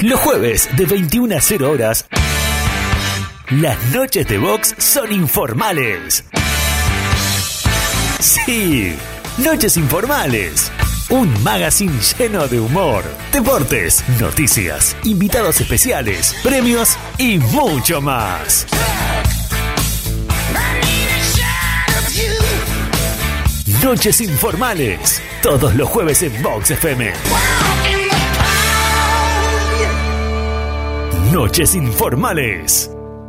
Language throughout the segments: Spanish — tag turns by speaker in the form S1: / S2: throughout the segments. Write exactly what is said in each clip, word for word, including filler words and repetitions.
S1: Los jueves de veintiuna a cero horas, las noches de Vox son informales. Sí, Noches Informales. Un magazine lleno de humor, deportes, noticias, invitados especiales, premios y mucho más. Noches Informales, todos los jueves en Vox F M. Noches Informales.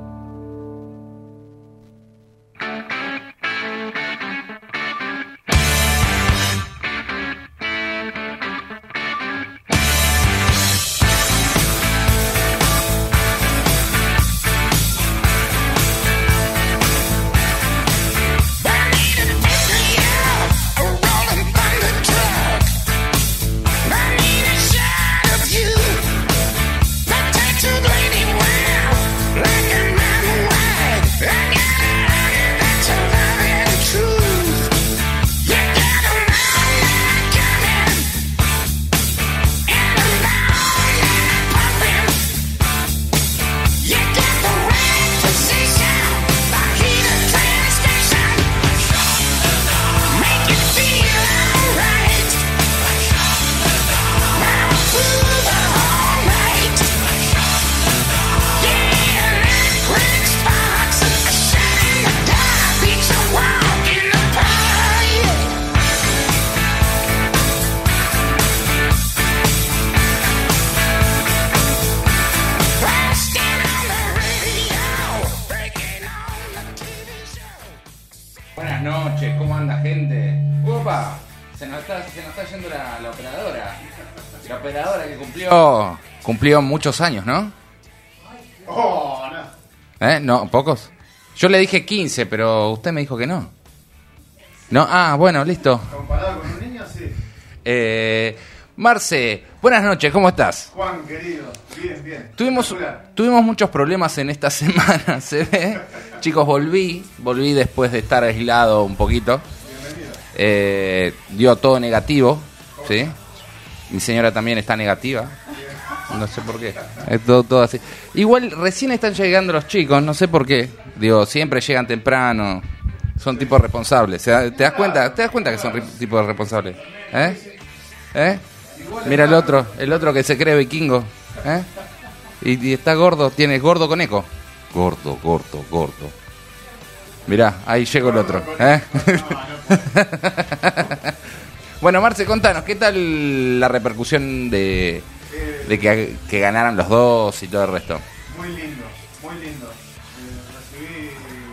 S2: Cumplió muchos años, ¿no?
S3: Oh, no.
S2: ¿Eh? No, ¿pocos? Yo le dije quince, pero usted me dijo que no. No, ah, bueno, listo.
S3: Comparado con un niño, sí.
S2: Eh, Marce, buenas noches, ¿cómo estás?
S3: Juan, querido, bien, bien.
S2: Tuvimos, tuvimos muchos problemas en esta semana, ¿se ve? Chicos, volví, volví después de estar aislado un poquito.
S3: Bienvenido.
S2: Eh, dio todo negativo, ¿sí? Mi señora también está negativa. No sé por qué. Es todo, todo así. Igual recién están llegando los chicos, no sé por qué. Digo, siempre llegan temprano. Son tipos responsables. ¿Te das cuenta? ¿Te das cuenta que son tipos responsables? ¿Eh? ¿Eh? Mira el otro, el otro que se cree vikingo. ¿Eh? Y, y está gordo, tiene gordo con eco. Gordo, gordo, gordo. Mirá, ahí llegó el otro. ¿Eh? Bueno, Marce, contanos, ¿qué tal la repercusión de... de que, que ganaran los dos y todo el resto?
S3: Muy lindo, muy lindo. Eh, recibí...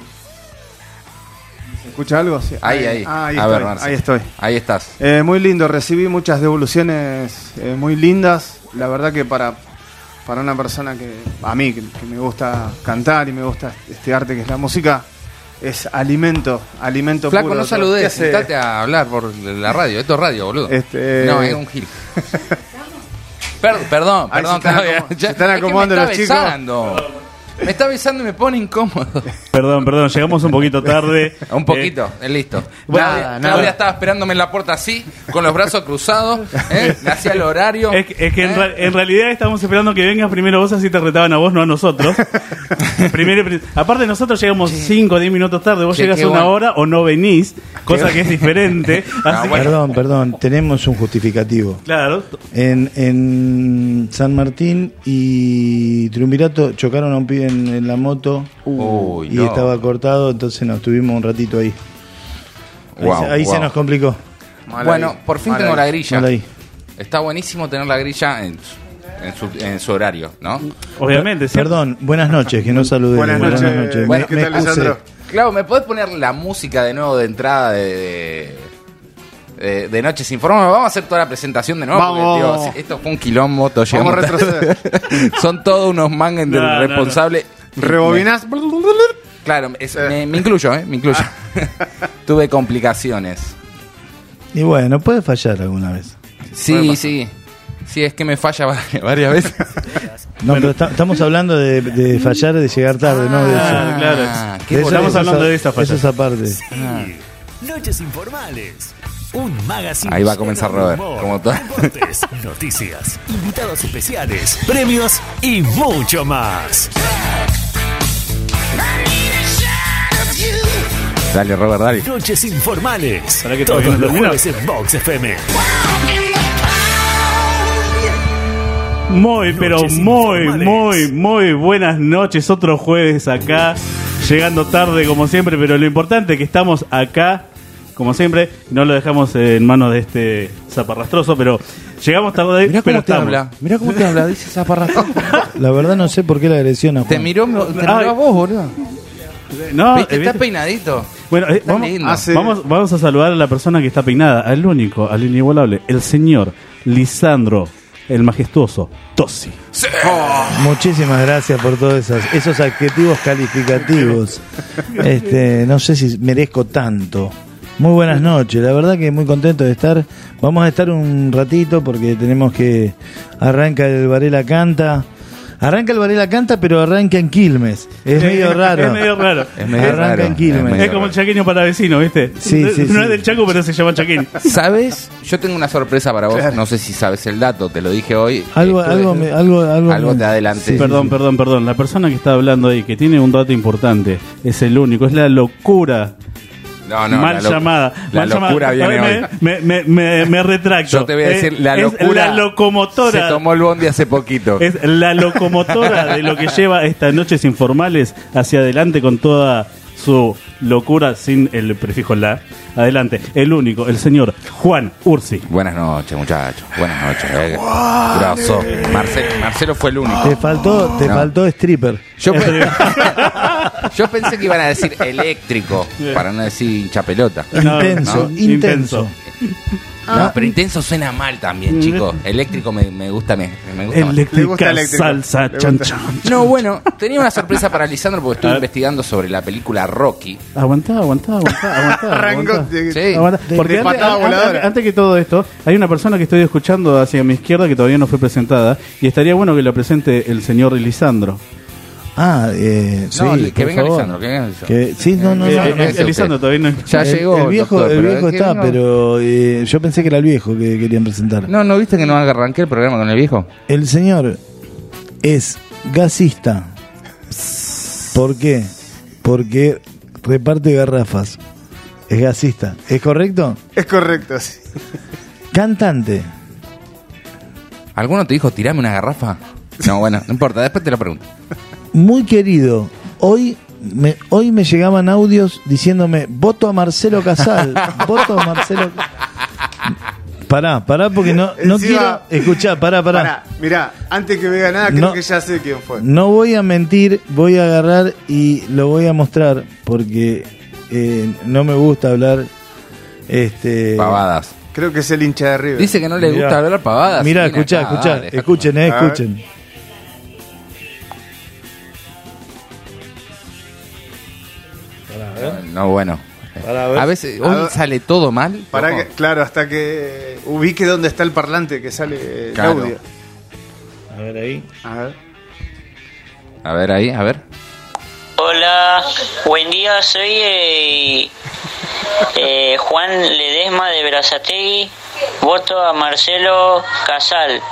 S3: ¿Se escucha algo? Sí.
S2: Ahí, ahí.
S3: Ah, ahí
S2: a
S3: estoy,
S2: ver, Marce.
S3: ahí estoy.
S2: Ahí estás.
S3: Eh, muy lindo, recibí muchas devoluciones eh, muy lindas. La verdad que para, para una persona que, a mí, que, que me gusta cantar y me gusta este arte que es la música, es alimento, alimento
S2: Flaco,
S3: puro.
S2: no saludés, sentate a hablar por la radio. Esto es radio, boludo.
S3: Este...
S2: No, es un gil. Per, perdón,
S3: Ahí
S2: perdón.
S3: se están, acom- se están acomodando
S2: es que me
S3: los
S2: está
S3: chicos.
S2: besando. Me está besando y me pone incómodo.
S4: Perdón, perdón, llegamos un poquito tarde.
S2: Un poquito, eh, listo.
S3: Bueno,
S2: Claudia,
S3: nada,
S2: Claudia
S3: nada.
S2: estaba esperándome en la puerta así, con los brazos cruzados, ¿eh? Me hacía el horario.
S4: Es que, es que en,
S2: ¿eh?
S4: ra- en realidad estamos esperando que vengas primero vos, así te retaban a vos, no a nosotros. Primero, y pri- aparte nosotros llegamos cinco o diez minutos tarde, vos
S2: Che,
S4: llegas
S2: qué
S4: una
S2: bueno.
S4: hora o no venís, cosa que es diferente.
S2: No,
S4: Así
S2: bueno.
S5: Perdón, perdón, tenemos un justificativo.
S4: que, claro,
S5: En, en San Martín y Triunvirato chocaron a un pibe en, en la moto
S2: Uy,
S5: y
S2: no.
S5: estaba cortado, entonces nos tuvimos un ratito ahí. Ahí,
S2: Guau,
S5: se, ahí
S2: guau.
S5: se nos complicó.
S3: Mal
S2: Bueno,
S3: ahí,
S2: por fin
S3: mal
S2: tengo
S3: ahí.
S2: la grilla.
S5: Mal ahí.
S2: Está buenísimo tener la grilla en, en, su, en su horario, ¿no?
S4: obviamente. ¿sí?
S5: Perdón, buenas noches, que no saludé.
S3: Buenas noches.
S2: Bueno,
S3: ¿qué
S5: Me-
S3: tal,
S5: me excusé.
S3: Lisandro?
S2: Claro, ¿me podés poner la música de nuevo de entrada de, de, de, de Noches Informales? Vamos a hacer toda la presentación de nuevo.
S3: Vamos.
S2: Porque, tío, esto fue un quilombo. Todo
S3: Vamos a
S2: llegamos tarde.
S3: retroceder.
S2: Son todos unos mangas
S4: No, no,
S2: responsables.
S3: Rebobinás.
S2: Claro, es- me, me incluyo, ¿eh? Me incluyo. Tuve complicaciones.
S5: Y bueno, puede fallar alguna vez.
S2: Sí, sí. Sí, es que me falla vari- varias veces.
S5: No, pero esta- estamos hablando de, de fallar, de llegar tarde, no de eso.
S4: Ah, claro.
S2: Ah,
S4: ¿Qué
S5: De eso-
S4: estamos
S5: eso
S4: hablando
S5: es-
S4: de esta falla.
S5: Eso es aparte.
S1: Sí. Noches Informales. Un magazine.
S2: Ahí va a comenzar
S1: lleno de
S2: Robert,
S1: humor,
S2: como todo.
S1: deportes, noticias, invitados especiales, premios y mucho más.
S2: Dale, Robert, dale.
S1: Noches informales.
S4: ¿Para que
S1: Todos
S4: todavía no
S1: los
S4: terminó?
S1: jueves en Vox F M.
S4: Muy, pero
S1: Noches
S4: muy,
S1: informales.
S4: muy, muy buenas noches. Otro jueves acá, llegando tarde como siempre, pero lo importante es que estamos acá, como siempre, y no lo dejamos en manos de este zaparrastroso, pero llegamos tarde,
S2: Mirá
S4: pero
S2: cómo te
S4: estamos.
S2: habla. Mirá cómo te habla, dice Zaparrastroso.
S5: La verdad no sé por qué la agresión a Juan.
S2: Te miró, te miró
S4: Ay.
S2: a vos, boludo.
S4: No,
S2: ¿Viste?
S4: eh,
S2: Estás
S4: ¿viste?
S2: peinadito.
S4: Bueno, eh,
S2: Está
S4: vamos,
S2: lindo.
S3: Hace-
S4: vamos, vamos a saludar a la persona que está peinada, al único, al inigualable, el señor Lisandro, el majestuoso Tosi.
S5: Muchísimas gracias por todos esos, esos adjetivos calificativos. Este, no sé si merezco tanto. Muy buenas noches, la verdad que muy contento de estar. Vamos a estar un ratito porque tenemos que arranca el Varela Canta. Arranca el Varela Canta, pero arranca en Quilmes. Es medio raro.
S4: Es medio raro.
S2: Es medio
S5: Arranca
S2: raro,
S5: en Quilmes.
S2: es medio
S4: Es como el chaqueño para vecino, ¿viste?
S5: Sí,
S4: no
S5: sí,
S4: no
S5: sí.
S4: es del Chaco, pero se llama chaqueño.
S2: ¿Sabes? Yo tengo una sorpresa para vos. No sé si sabes el dato, te lo dije hoy.
S5: Algo,
S2: Estuve-
S5: algo, me- algo, algo,
S2: Algo
S5: me-
S2: te adelanté.
S5: Sí, sí,
S4: Perdón,
S5: sí.
S4: perdón, perdón. La persona que está hablando ahí, que tiene un dato importante, es el único, es la locura.
S2: No, no,
S4: mal
S2: la lo-
S4: llamada.
S2: La
S4: mal
S2: locura
S4: llamada.
S2: viene
S4: me,
S2: hoy.
S4: Me, me, me, me retracto.
S2: Yo te voy a decir,
S4: Eh,
S2: la
S4: es
S2: locura.
S4: la locomotora.
S2: Se tomó el bondi hace poquito.
S4: Es la locomotora de lo que lleva estas noches informales hacia adelante con toda su locura sin el prefijo la. Adelante, el único, el señor Juan Ursi.
S2: Buenas noches, muchachos. Buenas noches. Eh. Grosso. Marcelo, Marcelo fue el único.
S5: Te faltó, te
S2: No.
S5: faltó stripper.
S2: Yo, pe- Yo pensé que iban a decir eléctrico, para no decir hincha pelota.
S4: No,
S5: Intenso,
S4: no,
S5: intenso.
S2: No, pero intenso suena mal también, chicos. Eléctrico me, me gusta, me, me gusta más.
S3: Le
S4: Eléctrica
S3: gusta eléctrico.
S4: salsa,
S3: Le
S4: chan,
S3: gusta.
S4: chan.
S2: No, bueno, tenía una sorpresa para Lisandro porque estuve
S4: A ver.
S2: investigando sobre la película Rocky.
S4: Aguantá, aguantá, aguantá, aguantá.
S3: Arrancó
S4: aguantá.
S3: de-
S2: Sí.
S4: Aguanta,
S3: de-
S4: porque
S3: de
S4: antes,
S3: patada
S4: antes-
S3: voladora.
S4: antes que todo esto, hay una persona que estoy escuchando hacia mi izquierda que todavía no fue presentada y estaría bueno que lo presente el señor Lisandro.
S5: Ah, eh, sí,
S2: No, que
S5: por
S2: venga
S5: favor.
S2: Lisandro, que venga Lisandro.
S5: Que- sí, no, no,
S2: Eh,
S5: no,
S2: eh,
S5: no.
S2: eh,
S4: el Lisandro todavía no.
S2: Ya
S5: el,
S2: llegó.
S5: el viejo,
S2: doctor,
S5: el
S2: pero
S5: viejo
S2: que
S5: está,
S2: venga-
S5: pero eh, yo pensé que era el viejo que querían presentar.
S2: No, ¿no viste que no arranqué el programa con el viejo?
S5: El señor es gasista. ¿Por qué? Porque reparte garrafas. Es gasista. ¿Es correcto?
S3: Es correcto, sí.
S5: Cantante.
S2: ¿Alguno te dijo tirame una garrafa? No, bueno, no importa, después te lo pregunto.
S5: Muy querido. Hoy me, hoy me llegaban audios diciéndome voto a Marcelo Casal. Voto a Marcelo. Pará, pará porque no, no
S3: Encima-
S5: quiero. Escuchá, pará, pará.
S3: Pará, mirá, antes que me diga nada, creo
S5: No.
S3: que ya sé quién fue.
S5: No voy a mentir, voy a agarrar y lo voy a mostrar porque eh, no me gusta hablar. Este,
S2: Pavadas.
S3: Creo que es el hincha de River.
S2: Dice que no le
S5: Mirá.
S2: gusta hablar pavadas.
S5: Mirá,
S2: Viene
S5: escuchá,
S2: acá,
S5: escuchá,
S2: dale, dejá-
S5: escuchen, eh,
S3: A ver.
S5: escuchen.
S2: No, bueno.
S5: Pará, a ver.
S2: A veces,
S3: A
S2: hoy
S3: ver.
S2: sale todo mal.
S3: Para
S2: loco.
S3: que, claro, hasta que ubique dónde está el parlante que sale el
S2: Claro.
S3: audio.
S5: A ver ahí.
S3: A ver.
S2: A ver ahí, a ver.
S6: Hola, buen día, soy eh, eh, Juan Ledesma de Berazategui, voto a Marcelo Casal.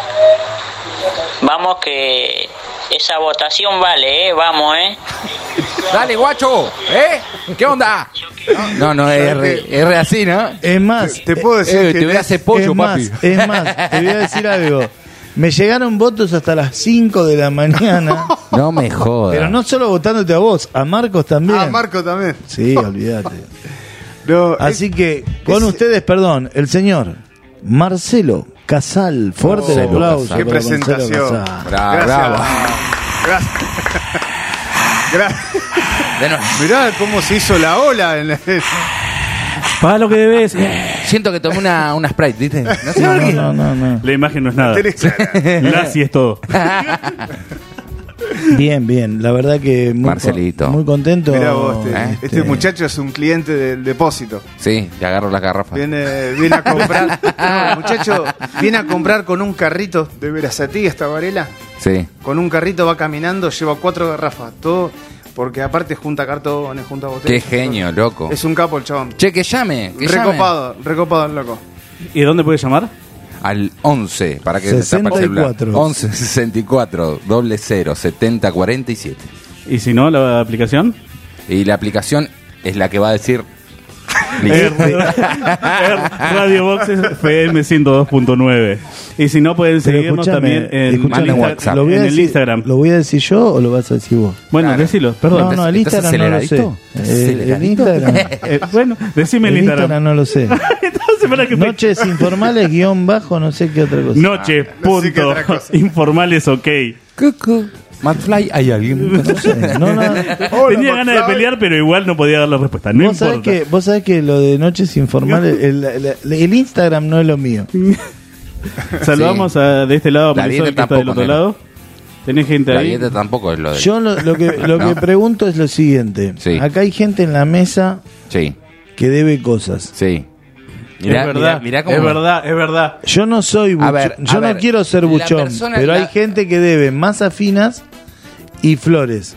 S6: Vamos que esa votación vale, eh, vamos, eh.
S2: Dale, guacho, ¿eh? ¿Qué onda? No, no, es re, es re así, ¿no?
S5: Es más,
S3: Te puedo decir
S2: Eh,
S3: que
S2: te voy a hacer
S5: es
S2: pollo,
S5: más,
S2: papi.
S5: es más, te voy a decir algo. Me llegaron votos hasta las cinco de la mañana,
S2: No me jodas.
S5: pero no solo votándote a vos, a Marcos también.
S3: Ah, Marco también.
S5: Sí, olvídate.
S3: No,
S5: Así
S3: es-
S5: que, con
S3: es-
S5: ustedes, perdón, el señor Marcelo Casal. Fuerte el
S2: Marcelo
S5: aplauso.
S2: Casal.
S3: Qué
S5: para Marcelo
S3: presentación.
S5: Casal.
S2: Bravo,
S3: Gracias.
S2: bravo.
S3: Gracias. Gracias.
S2: De nuevo.
S3: Mirá cómo se hizo la ola. En la-
S4: Paga lo que debes.
S2: Siento que tomé una, una Sprite, ¿viste? No sé
S5: No,
S2: por qué.
S5: no, no, no.
S4: La imagen no es nada.
S3: Tenés clara.
S4: La sí es todo.
S5: Bien, bien. La verdad que muy,
S2: Marcelito.
S5: muy contento.
S3: Mirá vos, este,
S2: ¿Eh?
S3: este muchacho es un cliente del depósito.
S2: Sí, le agarro la garrafa.
S3: Viene, viene a comprar. No, el muchacho viene a comprar con un carrito de Berazategui hasta Varela.
S2: Sí.
S3: Con un carrito va caminando, lleva cuatro garrafas. Todo porque aparte junta cartones, junta botellas.
S2: Qué genio, loco.
S3: Es un capo el chabón.
S2: Che, que llame. Que
S3: Recopado, recopado el loco.
S4: ¿Y dónde puede llamar?
S2: Al once, para que
S5: sesenta y
S2: se tape el
S5: cuatro.
S2: celular. once sesenta y cuatro doble cero setenta cuarenta y siete.
S4: ¿Y si no, la aplicación?
S2: Y la aplicación es la que va a decir.
S4: Er- er- Radio Box F M ciento dos punto nueve. Y si no, pueden
S5: Pero
S4: seguirnos
S5: escúchame,
S4: también en,
S5: escúchame,
S2: manden
S4: Insta-
S2: WhatsApp.
S5: lo voy a
S4: en el
S5: decir-
S4: Instagram.
S5: ¿Lo voy a decir yo o lo vas a decir vos?
S4: Bueno,
S2: Claro.
S4: decilo, perdón.
S5: No, no, el
S2: ¿Estás
S5: Instagram no lo sé.
S2: aceleradito? ¿Estás
S5: Eh, el
S2: aceleradito?
S5: Instagram,
S4: Eh, bueno, decime el
S5: el
S4: Instagram.
S5: Instagram no lo sé.
S4: Entonces, para que te-
S5: Noches informales, guión bajo, no sé qué otra cosa.
S4: Noche,
S3: no sé qué
S4: punto.
S3: otra cosa.
S4: Informales, ok.
S2: Cucu. Madfly, ¿hay alguien?
S5: No sé, no, no.
S4: Tenía ganas de pelear, pero igual no podía dar la respuesta. No
S5: ¿Vos sabés,
S4: importa.
S5: que, vos sabés que lo de noches informales, el, el- el Instagram no es lo mío.
S4: Saludamos a, de este lado a
S2: La
S4: Marisol,
S2: dieta
S4: que está del
S2: tampoco,
S4: otro
S2: nena.
S4: lado. ¿Tenés gente
S2: La
S4: ahí?
S2: dieta tampoco es lo de.
S5: Yo lo, lo que, lo que
S2: No.
S5: pregunto es lo siguiente.
S2: Sí.
S5: Acá hay gente en la mesa
S2: Sí,
S5: que debe cosas.
S2: sí.
S4: es verdad,
S2: mirá cómo-
S4: es verdad, es verdad.
S5: Yo no soy
S2: A
S5: buchón.
S2: ver, a
S5: Yo no
S2: ver,
S5: quiero ser
S2: la
S5: buchón,
S2: persona-
S5: pero
S2: la-
S5: hay gente que debe masas finas y flores.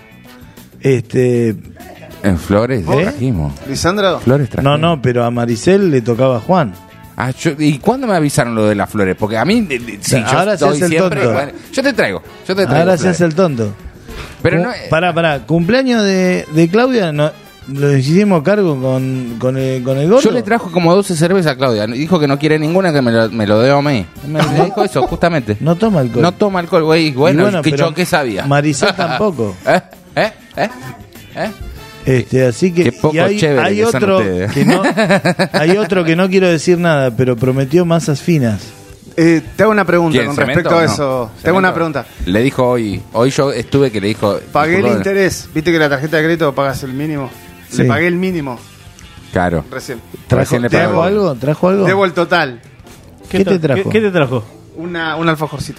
S5: Este,
S2: En Flores
S5: ¿Eh?
S2: trajimos.
S3: ¿Lisandro?
S2: Flores trajimos.
S5: no, no, pero a Maricel le tocaba a Juan.
S2: Ah, yo- ¿y cuándo me avisaron lo de las flores? Porque a mí, de- de- sí, yo
S5: Ahora se
S2: estoy
S5: hace el
S2: siempre.
S5: tonto.
S2: Bueno, yo te traigo, yo te traigo.
S5: Ahora se
S2: flores.
S5: hace el tonto.
S2: Pero
S5: Cu-
S2: no.
S5: Pará, pará. Cumpleaños de, de Claudia, no, lo hicimos cargo con, con, el, con el gordo.
S2: Yo le trajo como doce cervezas a Claudia. Dijo que no quiere ninguna, que me lo, me lo debo a mí. Me, me dijo eso, justamente.
S5: No toma alcohol.
S2: No toma alcohol, güey. Bueno,
S5: Y
S2: que
S5: pero
S2: yo qué sabía.
S5: Maricel tampoco.
S2: ¿Eh? ¿Eh? ¿Eh? ¿Eh?
S5: Este, así que
S2: Qué poco
S5: y hay,
S2: chévere
S5: hay
S2: que son
S5: otro
S2: ustedes.
S5: que no, hay otro que no quiero decir nada, pero prometió masas finas.
S3: Eh, te hago una pregunta
S2: ¿Quién,
S3: con
S2: Cemento
S3: respecto
S2: o
S3: a
S2: no?
S3: eso. Te
S2: ¿Cemento?
S3: hago una pregunta.
S2: Le dijo hoy. Hoy yo estuve que le dijo.
S3: Pagué el
S2: disculpame.
S3: interés. ¿Viste que la tarjeta de crédito pagas el mínimo?
S5: Sí.
S3: Le pagué el mínimo
S2: Claro.
S3: recién.
S5: ¿Trajo,
S2: Recién le
S5: ¿trajo
S2: pagó.
S5: algo? ¿Trajo algo?
S3: Debo el total.
S5: ¿Qué te
S4: tra-
S5: trajo?
S4: ¿Qué, qué te trajo?
S3: Una, un alfajorcito.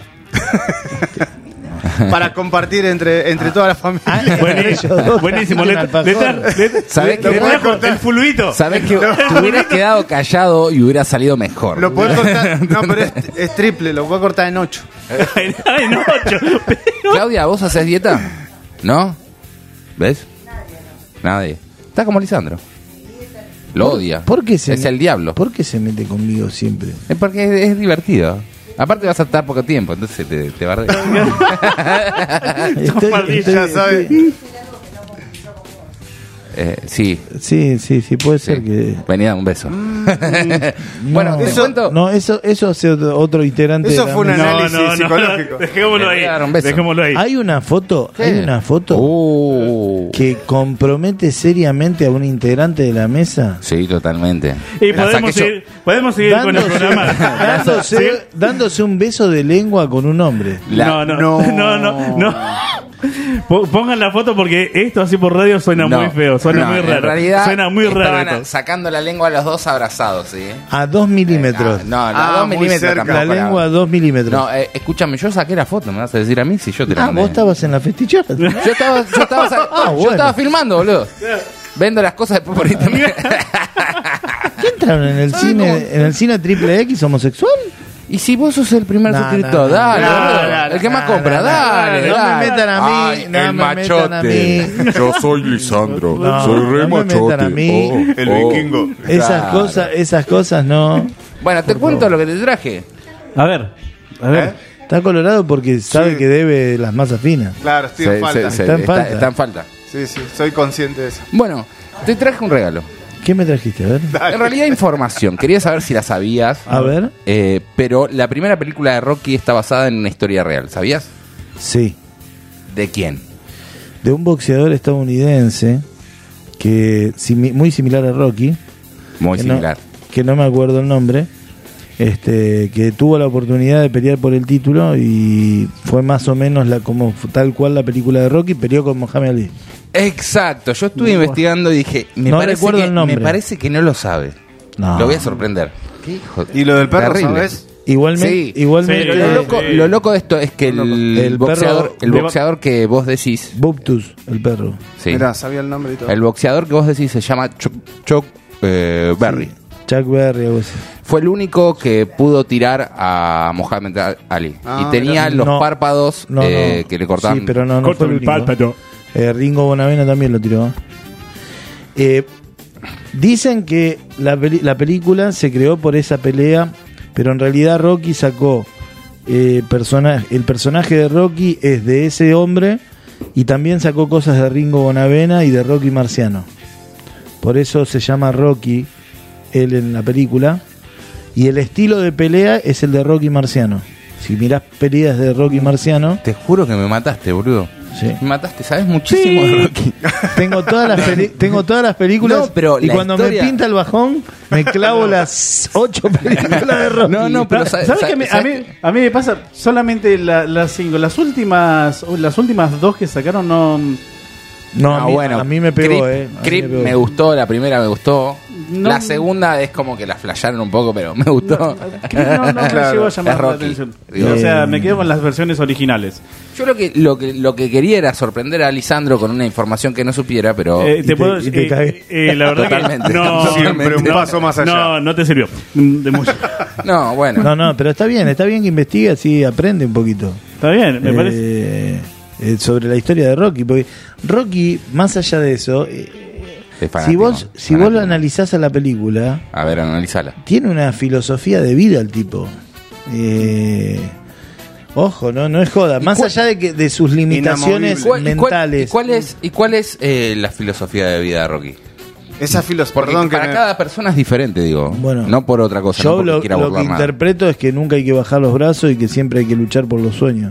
S3: Para compartir entre, entre toda la familia.
S5: Ah,
S4: Buenísimo.
S5: ellos dos
S4: Buenísimo. Le,
S5: trajiste un
S4: le tra-
S5: alfajor.
S4: le-
S2: ¿Sabés
S4: le
S2: qué?
S4: trajo el fulbito.
S2: Sabes que te hubieras quedado callado y hubiera salido mejor.
S3: Lo podés cortar. No, pero es, es triple. Lo puedo cortar en ocho.
S4: Ay, ay, no, ocho. Pero-
S2: Claudia, ¿vos haces dieta? ¿No? ¿Ves? Nadie. Está como Lisandro. Lo odia.
S5: ¿Por qué se
S2: es
S5: me-
S2: el diablo.
S5: ¿Por qué se mete conmigo siempre?
S2: Es porque es, es divertido. Aparte vas a estar poco tiempo, entonces te, te bardea.
S5: Estoy-
S4: maldito,
S5: estoy-
S3: Ya sabes.
S5: estoy-
S2: Eh, sí.
S5: Sí, sí, sí, puede ser
S2: sí.
S5: que.
S2: Venía, un beso. bueno,
S5: No,
S2: te
S3: eso-
S2: cuento.
S5: No, eso, eso hace otro, otro integrante.
S3: Eso
S5: de la
S3: fue una-
S5: mesa.
S3: análisis psicológico.
S4: Dejémoslo
S2: Le voy
S4: ahí.
S2: a dar un beso.
S4: Dejémoslo ahí.
S5: Hay una foto,
S2: ¿Qué?
S5: hay una foto
S2: Uh.
S5: que compromete seriamente a un integrante de la mesa.
S2: Sí, totalmente.
S4: Y
S2: La
S4: podemos
S2: saqué yo.
S4: seguir, podemos seguir con el
S5: Dándose,
S4: programa.
S5: dándose,
S4: ¿Sí?
S5: dándose un beso de lengua con un hombre.
S2: La-
S4: no, no,
S3: no.
S4: no, no, no. Po- Pongan la foto porque esto así por radio suena
S2: No,
S4: muy feo, suena
S2: no,
S4: muy
S2: en
S4: raro.
S2: realidad
S4: Suena muy raro
S2: estaban
S4: esto.
S2: sacando la lengua a los dos abrazados, ¿sí?
S5: A dos milímetros.
S2: No, no,
S3: Ah,
S2: dos
S3: muy
S2: milímetros
S3: cerca.
S2: tampoco
S5: la
S2: era.
S5: lengua a dos milímetros.
S2: No, eh, escúchame, yo saqué la foto, me vas a decir a mí si yo te la
S5: ah,
S2: mandé.
S5: vos estabas en la festichada.
S2: Yo estaba, yo estaba, sa-
S5: Ah,
S2: yo
S5: bueno.
S2: estaba filmando, boludo. Vendo las cosas después por internet.
S5: ¿Qué entraron en el cine, en el cine triple X homosexual?
S2: Y si vos sos el primer
S5: No,
S2: suscriptor,
S5: no, no,
S2: dale,
S3: no,
S2: boludo.
S3: no, no,
S2: el que más
S5: no,
S2: compra,
S5: no,
S2: dale,
S5: no, no me
S2: dale.
S5: metan a mí,
S2: Ay,
S5: no
S2: el
S5: me metan a mí.
S7: Yo soy Lisandro,
S5: No,
S7: soy re
S5: no me
S7: machote.
S5: metan a mí.
S7: Oh,
S3: El
S7: oh.
S3: vikingo.
S5: Esas
S2: Claro.
S5: cosas, esas cosas no.
S2: Bueno, te cuento lo que te traje.
S4: A ver, a ver.
S3: ¿Eh?
S5: Está colorado porque sabe
S3: Sí.
S5: que debe las masas finas.
S3: Claro, estoy
S2: Se-
S3: en falta.
S2: se- se-
S5: Está en falta.
S2: está en falta.
S3: Sí, sí, soy consciente de eso.
S2: Bueno, te traje un regalo.
S5: ¿Qué me trajiste? A ver.
S2: En realidad información. Quería saber si la sabías.
S5: A ver.
S2: Eh, pero la primera película de Rocky está basada en una historia real. ¿Sabías?
S5: Sí.
S2: ¿De quién?
S5: De un boxeador estadounidense que simi- muy similar a Rocky.
S2: Muy
S5: que no-
S2: similar.
S5: que no me acuerdo el nombre. Este, que tuvo la oportunidad de pelear por el título y fue más o menos la como tal cual la película de Rocky, peleó con Muhammad Ali.
S2: Exacto. Yo estuve investigando y dije, me,
S5: No
S2: parece
S5: recuerdo
S2: que,
S5: el nombre.
S2: me parece que no lo sabe.
S5: No.
S2: Lo voy a sorprender. ¿Qué hijo?
S3: ¿Y lo del perro,
S2: Terrible.
S3: sabes?
S5: Igualmente,
S2: Sí.
S5: igualmente
S2: Pero lo loco,
S4: Sí.
S2: lo loco de esto es que el,
S5: El
S2: boxeador,
S5: perro-
S2: el boxeador que vos decís,
S5: Buptus, el perro.
S2: sí,
S3: Mirá, sabía el nombre y todo.
S2: el boxeador que vos decís se llama Chuck, Chuck, eh, Berry.
S5: Chuck Berry, algo así.
S2: Fue el único que pudo tirar a Muhammad Ali.
S3: Ah,
S2: y tenía
S5: mirá.
S2: los
S5: No.
S2: párpados
S5: No,
S2: eh,
S5: no.
S2: que le cortaban.
S5: Sí, pero no, no fue el único. Eh, Ringo Bonavena también lo tiró. Eh, dicen que la, peli- la película se creó por esa pelea, pero en realidad Rocky sacó eh, persona- el personaje de Rocky es de ese hombre y también sacó cosas de Ringo Bonavena y de Rocky Marciano. Por eso se llama Rocky él en la película, y el estilo de pelea es el de Rocky Marciano. Si mirás peleas de Rocky Marciano,
S2: Te juro que me mataste, boludo.
S5: sí.
S2: Me mataste, ¿sabes muchísimo
S5: Sí.
S2: de Rocky?
S5: Tengo todas las peli- tengo todas las películas
S2: No, pero
S5: y
S2: la
S5: cuando
S2: historia-
S5: me pinta el bajón me clavo las ocho películas de Rocky.
S2: No, no, pero
S4: ¿Sabes
S2: ¿sabes,
S4: qué? A mí,
S2: sabes-
S4: a, mí, a mí me pasa solamente la- las cinco. Las últimas las últimas dos que sacaron no...
S5: No, a
S2: No,
S5: mí,
S2: bueno,
S5: a mí me pegó,
S2: Creep,
S5: eh. A mí
S2: Creep
S5: me pegó.
S2: me gustó, la primera me gustó.
S4: No.
S2: La segunda es como que la flasharon un poco, pero me gustó.
S4: Creo que no, no me
S3: Claro,
S4: llegó a llamar
S2: es
S4: la
S2: Rocky.
S4: atención.
S2: Digo,
S4: O sea,
S5: eh,
S4: me quedo con las versiones originales.
S2: Yo creo que lo que lo que quería era sorprender a Lisandro con una información que no supiera, pero
S4: Eh,
S5: y
S4: te
S5: te-
S4: puedo
S5: y te
S4: eh,
S5: cagué.
S4: eh, la verdad
S2: Totalmente.
S4: que no,
S3: Siempre un
S4: no,
S3: paso más allá.
S4: No, no te sirvió. Mm, De mucho.
S2: no, bueno.
S5: No, no, pero está bien, está bien que investigue, así aprende un poquito.
S4: Está bien, me
S5: Eh,
S4: parece.
S5: eh, sobre la historia de Rocky, porque Rocky, más allá de eso, eh,
S2: Es
S5: si
S2: fanático,
S5: vos si vos lo
S2: fanático.
S5: analizás a la película,
S2: A ver, analizala.
S5: tiene una filosofía de vida el tipo. Eh, ojo, no no es joda. Más
S2: cuál-
S5: allá de que de sus limitaciones
S3: Inamovible.
S2: ¿Cuál- y cuál-
S5: mentales.
S2: ¿Y cuál es, y cuál es eh, la filosofía de vida de Rocky?
S3: Esa filosofía,
S2: Porque
S3: perdón que
S2: para
S3: me-
S2: cada persona es diferente, digo.
S5: Bueno,
S2: no por otra cosa, no
S5: Yo
S2: porque
S5: lo,
S2: quiera
S5: lo que
S2: burlar nada.
S5: interpreto es que nunca hay que bajar los brazos y que siempre hay que luchar por los sueños.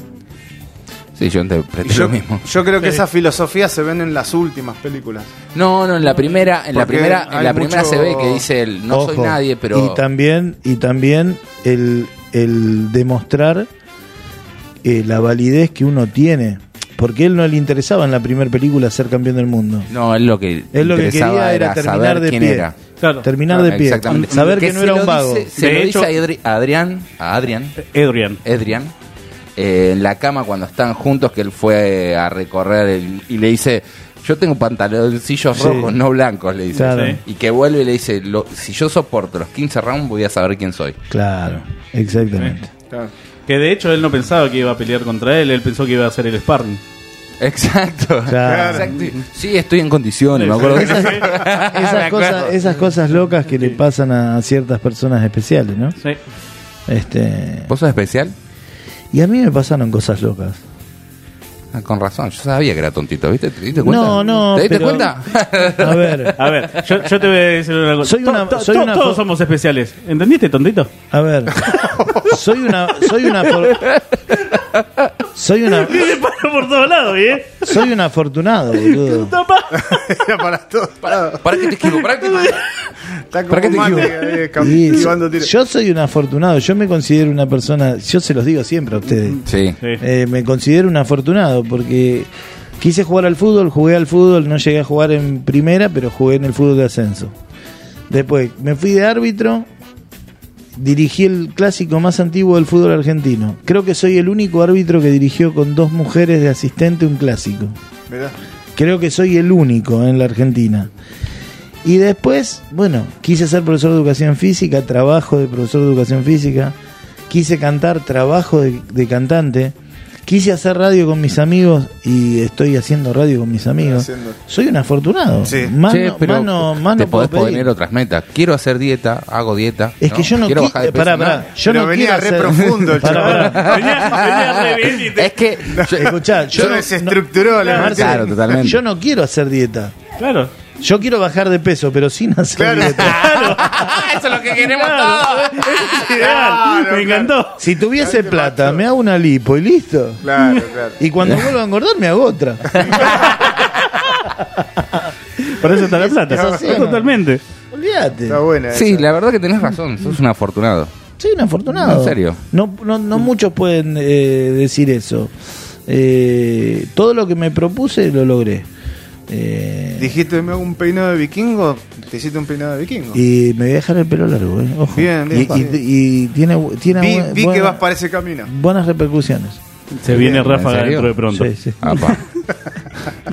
S2: Sí, yo interpreto
S3: yo,
S2: lo mismo.
S3: yo creo que
S4: Sí.
S3: esa filosofía se ven en las últimas películas.
S2: No, no, en la primera, en la
S3: Porque
S2: primera, en
S3: hay
S2: la primera
S3: mucho-
S2: se ve que dice el, no soy
S5: Ojo,
S2: nadie, pero
S5: Y también, y también el, el demostrar eh, la validez que uno tiene. Porque a él no le interesaba en la primera película ser campeón del mundo.
S2: no, él lo que
S5: Él lo que
S2: interesaba
S5: quería era terminar
S2: saber
S5: de
S2: quién
S5: pie.
S2: era.
S4: Claro.
S5: Terminar de pie.
S2: Exactamente.
S5: Saber que, no
S2: se
S5: era
S2: lo
S5: un vago.
S2: dice- se
S4: De
S2: lo
S4: hecho-
S2: dice a Adri- a Adrián, a Adrián,
S4: Adrian.
S2: Adrián, eh, en la cama cuando están juntos, que él fue a recorrer el- y le dice, yo tengo pantaloncillos
S5: Sí.
S2: rojos, no blancos, le dice.
S5: Claro.
S4: Sí.
S2: Y que vuelve y le dice, lo- si yo soporto los quince rounds, voy a saber quién soy.
S5: Claro, exactamente.
S3: Claro.
S4: Que de hecho él no pensaba que iba a pelear contra él, él pensó que iba a hacer el sparring.
S2: Exacto.
S5: Claro.
S2: Exacto. Sí, estoy en condiciones, me acuerdo.
S5: Esas,
S2: Me
S5: esas
S2: acuerdo.
S5: cosas, esas cosas locas que le pasan a ciertas personas especiales, ¿no?
S4: Sí.
S5: Este,
S2: ¿Vos sos especial?
S5: y a mí me pasaron cosas locas.
S2: Ah, con razón, yo sabía que era tontito, ¿viste? ¿Te diste cuenta?
S5: No, no,
S2: ¿Te diste
S5: pero-
S2: cuenta?
S5: A ver,
S4: A ver, yo, yo te voy a decir una cosa.
S5: Soy una-
S4: To- to-
S5: soy
S4: to-
S5: una
S4: todos
S5: fo-
S4: somos especiales. ¿Entendiste, tontito?
S5: a ver. Soy una soy una for- soy una
S4: Me paro por todos lados, ¿eh?
S5: soy un afortunado, boludo.
S4: Tapa.
S3: Era para todos lados.
S2: ¿Para qué te esquivo? ¿Para qué te
S3: Está como
S2: ¿Para qué te
S3: mate,
S2: equivoco?
S3: eh, cam-
S5: Y
S3: esquivando tiros.
S5: yo soy un afortunado, yo me considero una persona, yo se los digo siempre a ustedes.
S2: Sí.
S4: Sí.
S5: Eh, me considero un afortunado porque quise jugar al fútbol, jugué al fútbol, no llegué a jugar en primera, pero jugué en el fútbol de ascenso. Después me fui de árbitro, dirigí el clásico más antiguo del fútbol argentino. Creo que soy el único árbitro que dirigió con dos mujeres de asistente un clásico.
S3: Mirá.
S5: Creo que soy el único en la Argentina. Y después, bueno, quise ser profesor de educación física, trabajo de profesor de educación física. Quise cantar, trabajo de, de cantante. Quise hacer radio con mis amigos y estoy haciendo radio con mis amigos.
S3: Haciendo.
S5: Soy un afortunado.
S3: Sí.
S5: Más
S2: Che,
S5: no,
S2: pero
S5: más no- más
S2: te
S5: no puedo
S2: podés
S5: pedir.
S2: poner otras metas. Quiero hacer dieta, hago dieta.
S5: Es que yo no
S2: quiero
S5: qui-
S2: bajar de peso.
S5: pará,
S2: no.
S5: pará, yo
S3: Pero
S5: no
S3: venía
S5: quiero
S3: re
S5: hacer-
S3: profundo el
S5: Pará,
S3: chaval.
S5: pará.
S4: Venía, venía re bien y te-
S2: Es que yo-
S5: Escuchá, yo
S3: Yo
S5: no,
S3: desestructuró la
S5: Marce,
S2: Claro, totalmente.
S5: yo no quiero hacer dieta.
S4: Claro.
S5: Yo quiero bajar de peso, pero sin hacer
S3: Claro.
S5: dieta.
S2: eso es lo que queremos
S4: Claro.
S2: todos.
S4: Ideal.
S3: Claro,
S4: Me encantó.
S5: Si tuviese plata, me hago una lipo y listo.
S3: Claro, claro.
S5: Y cuando vuelva a engordar, me hago otra.
S4: Por eso está la plata.
S5: es así, ¿o no?
S4: Totalmente.
S5: Olvídate.
S3: Está buena.
S2: Sí,
S3: esa.
S2: la verdad que tenés razón. Sos un afortunado.
S5: Soy un afortunado.
S2: ¿En serio?
S5: No, no, no muchos pueden eh, decir eso. Eh, todo lo que me propuse lo logré. Eh,
S3: Dijiste, me hago un peinado de vikingo. Te hiciste un peinado de vikingo.
S5: y me voy a dejar el pelo largo, eh. Ojo.
S3: Bien, bien,
S5: y, y-
S3: bien.
S5: y tiene, tiene
S3: vi
S5: bu-
S3: vi que
S5: buena-
S3: vas para ese camino.
S5: buenas repercusiones.
S4: Se viene
S2: ¿En
S4: Ráfaga
S2: serio?
S4: dentro de pronto.
S5: Sí, sí.
S2: Apa.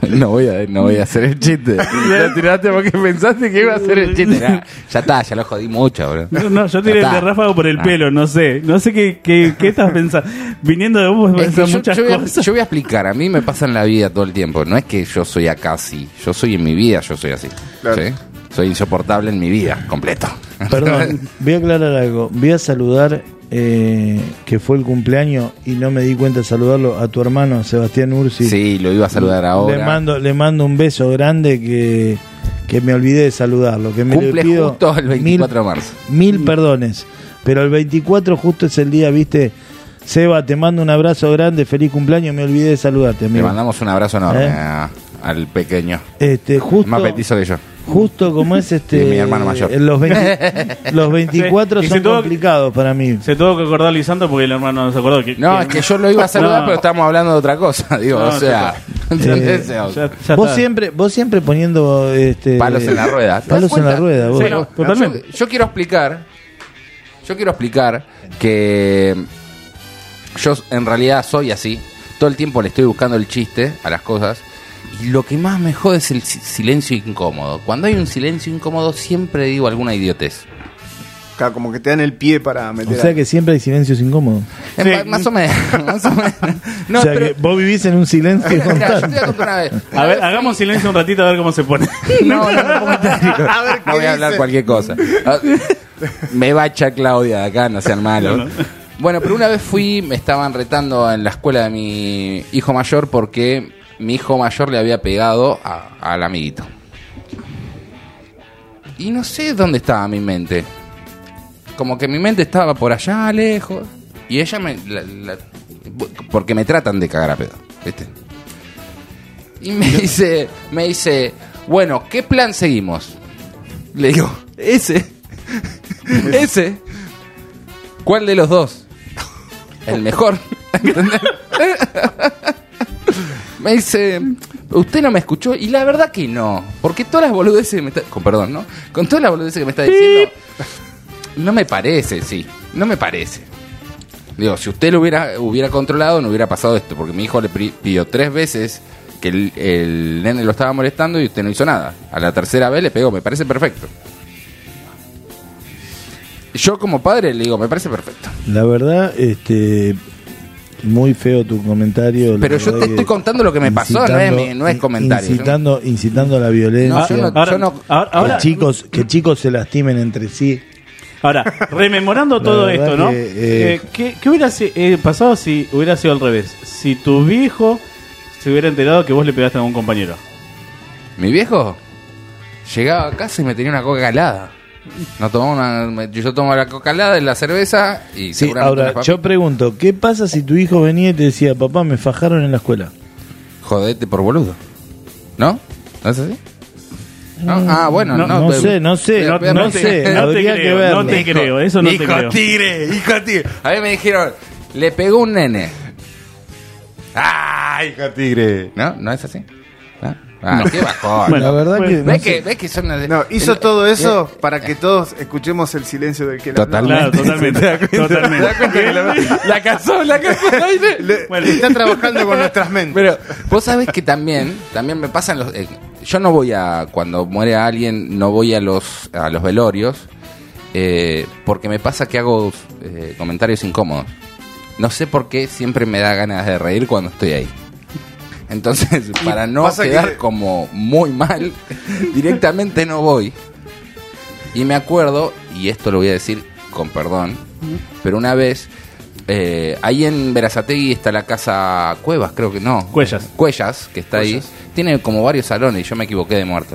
S2: No voy a, no voy a hacer el chiste. Lo tiraste porque pensaste que iba a hacer el chiste. Nah, ya está, ya lo jodí mucho, bro.
S4: No, no, yo tiré el de Ráfago por el
S2: Ah.
S4: pelo, no sé. No sé qué, qué, qué estás pensando. Viniendo de vos,
S2: Es que
S4: pensar
S2: yo,
S4: muchas
S2: yo voy a,
S4: cosas.
S2: yo voy a explicar, a mí me pasa en la vida todo el tiempo. No es que yo soy acá así, yo soy en mi vida, yo soy así.
S3: Claro.
S2: ¿Sí? Soy insoportable en mi vida, completo.
S5: Perdón, voy a aclarar algo. Voy a saludar, eh, que fue el cumpleaños y no me di cuenta de saludarlo, a tu hermano Sebastián Ursi.
S2: Sí, lo iba a saludar ahora.
S5: Le mando, le mando un beso grande que, que me olvidé de saludarlo. Que me
S2: Cumple
S5: le pido
S2: justo el veinticuatro de marzo.
S5: Mil perdones. Pero el veinticuatro justo es el día, viste. Seba, te mando un abrazo grande, feliz cumpleaños, me olvidé de saludarte,
S2: Le
S5: amigo.
S2: mandamos un abrazo enorme
S5: ¿Eh?
S2: a- al pequeño.
S5: Este, justo,
S2: Más petizo que yo.
S5: justo como es este.
S2: Sí, mi hermano mayor.
S5: Los, veinte los veinticuatro
S4: Sí, y se
S5: son
S4: tuvo-
S5: complicados para mí.
S4: Se tuvo que acordar Lisandro porque el hermano no se acordó. Que,
S2: No, es que yo lo iba a saludar,
S4: No.
S2: pero estamos hablando de otra cosa. Digo,
S4: No,
S2: o sea. ¿entendés?
S5: Eh,
S2: O sea,
S4: Ya- ya
S5: Vos
S4: está.
S5: siempre, vos siempre poniendo este,
S2: palos en la rueda. ¿Te das
S5: Palos en la
S2: cuenta?
S5: rueda, vos.
S4: Sí,
S2: Bueno,
S4: totalmente.
S2: Yo, yo quiero explicar. Yo quiero explicar que yo en realidad soy así. Todo el tiempo le estoy buscando el chiste a las cosas. Y lo que más me jode es el si- silencio incómodo. Cuando hay un silencio incómodo, siempre digo alguna idiotez.
S3: Claro, como que te dan el pie para
S5: O
S3: meter.
S5: sea que siempre hay silencios incómodos.
S2: Eh,
S4: Sí.
S2: ma- Más o menos. Más o menos. No,
S5: o sea
S2: pero-
S5: que vos vivís en un silencio
S2: Mira, yo te
S5: constante.
S2: voy a contar una vez.
S4: A ver, hagamos silencio un ratito a ver cómo se pone.
S2: No, no, no, comentario.
S3: A ver,
S2: No
S3: ¿qué
S2: voy a hablar
S3: dice?
S2: cualquier cosa. Ah, Me bacha Claudia de acá, no sean malos.
S4: No, no.
S2: Bueno, pero una vez fui, me estaban retando en la escuela de mi hijo mayor porque mi hijo mayor le había pegado a- al amiguito. Y no sé dónde estaba mi mente. Como que mi mente estaba por allá, lejos. Y ella me... la- la- porque me tratan de cagar a pedo, ¿viste? Y me dice, me dice, bueno, ¿qué plan seguimos? Le digo, ese. Ese. ¿Cuál de los dos? El mejor. ¿Entendés? Me dice, usted no me escuchó. Y la verdad que no. Porque todas las boludeces que me está... Con perdón, ¿no? Con todas las boludeces que me está diciendo... No me parece, sí. No me parece. Digo, si usted lo hubiera, hubiera controlado, no hubiera pasado esto. Porque mi hijo le pri- pidió tres veces que el, el nene lo estaba molestando y usted no hizo nada. A la tercera vez le pegó, me parece perfecto. Yo como padre le digo, me parece perfecto.
S5: La verdad, este, muy feo tu comentario. la
S2: Pero yo
S5: verdad
S2: te
S5: que
S2: estoy contando lo que me pasó, no es, mi- no es comentario.
S5: Incitando, incitando a la violencia.
S2: No, yo no-
S4: Ahora,
S2: yo no-
S4: ahora,
S5: que,
S4: ahora-
S5: chicos, que chicos se lastimen entre sí.
S4: ahora, rememorando
S5: La
S4: todo
S5: verdad
S4: esto, ¿no?
S5: que, eh,
S4: Eh, ¿qué, qué hubiera si- eh, pasado si hubiera sido al revés? Si tu viejo se hubiera enterado que vos le pegaste a un compañero.
S2: Mi viejo llegaba a casa y me tenía una coca helada. No tomaba una, me- yo tomaba la coca helada y la cerveza y
S5: Sí,
S2: seguramente
S5: ahora
S2: unas papas.
S5: yo pregunto, ¿qué pasa si tu hijo venía y te decía, papá, me fajaron en la escuela?
S2: Jodete por boludo. ¿No? ¿No es así? ¿No? Ah, bueno, no.
S5: no
S2: pero-
S5: sé, no sé,
S2: pero-
S5: no-
S2: pero-
S5: no sé,
S4: no te
S5: habría que
S4: creo,
S5: verlo.
S4: no te creo, eso no te
S2: hijo
S4: creo.
S2: tigre, hijo tigre. A mí me dijeron, le pegó un nene. ¡Ah, hijo tigre! ¿No? ¿No es así? ¿No? Ah, qué bajón.
S4: Bueno,
S5: la verdad
S4: bueno,
S5: que no
S2: ¿Ves
S5: sé.
S2: que, ves que son...
S3: No, hizo
S2: el-
S3: todo eso
S2: el-
S3: para que todos escuchemos el silencio del que le
S2: Totalmente.
S3: hablaba.
S4: Claro, totalmente.
S2: ¿Te das cuenta?
S4: totalmente.
S2: ¿Te das cuenta que la, la casó, la casó?
S3: Le-
S4: Bueno.
S3: está trabajando con nuestras mentes.
S2: Pero vos sabés que también, también me pasan los... eh, yo no voy a... Cuando muere alguien, no voy a los, a los velorios, eh, porque me pasa que hago eh, comentarios incómodos. No sé por qué siempre me da ganas de reír cuando estoy ahí. Entonces, para no
S3: pasa
S2: quedar
S3: que-
S2: como muy mal, directamente no voy. Y me acuerdo, y esto lo voy a decir con perdón, pero una vez, eh, ahí en Berazategui está la casa Cuevas, creo que no.
S4: Cuellas.
S2: Cuellas, que está ahí. Tiene como varios salones y yo me equivoqué de muerto.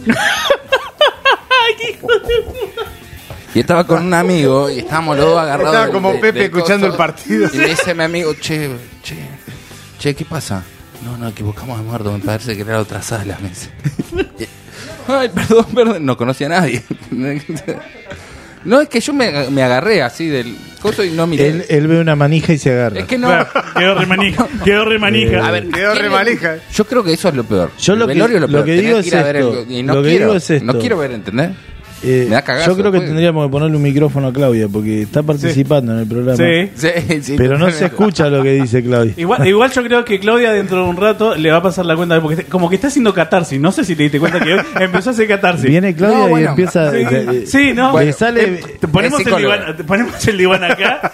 S2: Y estaba con un amigo y estábamos los dos agarrados.
S3: Estaba
S2: del-
S3: como
S2: de-
S3: Pepe
S2: del
S3: escuchando
S2: coso.
S3: el partido.
S2: Y me dice mi amigo, che, che, che, ¿qué pasa? No, no, equivocamos de muerto, me parece que era otra sala, me dice. Ay, perdón, perdón, no conocía a nadie. No, es que yo me, me agarré así del coso y no miré.
S5: Él, él ve una manija y se agarra.
S2: Es que no.
S4: Claro, quedó remanija. Quedó remanija.
S2: A ver,
S3: Quedó
S2: ¿quién
S3: re
S2: le-
S3: manija.
S2: Yo creo que eso es lo peor.
S5: Yo
S2: El
S5: lo que-
S2: velorio es
S5: lo
S2: peor.
S5: que
S2: Tenés
S5: digo
S2: ir
S5: es
S2: a ver
S5: esto.
S2: el- y no
S5: Lo que
S2: quiero,
S5: digo es esto.
S2: No quiero ver, ¿entendés?
S5: Eh,
S2: Me da cagazo
S5: yo creo que
S2: después.
S5: tendríamos que ponerle un micrófono a Claudia porque está participando en el programa.
S4: Sí.
S2: Sí, sí,
S5: Pero no
S2: totalmente.
S5: se escucha lo que dice Claudia.
S4: Igual, igual yo creo que Claudia dentro de un rato le va a pasar la cuenta porque está- como que está haciendo catarsis. No sé si te diste cuenta que hoy empezó a hacer catarsis.
S5: Viene Claudia
S2: No,
S5: y
S2: bueno,
S5: empieza.
S4: Sí,
S5: eh,
S4: sí, no.
S5: le sale.
S4: Te ponemos,
S2: Es
S4: el
S2: psicóloga.
S4: diván, te ponemos el diván acá.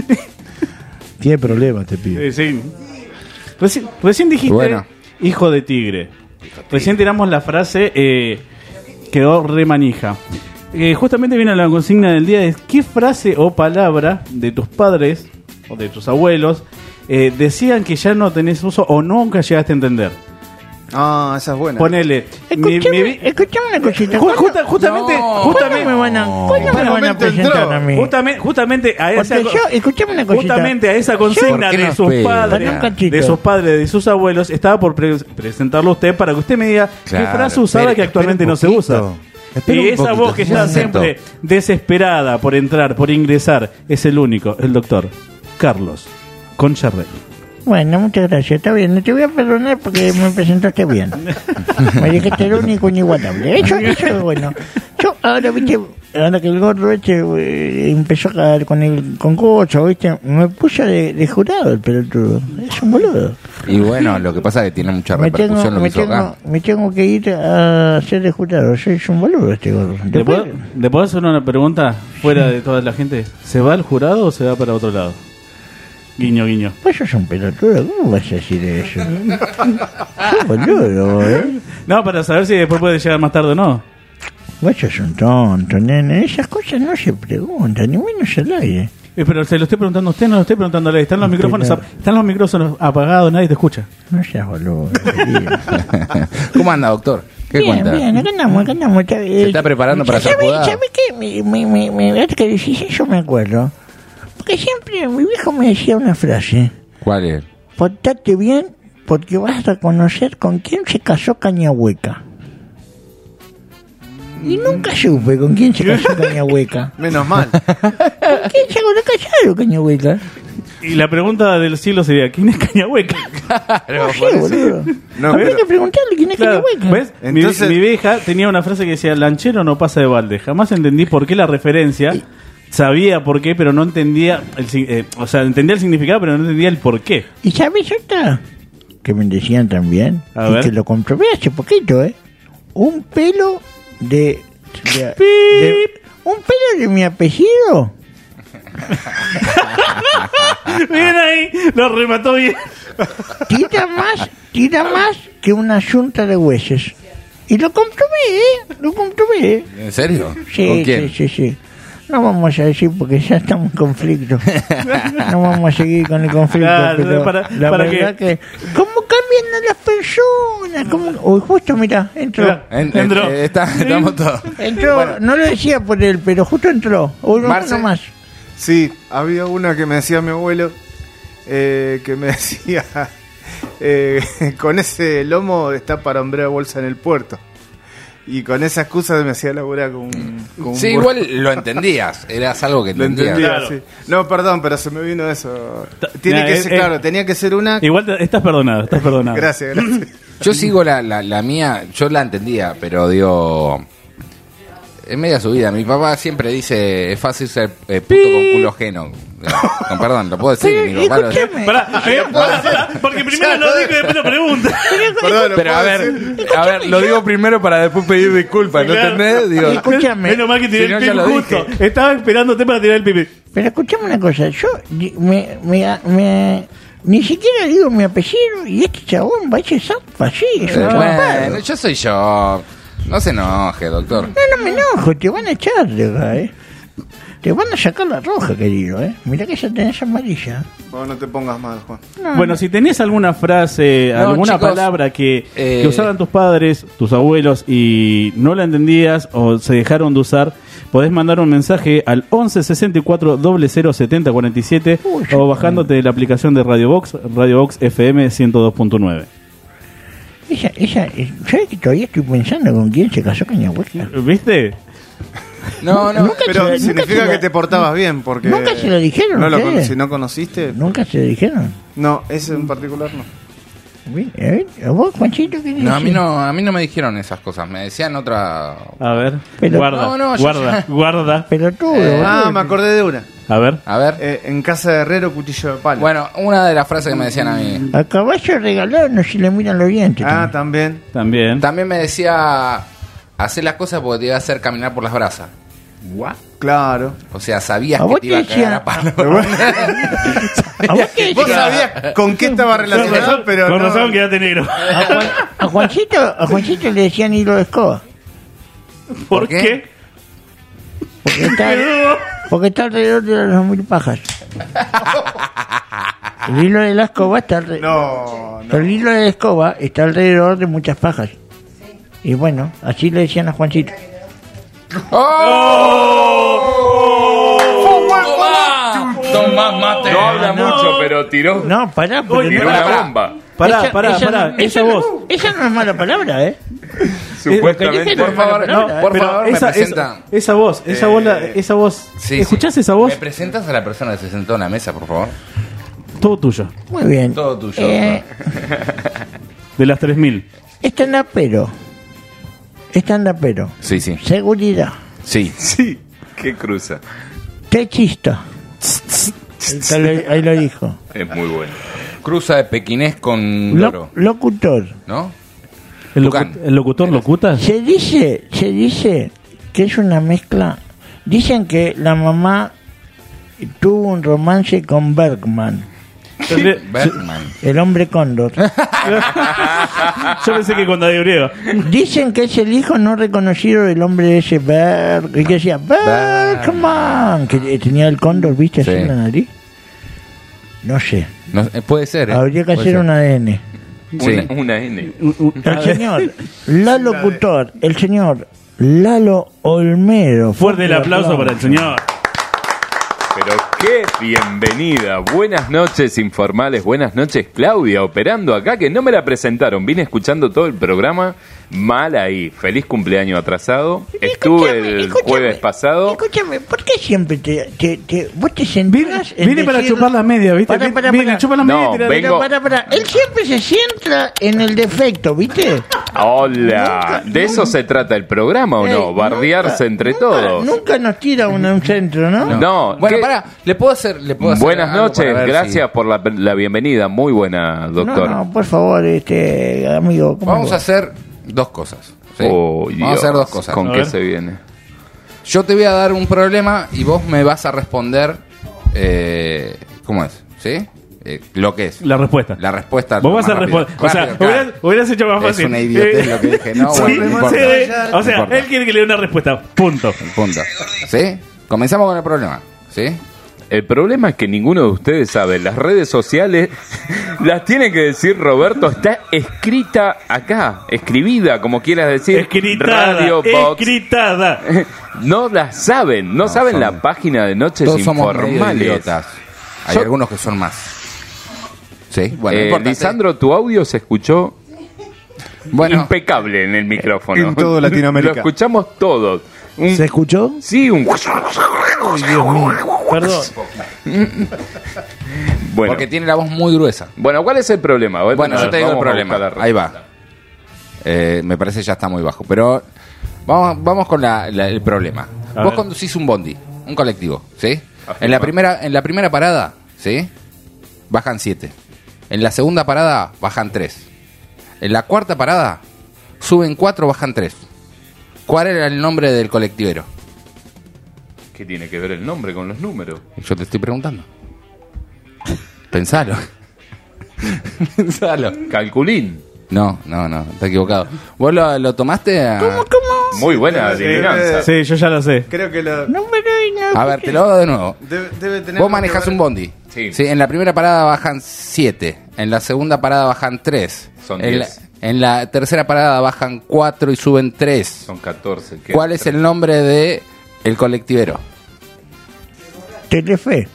S5: Tiene problemas, te pido.
S4: Eh, sí. Reci- recién dijiste
S2: Bueno.
S4: hijo de tigre. Recién tiramos la frase, eh, quedó re manija. Eh, justamente viene la consigna del día: es ¿qué frase o palabra de tus padres o de tus abuelos eh, decían que ya no tenés uso o nunca llegaste a entender?
S3: Ah, esa es buena.
S4: Ponele. mi-
S8: Escuchame,
S4: mi-
S8: escuchame una cosita.
S4: ju- justa- justamente,
S2: No.
S4: justamente,
S8: ¿Cuándo me van a, ¿cuándo me van a
S3: Momento
S8: presentar
S3: entró.
S8: a mí?
S4: justamente, justamente a esa
S8: Porque yo, escuchame una cosita.
S4: Justamente a esa consigna
S2: ¿Por qué
S4: de
S2: nos
S4: sus
S2: pega?
S4: padres,
S8: Para un cachito.
S4: de sus padres, de sus abuelos, estaba por pre- presentarlo a usted para que usted me diga
S2: Claro,
S4: qué frase usaba
S2: espere,
S4: que actualmente
S2: espere un
S4: no se
S2: poquito.
S4: usa.
S2: Espere
S4: Y
S2: un
S4: esa
S2: poquito,
S4: voz que está
S2: un momento.
S4: siempre desesperada por entrar, por ingresar, es el único, el doctor Carlos Concharrey.
S8: Bueno, muchas gracias. Está bien, no te voy a perdonar porque me presentaste bien. Me dijiste el único inigualable. Eso, eso es bueno. Yo ahora, viste, ahora que el gordo este eh, empezó a caer con el concurso, viste, me puse de, de jurado el pelotudo. Es un boludo.
S2: Y bueno, lo que pasa es que tiene mucha
S8: Me tengo,
S2: repercusión lo que
S8: me,
S2: hizo
S8: tengo,
S2: acá.
S8: me tengo que ir a ser de jurado. Soy un boludo este gordo.
S4: ¿Le
S8: Después-
S4: puedo, ¿Le puedo hacer una pregunta fuera de toda la gente? ¿Se va al jurado o se va para otro lado? Guiño, guiño.
S8: Vos sos un pelotudo, ¿cómo vas a decir eso? Sos boludo, ¿eh?
S4: No, para saber si después puede llegar más tarde o no.
S8: Vos sos un tonto, nene. Esas cosas no se preguntan, ni menos al aire.
S4: Eh, pero se lo estoy preguntando a usted, no lo estoy preguntando a él. Están los
S8: Usted
S4: micrófonos,
S8: no.
S4: ap- están los micrófonos apagados, nadie te escucha.
S8: No seas boludo, querido.
S2: ¿Cómo anda, doctor? ¿Qué
S8: Bien,
S2: cuenta?
S8: bien, acá andamos, acá andamos. Está,
S2: Se está preparando para ser
S8: ¿Sabés
S2: jugado.
S8: ¿sabe qué? Me, me, me, me, ahora que decís eso me acuerdo. Porque siempre mi viejo me decía una frase.
S2: ¿Cuál es?
S8: Portate bien porque vas a conocer con quién se casó Cañahueca. Y nunca supe con quién se casó Cañahueca.
S3: Menos mal.
S8: ¿Con quién se habrá casado Cañahueca?
S4: Y la pregunta del siglo sería, ¿quién es Cañahueca?
S8: No sé, boludo.
S3: No,
S8: Habría
S3: pero-
S8: que preguntarle quién es
S4: Claro,
S8: Cañahueca.
S4: ¿ves? Mi-
S3: Entonces-
S4: mi, vieja tenía una frase que decía, lanchero no pasa de balde. Jamás entendí por qué la referencia, sabía por qué, pero no entendía, el, si- eh, o sea, entendía el significado, pero no entendía el por qué.
S8: ¿Y sabes otra? Que me decían también.
S4: A
S8: y
S4: ver.
S8: que lo comprobé hace poquito, ¿eh? Un pelo de... de- de- un pelo de mi apellido.
S4: Bien ahí, lo remató bien.
S8: Tira más, tira más que una yunta de huesos. Y lo comprobé, ¿eh? Lo comprobé.
S2: ¿En serio?
S8: Sí,
S2: ¿Con quién?
S8: sí, sí, sí. No vamos a decir porque ya estamos en conflicto. No vamos a seguir con el conflicto.
S4: Claro,
S8: pero
S4: para-
S8: la
S4: para
S8: verdad que... ¿Cómo cambian a las personas? ¿Cómo? Uy, justo, mira, entró.
S4: Mira.
S2: En-
S4: Entró.
S2: eh, está- estamos todos.
S8: Entró, no lo decía por él, pero justo entró. Uno,
S2: Marce.
S8: uno más.
S3: Sí, había una que me decía mi abuelo, eh, que me decía, eh, con ese lomo está para hombrear bolsa en el puerto. Y con esa excusa me hacía laburar con, un- con un
S2: Sí,
S3: burro.
S2: igual lo entendías. Eras algo que
S3: Lo
S2: entendías.
S3: entendía,
S4: Claro.
S3: sí. No, perdón, pero se me vino eso.
S4: Ta-
S3: Tiene
S4: Mira,
S3: que
S4: es-
S3: ser,
S4: es-
S3: claro, tenía que ser una...
S4: Igual te- estás perdonado, estás perdonado.
S3: Gracias, gracias.
S2: Yo sigo la, la, la mía, yo la entendía, pero digo... Es media subida. Mi papá siempre dice, es fácil ser eh, puto con culo ajeno. Con perdón, lo puedo decir.
S8: Pero,
S2: Mi papá lo-
S8: escúchame.
S4: Pará, eh, pará, pará, porque primero lo digo y después lo pregunta.
S3: Perdón, ¿lo
S2: Pero a
S3: puedo
S2: ver,
S3: decir?
S2: a ver, lo digo primero para después pedir disculpas, ¿no
S4: Claro.
S2: entendés? Digo,
S8: Escúchame.
S4: Menos mal que tiré
S2: Si no,
S4: el
S2: ya
S4: pipi
S2: lo
S4: justo.
S2: dije.
S4: Estaba esperándote para tirar el pipi.
S8: Pero escuchame una cosa. Yo di- me, me, me- ni siquiera digo mi apellido y este chabón va a echar zapa así. Es
S2: eh,
S8: un
S2: bueno,
S8: zarpado.
S2: yo soy yo. No se enoje, doctor.
S8: No, no me enojo, te van a echar de acá, ¿eh? Te van a sacar la roja, querido, ¿eh? Mirá que ya tenés amarilla.
S3: Bueno, no te pongas mal, Juan.
S8: No,
S4: Bueno, si tenés alguna frase,
S2: No,
S4: alguna
S2: chicos,
S4: palabra que,
S2: eh,
S4: que usaban tus padres, tus abuelos y no la entendías o se dejaron de usar, podés mandar un mensaje al once sesenta y cuatro cero cero setenta cuarenta y siete
S8: Uy,
S4: o bajándote de la aplicación de Radio Box, Radio Box F M ciento dos punto nueve.
S8: Esa, esa, eh, ¿sabes que todavía estoy pensando con quién se casó Cañahueca?
S4: ¿Viste?
S2: No, no.
S8: Nunca
S3: Pero
S8: se- nunca
S3: significa
S8: se la-
S3: que te portabas bien, porque...
S8: Nunca se lo dijeron
S3: No lo
S8: ustedes.
S3: cono- si no conociste...
S8: ¿Nunca se lo dijeron?
S3: No, ese en particular no.
S8: ¿Eh? ¿A vos, Juanchito, qué
S2: No, a mí
S8: dices?
S2: no, a mí no me dijeron esas cosas. Me decían otra.
S4: A ver,
S8: Pero-
S4: guarda,
S2: No, no, yo
S4: guarda,
S2: ya-
S4: guarda.
S8: Pero tú,
S2: Eh,
S8: boludo,
S3: Ah, me acordé de una.
S4: A ver.
S2: A ver.
S3: Eh, en casa de herrero, cuchillo de palo.
S2: Bueno, una de las frases que me decían a mí.
S8: a caballo regalado no se le miran los dientes.
S3: Ah,
S8: también.
S3: también.
S4: También.
S2: También me decía hacer las cosas porque te iba a hacer caminar por las brasas.
S3: Claro.
S2: O sea, sabías
S8: ¿A
S2: que
S8: vos
S2: te iba a
S8: te
S2: cagar
S8: decía-
S2: a palo.
S8: ¿A vos qué
S3: Vos
S8: decía?
S3: sabías con qué estaba
S4: Con
S3: relacionado,
S4: razón,
S3: pero
S4: con
S3: no.
S4: razón quédate negro.
S8: A, Juan- a Juanchito, a Juanchito le decían hilo de escoba.
S4: ¿Por
S2: qué?
S4: qué?
S8: Porque está, porque está alrededor de las dos mil pajas. El hilo de la escoba está alrededor.
S3: No, no.
S8: El hilo de la escoba está alrededor de muchas pajas. Y bueno, así le decían a Juanchito.
S2: Toma mate.
S9: No habla mucho, pero tiró,
S8: No, pará, pero
S9: tiró
S8: no-
S9: una bomba.
S4: Pará,
S8: esa-
S4: pará,
S8: esa
S4: pará.
S8: no-
S4: Esa
S8: no-
S4: voz.
S8: Esa no es mala palabra, ¿eh?
S9: Supuestamente.
S8: Por
S2: favor,
S8: no,
S2: por
S4: Pero
S2: favor, me
S4: esa,
S2: presenta.
S4: esa, esa voz, esa voz, la- esa voz.
S2: Sí,
S4: ¿Escuchás
S2: sí.
S4: esa voz?
S2: ¿Me presentas a la persona que se sentó en la mesa, por favor?
S4: Todo tuyo.
S8: Muy bien.
S2: Todo tuyo.
S8: Eh,
S4: De las tres mil.
S8: Stand-upero. Stand-upero.
S2: Sí, sí.
S8: Seguridad.
S2: Sí.
S9: Sí, qué cruza.
S8: Techista. Ahí lo- Ahí lo dijo.
S9: Es muy bueno.
S2: Cruza de pequinés con
S8: Lo-
S2: loro,
S8: locutor.
S2: ¿no?
S4: ¿El,
S2: Tucán.
S4: locu- el locutor locuta?
S8: Se dice, se dice que es una mezcla. Dicen que la mamá tuvo un romance con Bergman,
S4: Tendría-
S2: Bergman.
S8: el hombre cóndor.
S4: Yo pensé que con David Briego.
S8: Dicen que es el hijo no reconocido del hombre ese Berg, que decía Bergman, que tenía el cóndor, ¿viste? Así
S2: Sí.
S8: en la nariz. No sé.
S2: No, eh, puede ser, ¿eh?
S8: Habría que
S2: Puede
S8: hacer
S2: ser.
S8: un A D N.
S2: Sí.
S9: Una, una N.
S8: El señor, la locutor, el señor Lalo Olmedo.
S4: Fuerte el aplauso para el señor.
S9: Pero qué bienvenida. Buenas noches, informales. Buenas noches, Claudia, operando acá, que no me la presentaron. Vine escuchando todo el programa. Mal ahí. Feliz cumpleaños atrasado. Estuve
S8: Escúchame,
S9: el
S8: escúchame,
S9: jueves pasado.
S8: Escúchame, ¿por qué siempre te, te, te- vos te centras en
S4: Viene para
S8: decir-
S4: chupar las medias, ¿viste?
S8: Pará, pará,
S4: Viene,
S8: pará.
S4: chupa las
S9: No,
S4: medias y tira-
S9: vengo-
S8: Pero pará, pará. Él siempre se centra en el defecto, ¿viste?
S9: Hola.
S8: Nunca-
S9: ¿De eso se trata el programa o
S8: Ey,
S9: no? Bardearse
S8: nunca-
S9: entre
S8: nunca-
S9: todos.
S8: Nunca nos tira uno a un centro, ¿no?
S9: No.
S2: Bueno,
S9: ¿qué?
S2: pará, le puedo hacer. Le puedo hacer
S9: Buenas
S2: algo
S9: noches.
S2: para ver
S9: Gracias
S2: si-
S9: por la, la bienvenida. Muy buena, doctor.
S8: No, no, por favor, este amigo. ¿cómo
S2: Vamos
S8: va?
S2: a hacer dos cosas. ¿sí?
S9: Oh,
S2: Vamos a
S9: Dios.
S2: hacer dos cosas.
S9: ¿Con
S4: A
S9: qué
S4: ver.
S9: se viene?
S2: Yo te voy a dar un problema y vos me vas a responder. Eh, ¿Cómo es? ¿Sí? Eh, lo que es.
S4: La respuesta.
S2: La respuesta.
S4: Vos vas
S2: más
S4: a
S2: rápido.
S4: responder. O sea,
S2: Rápido, claro.
S4: hubieras, hubieras hecho más
S2: Es
S4: fácil.
S2: una idiotez lo que dije, no,
S4: Sí,
S2: bueno, no importa.
S4: sí. O
S2: No
S4: sea,
S2: importa.
S4: él quiere que le dé una respuesta. Punto.
S2: Punto. ¿Sí? Comenzamos con el problema. ¿Sí?
S9: El problema es que ninguno de ustedes sabe. Las redes sociales las tiene que decir Roberto. Está escrita acá, escribida, como quieras decir.
S4: Escritada.
S9: Radio Box.
S4: Escritada.
S9: No las saben. No,
S2: No,
S9: saben
S2: son-
S9: la página de Noches
S2: Todos somos medio
S9: Informales.
S2: idiotas. Hay
S9: Son-
S2: algunos que son más. ¿Sí? Bueno, no
S9: Eh,
S2: importa.
S9: Lisandro, tu audio se escuchó
S2: Bueno,
S9: impecable en el micrófono.
S3: En todo Latinoamérica.
S9: Lo escuchamos todos. Un-
S5: ¿Se escuchó?
S9: Sí, un...
S4: Perdón.
S9: Bueno,
S2: porque tiene la voz muy gruesa.
S9: bueno, ¿cuál es el problema?
S2: Bueno, yo te digo el
S9: Vamos a
S2: problema.
S9: buscar la
S2: Ahí va. Eh, me parece ya está muy bajo. Pero vamos, vamos con la- la- el problema.
S4: A
S2: Vos
S4: ver.
S2: conducís un bondi, un colectivo, ¿sí?
S9: Afirma.
S2: En la primera, en la primera parada, ¿sí? Bajan siete. En la segunda parada bajan tres. En la cuarta parada suben cuatro, bajan tres. ¿Cuál era el nombre del colectivero?
S9: ¿Qué tiene que ver el nombre con los números?
S2: Yo te estoy preguntando. Pensalo. Pensalo.
S9: Calculín.
S2: No, no, no, está equivocado. ¿Vos lo, lo tomaste a...
S9: Muy buena
S3: Sí,
S9: adivinanza.
S4: Sí, yo ya lo sé.
S3: Creo que lo,
S8: No me doy, no.
S2: A ver, te lo hago de nuevo.
S3: debe, debe tener
S2: Vos
S3: algo
S2: manejás
S3: que ver-
S2: un bondi.
S9: Sí.
S2: En la primera parada bajan siete. En la segunda parada bajan tres.
S9: Son
S2: en la,
S9: diez.
S2: en la tercera parada bajan cuatro y suben tres.
S9: Son catorce. ¿qué?
S2: ¿Cuál es el nombre de el colectivero?
S8: Telefe.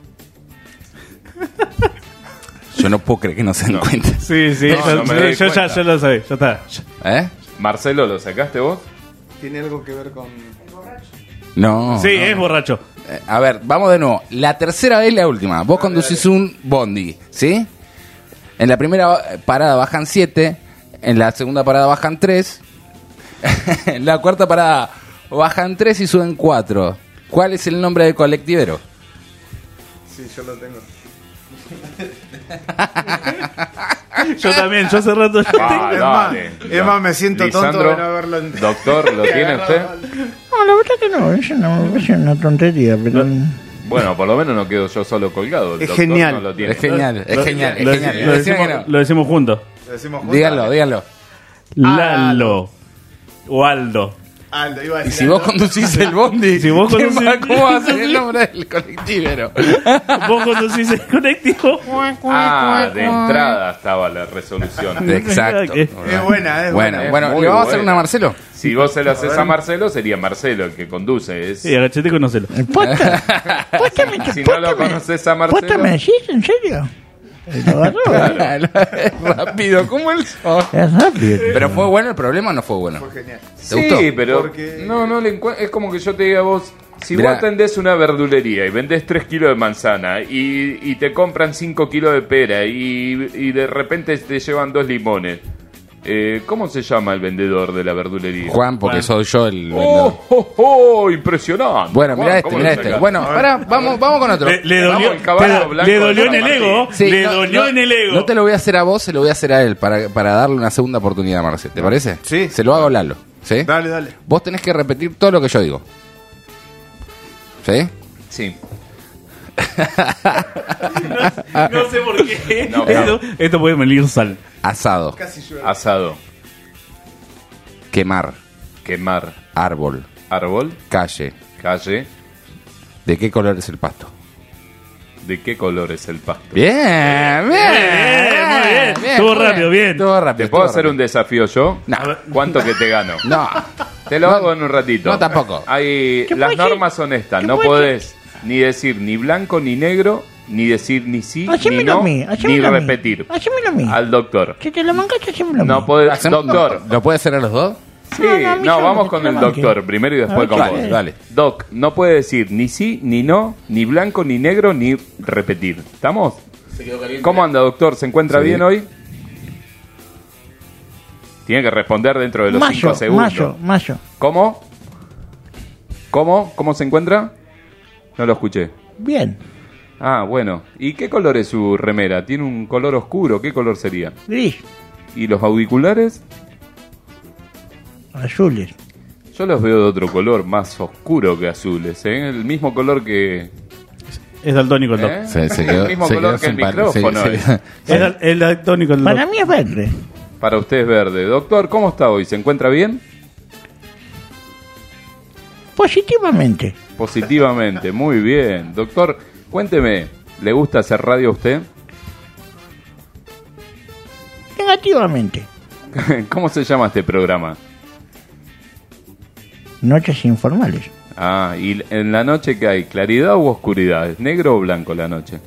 S2: Yo no puedo creer que no se den cuenta.
S4: Sí, sí.
S9: No,
S4: yo
S9: no me
S4: sí,
S9: doy
S4: yo ya
S9: cuenta.
S4: yo lo sé. Ya está.
S2: ¿Eh?
S9: Marcelo, ¿lo sacaste vos?
S3: Tiene algo que ver con...
S2: No.
S4: Sí,
S2: no.
S4: es borracho.
S2: Eh, A ver, vamos de nuevo. La tercera vez, la última. Vos conducís un bondi, ¿sí? En la primera parada bajan siete, en la segunda parada bajan tres, en la cuarta parada bajan tres y suben cuatro. ¿Cuál es el nombre del colectivero?
S3: Sí, yo lo tengo.
S4: Yo también, yo hace rato ya
S9: Ah,
S3: Es
S4: tengo.
S3: más,
S9: dale.
S3: es más, me siento tonto
S9: Lisandro,
S3: de no haberlo entendido.
S9: Doctor, ¿lo tiene usted?
S8: No, la verdad que no, es una, es una tontería, pero...
S9: Bueno, por lo menos no quedo yo solo colgado. El
S3: Es
S9: doctor
S3: genial.
S9: no lo tiene.
S2: Es genial, es
S4: Lo-
S2: genial, es
S4: lo,
S2: genial.
S4: lo
S2: Decime
S4: decimos,
S2: que no.
S4: lo decimos juntos.
S3: ¿Lo decimos juntos?
S2: Díganlo, díganlo.
S4: Lalo. O Aldo.
S3: Aldo, iba a
S2: Y
S3: decir
S2: si vos
S3: Aldo.
S2: conducís el bondi,
S4: Si vos
S2: ¿qué
S4: conducís-
S2: más? ¿Cómo va a ser el nombre del colectivero?
S4: Vos conducís el colectivo.
S9: Ah, de entrada estaba la resolución.
S2: Exacto.
S4: ¿Qué?
S3: Es buena, es
S2: Bueno,
S3: buena.
S2: bueno,
S9: muy
S2: ¿le vamos a hacer
S9: buena.
S2: una a Marcelo?
S9: Si vos se lo haces a Marcelo, sería Marcelo el que conduce. Es...
S4: Sí, agachate y conocelo.
S8: ¿Posta? ¿Posta me,
S9: Si no
S8: posta
S9: lo
S8: me-
S9: conoces a
S8: ¿Posta me
S9: Marcelo,
S8: decís? ¿En serio? Lo agarró, ¿eh?
S2: Rápido, ¿cómo el sol?
S8: Es rápido.
S2: ¿Pero fue bueno el problema o no fue bueno?
S3: Fue genial.
S2: ¿Te
S9: sí,
S2: gustó?
S9: pero
S3: Porque-
S9: no, no le encuent- es como que yo te diga a vos, si
S2: Mirá.
S9: vos atendés una verdulería y vendés tres kilos de manzana y, y te compran cinco kilos de pera y, y de repente te llevan dos limones, eh, ¿cómo se llama el vendedor de la verdulería?
S2: Juan, porque
S4: Juan.
S2: soy yo el vendedor.
S9: ¡Oh, oh, oh! Impresionante.
S2: Bueno,
S9: Juan,
S2: mira este,
S9: ¿cómo
S2: mira
S9: lo
S2: este.
S9: sacás?
S2: Bueno, pará, vamos, vamos con otro.
S4: Le, le
S9: Vamos,
S4: dolió,
S9: el caballo
S4: te-
S9: blanco
S4: le dolió
S9: de
S4: en el
S9: San
S4: ego.
S9: Martín.
S2: Sí,
S4: le
S2: no,
S4: dolió
S2: no,
S4: en el ego.
S2: No te lo voy a hacer a vos, se lo voy a hacer a él para, para darle una segunda oportunidad a Marce. ¿Te parece?
S3: Sí.
S2: Se lo hago a Lalo. ¿Sí?
S3: Dale, dale.
S2: Vos tenés que repetir todo lo que yo digo. ¿Sí?
S9: Sí.
S4: No sé por qué.
S9: No,
S4: esto, esto puede venir sal.
S2: Asado,
S3: Casi llueve.
S9: Asado,
S2: quemar,
S9: quemar,
S2: árbol,
S9: árbol,
S2: calle.
S9: calle.
S2: ¿De qué color es el pasto?
S9: ¿De qué color es el pasto?
S2: Bien, bien,
S4: Bien, muy bien. Estuvo
S2: muy
S4: rápido, bien.
S2: Estuvo rápido.
S9: ¿Te puedo
S2: estuvo
S9: hacer un
S2: rápido.
S9: desafío yo?
S2: No.
S9: ¿Cuánto que te gano?
S2: No.
S9: Te lo
S2: No,
S9: hago en un ratito.
S2: no, tampoco.
S9: Hay,
S8: ¿Qué
S9: las
S8: puede
S9: normas son estas.
S8: ¿Qué
S9: No
S8: puede
S9: podés ni decir ni blanco ni negro, ni decir ni sí, ni
S8: Hacémelo
S9: no,
S8: a mí,
S9: ni
S8: hacémelo a mí.
S9: repetir.
S8: Hacémelo a mí.
S9: Al doctor.
S8: Si te lo mancaste, hacémelo a mí.
S9: No podés,
S2: ¿Hacemos-
S9: doctor.
S2: ¿Lo puede hacer a los dos?
S9: Sí,
S8: No, no, a mí
S9: no,
S8: yo
S9: vamos
S8: no,
S9: con
S8: que
S9: el
S8: te lo banque.
S9: doctor primero y después
S8: ver,
S9: con
S8: dale,
S9: vos.
S2: dale.
S9: Doc, no puede decir ni sí, ni no, ni blanco, ni negro, ni repetir. ¿Estamos? ¿Cómo anda, doctor? ¿Se encuentra
S2: Sí.
S9: bien hoy? Tiene que responder dentro de los
S8: Mayo,
S9: cinco segundos.
S8: mayo, mayo.
S9: ¿Cómo? ¿Cómo? ¿Cómo se encuentra? No lo escuché.
S8: Bien.
S9: Ah, bueno. ¿Y qué color es su remera? ¿Tiene un color oscuro? ¿Qué color sería?
S8: Gris.
S9: ¿Y los auriculares?
S8: Azules.
S9: Yo los veo de otro color, más oscuro que azules, ¿eh? El mismo color que...
S4: Es daltónico el doc.
S9: ¿eh?
S2: Se, se quedó,
S9: el mismo
S2: se
S9: color
S2: quedó
S9: que el
S2: sin pa-
S9: micrófono.
S2: se-
S9: ¿eh?
S2: se-
S4: Es dal- el daltónico el doc.
S8: Para mí es verde.
S9: Para usted es verde. Doctor, ¿cómo está hoy? ¿Se encuentra bien?
S8: Positivamente.
S9: Positivamente, muy bien. Doctor, cuénteme, ¿le gusta hacer radio a usted?
S8: Negativamente.
S9: ¿Cómo se llama este programa?
S8: Noches informales.
S9: Ah, ¿y en la noche qué hay? ¿Claridad u oscuridad? ¿Es negro o blanco la noche?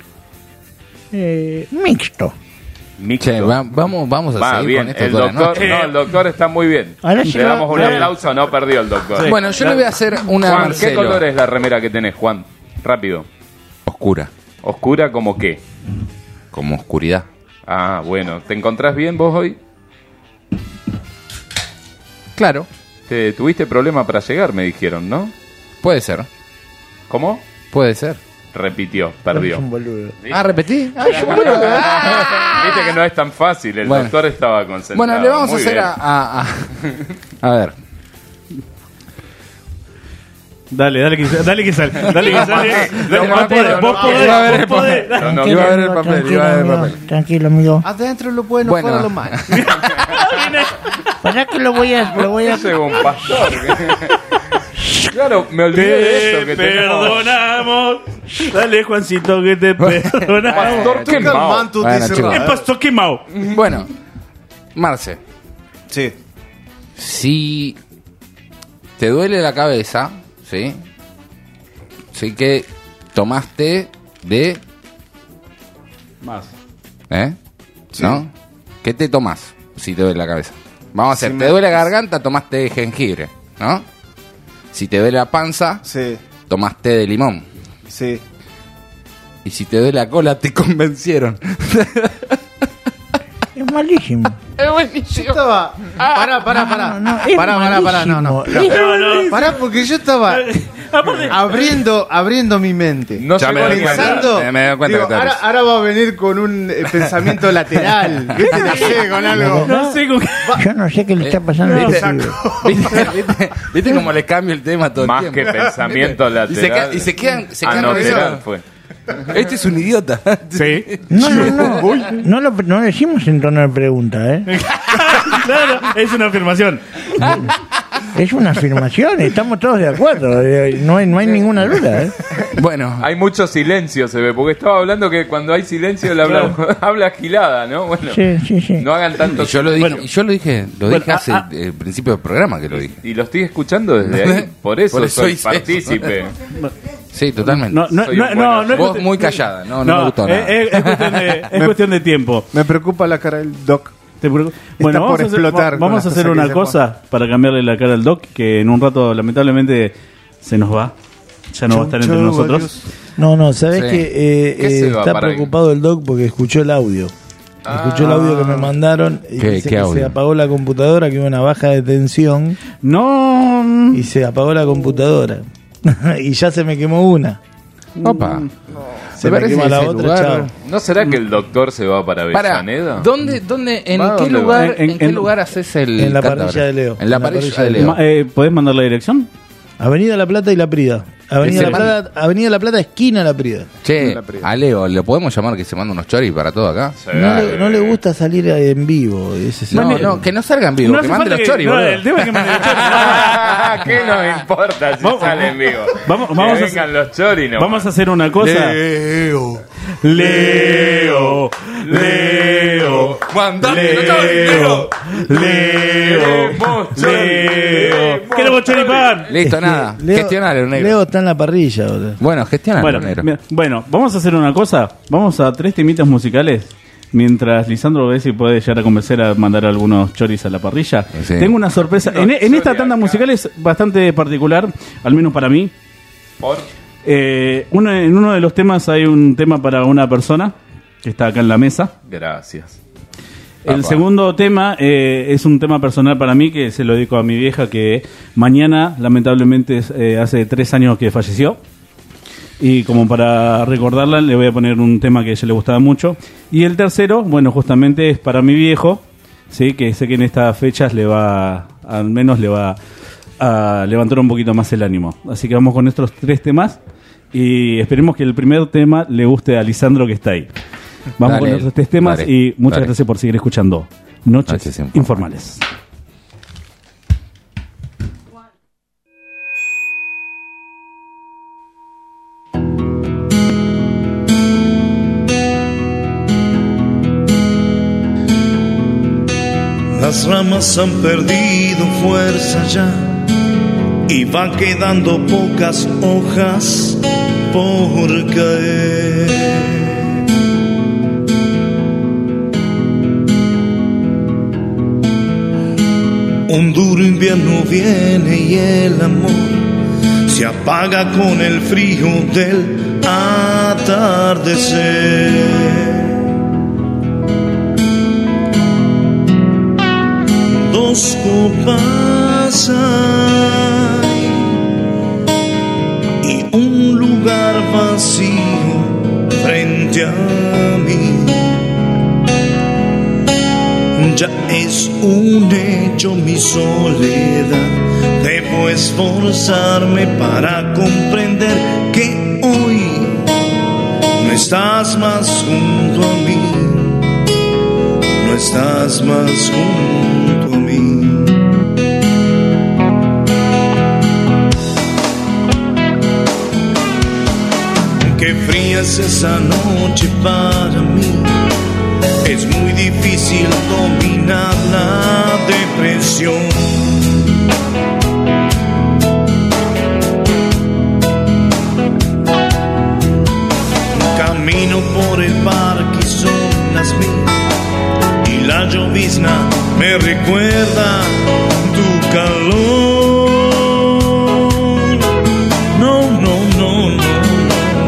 S8: Eh, mixto.
S9: Mixto.
S2: Che, va- vamos, vamos a
S9: Va,
S2: seguir
S9: bien,
S2: con esto
S9: el
S2: toda la
S9: doctor,
S2: noche.
S9: no, el doctor está muy bien.
S8: Ahora sí
S9: Le
S8: va-
S9: damos un
S8: ahora-
S9: aplauso, no perdió el doctor.
S2: Bueno, yo le voy a hacer una
S9: Juan, ¿qué
S2: Marcelo.
S9: color es la remera que tenés, Juan? Rápido.
S2: Oscura,
S9: ¿Oscura como qué?
S2: como oscuridad.
S9: Ah, bueno. ¿Te encontrás bien vos hoy?
S2: Claro,
S9: Te, tuviste problema para llegar, me dijeron, ¿no?
S2: puede ser,
S9: ¿Cómo?
S2: puede ser.
S9: Repitió, perdió.
S8: Es un boludo.
S2: Ah, repetí. Ah,
S9: Viste que no es tan fácil, el
S2: Bueno.
S9: doctor estaba concentrado.
S2: Bueno, le vamos a
S9: Muy
S2: hacer
S9: bien.
S2: a, a, a- a ver.
S4: Dale, dale que sal, dale que sal, dale que sal. eh.
S9: No,
S4: Dale,
S9: no,
S4: vos
S9: no,
S4: podés,
S9: no,
S4: vos
S9: no,
S4: podés,
S2: iba a ver
S4: vos
S2: el
S4: podés.
S9: No, no,
S8: Tranquilo,
S2: iba a ver el
S8: amigo,
S2: papel,
S8: tranquilo,
S2: iba a ver el
S8: amigo,
S2: papel.
S8: Tranquilo, amigo.
S3: Adentro lo bueno,
S2: Bueno.
S3: fuera lo malo.
S8: ¿Para que lo voy a, lo voy a...
S9: Llegó un pastor. Claro, me olvidé de eso
S4: Te
S9: que tenemos.
S4: perdonamos. Dale, Juancito, que te perdonamos.
S9: Pastor
S3: Toca el
S9: quemado.
S3: manto
S2: Bueno,
S3: de
S2: chicos.
S4: ¿Qué pasó, quemado?
S2: Bueno, Marce,
S3: Sí.
S2: si te duele la cabeza, ¿sí? Sí que tomaste de...
S4: Más.
S2: ¿Eh?
S3: Sí.
S2: ¿No? ¿Qué te tomás si te duele la cabeza? Vamos a hacer,
S3: Si
S2: te
S3: me-
S2: duele la garganta, tomaste de jengibre, ¿no? Si te duele la panza,
S3: Sí.
S2: tomaste de limón.
S3: Sí.
S2: Y si te duele la cola, te convencieron.
S8: es malísimo.
S2: Es buenísimo.
S3: Yo estaba. Pará, pará, pará.
S8: No, no, es
S3: Pará, pará, pará. No, no.
S8: malísimo.
S4: No, no.
S3: Pará, porque yo estaba
S4: Aparte,
S3: abriendo, abriendo mi mente.
S9: No
S2: Ya
S9: sé
S2: me
S9: cuál
S2: doy
S9: es.
S2: cuenta.
S3: Pensando,
S2: Me- me doy cuenta
S3: digo,
S2: que te
S3: ahora,
S2: abres.
S3: ahora va a venir con un eh, pensamiento lateral. ¿Viste? No sé, con algo.
S4: no sé con qué.
S8: Yo no sé qué le está pasando a
S2: ¿Viste?
S8: este pibe.
S2: ¿Viste, viste, ¿Viste cómo le cambio el tema todo el
S9: Más
S2: tiempo?
S9: que pensamiento
S2: ¿Viste? Y se,
S9: lateral.
S2: queda- y se quedan, se quedan
S9: Anoteral
S2: revisados.
S9: fue.
S2: Este es un idiota.
S4: Sí.
S8: No, no, no. No lo no decimos en tono de pregunta, ¿eh?
S4: Claro, es una afirmación.
S8: Es una afirmación, estamos todos de acuerdo. eh, No hay, no hay ninguna duda, ¿eh?
S2: Bueno,
S9: Hay mucho silencio, se ve, porque estaba hablando que cuando hay silencio le habla, habla gilada, ¿no? Bueno,
S8: Sí, sí, sí.
S9: no hagan tanto.
S2: y yo lo dije,
S4: Bueno.
S2: y yo lo dije, lo
S4: Bueno,
S2: dije hace
S4: ah, ah.
S2: el principio del programa que lo dije.
S9: Y lo estoy escuchando desde ahí, por eso,
S2: Por eso
S9: soy
S2: hice eso.
S9: partícipe.
S2: Sí, totalmente.
S4: No, no,
S9: Soy
S4: no,
S9: un
S4: no,
S9: buen
S4: no es
S2: Vos
S4: cuestión-
S2: muy callada, no, no, me gustó
S4: es,
S2: nada.
S4: es- es cuestión de, es cuestión de tiempo.
S3: Me preocupa la cara del Doc.
S4: Te preocup- Bueno, vamos
S3: por
S4: a hacer,
S3: explotar
S4: va-
S3: con
S4: vamos a
S3: las
S4: hacer
S3: cosas
S4: una
S3: que se
S4: cosa para cambiarle la cara al Doc, que en un rato lamentablemente se nos va. Ya no va a estar entre
S3: Chau,
S4: nosotros.
S3: adiós.
S5: No, no, sabés
S2: Sí.
S5: que eh,
S9: ¿Qué se
S5: eh,
S9: va
S5: está
S9: para ahí?
S5: preocupado el Doc porque escuchó el audio. Escuchó el audio que me mandaron y
S2: ¿Qué-
S5: dice
S2: qué
S5: que
S2: audio?
S5: se apagó la computadora, que hubo una baja de tensión
S4: No.
S5: y se apagó la computadora. Y ya se me quemó una.
S2: Opa.
S5: Se
S2: Me
S5: me
S2: parece
S5: quema la
S2: ese
S5: otra,
S2: lugar-
S5: chao.
S9: ¿No será que el doctor se va para
S2: Para,
S9: Avellaneda?
S2: ¿dónde, dónde, en
S9: ¿Va?
S2: qué
S9: ¿Dónde va?
S2: lugar,
S4: En-
S2: en, qué
S4: en-
S2: lugar haces el
S5: en la
S2: cántabro?
S5: parrilla de Leo.
S2: En la parrilla de Leo.
S4: Ma- eh, ¿Podés mandar la dirección?
S5: Avenida La Plata y La Prida. Avenida
S2: Ese
S5: La Plata, Avenida La Plata, esquina La Prida.
S2: Che,
S3: La prima.
S2: a Leo, ¿le podemos llamar que se manda unos choris para todo acá?
S9: Sí.
S5: No le, no le gusta salir en vivo. Ese es el
S2: No,
S5: tema.
S2: no, que no salgan vivos,
S4: No
S2: que
S4: hace
S2: mande
S4: falta
S2: los
S4: que-
S2: choris,
S4: no,
S2: boludo.
S4: el tema es que mande los choris.
S9: ¿Qué nos importa si
S4: Vamos-
S9: sale en vivo?
S4: vamos-
S9: Que
S4: vamos a
S9: vengan
S4: hacer-
S9: los choris, no.
S4: Vamos a hacer una cosa.
S2: Leo.
S4: Leo, Leo,
S2: Mandame los
S4: Leo,
S2: choris,
S4: Leo,
S9: Queremos chori,
S4: Leo.
S9: queremos
S4: Queremos choripán.
S2: Listo,
S5: Es que
S2: nada.
S5: Leo-
S2: Gestionalo, negro.
S5: Leo está en la parrilla ahora.
S2: Bueno, gestionalo,
S4: Bueno,
S2: negro.
S4: mira, bueno, vamos a hacer una cosa. Vamos a tres temitas musicales. Mientras Lisandro ve si puede llegar a convencer a mandar algunos choris a la parrilla.
S2: Sí.
S4: Tengo una sorpresa. En, en esta tanda musical es bastante particular, al menos para mí.
S9: Por-
S4: Eh, uno- en uno de los temas hay un tema para una persona que está acá en la mesa.
S9: Gracias.
S4: El
S2: Papá.
S4: segundo tema eh, es un tema personal para mí que se lo dedico a mi vieja que mañana, lamentablemente, es, eh, hace tres años que falleció. Y como para recordarla, le voy a poner un tema que a ella le gustaba mucho. Y el tercero, bueno, justamente es para mi viejo, sí, que sé que en estas fechas le va, al menos le va a levantar un poquito más el ánimo. Así que vamos con estos tres temas y esperemos que el primer tema le guste a Lisandro que está ahí. Vamos
S2: Dale,
S4: con estos tres temas
S2: dale,
S4: y muchas
S2: dale.
S4: gracias por seguir escuchando Noches,
S2: Noches
S4: Informales.
S5: Las ramas han perdido fuerza ya y van quedando pocas hojas por caer. Un duro invierno viene y el amor se apaga con el frío del atardecer. Dos copas hay y un lugar vacío frente a mí. Ya es un hecho mi soledad. Debo esforzarme para comprender que hoy no estás más junto a mí. No estás más junto a mí. Qué fría es esa noche para mí. Es muy difícil dominar la depresión. Camino por el parque y son las mil y la llovizna me recuerda tu calor. No, no, no, no.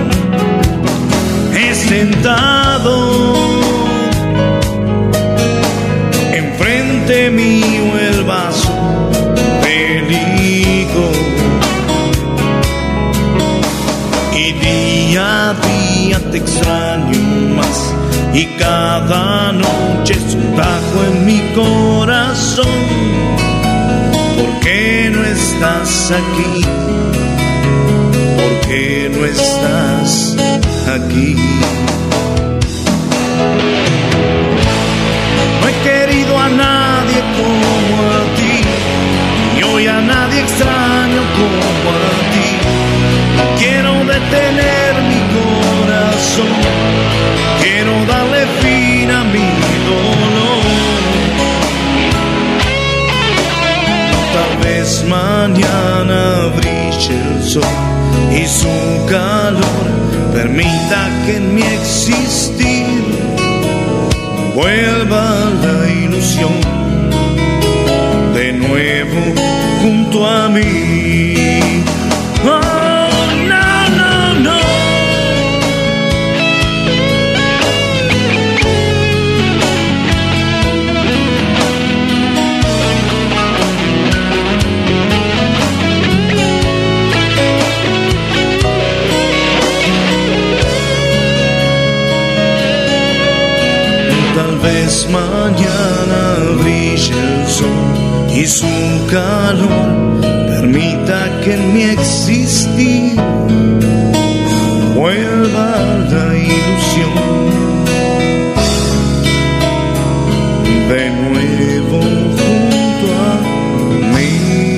S5: He sentado esta noche es un tajo en mi corazón. ¿Por qué no estás aquí? ¿Por qué no estás aquí? No he querido a nadie como a ti, y hoy a nadie extraño como a ti. Quiero detener mi corazón, quiero darle fin a mi dolor. Tal vez mañana brille el sol y su calor permita que en mi existir vuelva la ilusión de nuevo junto a mí. Oh, no, no, no. Tal vez mañana brille el sol y su calor permita que en mi existir vuelva la ilusión de nuevo junto a mí.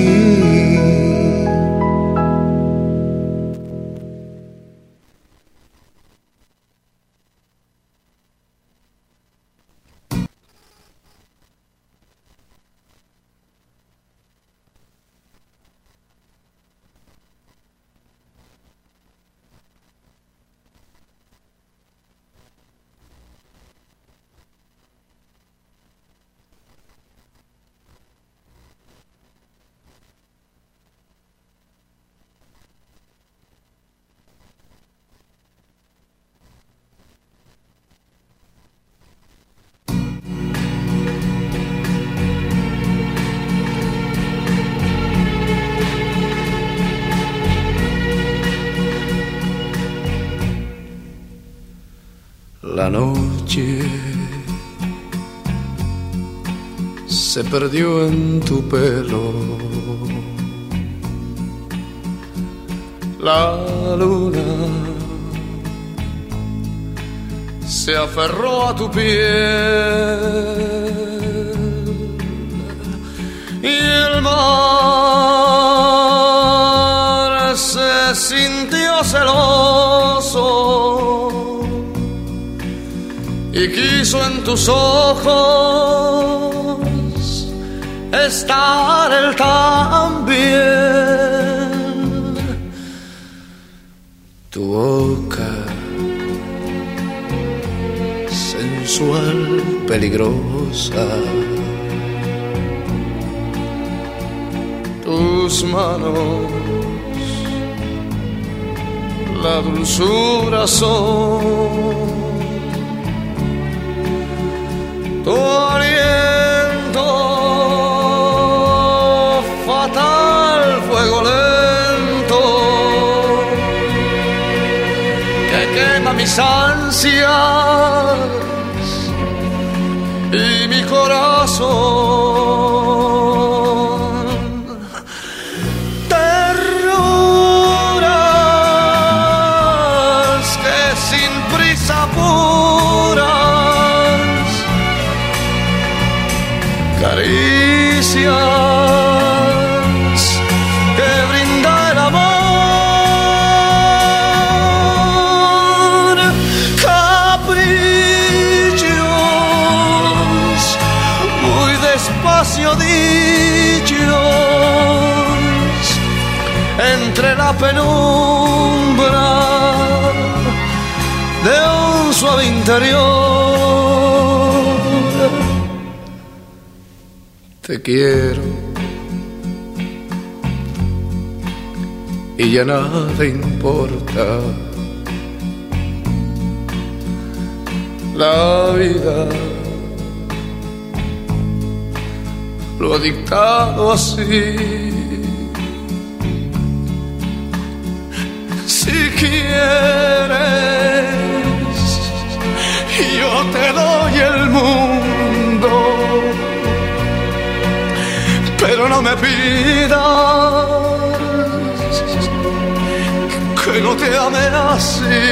S10: La noche se perdió en tu pelo, la luna se aferró a tu piel y el mar se sintió celoso y quiso en tus ojos estar él también. Tu boca sensual, peligrosa, tus manos la dulzura son. Tu aliento fatal, fuego lento que quema mis ansias y mi corazón. Terruras que sin prisa apuras, caricias que brinda el amor, caprichos muy despacio dichos entre la penumbra de un suave interior. Te quiero y ya nada importa. La vida lo ha dictado así. Si quieres, yo te doy el mundo, pero no me pidas que no te ame así.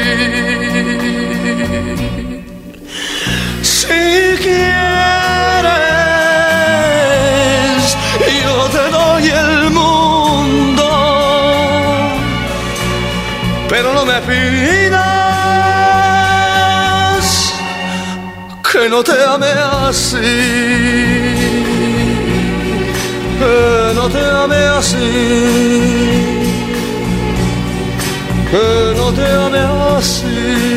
S10: Si quieres, yo te doy el mundo, pero no me pidas que no te ame así, que no te ame así, que no te ame así.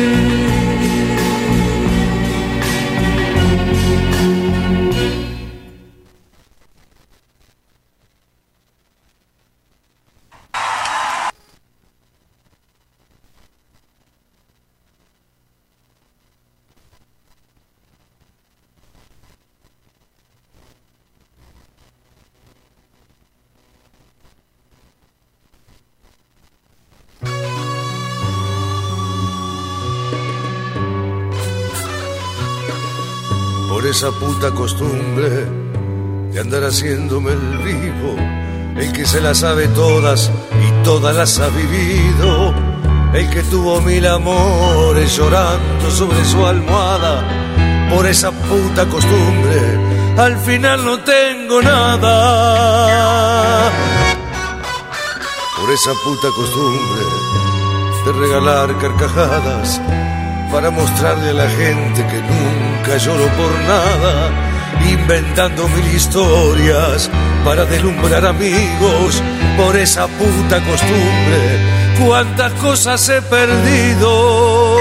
S11: Esa puta costumbre de andar haciéndome el vivo, el que se las sabe todas y todas las ha vivido, el que tuvo mil amores llorando sobre su almohada. Por esa puta costumbre al final no tengo nada. Por esa puta costumbre de regalar carcajadas para mostrarle a la gente que nunca lloro por nada, inventando mil historias para deslumbrar amigos. Por esa puta costumbre, cuántas cosas he perdido.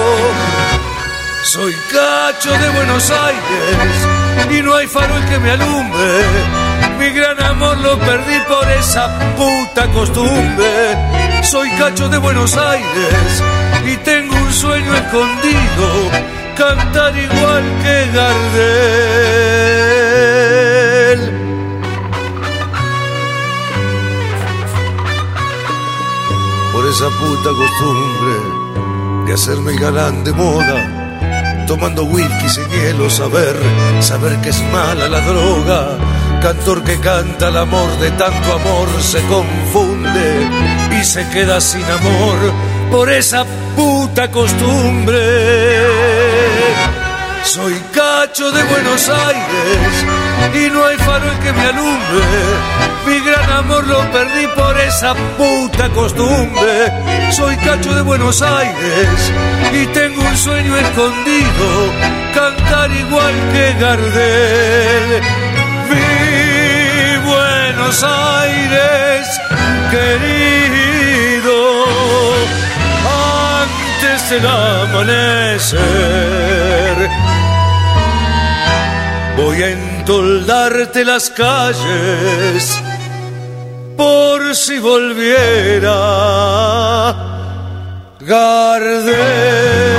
S11: Soy cacho de Buenos Aires y no hay farol que me alumbre. Mi gran amor lo perdí por esa puta costumbre. Soy cacho de Buenos Aires y tengo un sueño escondido, cantar igual que Gardel. Por esa puta costumbre de hacerme el galán de moda, tomando whisky sin hielo, saber, saber que es mala la droga. Cantor que canta el amor, de tanto amor se confunde y se queda sin amor por esa puta costumbre. Soy cacho de Buenos Aires y no hay farol que me alumbre. Mi gran amor lo perdí por esa puta costumbre. Soy cacho de Buenos Aires y tengo un sueño escondido, cantar igual que Gardel. Mi Buenos Aires querido, antes del amanecer voy a entoldarte las calles por si volviera Gardel.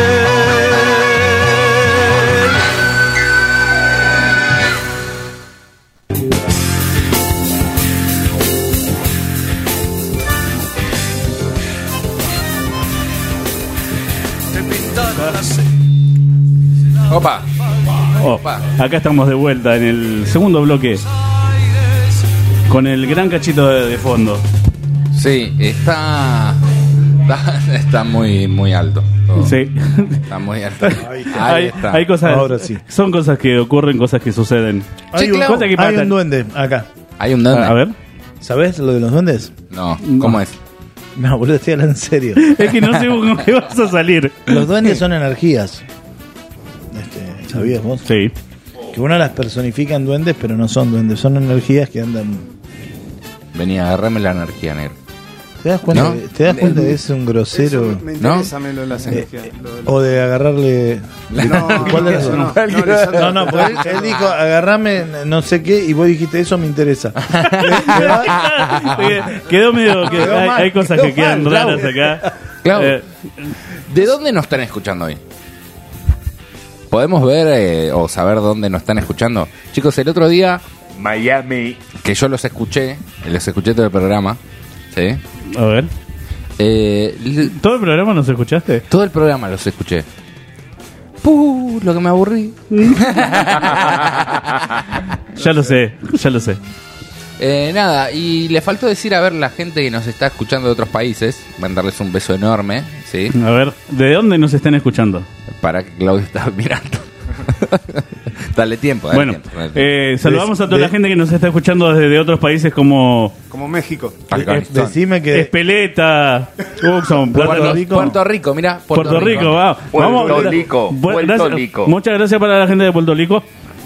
S2: Opa.
S4: Oh, acá estamos de vuelta en el segundo bloque con el gran cachito de, de fondo.
S2: Sí, está está, está muy muy alto. Todo.
S4: Sí.
S2: Está muy alto.
S5: Ahí está.
S2: Ahí
S4: hay,
S2: está.
S4: hay cosas,
S5: Ahora sí.
S4: son cosas que ocurren, cosas que suceden.
S5: Hay,
S2: Sí,
S5: un,
S2: claro.
S4: Cosas que
S5: hay
S4: pasan.
S5: un duende acá.
S2: Hay un duende.
S4: A, a ver.
S5: ¿Sabés lo de los duendes?
S2: No, ¿cómo es?
S5: No, boludo, estoy hablando en serio.
S4: Es que no sé cómo que vas a salir.
S5: Los duendes son energías. Este, ¿Sabías vos?
S4: Sí.
S5: Que uno las personifica en duendes, pero no son duendes, son energías que andan.
S2: Venía, agarrame la energía, negro.
S5: ¿Te das cuenta?
S2: ¿No?
S5: que- ¿Te das cuenta que es un grosero?
S3: Eso me interesa a mí lo de las energías. lo de-
S5: O de agarrarle.
S3: No,
S5: ¿Cuál de las
S3: eso
S5: dos?
S3: no, no, Lisandro.
S5: No, no, porque él, él dijo agarrame no sé qué y vos dijiste eso me interesa. Le- le va-
S4: Quedó medio que
S5: Quedó
S4: hay,
S5: mal,
S4: hay cosas
S5: quedó
S4: que quedan
S5: mal,
S4: raras
S5: Clau.
S4: acá.
S2: Clau,
S4: Eh,
S2: ¿de dónde nos están escuchando hoy? ¿Podemos ver eh, o saber dónde nos están escuchando? Chicos, el otro día
S9: Miami.
S2: que yo los escuché, los escuché todo el programa, ¿sí?
S4: a ver.
S2: Eh, l-
S4: ¿Todo el programa nos escuchaste?
S2: todo el programa los escuché. Puh, lo que me aburrí.
S4: Ya lo sé, ya lo sé.
S2: Eh, nada, y le faltó decir a ver la gente que nos está escuchando de otros países, mandarles un beso enorme, ¿sí?
S4: A ver, ¿de dónde nos están escuchando?
S2: Para que Claudio está mirando. Dale tiempo, dale
S4: Bueno,
S2: tiempo, dale tiempo.
S4: eh, saludamos
S3: De-
S4: a toda
S3: de-
S4: la gente que nos está escuchando desde de otros países como
S3: Como México.
S2: Afganistán.
S5: Decime que
S4: Espeleta, Tucson, Puerto
S2: Puerto,
S4: Rico.
S2: Puerto Rico, mira,
S4: Puerto, Rico, va.
S9: Puerto
S4: Vamos,
S9: Rico,
S4: bu-
S9: Puerto
S4: gracias-
S9: Rico.
S4: Muchas gracias para la gente de Puerto Rico.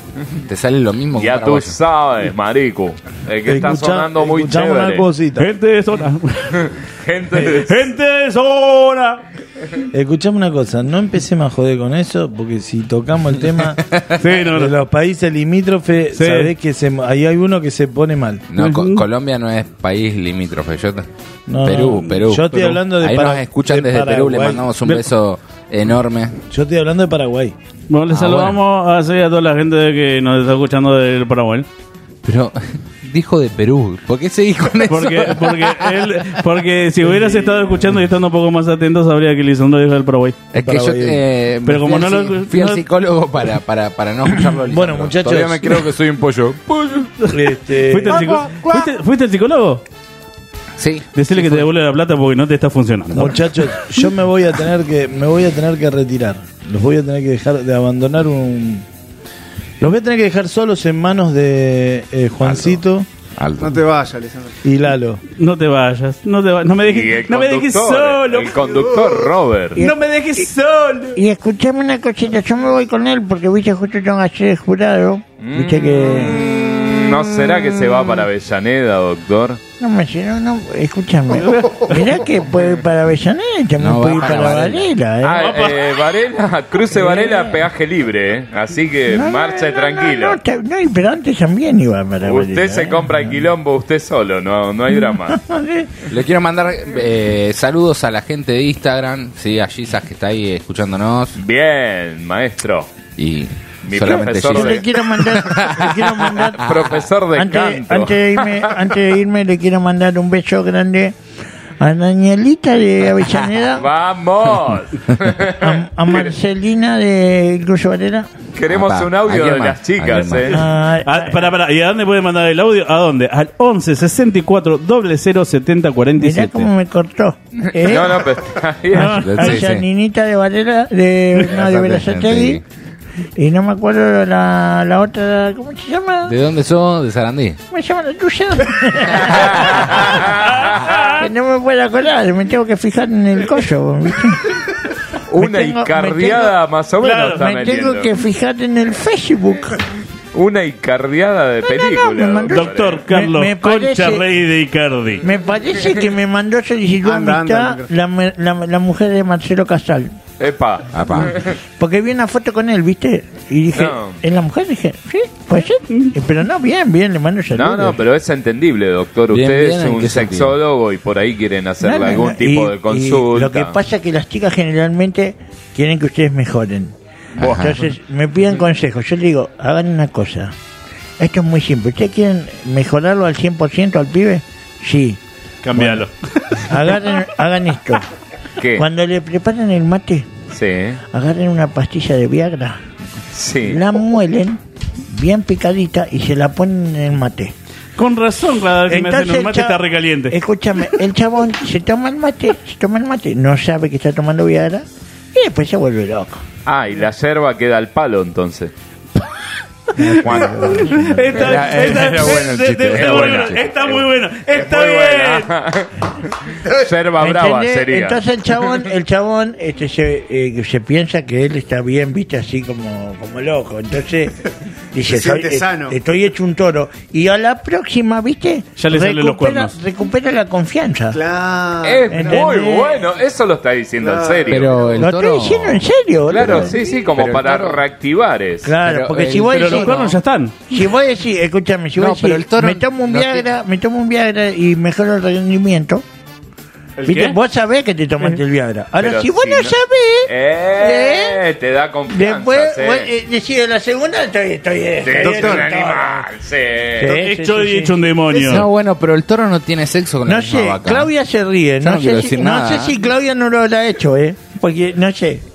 S2: Te sale lo mismo que
S9: Ya
S2: un
S9: tú
S2: paraguayo.
S9: sabes, marico. El que está
S5: escucha-
S9: sonando muy
S5: escuchamos una
S9: chévere.
S5: cosita.
S4: Gente de zona.
S9: Gente de...
S4: Gente de zona.
S5: Escuchame una cosa, no empecemos a joder con eso, porque si tocamos el tema
S4: Sí, no,
S5: de
S4: no.
S5: los países limítrofes,
S4: Sí.
S5: sabés que se, ahí hay uno que se pone mal.
S2: No, Co-
S4: Ujú.
S2: Colombia no es país limítrofe. Yo,
S5: No,
S2: Perú,
S5: no,
S2: Perú.
S5: yo estoy
S2: Perú.
S5: hablando de
S2: Ahí
S5: para-
S2: nos escuchan
S5: de
S2: desde Perú, le
S5: Paraguay.
S2: mandamos un
S4: Ve-
S2: beso enorme.
S5: Yo estoy hablando de Paraguay.
S4: Bueno, les
S2: Ah,
S4: saludamos así a toda la gente que nos está escuchando del Paraguay.
S2: Pero dijo de Perú. ¿Por qué seguís con eso?
S4: Porque, porque, él, porque si hubieras estado escuchando y estando un poco más atento, sabría que Lisandro dijo del Paraguay.
S2: Es que yo
S5: Paraguay.
S2: eh,
S4: Pero
S2: fui
S4: como
S2: al
S4: no lo-
S2: psi- fui al
S4: no-
S2: psicólogo para, para, para no escucharlo. a
S5: Bueno,
S2: Lisandro.
S5: muchachos.
S2: Todavía me creo que soy un pollo.
S5: Este,
S4: ¿Fuiste, al psico- ¿Fuiste, fuiste al psicólogo?
S2: Sí.
S4: Decirle que te devuelve la plata porque no te está funcionando.
S5: muchachos, yo me voy a tener que me voy a tener que retirar. Los voy a tener que dejar de abandonar un los voy a tener que dejar solos en manos de eh, Juancito
S2: Alto.
S3: No te vayas, Alessandro.
S5: y Lalo.
S4: No te vayas, no te va- no me
S9: Y el
S4: dejes, no me dejes
S9: conductor,
S4: solo.
S9: El conductor Robert.
S4: No me dejes solo.
S8: Y escuchame una cosita, yo me voy con él porque viste justo tengo que hacer el jurado. Viste que...
S9: ¿No será que se va para Avellaneda, doctor?
S8: No me sé, no, no, escúchame. Mirá que puede ir para Avellaneda y también
S2: No,
S8: puede
S2: va
S8: ir
S2: para
S8: para
S2: Varela.
S8: Varela, ¿eh?
S9: Ah, eh, Varela, cruce Varela, peaje libre, ¿eh? Así que
S8: No, no,
S9: marche
S8: no, no,
S9: tranquilo.
S8: No, está- no, pero antes también iba para
S9: Usted
S8: Varela.
S9: se
S8: ¿eh?
S9: compra el quilombo usted solo, no, no hay drama.
S2: Le quiero mandar eh, saludos a la gente de Instagram, sí, a Gisas que está ahí escuchándonos.
S9: Bien, maestro.
S2: Y
S9: Mi
S2: solamente
S9: profesor
S8: Yo
S2: Gisas.
S8: le quiero mandar, le quiero mandar
S9: Profesor de
S8: antes,
S9: canto.
S8: antes de irme, antes de irme le quiero mandar un beso grande a Danielita de Avellaneda,
S9: ¡Vamos!
S8: a, a Marcelina de Cruz Varela.
S9: Queremos
S2: Apa,
S9: un audio
S2: ¿a quién
S9: de
S2: más?
S9: las chicas,
S2: ¿A quién
S9: ¿eh?
S8: a-
S4: Ah, para, para. ¿Y a dónde puede mandar el audio? ¿A dónde? Al once sesenta y cuatro cero cero setenta cuarenta y
S8: Mirá
S4: siete.
S8: cómo me cortó. ¿eh?
S9: No, no, pero está bien.
S8: A, a
S2: Sí, sí.
S8: Janinita de Varela, de, no, de Berazategui. Y no me acuerdo la, la otra, ¿cómo se llama?
S2: ¿De dónde sos? De Sarandí.
S8: ¿Cómo se llama la tuya? Que no me puedo acordar, me tengo que fijar en el coso, ¿viste?
S9: Una
S8: Me tengo-
S9: icardiada
S8: me tengo-
S9: más o menos
S8: claro,
S9: está
S8: me
S9: metiendo.
S8: tengo que fijar en el Facebook.
S9: Una icardiada de
S8: no,
S9: película.
S8: me mandó-
S4: Doctor Carlos
S8: Me- me
S4: Concha
S8: parece-
S4: Rey de Icardi.
S8: Me parece que me mandó solicitud de
S3: Anda, anda,
S8: amistad la, me- la, la mujer de Marcelo Casal.
S9: Epa.
S2: Apa.
S8: Porque vi una foto con él, ¿viste? Y dije,
S9: No.
S8: ¿es la mujer? Dije, sí, puede ser. Eh, Pero no, bien, bien, le mando saludos.
S9: No, no, pero es entendible, doctor.
S2: Bien,
S9: Usted
S2: bien,
S9: es
S2: ¿en
S9: un
S2: qué sentido?
S9: sexólogo y por ahí quieren hacerle
S8: No, no,
S9: algún
S8: no.
S9: tipo
S8: Y-
S9: de
S8: y
S9: consulta.
S8: lo que pasa es que las chicas generalmente quieren que ustedes mejoren.
S2: Ajá.
S8: Entonces me piden consejos. Yo le digo, hagan una cosa. Esto es muy simple. ¿Ustedes quieren mejorarlo al cien por ciento al pibe? Sí.
S4: Cambialo.
S8: Agarren, hagan esto.
S9: ¿Qué?
S8: Cuando le preparan el mate,
S9: Sí,
S8: agarren una pastilla de Viagra,
S9: sí.
S8: la muelen bien picadita y se la ponen en el mate.
S4: Con razón, cada vez que me hacen un
S8: el
S4: mate
S8: cha-
S4: está recaliente.
S8: Escúchame, el chabón se toma el mate, se toma el mate, no sabe que está tomando Viagra y después se vuelve loco.
S9: Ah, y la yerba queda al palo entonces.
S4: Está,
S2: Era-
S4: está-
S2: era bueno el
S4: de-
S2: chiste,
S4: de-
S2: era
S4: está
S2: bueno
S4: bueno,
S2: el chiste.
S4: está muy bueno, está
S9: Muy
S4: bien.
S9: buena. Yerba
S8: ¿Me
S9: brava
S8: entendés?
S9: sería.
S8: Entonces el chabón, el chabón este, se, eh, se piensa que él está bien, viste, así como, como loco. Entonces dice,
S3: Se siente
S8: "Soy- eh,
S3: sano".
S8: estoy hecho un toro. Y a la próxima, viste,
S4: Ya le salen los
S8: recupera,
S4: cuernos.
S8: recupera la confianza.
S3: Claro.
S9: Es
S8: ¿Entendés?
S9: muy bueno. Eso lo está diciendo en
S3: Claro.
S9: serio.
S2: Pero el
S8: Lo
S2: toro.
S8: estoy diciendo en serio,
S9: Claro,
S8: boludo.
S9: sí, sí, como
S2: Pero el
S9: para
S2: toro-
S9: reactivar eso.
S8: Claro,
S2: Pero
S8: porque
S2: el-
S8: si vos
S4: Pero
S8: decís,
S4: los cuernos ya están.
S8: si vos decís, escúchame, si vos
S2: No,
S8: decís,
S2: pero el toro
S8: me tomo un
S2: no
S8: Viagra, me tomo un Viagra y mejoro el rendimiento,
S4: ¿El
S8: viste,
S4: qué?
S8: vos sabés que te tomaste el Viagra. Ahora,
S9: Pero
S8: si vos
S9: si
S8: no
S9: no-
S8: sabés,
S9: Eh, te da confianza.
S8: después
S9: sí.
S8: vos, eh, decís, la segunda estoy, estoy,
S9: Sí,
S8: estoy
S9: es
S8: hecho
S9: un
S8: un toro.
S9: animal, sí.
S8: Sí.
S4: Hecho y
S8: sí.
S4: hecho un demonio.
S2: No, bueno, pero el toro no tiene sexo con la
S8: No
S2: misma
S8: sé,
S2: vaca.
S8: Claudia se ríe.
S2: Yo
S8: No,
S2: no quiero
S8: sé, si,
S2: decir
S8: no
S2: nada.
S8: sé si Claudia no lo habrá hecho, ¿eh? Porque, no sé.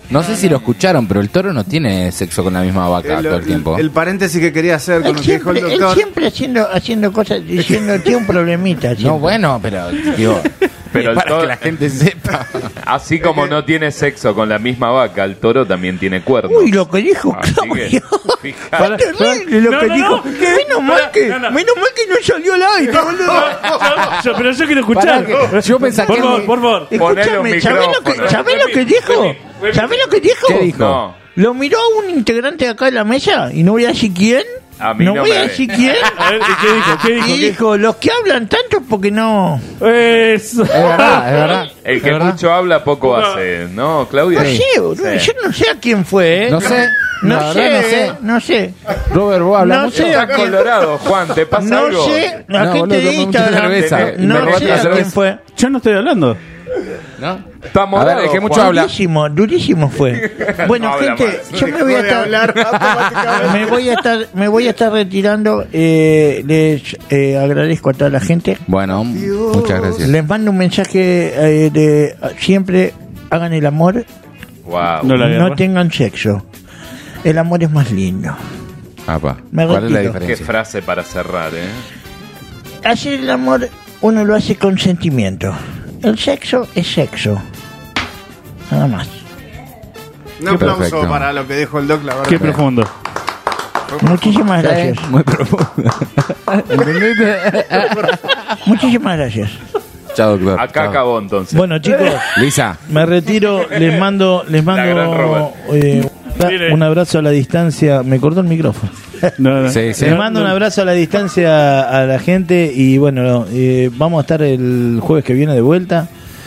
S2: No sé si lo escucharon, pero el toro no tiene sexo con la misma vaca
S3: El,
S2: todo el tiempo.
S3: el paréntesis que quería hacer con
S8: Él
S3: lo que dijo el
S8: siempre, él
S3: doctor.
S8: siempre haciendo, haciendo cosas, diciendo, tiene un problemita.
S2: No,
S8: siempre.
S2: bueno, pero digo,
S9: Pero el
S2: para
S9: toro-
S2: que la gente sepa.
S9: Así como no tiene sexo con la misma vaca, el toro también tiene cuernos.
S8: Uy, lo que dijo
S9: Así que,
S8: Claudio.
S9: fíjate.
S8: Es terrible lo
S4: No,
S8: que
S4: no,
S8: dijo.
S4: no, ¿qué?
S8: Menos mal
S4: Pará,
S8: que,
S4: no, no.
S8: menos mal que no salió al aire, boludo.
S4: Yo- pero yo quiero escuchar.
S2: Pará, que yo pensaba
S4: por
S2: que-
S4: favor, por favor.
S9: Ponele un
S8: Escúchame, ¿sabés lo que,
S9: micrófono.
S8: ¿sabés lo que dijo? ¿Sabés lo que dijo?
S2: ¿Qué dijo?
S9: No,
S8: Lo miró a un integrante de acá de la mesa y no voy a decir quién.
S9: A mí
S8: no,
S9: no
S8: voy
S9: me
S8: a
S9: ve.
S8: decir quién.
S4: A ver, ¿qué dijo? ¿Qué dijo?
S8: Y
S4: ¿Qué
S8: dijo, los que hablan tanto es porque no...
S4: Eso.
S2: Es verdad, es verdad.
S9: el que
S2: Es verdad.
S9: mucho habla, poco hace. ¿No, Claudia?
S8: No sé, boludo, yo no sé a quién fue, ¿eh?
S2: No sé,
S8: No
S2: la
S8: sé,
S2: verdad no sé.
S8: eh, no sé.
S2: Robert, vos hablas
S8: No
S2: mucho.
S8: sé.
S9: Estás colorado, Juan, ¿te pasa
S8: No
S9: algo?
S8: sé, la
S2: No,
S8: gente
S2: boludo,
S8: de
S2: tomé mucha
S8: Instagram,
S2: cerveza.
S8: no
S2: Me robaste
S8: sé
S2: la
S8: a quién
S2: cerveza.
S8: fue.
S4: Yo no estoy hablando.
S2: ¿No?
S9: Está
S2: A
S9: morado,
S2: ver, es que mucho
S9: Juan.
S2: habla.
S8: Durísimo, durísimo fue. Bueno,
S9: No habla
S8: gente,
S9: más.
S8: yo me voy a
S3: Dejó de
S8: estar...
S3: hablar automáticamente.
S8: Me voy a estar, me voy a estar retirando. Eh, les eh, agradezco a toda la gente.
S2: Bueno, muchas gracias.
S8: Les mando un mensaje eh, de siempre hagan el amor,
S9: Wow.
S4: No la guerra.
S8: no tengan sexo. El amor es más lindo.
S2: Apa,
S8: Me
S2: ¿cuál es la
S8: retiro.
S9: Qué
S2: diferencia?
S9: frase para cerrar, ¿eh?
S8: Hacer el amor uno lo hace con sentimiento. El sexo es sexo. Nada más.
S3: Un aplauso
S2: perfecto.
S3: para lo que dijo el doc, la verdad.
S4: Qué profundo.
S8: Muchísimas gracias.
S2: Eh, Muy profundo. ¿Entendiste?
S8: Muchísimas gracias.
S2: Chao, doctor.
S9: Acá
S2: Chao.
S9: acabó entonces.
S5: Bueno, chicos,
S2: Lisa,
S5: me retiro. Les mando, les
S9: La gran
S5: mando
S9: Robert.
S5: eh, un abrazo a la distancia. Me cortó el micrófono.
S4: No, no.
S2: sí, sí.
S5: Les mando un abrazo a la distancia a la gente y bueno, eh, vamos a estar el jueves que viene de vuelta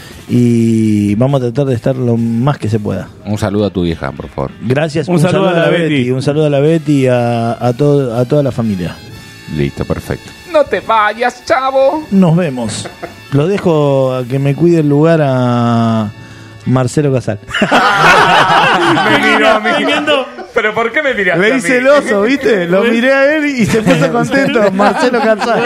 S5: y vamos a tratar de estar lo más que se pueda.
S2: Un saludo a tu vieja, por favor.
S5: Gracias.
S4: Un saludo a la Betty.
S5: Un saludo a la Betty y a, a, todo, a toda la familia.
S2: Listo, perfecto.
S9: No te vayas, chavo.
S5: Nos vemos. Lo dejo a que me cuide el lugar a Marcelo Casal.
S9: Me miró a mí.
S4: Estoy viendo.
S9: ¿Pero por qué me miraste
S5: Le
S9: a mí?
S5: hice el oso, ¿viste? Lo miré a él y se puso contento. Marcelo Casal.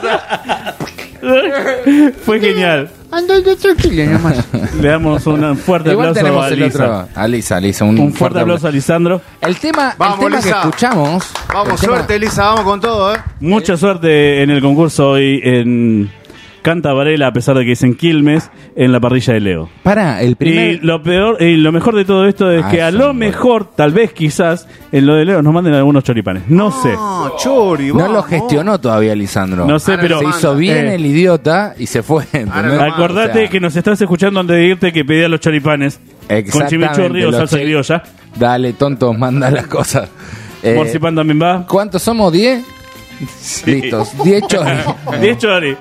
S4: Fue genial.
S8: Ando de tranquilo nomás.
S4: Le damos un fuerte
S2: Igual
S4: aplauso
S2: tenemos
S4: a
S2: el
S4: Lisa.
S2: otro. A Lisa, Lisa. Un,
S4: Un fuerte aplauso a Lisandro.
S2: El tema,
S3: Vamos,
S2: el tema que
S3: Lisa.
S2: escuchamos.
S3: Vamos,
S2: el tema-
S3: suerte, Elisa, vamos con todo, ¿eh?
S4: Mucha suerte en el concurso hoy en Canta Varela, a pesar de que es en Quilmes, en la parrilla de Leo.
S2: Para, el
S4: Y
S2: primer.
S4: lo peor y lo mejor de todo esto es
S2: Ah,
S4: que a
S2: eso,
S4: lo
S2: bueno.
S4: mejor, tal vez quizás, en lo de Leo nos manden algunos choripanes. No sé.
S3: No, Chori,
S2: No
S3: vamos.
S2: lo gestionó todavía Lisandro.
S4: No sé,
S3: Ahora
S4: pero
S2: Se
S3: lo
S2: hizo
S3: manda.
S2: bien
S4: Eh.
S2: el idiota y se fue. ¿entendés?
S3: Ahora lo manda.
S4: Acordate
S2: O sea,
S4: que nos estás escuchando antes de irte que pedías los choripanes con
S2: exactamente,
S4: chimichurri o
S2: los
S4: salsa
S2: chi-
S4: criolla.
S2: Dale, tonto, manda las cosas. Eh,
S4: Morcipán también va.
S2: ¿Cuántos somos? ¿diez? Listos. diez choris.
S4: diez chori.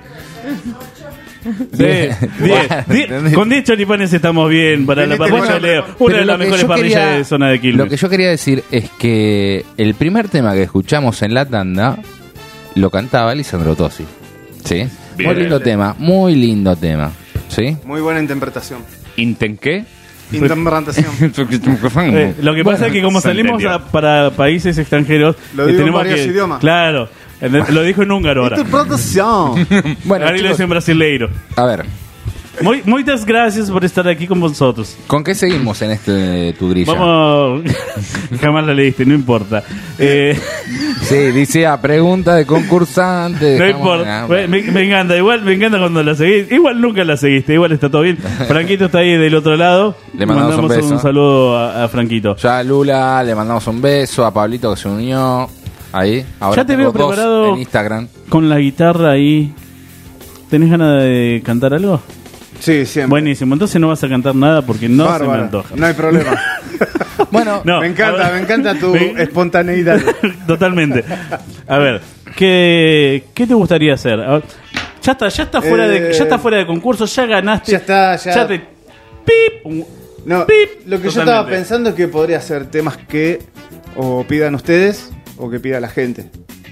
S4: Sí,
S2: Diez.
S4: diez.
S2: Bueno,
S4: diez.
S2: ¿entendés?
S4: Con diez choripanes estamos bien para la
S3: Viniste
S4: parrilla de
S3: con la-
S4: Leo. Una
S2: Pero
S4: de
S2: lo
S4: las
S2: que
S4: mejores
S2: yo
S4: parrillas
S2: quería-
S4: de zona de Quilmes.
S2: Lo que yo quería decir es que el primer tema que escuchamos en la tanda lo cantaba Lisandro Tosi. ¿Sí?
S9: Bien.
S2: Muy lindo tema, muy lindo tema. ¿Sí?
S3: Muy buena interpretación.
S9: ¿Inten qué?
S3: Interpretación.
S4: Eh, lo que pasa es que como
S9: se
S4: salimos
S9: entendió.
S4: a- para países extranjeros,
S3: Lo
S4: eh,
S3: digo en
S4: tenemos
S3: varios
S4: que,
S3: idiomas.
S4: Claro, ent- lo dijo en húngaro ahora.
S3: Interpretación.
S2: Bueno,
S4: Ahora lo
S2: chicos,
S4: dice en brasileiro.
S2: a ver,
S4: Muy, muchas gracias por estar aquí con vosotros.
S2: ¿con qué seguimos en este tu grilla?
S4: Vamos, jamás la leíste, no importa. Eh,
S2: Sí, dice a pregunta de concursante.
S4: no
S2: dejamos-
S4: importa,
S2: Ah,
S4: me, me encanta, igual me encanta cuando la seguís. Igual nunca la seguiste, igual está todo bien. Franquito está ahí del otro lado.
S2: Le mandamos un beso.
S4: saludo a, a Franquito.
S2: Ya a Lula le mandamos un beso, a Pablito que se unió. Ahí, ahora
S4: Ya te
S2: tengo
S4: veo
S2: dos
S4: preparado.
S2: en Instagram.
S4: Con la guitarra ahí. ¿Tenés ganas de cantar algo?
S3: Sí, siempre.
S4: Buenísimo, entonces no vas a cantar nada porque no se me
S3: Bárbara.
S4: antoja.
S3: No hay problema.
S2: Bueno,
S4: No,
S3: me encanta,
S4: a ver.
S3: me encanta tu
S4: Me-
S3: espontaneidad.
S4: Totalmente. A ver, ¿qué, qué te gustaría hacer? A ver, ya está, ya está fuera de,
S3: Eh,
S4: ya está fuera de concurso, ya ganaste.
S3: Ya está, ya.
S4: te pip.
S3: No,
S4: Pip.
S3: lo que yo
S4: Totalmente.
S3: estaba pensando es que podría ser temas que o pidan ustedes o que pida la gente.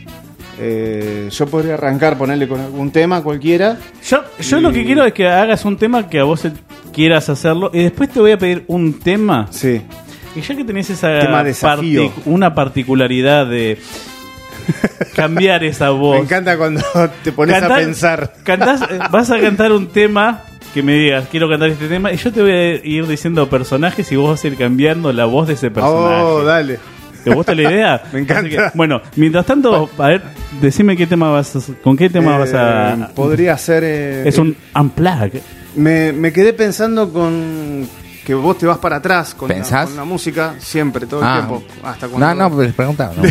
S3: Eh, yo podría arrancar, ponerle con algún tema cualquiera.
S4: Yo, yo
S3: Y-
S4: lo que quiero es que hagas un tema que a vos quieras hacerlo y después te voy a pedir un tema.
S3: Sí.
S4: Y ya que tenés esa
S3: Tema desafío.
S4: partic- una particularidad de cambiar esa voz.
S3: Me encanta cuando te pones
S4: Cantar-
S3: a pensar.
S4: cantás, eh, vas a cantar un tema que me digas, quiero cantar este tema, y yo te voy a ir diciendo personajes y vos vas a ir cambiando la voz de ese personaje.
S3: Oh, dale.
S4: ¿Te gusta la idea?
S3: Me encanta.
S4: Que, bueno, mientras tanto, a ver, decime qué tema vas a, con qué tema
S3: Eh,
S4: vas a...
S3: Podría ser... eh,
S4: es un unplug.
S3: Me, me quedé pensando con que vos te vas para atrás con, la,
S2: ¿Pensás?
S3: con la música, siempre, todo el
S2: Ah.
S3: tiempo. Hasta cuando...
S2: No, no, pero preguntaba. ¿no?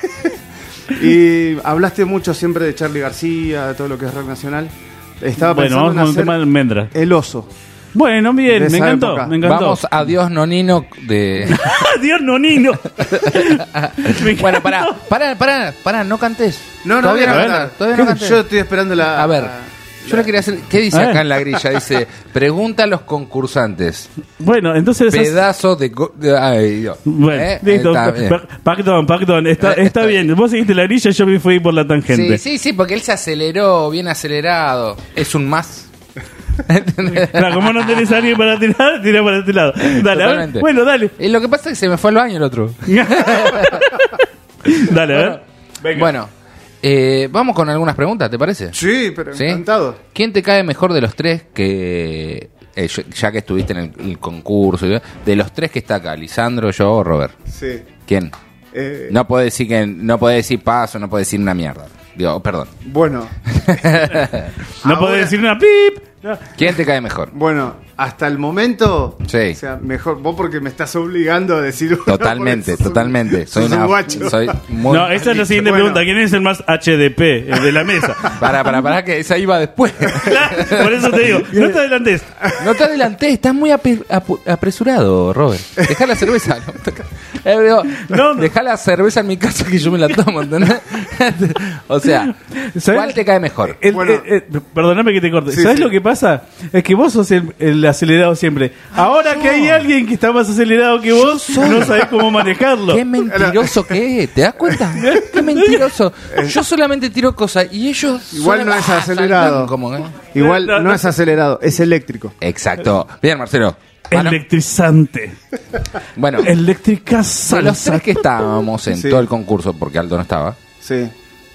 S3: Y hablaste mucho siempre de Charly García, de todo lo que es rock nacional. Estaba
S4: Bueno,
S3: pensando
S4: vamos
S3: en
S4: con un
S3: hacer
S4: tema de almendra.
S3: El Oso.
S4: Bueno,
S3: De
S4: bien, me
S3: esa
S4: encantó,
S3: época.
S4: me encantó.
S2: Vamos a Dios Nonino de...
S4: Dios Nonino.
S2: Bueno, pará, pará, pará, pará, no cantes.
S3: No, no,
S2: todavía
S3: voy a
S2: no
S3: cantar.
S2: cantes. Todavía no cantes.
S3: Yo estoy esperando la...
S2: A ver, yo le quería hacer... ¿Qué dice
S4: A ver.
S2: acá en la grilla? Dice, pregunta a los concursantes.
S4: Bueno, entonces...
S2: Pedazo de... go- de- ay, Dios.
S4: Bueno,
S2: ¿Eh?
S4: listo.
S2: Está bien.
S4: Pa- Pactón, pactón. Está,
S2: Eh,
S4: está
S2: está
S4: bien. Vos seguiste la grilla, yo me fui por la tangente.
S2: Sí, sí, sí, porque él se aceleró, bien acelerado. Es un más.
S4: Claro, como no tenés a alguien para tirar, tira para este lado. Dale, a ver.
S2: Totalmente.
S4: Bueno, dale.
S2: Y lo que pasa es que se me fue al baño el otro.
S4: Dale, a ver.
S2: Bueno, bueno, eh, vamos con algunas preguntas, ¿te parece?
S3: Sí, pero
S2: ¿Sí?
S3: encantado.
S2: ¿Quién te cae mejor de los tres que... eh, yo- ya que estuviste en el, el concurso, y- de los tres que está acá, Lisandro, yo o Robert?
S3: Sí.
S2: ¿Quién?
S3: Eh,
S2: No puede decir que no puede decir paso, no puede decir una mierda. Digo, perdón.
S3: Bueno,
S4: No
S3: Ahora-
S4: podés decir una pip. No.
S2: ¿Quién te cae mejor?
S3: bueno, hasta el momento...
S2: Sí.
S3: O sea, mejor vos porque me estás obligando a decir... uno,
S2: Totalmente,
S3: porque sos un-
S2: totalmente. Soy
S3: sos un
S2: una,
S3: guacho.
S2: soy muy...
S4: No, esa es la siguiente
S3: Bueno.
S4: pregunta. ¿Quién es el más H D P el de la mesa?
S2: Para, para, para, que esa iba después.
S4: Por eso te digo, no te adelantes.
S2: No te adelanté, estás muy ape- apu- apresurado, Robert. Dejá la cerveza. No, te ca- eh, digo,
S4: No, no.
S2: Dejá la cerveza en mi casa que yo me la tomo, ¿entendés? O sea,
S4: ¿Sabés?
S2: ¿cuál te cae mejor?
S4: El-
S3: Bueno.
S4: eh, eh, perdóname que te corte.
S3: Sí,
S4: ¿Sabes
S3: sí.
S4: lo que pasa? Es que vos sos el, el acelerado siempre. Ahora que hay alguien que está más acelerado que vos,
S2: soy.
S4: no sabés cómo manejarlo.
S2: Qué mentiroso que es, ¿te das cuenta? Qué mentiroso. Yo solamente tiro cosas y ellos...
S3: Igual
S2: son-
S3: no es
S2: ah,
S3: acelerado.
S2: saltan como, ¿eh?
S3: Igual
S4: No,
S3: no,
S4: no.
S3: es acelerado, es eléctrico.
S2: Exacto. Bien, Marcelo. Bueno,
S4: Electrizante.
S2: bueno,
S4: Eléctrica
S2: de los
S4: salsa.
S2: tres que estábamos en
S3: Sí.
S2: todo el concurso, porque Aldo no estaba,
S3: Sí.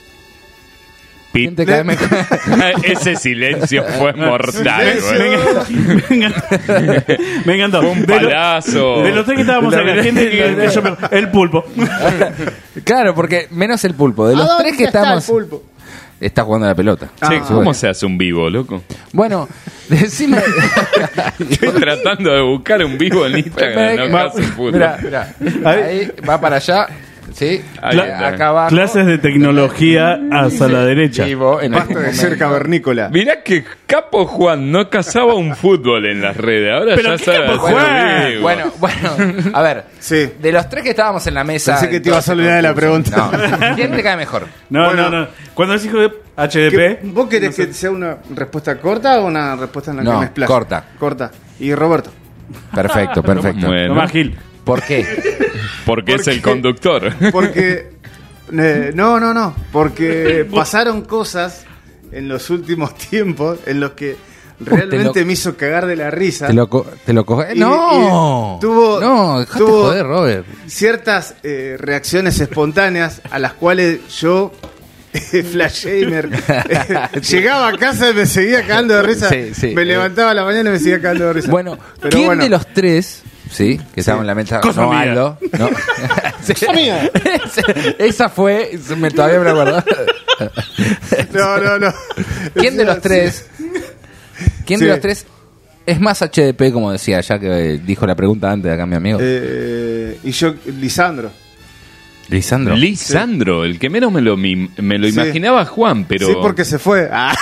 S2: ¿quién te cae mejor?
S9: Ese silencio fue mortal,
S3: Silencio.
S9: güey.
S4: Me encantó.
S9: Un
S4: De lo-
S9: palazo.
S4: De los tres que estábamos acá, ¿quién te- yo me- el pulpo.
S2: Claro, porque menos el pulpo. De los tres que estamos...
S3: pulpo?
S2: Está jugando a la pelota.
S9: Che,
S3: Ah.
S9: ¿cómo se hace un vivo, loco?
S2: Bueno, decime...
S9: Estoy tratando de buscar un vivo en Instagram, no casi fútbol.
S2: Mira, mira. Ahí va para allá. Sí.
S9: Ahí
S2: Cla-
S9: está.
S2: acá abajo.
S4: Clases de tecnología hacia la derecha.
S2: Vivo en
S3: Basta
S2: algún
S3: de ser
S2: momento.
S3: cavernícola.
S9: Mirá que capo Juan no cazaba un fútbol en las redes. Ahora
S4: Pero
S9: ya
S4: qué
S9: sabe
S4: capo
S9: hacer
S4: Juan.
S9: vivo.
S2: Bueno, bueno, a ver.
S3: Sí.
S2: De los tres que estábamos en la mesa.
S3: Pensé que
S2: en
S3: te
S2: todo
S3: ibas a
S2: este
S3: olvidar de la
S2: concurso.
S3: pregunta.
S2: No. ¿Quién te cae mejor?
S4: No,
S3: Bueno.
S4: no, no. Cuando decís hijo de H D
S3: ¿Qué-
S4: P,
S3: ¿Vos querés que sea una respuesta corta o una respuesta en la
S2: No,
S3: que me explaye?
S2: corta.
S3: Corta. Y Roberto.
S2: Perfecto, perfecto.
S9: Bueno.
S4: Tomás Gil.
S2: ¿Por qué?
S9: Porque es
S3: ¿Por
S9: el
S3: qué?
S9: conductor.
S3: Porque... eh, no, no, no. Porque pasaron cosas en los últimos tiempos en los que realmente
S2: lo-
S3: me hizo cagar de la risa.
S2: ¿Te lo, co- te lo coge?
S3: Y-
S2: No.
S3: y tuvo-
S2: no, dejate
S3: tuvo-
S2: joder, Robert.
S3: Ciertas eh, reacciones espontáneas a las cuales yo, Flashamer, eh, llegaba a casa y me seguía cagando de risa.
S2: Sí, sí.
S3: me levantaba a la mañana y me seguía cagando de risa.
S2: Bueno,
S3: Pero
S2: ¿quién
S3: bueno,
S2: de los tres, sí, que estábamos en la mesa,
S4: Cosa
S2: no
S4: mía.
S2: Aldo, no? Sí.
S3: Cosa mía.
S2: Esa fue, me, todavía me acuerdo.
S3: No, no, no.
S2: ¿Quién de
S3: O sea,
S2: los tres, quién
S3: Sí.
S2: de los tres es más H D P, como decía, ya que eh, dijo la pregunta antes de acá mi amigo?
S3: Eh, y yo, Lisandro.
S2: Lisandro.
S9: Lisandro, el que menos me lo, mi- me lo
S3: Sí.
S9: imaginaba Juan, pero...
S3: Sí, porque se fue. Ah.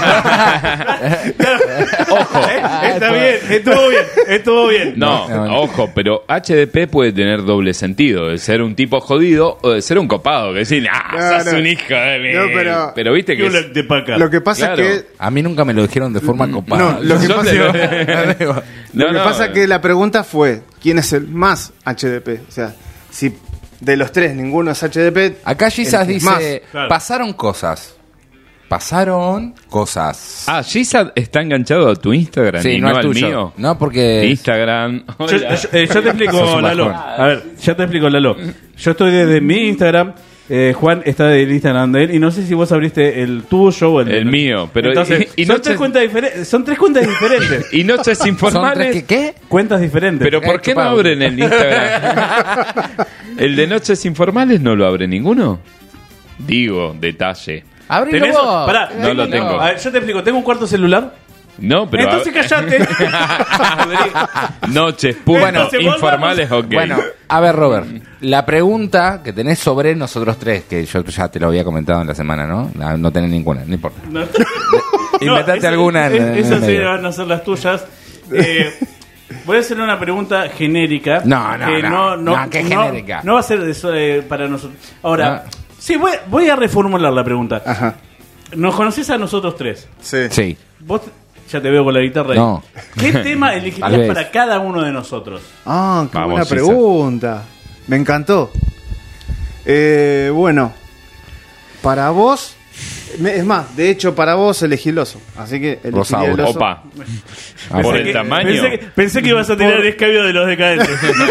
S9: Ojo.
S4: Eh, Está bien, estuvo bien, estuvo bien.
S9: No,
S2: No, no.
S9: ojo, pero H D P puede tener doble sentido, de ser un tipo jodido o de ser un copado, que decir, ah,
S3: No,
S9: sos
S3: no.
S9: un hijo de mí.
S3: No, pero-
S9: viste que...
S4: Yo
S9: es-
S4: la- de paca.
S3: Lo que pasa
S9: Claro.
S3: es que
S2: A mí nunca me lo dijeron de forma copada.
S3: No, lo que
S9: Yo
S3: pasa,
S9: te-
S3: lo
S9: No,
S3: que
S9: no,
S3: pasa es que la pregunta fue ¿quién es el más H D P? O sea, si de los tres ninguno es H D P.
S2: Acá Gisas
S3: el que
S2: dice,
S3: más.
S4: Claro.
S2: pasaron cosas. Pasaron cosas.
S9: Ah, Gisa está enganchado a tu Instagram
S2: Sí,
S9: y
S2: no
S9: no,
S2: al
S9: al
S2: tuyo.
S9: mío.
S2: No, porque...
S9: Instagram.
S4: Yo,
S9: Hola.
S4: yo- eh, yo te
S2: Sos
S4: explico,
S2: un
S4: Lalo.
S2: bajón.
S4: A ver, ya te explico, Lalo. Yo estoy desde mi Instagram Eh, Juan está del Instagram de él y no sé si vos abriste el tuyo o el,
S9: El mío, pero
S4: Entonces,
S9: y- y
S4: son,
S9: noches-
S4: tres cuentas diferentes, son tres cuentas diferentes.
S9: Y noches informales.
S2: ¿Son tres que- qué?
S4: Cuentas diferentes.
S9: Pero ¿por qué no
S2: chupado.
S9: abren el Instagram? ¿El de noches informales no lo abre ninguno? Digo, detalle.
S2: Abrilo
S4: ¿Tenés?
S2: vos.
S4: Pará,
S9: No lo tengo.
S4: A ver, yo te explico, tengo un cuarto celular.
S9: No, pero
S4: Entonces callate.
S9: noches, punto,
S4: Entonces, vos
S9: informales, ok.
S2: Bueno, a ver, Robert, la pregunta que tenés sobre nosotros tres, que yo ya te lo había comentado en la semana, ¿no? No, no tenés ninguna, no importa.
S4: No.
S2: Inventate
S4: esa-
S2: alguna en-
S4: es-
S2: en el
S4: Esas sí
S2: medio.
S4: van a ser las tuyas. Eh, voy a hacer una pregunta genérica.
S2: No, no,
S4: que
S2: no, no, ¿qué genérica?
S4: No va a ser de eso, eh, para nosotros. Ahora,
S2: Ah.
S4: sí, voy, voy a reformular la pregunta.
S3: Ajá.
S4: ¿Nos conocés a nosotros tres?
S3: Sí.
S2: Sí.
S4: Vos ya te veo con la guitarra ahí.
S2: No.
S4: ¿Qué tema
S2: Tal
S4: elegirías
S2: vez.
S4: para cada uno de nosotros?
S3: Ah, qué
S9: Vamos,
S3: buena
S9: César.
S3: pregunta. Me encantó. Eh, bueno, para vos, me- es más, de hecho, para vos elegí el oso. Así que elegiría
S2: Rosauro.
S3: el oso.
S9: Opa,
S2: Ah,
S9: por
S4: Pensé
S9: el
S4: que-
S9: tamaño.
S4: Pensé que, pensé que ibas a tirar el escabio de los decadentes.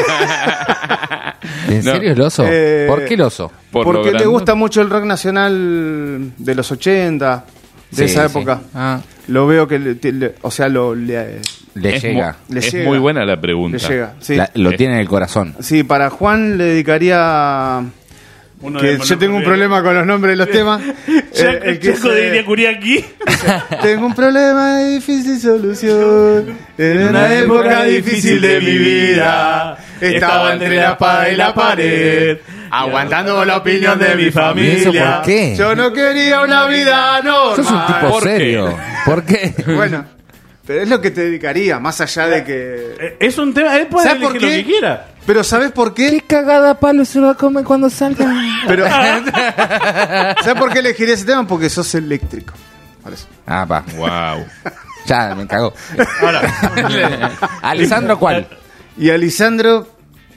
S2: ¿En
S9: No.
S2: serio el oso?
S3: Eh,
S2: ¿Por qué el oso?
S9: Por lo
S3: Porque le
S9: grande.
S3: gusta mucho el rock nacional de los ochenta, de
S2: Sí,
S3: esa
S2: sí.
S3: época.
S2: Ah,
S3: Lo veo que, le- te- le- o sea, lo, le,
S2: le
S9: es
S2: llega.
S9: mu-
S3: Le
S9: es
S3: llega.
S9: muy buena la
S3: le
S9: pregunta.
S3: llega. Sí.
S2: La- lo tiene en el corazón.
S3: Sí, para Juan le dedicaría...
S4: Uno
S3: que
S4: de
S3: yo tengo un
S4: Monopoly.
S3: problema con los nombres de los temas.
S4: Chaco,
S3: Eh, el que
S4: Chaco
S3: dice,
S4: de Iriacuriaki.
S3: tengo un problema de difícil solución. En una época difícil de mi vida, estaba entre la espada y la pared, aguantando la opinión de mi
S2: ¿Y eso
S3: familia.
S2: por qué?
S3: Yo no quería una vida normal.
S2: Sos un tipo
S9: ¿Por qué?
S2: serio. ¿Por qué?
S3: Bueno, pero es lo que te dedicaría, más allá de que...
S4: Eh, Es un tema, él puede
S3: ¿Sabes por
S4: elegir lo
S3: qué?
S4: que quiera.
S3: Pero ¿sabes por qué?
S2: cagada palo se va a comer cuando salga?
S3: Pero, ¿sabes por qué elegiría ese tema? Porque sos eléctrico. Por eso.
S2: Ah, va.
S9: Wow.
S2: Ya, me cagó.
S4: Ahora,
S2: Alessandro, ¿cuál?
S3: Y a Lisandro,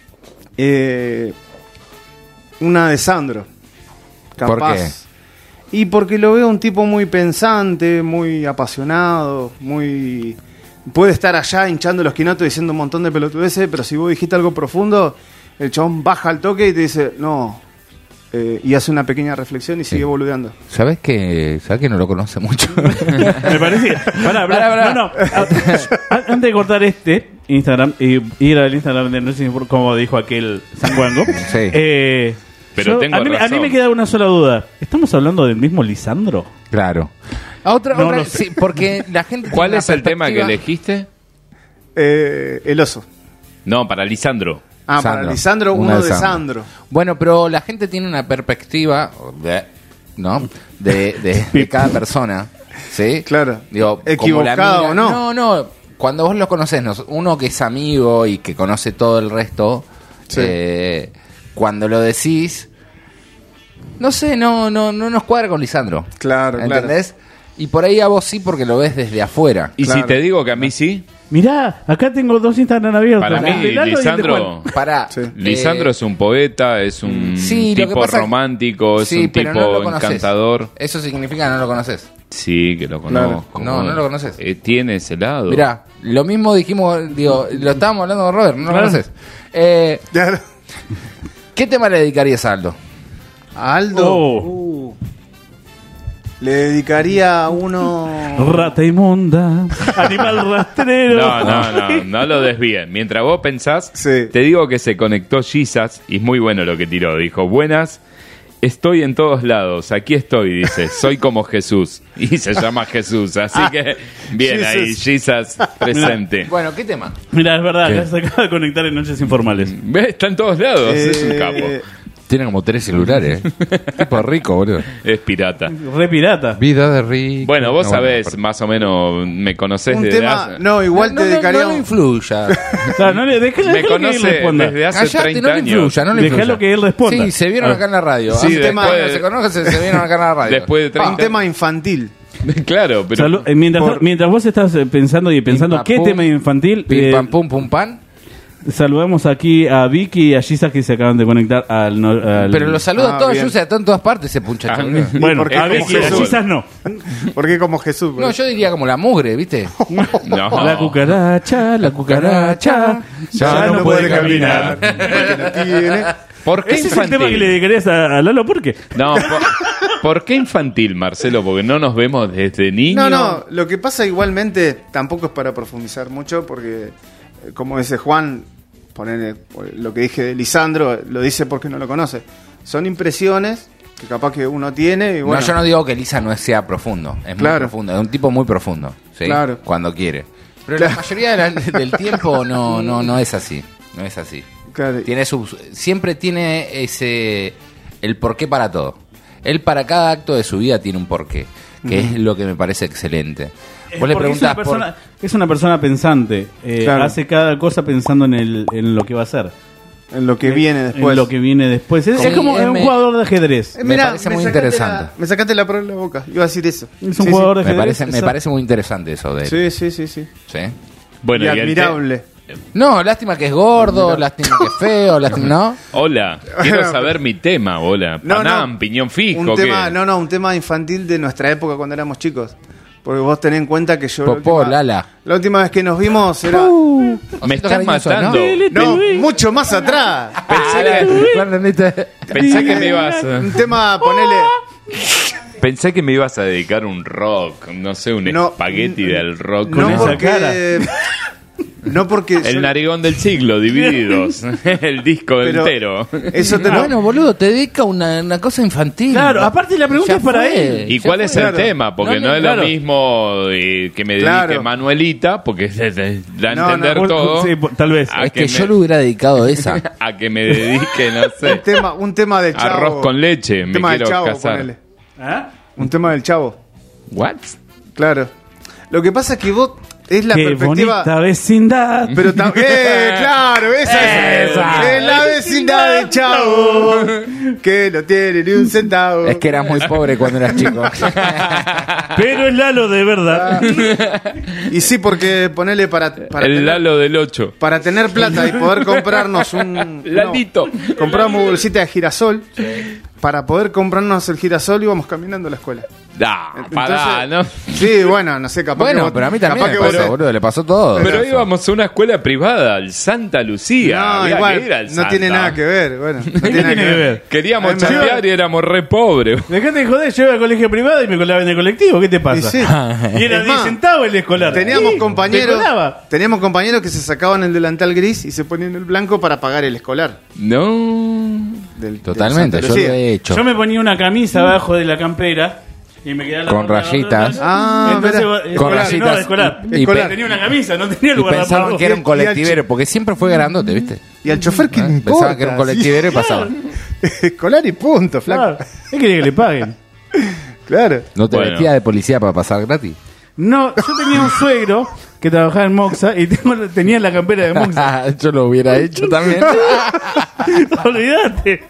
S3: eh, una de Sandro. Capaz.
S2: ¿Por qué?
S3: Y porque lo veo un tipo muy pensante, muy apasionado, muy... Puede estar allá hinchando los quinotos diciendo un montón de pelotudeces, pero si vos dijiste algo profundo, el chabón baja al toque y te dice, no. Eh, y hace una pequeña reflexión y sigue boludeando.
S2: ¿Sabes que, ¿Sabes que no lo conoce mucho?
S4: me parece que. Pará, pará,
S2: Pará, pará.
S4: No, no. A- a- Antes de cortar este Instagram y ir al Instagram de no sé si- como dijo aquel sanguango.
S2: Sí.
S4: eh,
S9: Pero
S4: yo-
S9: tengo
S4: a mí, a mí
S9: razón.
S4: me queda una sola duda. ¿Estamos hablando del mismo Lisandro?
S2: Claro. A otra,
S4: No
S2: otra-
S4: lo sé.
S2: sí, porque la gente.
S9: ¿Cuál
S2: tiene
S9: es
S2: una
S9: el tema que
S2: perspectiva-
S9: elegiste?
S3: Eh, el oso.
S9: No, para Lisandro.
S3: Ah, para
S2: Sandro.
S3: Lisandro,
S2: Una
S3: uno
S2: de
S3: de
S2: Sandro.
S3: Sandro.
S2: Bueno, pero la gente tiene una perspectiva, ¿no? De, de, de cada persona, ¿sí?
S3: Claro.
S2: Digo,
S3: Equivocada
S2: como la amiga-
S3: o no.
S2: No, no. Cuando vos lo conocés, no- uno que es amigo y que conoce todo el resto,
S3: Sí.
S2: eh, cuando lo decís, no sé, no, no, no nos cuadra con Lisandro.
S3: Claro, claro.
S2: ¿Entendés? Y por ahí a vos sí, porque lo ves desde afuera.
S9: Y
S3: Claro.
S9: si te digo que a mí sí,
S4: Mirá, acá tengo dos Instagram abiertos.
S9: para mí
S4: el de Lalo y el de
S9: Lisandro,
S4: Juan.
S2: Pará.
S3: Sí.
S9: Lisandro
S2: eh,
S9: es un poeta, es un
S2: sí, lo que
S9: tipo
S2: pasa-
S9: romántico, es
S2: sí,
S9: un
S2: pero
S9: tipo
S2: no lo conocés.
S9: encantador.
S2: Eso significa que no lo conoces.
S9: Sí, que lo
S3: Claro.
S9: conozco.
S2: No, no lo conoces.
S9: Eh, tiene ese lado.
S2: Mirá, lo mismo dijimos, digo, lo estábamos hablando con Robert, no lo
S4: Claro.
S2: conoces. Eh,
S3: Claro.
S2: ¿Qué tema le dedicarías a Aldo?
S3: A Aldo.
S4: Oh.
S3: uh, le dedicaría uno.
S4: Rata inmunda, animal rastrero.
S9: No, no, no, no lo desvíen. Mientras vos pensás,
S3: Sí.
S9: te digo que se conectó Jesus y es muy bueno lo que tiró. Dijo, buenas, estoy en todos lados, aquí estoy, dice, soy como Jesús. Y se llama Jesús, así que bien ahí, Jesus presente.
S2: Bueno, ¿qué tema?
S4: Mira, es verdad,
S2: ¿Qué?
S4: ya se acaba de conectar en Noches Informales.
S9: ¿Ves? Está en todos lados, es un
S3: Eh,
S9: capo.
S2: Tiene como tres celulares. Tipo rico, boludo.
S9: Es pirata.
S4: Re pirata.
S2: Vida de rico.
S9: Bueno, vos
S2: No,
S9: sabés,
S2: bueno,
S9: más o menos, me conocés
S3: un
S9: desde
S3: tema.
S9: hace...
S3: No, igual
S2: no,
S3: te
S2: no,
S3: dedicaría.
S2: no lo influya.
S4: Claro, no le, déjale,
S9: Me
S4: déjale que él
S9: conoce
S4: responda.
S9: desde hace
S2: Callate,
S9: treinta
S2: no le
S9: años.
S2: influya, no le
S4: Dejalo
S2: influya.
S4: que él responda.
S2: Sí, se vieron
S4: Ah.
S2: acá en la radio.
S9: Sí,
S2: Hace
S9: después
S2: tema
S9: de-
S2: que se conocen, se, se vieron acá en la radio.
S9: Después de
S3: un
S9: treinta...
S3: tema infantil.
S9: Claro, pero...
S4: Salud, eh, mientras,
S3: por-
S4: mientras vos estás eh, pensando y pensando
S2: Pim,
S4: qué
S2: pam,
S4: tema
S2: pum,
S4: infantil,
S2: Pim,
S4: eh,
S2: pam, pum, pum, pan.
S4: saludamos aquí a Vicky y a Gisa que se acaban de conectar al... no- al-
S2: Pero los saluda
S3: Ah,
S2: a todos,
S3: bien.
S2: yo sé, en todas partes ese punchacho.
S9: Ah,
S2: boludo.
S4: Bueno,
S3: porque
S4: a
S3: es como
S4: Vicky y a
S3: Jesús.
S4: Gisa no.
S3: Porque como Jesús.
S2: No, yo diría como la mugre, ¿viste?
S9: No.
S4: La cucaracha, la cucaracha, ya no puede caminar.
S3: Porque no tiene.
S9: ¿Por qué
S4: ¿Ese
S9: infantil?
S4: es el tema que le dedicarías a, a Lalo? ¿Por qué?
S9: No, por, ¿por qué infantil, Marcelo? Porque no nos vemos desde niños.
S3: No, no, lo que pasa igualmente tampoco es para profundizar mucho porque, eh, como dice Juan, poner lo que dije de Lisandro, lo dice porque no lo conoce. Son impresiones que capaz que uno tiene y bueno.
S2: No, yo no digo que Lisa no sea profundo, es
S3: Claro.
S2: muy profundo, es un tipo muy profundo, ¿sí?
S3: Claro.
S2: Cuando quiere. Pero
S3: Claro.
S2: la mayoría de la- del tiempo no, no, no es así, no es así.
S3: Claro.
S2: Tiene su, siempre tiene ese el porqué para todo. Él para cada acto de su vida tiene un porqué, que
S3: Ujú.
S2: es lo que me parece excelente.
S4: Es
S2: Vos le
S4: porque es una,
S2: preguntás por...
S4: persona, es una persona pensante. eh,
S3: Claro.
S4: Hace cada cosa pensando en, el, en lo que va a hacer.
S3: En lo que viene después.
S4: En lo que viene después. Es,
S2: Sí,
S4: es como
S2: eh,
S4: un
S2: me-
S4: jugador de ajedrez.
S3: Eh,
S2: me
S3: mirá,
S2: parece muy
S3: sacaste
S2: interesante.
S3: la- me sacaste la palabra de la boca. Iba a decir eso.
S4: Es un
S3: Sí,
S4: jugador de
S2: Me
S4: ajedrez.
S2: parece, me
S4: esa-
S2: parece muy interesante eso de él.
S3: Sí, sí, sí, sí.
S2: ¿Sí?
S9: Bueno,
S3: y
S9: y el te-
S3: admirable.
S2: No, lástima que es gordo, lástima que es feo, lástima, ¿no?
S9: Hola, quiero saber mi tema, hola.
S3: No,
S9: Panam,
S3: no.
S9: piñón fijo,
S3: Un
S9: ¿qué?
S3: tema, no, no, un tema infantil de nuestra época cuando éramos chicos. Porque vos tenés en cuenta que yo. la
S2: Popó,
S3: última-
S2: Lala.
S3: La última vez que nos vimos era.
S9: Me estás
S2: cariñoso, ¿no?
S9: matando.
S3: No, mucho más atrás.
S9: Pensé que, pensé que me ibas a,
S3: Un tema, ponele.
S9: pensé que me ibas a dedicar un rock, no sé, un
S3: No,
S9: espagueti del rock.
S3: No
S9: con esa cara.
S3: porque. No porque.
S9: El
S3: yo-
S9: narigón del siglo, divididos. El disco
S3: Pero
S9: entero.
S3: Eso te lo-
S2: Bueno, boludo, te dedica una, una cosa infantil.
S4: Claro, aparte la pregunta
S2: Ya
S4: es para
S2: fue.
S4: él.
S9: ¿Y
S2: Ya
S9: cuál
S2: fue.
S9: es el
S3: Claro.
S9: tema? Porque
S2: No,
S9: no,
S2: no,
S9: es
S4: claro.
S9: lo mismo eh, que me dedique
S3: Claro.
S9: Manuelita, porque se, se da a
S3: No, no,
S9: entender
S4: Por-
S9: todo.
S4: sí, por- tal vez.
S9: a
S2: Es que,
S9: me-
S2: yo le hubiera dedicado esa.
S9: a que me dedique, no
S3: Un
S9: sé,
S3: tema, un tema del chavo.
S9: arroz con leche.
S3: Un
S9: Me
S3: tema del
S9: quiero
S3: chavo,
S9: casar.
S3: ponele.
S4: ¿Ah?
S3: Un tema del chavo.
S9: ¿What?
S3: Claro. Lo que pasa es que vos. Es la
S4: Qué
S3: perspectiva.
S4: bonita vecindad.
S3: Pero tam- ¡Eh! ¡Claro! Esa es.
S2: Esa.
S3: En la vecindad del chavo. Que no tiene ni un centavo.
S2: Es que eras muy pobre cuando eras chico.
S4: Pero es Lalo de verdad.
S3: Y sí, porque ponele para. para
S9: El
S3: tener-
S9: Lalo del ocho.
S3: Para tener plata y poder comprarnos un...
S9: Lalito.
S3: no, compramos bolsita de girasol. Para poder comprarnos el girasol íbamos caminando a la escuela.
S9: Da, pará, ¿no?
S3: Sí, bueno, no sé, capaz que
S2: Bueno,
S3: vos-
S2: pero a mí también
S3: capaz
S2: me
S3: que vos-
S2: pasó, boludo, le pasó todo.
S9: Pero íbamos a una escuela privada, al Santa Lucía.
S3: No,
S9: Había
S3: igual,
S9: que ir al
S3: no
S9: Santa.
S3: tiene nada que ver. Bueno, no
S4: ¿Qué
S3: tiene nada
S4: tiene que ver?
S9: Queríamos
S3: A mí me-
S9: chambear y éramos re pobres.
S4: Dejate de joder, yo iba al colegio privado y me colaba en el colectivo. ¿Qué te pasa?
S3: Y sí.
S4: Y era
S3: Es
S4: diez
S3: más,
S4: centavos el escolar.
S3: Teníamos
S4: Sí, me
S3: compañeros,
S4: colaba.
S3: teníamos compañeros que se sacaban el delantal gris y se ponían el blanco para pagar el escolar.
S9: No.
S3: Del,
S2: Totalmente,
S3: del
S2: yo
S3: Santa
S2: lo
S3: Lucía.
S2: he hecho.
S4: Yo me ponía una camisa abajo de la campera y me quedaba la
S2: Con
S4: ropa-
S2: rayitas.
S3: Ah,
S4: Entonces,
S3: mirá.
S4: escolar,
S2: Con
S4: no,
S2: rayitas.
S4: escolar.
S2: Y
S3: Escolar.
S4: Tenía una camisa, no tenía
S2: Y
S4: lugar de
S2: pensaban
S4: apoyo.
S2: que era un
S3: Y al
S2: colectivero, porque siempre fue grandote, ¿viste?
S3: Y al chofer, ¿qué le importa?
S2: Pensaban que era un colectivero y pasaban.
S3: Sí. Escolar y punto, flaco.
S4: Claro, es que que le paguen.
S3: Claro.
S2: ¿No te
S9: Bueno.
S2: vestías de policía para pasar gratis?
S4: No, yo tenía un suegro que trabajaba en Moxa y tengo, tenía la campera de Moxa.
S2: Yo lo hubiera hecho también.
S4: Olvídate.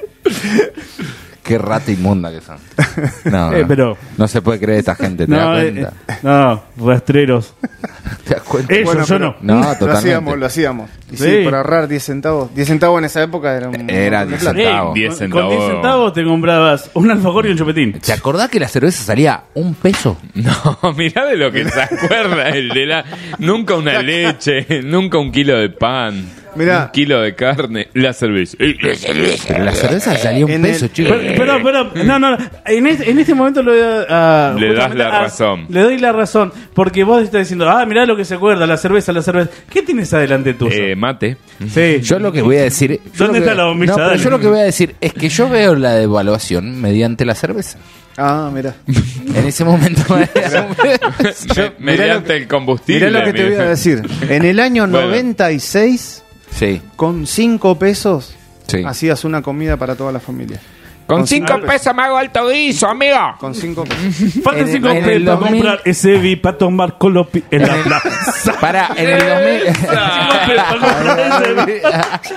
S2: Qué rata inmunda que son. No,
S4: Eh,
S2: no.
S4: pero-
S2: no se puede creer esta gente, ¿te
S4: No,
S2: das
S4: eh,
S2: cuenta?
S4: eh, no, rastreros.
S2: ¿Te das cuenta?
S4: Ellos,
S3: Bueno,
S4: yo
S3: pero-
S4: no.
S2: No,
S3: Lo
S2: totalmente.
S3: hacíamos, lo hacíamos. Y sí,
S4: Sí.
S3: por ahorrar diez centavos. diez centavos en esa época era un.
S2: Era
S3: montón de
S2: diez
S3: plata.
S2: centavos.
S4: Ey,
S9: diez
S4: con-
S9: centavos.
S4: Con diez centavos te comprabas un alfajor y un chupetín.
S2: ¿Te acordás que la cerveza salía un peso?
S9: No, mirá de lo que se acuerda el de la. Nunca una leche, nunca un kilo de pan.
S3: Mirá.
S9: Un kilo de carne, la cerveza. Eh, La cerveza.
S2: Pero la cerveza salía un
S3: En
S2: peso,
S3: el-
S2: chico.
S4: Pero, pero, pero, no, no, no. En este, en este momento lo, ah,
S9: Le das
S4: justamente,
S9: la
S4: ah,
S9: razón.
S4: Le doy la razón, porque vos estás diciendo, ah, mirá lo que se acuerda, la cerveza, la cerveza. ¿Qué tienes adelante tuyo?
S9: Eh, mate.
S4: Sí.
S2: Yo lo que voy a decir. yo
S4: ¿Dónde
S2: lo que-
S4: está la bombilla?
S2: No, pero
S4: Dale.
S2: yo lo que voy a decir es que yo veo la devaluación mediante la cerveza.
S3: Ah, mira.
S2: En ese momento.
S9: Me-
S3: mirá
S9: mediante
S3: lo que-
S9: el combustible.
S3: Mirá lo que te voy a
S9: mira.
S3: decir. En el año
S9: Bueno.
S3: noventa y seis,
S2: Sí,
S3: con cinco pesos,
S2: sí.
S3: hacías una comida para toda la familia.
S9: Con cinco pesos me hago alto guiso, amigo.
S3: Con cinco pesos.
S4: Faltan
S2: En-
S4: cinco
S2: en el
S4: pesos para
S2: dos mil
S4: comprar ese vi para tomar colopi en la plaza.
S2: Para, en el dos mil.
S4: Cinco pesos para comprar ese vi.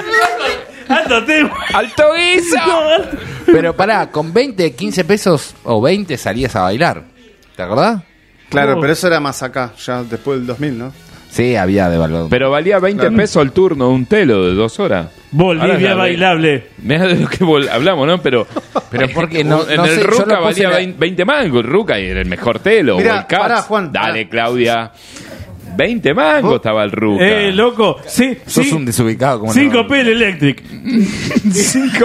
S4: Ándate.
S9: ¡Alto guiso!
S2: Pero pará, con veinte, quince pesos o veinte salías a bailar. ¿Te acordás?
S3: Claro,
S4: Oh.
S3: pero eso era más acá, ya después del dos mil, ¿no?
S2: Sí, había devaluado.
S9: Pero valía veinte
S3: Claro.
S9: pesos el turno, un telo de dos horas.
S4: Bolivia
S9: Ahora la-
S4: bailable.
S9: Mirá de lo que vol- hablamos, ¿no? Pero,
S2: Pero porque no-
S9: en
S2: no
S9: el
S2: sé, yo
S9: Ruca
S2: lo puse
S9: valía
S2: la-
S9: veinte, veinte mangos. El Ruca era el mejor telo.
S3: Mirá,
S9: o el Cats.
S3: pará, Juan,
S9: Dale,
S3: pará.
S9: Claudia. veinte mangos estaba el Ruca.
S4: Eh, loco. Sí,
S2: Sos
S4: sí.
S2: un desubicado. Como
S4: cinco P el Electric.
S9: cinco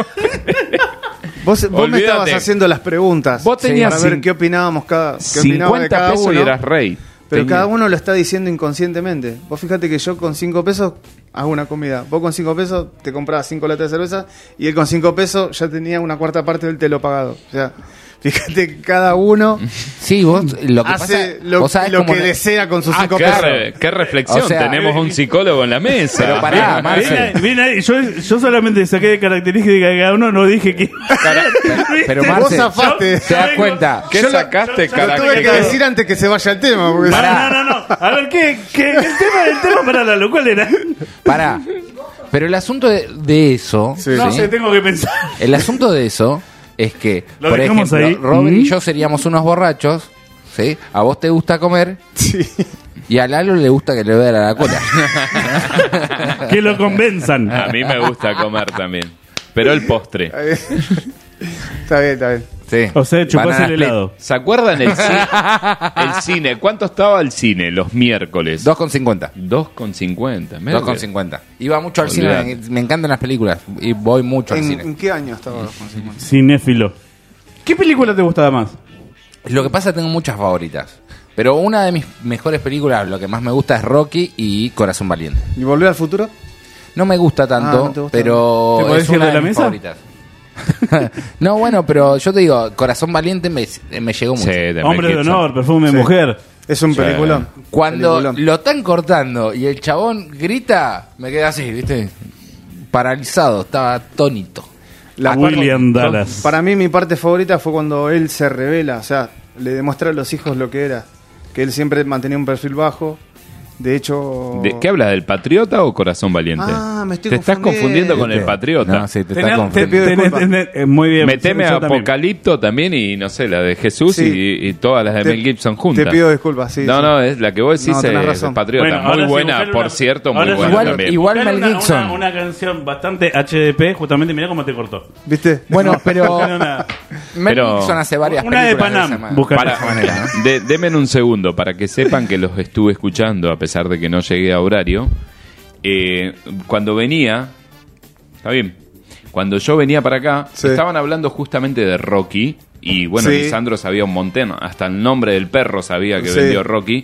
S3: Vos, vos me
S9: Olvídate.
S3: estabas haciendo las preguntas.
S9: Vos tenías
S3: para ver
S9: cin-
S3: qué opinábamos cada, qué opinaba de
S9: cincuenta
S3: cada
S9: pesos
S3: uno.
S9: y eras rey.
S3: Pero
S9: Tenía-
S3: cada uno lo está diciendo inconscientemente. Vos fíjate que yo con cinco pesos hago una comida. Vos con cinco pesos te comprabas cinco latas de cerveza y él con cinco pesos ya tenía una cuarta parte del telo pagado. O sea, fíjate que cada uno
S2: Sí, vos lo que
S3: hace
S2: pasa,
S3: lo,
S2: vos sabés
S3: lo
S2: cómo
S3: que
S2: le-
S3: desea con sus
S9: Ah,
S3: cinco
S9: qué,
S3: pesos.
S9: re- qué reflexión.
S2: O sea,
S9: Tenemos un psicólogo en la mesa.
S2: Pero pará,
S9: Bien,
S2: Marce.
S4: Ven ahí, ven ahí. Yo, yo solamente saqué de características de cada uno, no dije que.
S2: Pero
S3: Vos
S2: Marce,
S3: zafaste.
S2: ¿te das cuenta?
S9: ¿Qué
S3: Yo lo-
S9: sacaste,
S3: Lo tuve que
S9: características?
S3: decir antes que se vaya el tema. Porque
S4: No, no, no, no. A ver, ¿qué? ¿Qué? El tema, el tema para Lalo, ¿cuál era?
S2: Pará. Pero el asunto de, de eso,
S4: No
S2: ¿sí?
S4: sé, tengo que pensar.
S2: El asunto de eso es que,
S4: Lo
S2: por
S4: dejamos
S2: ejemplo,
S4: ahí.
S2: Robert
S4: Mm.
S2: y yo seríamos unos borrachos, ¿sí? A vos te gusta comer
S3: Sí.
S2: y a Lalo le gusta que le vea la cola.
S4: Que lo convenzan.
S9: A mí me gusta comer también. Pero el postre.
S3: Está bien, está bien.
S2: Sí.
S4: O sea, chupás
S2: Banana
S4: el
S2: split.
S4: helado.
S9: ¿Se acuerdan el cine? El cine. ¿Cuánto estaba el cine los miércoles?
S2: dos con cincuenta.
S9: dos con cincuenta.
S2: dos con cincuenta. Iba mucho al
S9: Olvidate.
S2: cine, me, me encantan las películas y voy mucho al
S3: ¿En,
S2: cine.
S3: en qué año estaba? con cincuenta?
S4: Cinéfilo. ¿Qué película te gustaba más?
S2: Lo que pasa, tengo muchas favoritas. Pero una de mis mejores películas, lo que más me gusta es Rocky y Corazón Valiente.
S3: ¿Y Volver al Futuro?
S2: No me gusta tanto,
S3: Ah, ¿no te gusta?
S2: pero
S4: ¿Te podés
S2: es
S4: ir
S2: una
S4: de
S2: de,
S4: la
S2: mis
S4: mesa?
S2: favoritas. No, bueno, pero yo te digo, Corazón Valiente me, me llegó mucho.
S9: Sí, de
S4: Hombre
S9: Mel
S4: de
S9: Gibson.
S4: honor, perfume
S3: Sí.
S4: de mujer.
S3: Es un
S9: Sí.
S3: peliculón.
S2: Cuando
S3: Peliculón.
S2: lo están cortando y el chabón grita, me quedé así, ¿viste? Paralizado, estaba atónito.
S3: La
S4: William
S3: parte-
S4: Dallas.
S3: Para mí mi parte favorita fue cuando él se revela, o sea, le demuestra a los hijos lo que era, que él siempre mantenía un perfil bajo. De hecho,
S9: ¿De qué hablas? ¿Del Patriota o Corazón Valiente?
S3: Ah, me estoy
S9: Te estás confundiendo
S3: confundiendo.
S9: con el Patriota.
S2: No, sí, te
S4: Tenés-
S2: está
S4: te-
S2: confundiendo.
S3: pido
S4: tenés-
S3: disculpas.
S4: tenés- eh, muy bien.
S9: Meteme
S4: yo
S9: a
S4: también.
S9: Apocalipto también y no sé, la de Jesús
S3: Sí.
S9: y, y todas las de
S3: Te-
S9: Mel Gibson juntas.
S3: te pido disculpas, sí,
S9: No,
S3: sí.
S9: no, es la que vos decís
S3: No, tenés
S9: es
S3: razón.
S9: Patriota.
S4: Bueno,
S9: muy
S4: ahora sí,
S9: buena,
S4: buscale
S9: por
S4: una-
S9: cierto, muy
S4: ahora sí,
S9: buena
S2: igual-
S9: también.
S2: igual
S4: Buscale
S2: Mel
S4: una-
S2: Gibson.
S4: Una, una canción bastante H D P, justamente, mirá cómo te cortó.
S3: ¿Viste?
S2: Bueno, pero
S4: Buscale una-
S2: Mel
S9: Pero-
S2: Gibson hace varias
S4: una de
S2: películas
S4: Panam,
S2: esa ma-
S4: busca-
S9: Para,
S2: de esa manera, ¿no?
S9: de, denme un segundo para que sepan que los estuve escuchando a pesar de que no llegué a horario. Eh, cuando venía, está bien, cuando yo venía para acá,
S3: Sí.
S9: estaban hablando justamente de Rocky. Y bueno,
S3: Sí.
S9: Lisandro sabía un montón, hasta el nombre del perro sabía que
S3: Sí.
S9: vendió Rocky.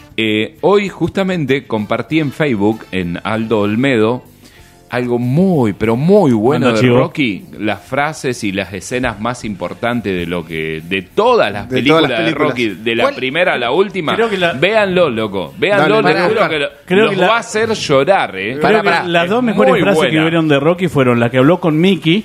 S9: Eh, hoy justamente compartí en Facebook, en Aldo Olmedo, algo muy, pero muy bueno
S4: Manda
S9: de
S4: chivo.
S9: Rocky, las frases y las escenas más importantes de lo que de todas las
S3: De
S9: películas
S3: todas las
S9: de
S3: películas.
S9: Rocky, de la
S2: ¿Cuál?
S9: primera a la última.
S4: Creo que la-
S9: Véanlo, loco. Véanlo,
S3: Dale,
S9: les
S3: pará.
S9: juro que lo-
S4: Creo
S9: los
S4: que la-
S9: va a hacer llorar, eh.
S4: Creo
S2: Pará,
S4: que
S2: pará.
S4: las dos
S9: Es
S4: mejores
S9: muy
S4: frases que
S9: buena.
S4: hubieron de Rocky fueron la que habló con Mickey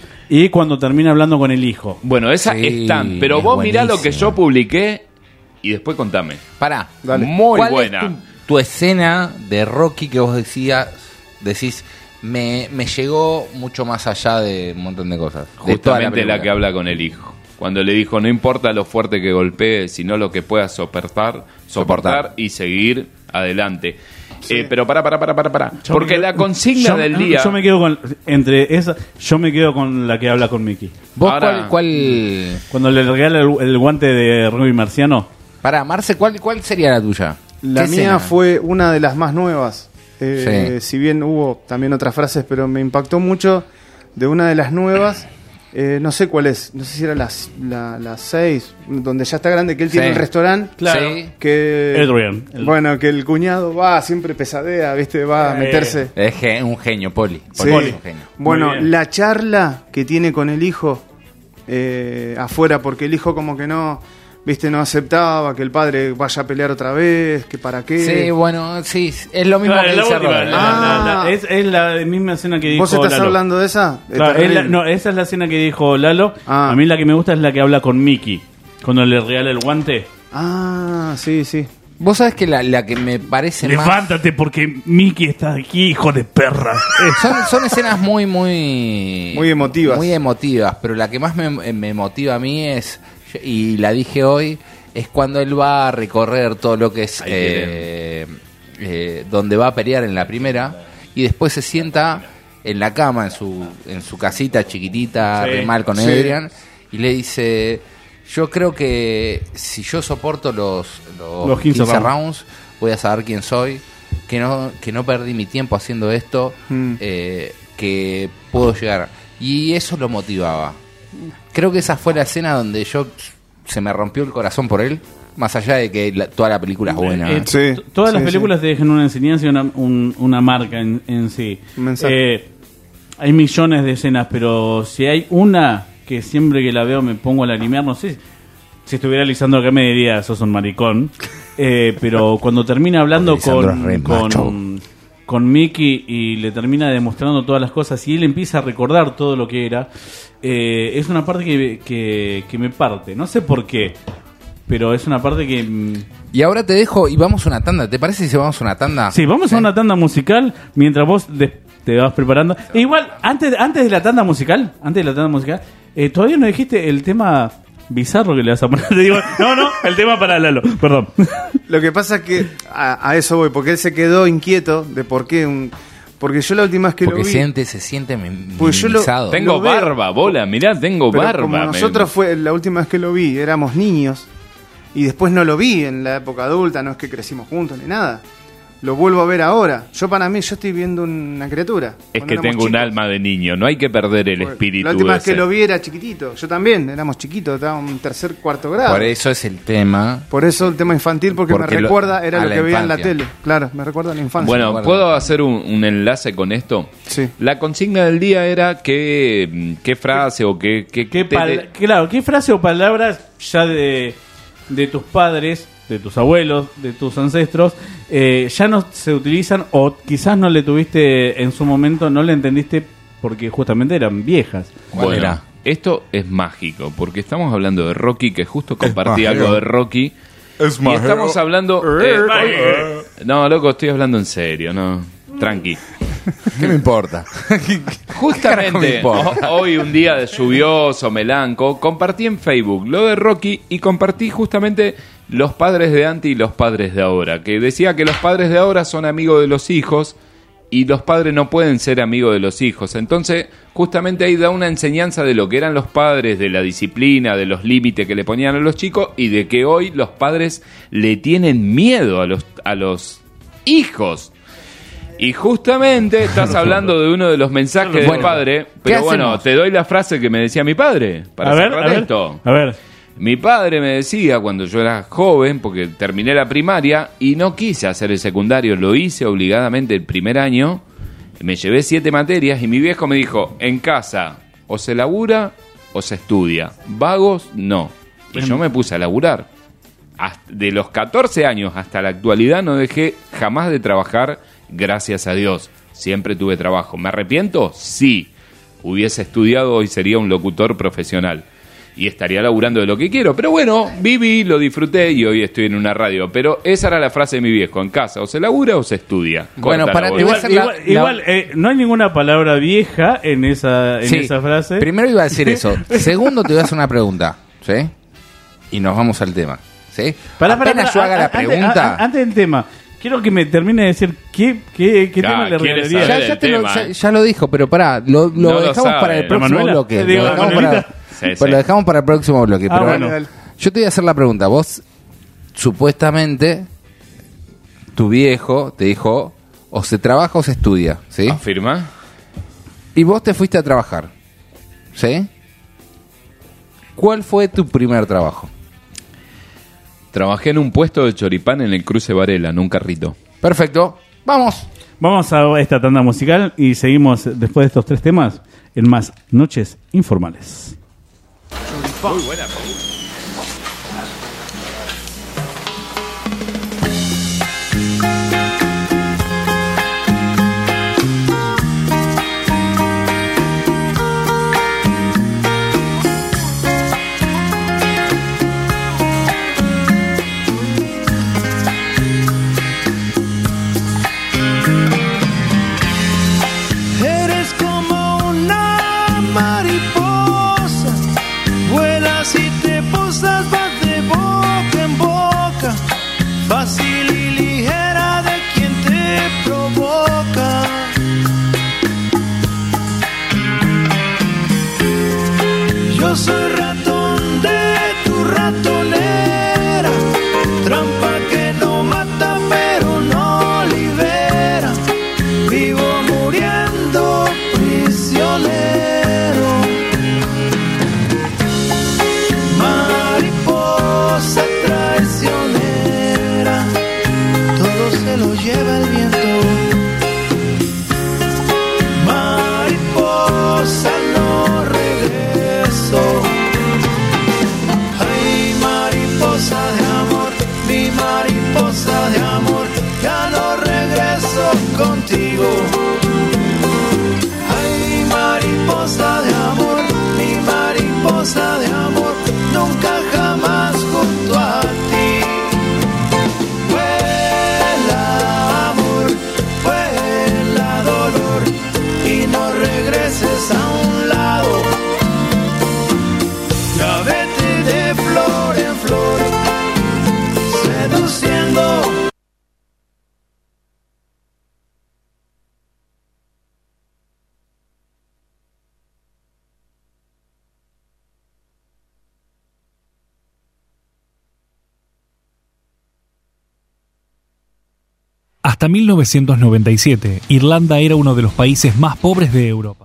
S4: y cuando termina hablando con el hijo.
S9: Bueno, esas
S2: Sí,
S9: están, pero
S2: es
S9: vos mirá lo que
S2: buenísimo.
S9: yo publiqué y después contame.
S2: Pará,
S3: Dale.
S9: Muy
S2: ¿cuál
S9: buena.
S2: es tu, tu escena de Rocky que vos decías, decís, me, me llegó mucho más allá de un montón de cosas? De toda
S9: Justamente la,
S2: película.
S9: que habla con el hijo. Cuando le dijo, no importa lo fuerte que golpee, sino lo que puedas soportar, soportar,
S2: Soportar.
S9: y seguir adelante. Eh, pero para, para, para, para, para.
S4: Yo
S9: Porque
S4: me-
S9: la consigna
S4: yo-
S9: del día...
S4: Yo me quedo con. Entre esa. Yo me quedo con la que habla con Mickey.
S2: ¿Vos
S9: Ahora-
S2: cuál, cuál...
S4: Cuando le regala el, el guante de Ruby Marciano.
S2: Pará, Marce, ¿cuál, cuál sería la tuya?
S3: La
S2: ¿Qué
S3: mía
S2: escena?
S3: fue una de las más nuevas. Eh,
S2: Sí.
S3: Si bien hubo también otras frases, pero me impactó mucho de una de las nuevas. Eh, no sé cuál es, no sé si era las la, las seis, donde ya está grande, que él tiene
S2: Sí.
S3: el restaurante.
S4: Claro.
S2: Sí.
S3: Que,
S4: Adrian. El-
S3: Bueno, que el cuñado va, siempre pesadea, ¿viste? Va a
S4: Eh.
S3: meterse.
S2: Es ge- un genio, Poli.
S3: Sí.
S2: Poli es un genio.
S3: Bueno,
S4: Muy bien.
S3: la charla que tiene con el hijo eh, afuera, porque el hijo como que no, viste, no aceptaba que el padre vaya a pelear otra vez, que para qué.
S2: Sí, bueno, sí, es lo mismo
S4: Claro,
S2: que
S4: es la
S2: dice
S4: última,
S2: Robert.
S4: la- la- la-
S3: Ah.
S4: es, es la misma escena que dijo
S3: ¿Vos estás
S4: Lalo.
S3: hablando de esa? Es
S4: Claro, es la-
S3: terrible.
S4: no, esa es la escena que dijo Lalo.
S3: Ah.
S4: A mí la que me gusta es la que habla con Mickey. Cuando le regala el guante.
S3: Ah, sí, sí.
S2: Vos sabés que la, la que me parece más...
S4: Levántate porque Mickey está aquí, hijo de perra.
S2: Son, son escenas muy, muy...
S3: Muy emotivas.
S2: Muy emotivas, pero la que más me, me emotiva a mí es, y la dije hoy, es cuando él va a recorrer todo lo que es...
S9: Ahí
S2: eh, eh, donde va a pelear en la primera, y después se sienta en la cama, en su, en su casita chiquitita,
S4: Sí,
S2: re mal con
S3: sí.
S2: Adrian, y le dice... Yo creo que si yo soporto los, los,
S4: Los quince
S2: quince
S4: rounds.
S2: rounds, voy a saber quién soy, que no, que no perdí mi tiempo haciendo esto, mm. eh, que puedo llegar. Y eso lo motivaba. Creo que esa fue la escena donde yo se me rompió el corazón por él, más allá de que la, toda la película es buena.
S4: Eh, eh, sí, todas sí, las películas sí. te dejan una enseñanza y una, un, una marca en, en sí. Eh, hay millones de escenas, pero si hay una que siempre que la veo me pongo a lagrimear, no sé si estuviera Lisandro acá me diría sos un maricón, eh, pero cuando termina hablando con, con, con Mickey y le termina demostrando todas las cosas y él empieza a recordar todo lo que era, eh, es una parte que, que, que me parte, no sé por qué, pero es una parte que...
S2: Y ahora te dejo y vamos a una tanda. ¿Te parece si vamos a una tanda?
S4: Sí, vamos ¿Sí? a una tanda musical mientras vos de, te vas preparando. E igual, antes, antes de la tanda musical, antes de la tanda musical, eh, todavía no dijiste el tema bizarro que le vas a poner. Te digo, no, no, el tema para Lalo, perdón.
S3: Lo que pasa es que a, a eso voy, porque él se quedó inquieto de por qué un... Porque yo la última vez que
S2: porque
S3: lo vi...
S2: Porque se siente minimizado.
S3: Pues yo lo,
S9: tengo
S3: lo
S9: barba, bola, mirá, tengo
S3: pero
S9: barba.
S3: Como nosotros fue la última vez que lo vi, éramos niños, y después no lo vi en la época adulta, no es que crecimos juntos ni nada. Lo vuelvo a ver ahora. Yo para mí, yo estoy viendo una criatura.
S9: Es que tengo chicos. un alma de niño, no hay que perder el Por, espíritu.
S3: La última
S9: ese.
S3: vez que lo vi era chiquitito. Yo también, éramos chiquitos, estábamos en tercer, cuarto grado.
S2: Por eso es el tema.
S3: Por eso el tema infantil, porque, porque me recuerda, lo, era lo que veía en la tele. Claro, me recuerda a la infancia.
S9: Bueno, ¿puedo hacer un, un enlace con esto?
S3: Sí.
S9: La consigna del día era qué, qué frase o qué... qué,
S4: ¿Qué pal- claro, qué frase o palabras ya de, de tus padres... de tus abuelos, de tus ancestros, eh, ya no se utilizan o quizás no le tuviste en su momento, no le entendiste porque justamente eran viejas.
S9: Bueno, era? Esto es mágico, porque estamos hablando de Rocky, que justo compartí algo de Rocky.
S7: Es
S9: y estamos hablando... Eh, eh, no, loco, estoy hablando en serio, no, tranqui.
S2: ¿Qué me importa?
S9: Justamente me importa? Hoy, un día de lluvioso, melanco, compartí en Facebook lo de Rocky y compartí justamente los padres de antes y los padres de ahora, que decía que los padres de ahora son amigos de los hijos y los padres no pueden ser amigos de los hijos. Entonces, justamente ahí da una enseñanza de lo que eran los padres, de la disciplina, de los límites que le ponían a los chicos y de que hoy los padres le tienen miedo a los, a los hijos. Y justamente estás hablando de uno de los mensajes bueno, del padre, pero bueno, hacemos? Te doy la frase que me decía mi padre para
S4: a ver,
S9: cerrar
S4: a ver,
S9: esto.
S4: A ver.
S9: Mi padre me decía cuando yo era joven, porque terminé la primaria y no quise hacer el secundario, lo hice obligadamente el primer año, me llevé siete materias y mi viejo me dijo, en casa o se labura o se estudia, vagos no. Y yo me puse a laburar. Hasta de los catorce años hasta la actualidad no dejé jamás de trabajar. Gracias a Dios, siempre tuve trabajo. ¿Me arrepiento? Sí. Hubiese estudiado, hoy sería un locutor profesional. Y estaría laburando de lo que quiero. Pero bueno, viví, lo disfruté y hoy estoy en una radio. Pero esa era la frase de mi viejo. En casa, o se labura o se estudia.
S2: Bueno,
S9: Corta
S2: para
S9: la
S4: igual,
S2: la,
S4: igual,
S2: la,
S4: igual eh, no hay ninguna palabra vieja en esa, en
S2: sí,
S4: esa frase.
S2: Primero iba a decir eso. Segundo, te voy a hacer una pregunta. ¿Sí? Y nos vamos al tema. ¿Sí?
S4: Para,
S2: Apenas
S4: para, para,
S2: yo haga
S4: a,
S2: la
S4: antes,
S2: pregunta...
S4: a, a, antes del tema... Quiero que me termine de decir qué, qué, qué
S9: Ya,
S4: tema le regalaría.
S2: Ya, ya, te lo, ya, ya lo dijo, pero pará, lo, lo
S9: No lo
S2: dejamos
S9: sabe.
S2: para el próximo
S4: Manuela,
S2: bloque.
S4: digo,
S2: Lo dejamos, para,
S9: Sí,
S2: pues
S9: sí.
S2: lo dejamos para el próximo bloque.
S4: Ah,
S2: Pero
S4: bueno.
S2: bueno, yo te voy a hacer la pregunta. Vos, supuestamente, tu viejo te dijo, o se trabaja o se estudia, ¿sí?
S9: ¿Afirma?
S2: Y vos te fuiste a trabajar, ¿sí? ¿Cuál fue tu primer trabajo?
S9: Trabajé en un puesto de choripán en el cruce Varela, en un carrito.
S2: Perfecto, vamos.
S4: Vamos a esta tanda musical y seguimos después de estos tres temas en más Noches Informales.
S9: Muy buena.
S10: Eres como una mariposa, vuelas y te posas, vas de voz.
S12: Hasta mil novecientos noventa y siete, Irlanda era uno de los países más pobres de Europa.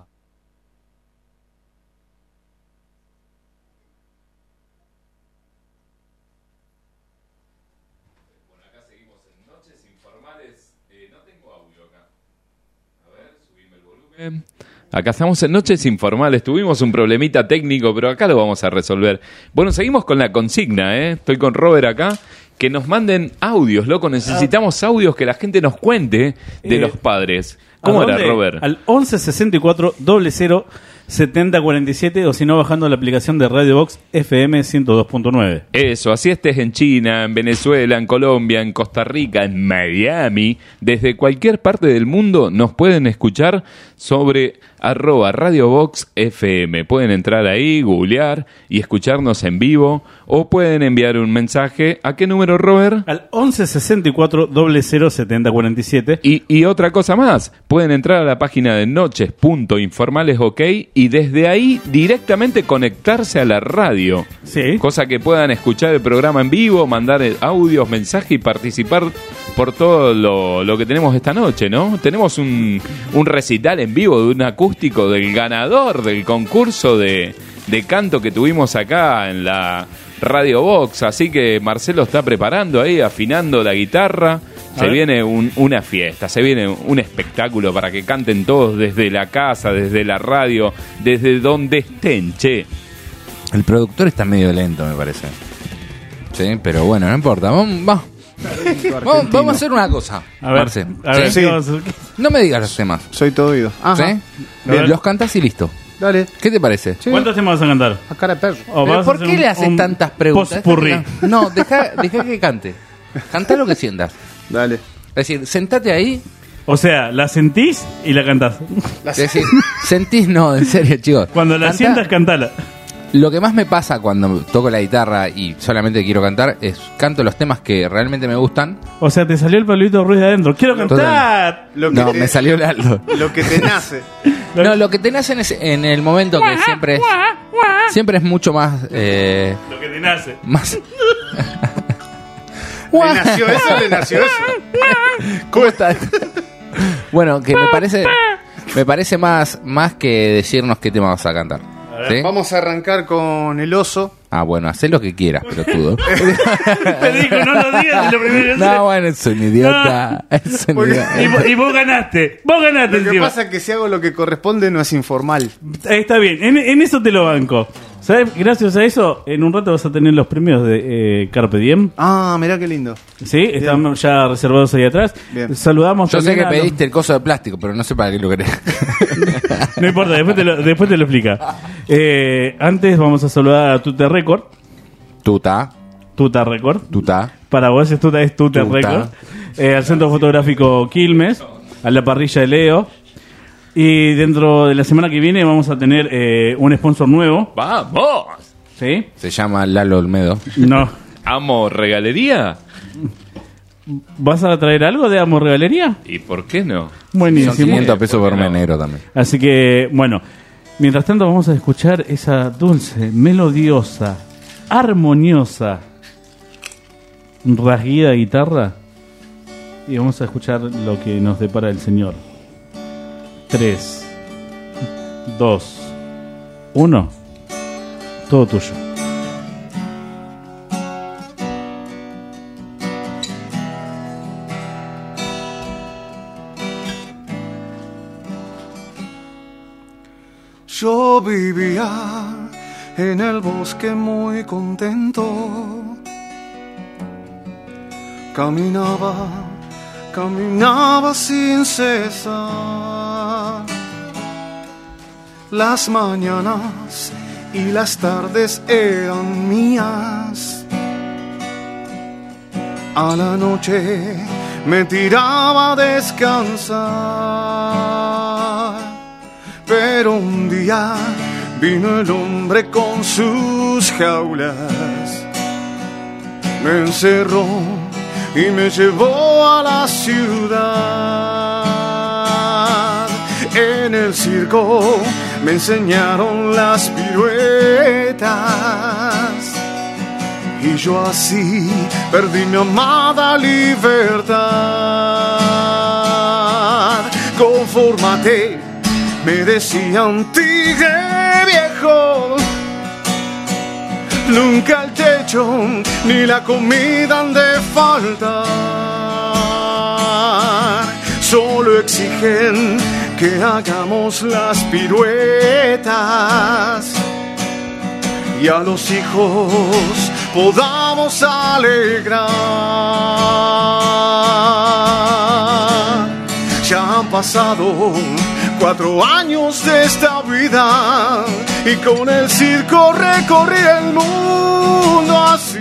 S9: Acá estamos en Noches Informales. Tuvimos un problemita técnico, pero acá lo vamos a resolver. Bueno, seguimos con la consigna, ¿eh? Estoy con Robert acá. Que nos manden audios, loco. Necesitamos audios que la gente nos cuente de
S4: Eh,
S9: los padres. ¿Cómo era,
S4: dónde?
S9: Robert?
S4: Al once sesenta y cuatro cero cero setenta cuarenta y siete o si no bajando la aplicación de Radio Box F M ciento dos punto nueve.
S9: Eso, así estés en China, en Venezuela, en Colombia, en Costa Rica, en Miami, desde cualquier parte del mundo nos pueden escuchar sobre arroba Radio Box F M. Pueden entrar ahí, googlear y escucharnos en vivo o pueden enviar un mensaje. ¿A qué número, Robert?
S4: Al once sesenta y cuatro cero cero setenta cuarenta y siete.
S9: Y, y otra cosa más, pueden entrar a la página de noches punto informales ok y desde ahí directamente conectarse a la radio.
S4: Sí.
S9: Cosa que puedan escuchar el programa en vivo, mandar audios, mensajes y participar por todo lo, lo que tenemos esta noche, ¿no? Tenemos un, un recital en vivo de un acústico del ganador del concurso de, de canto que tuvimos acá en la Radio Box, así que Marcelo está preparando ahí, afinando la guitarra.
S4: A
S9: Se
S4: ver.
S9: viene un- una fiesta, se viene un espectáculo para que canten todos desde la casa, desde la radio, desde donde estén, che.
S2: El productor está medio lento, me parece. Sí, pero bueno, no importa. Vamos, vamos. Vamos, vamos a hacer una cosa,
S4: A ver,
S2: Marce.
S4: a ver,
S2: ¿Sí?
S4: ¿qué vamos a hacer?
S2: No me digas los temas.
S3: Soy todo oído. Ajá.
S2: ¿Sí?
S4: A ver.
S2: Los cantás y listo.
S3: Dale.
S2: ¿Qué te parece?
S4: ¿Cuántos temas vas a cantar?
S3: A cara de perro.
S4: ¿O
S2: Pero
S4: vas a
S2: ¿por
S4: hacer
S2: qué
S4: un-
S2: le haces
S4: un
S2: tantas preguntas?
S4: popurrí?
S2: No, deja, deja que cante. Cantá lo que sientas.
S3: Dale.
S2: Es decir, sentate ahí.
S4: O sea, la sentís y la cantás.
S2: Es decir, sentís, no, en serio, chicos.
S4: Cuando la
S2: Cantá-
S4: sientas, cantala.
S2: Lo que más me pasa cuando toco la guitarra y solamente quiero cantar es canto los temas que realmente me gustan.
S4: O sea, te salió el Pablito Ruiz de adentro. ¡Quiero cantar!
S3: Lo que
S2: No,
S3: te-
S2: me salió el Aldo.
S3: Lo que te nace.
S2: No, lo que te nace en, ese- en el momento que siempre es, siempre es mucho más... eh,
S4: Lo que te nace.
S2: más
S3: ¿Le nació eso? ¿Le nació eso?
S2: ¿Cómo estás? Bueno, que me parece me parece más más que decirnos qué tema vas a cantar. ¿Sí?
S3: Vamos a arrancar con El Oso.
S2: Ah, bueno, haz lo que quieras, pelotudo.
S4: Te dijo, no lo digas, y lo primero que
S2: No,
S4: hace-
S2: bueno, es un idiota. Es un
S3: Porque-
S2: idiota.
S4: Y, vos- y vos ganaste. Vos ganaste
S3: Lo que
S4: encima.
S3: pasa es que si hago lo que corresponde no es informal.
S4: Ahí está bien. En, en eso te lo banco. ¿Sabes? Gracias a eso, en un rato vas a tener los premios de eh, Carpe Diem.
S3: Ah, mirá qué lindo.
S4: Sí, están ya reservados ahí atrás.
S3: Bien.
S4: Saludamos
S2: Yo sé
S4: también
S2: que
S4: a los-
S2: pediste el coso de plástico, pero no sé para qué lo querés.
S4: No importa, después te lo, después te lo explica. Eh, antes vamos a saludar a Tuta Record.
S2: Tuta,
S4: Tuta Record.
S2: tuta.
S4: Para vos es Tuta, es Tuta
S2: Tuta.
S4: Record. Eh, al Centro Fotográfico Quilmes. A la parrilla de Leo. Y dentro de la semana que viene vamos a tener eh, un sponsor nuevo.
S9: ¡Vamos!
S4: ¿Sí?
S2: Se llama Lalo Olmedo.
S4: No.
S9: ¿Amo regalería?
S4: ¿Vas a traer algo de Amor Regalería?
S9: ¿Y por qué no?
S2: Son
S4: Buenísimo.
S2: quinientos pesos por
S9: ¿por qué
S2: mes
S9: no?
S2: negro también.
S4: Así que, bueno, mientras tanto vamos a escuchar esa dulce, melodiosa, armoniosa, rasguida guitarra y vamos a escuchar lo que nos depara el Señor. Tres, dos, uno, todo tuyo.
S10: Yo vivía en el bosque muy contento. Caminaba, caminaba sin cesar. Las mañanas y las tardes eran mías. A la noche me tiraba a descansar. Pero un día vino el hombre con sus jaulas, me encerró y me llevó a la ciudad. En el circo me enseñaron las piruetas y yo así perdí mi amada libertad. Confórmate, me decían tigre viejo, nunca el techo ni la comida han de faltar. Solo exigen que hagamos las piruetas y a los hijos podamos alegrar. Ya han pasado cuatro años de esta vida y con el circo recorrí el mundo así,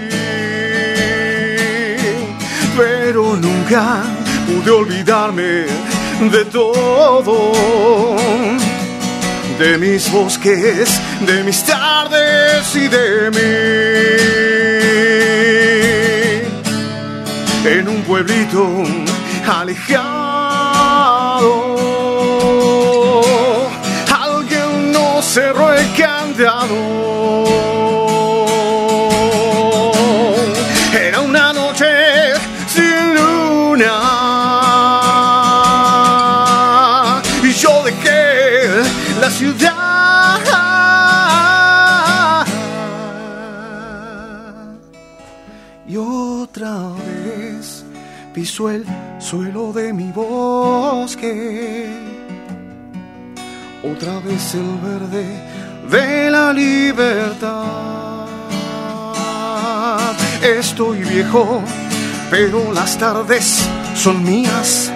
S10: pero nunca pude olvidarme de todo, de mis bosques, de mis tardes y de mí. En un pueblito alejado, alguien nos cerró el candado. Era una noche sin luna y yo dejé la ciudad y otra vez piso el suelo de mi bosque, otra vez el verde de la libertad. Estoy viejo, pero las tardes son mías.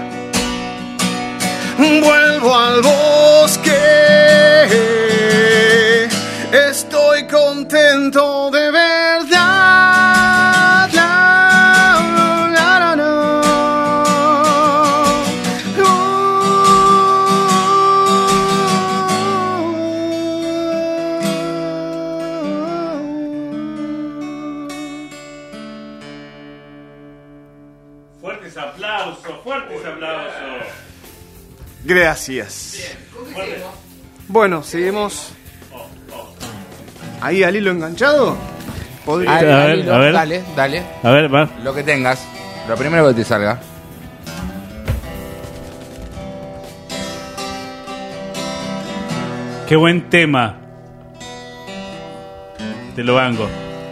S10: Vuelvo al bosque, estoy contento de verdad. La, la, la, la.
S4: Fuertes aplausos, fuertes aplausos.
S10: Gracias. Bueno, seguimos. Ahí al hilo enganchado. ¿Podría?
S2: Al-
S4: A
S2: al
S4: ver,
S2: hilo,
S4: a ver.
S2: Dale, dale.
S4: A ver, va.
S2: Lo que tengas. Lo primero que te salga.
S4: Qué buen tema. Te lo banco.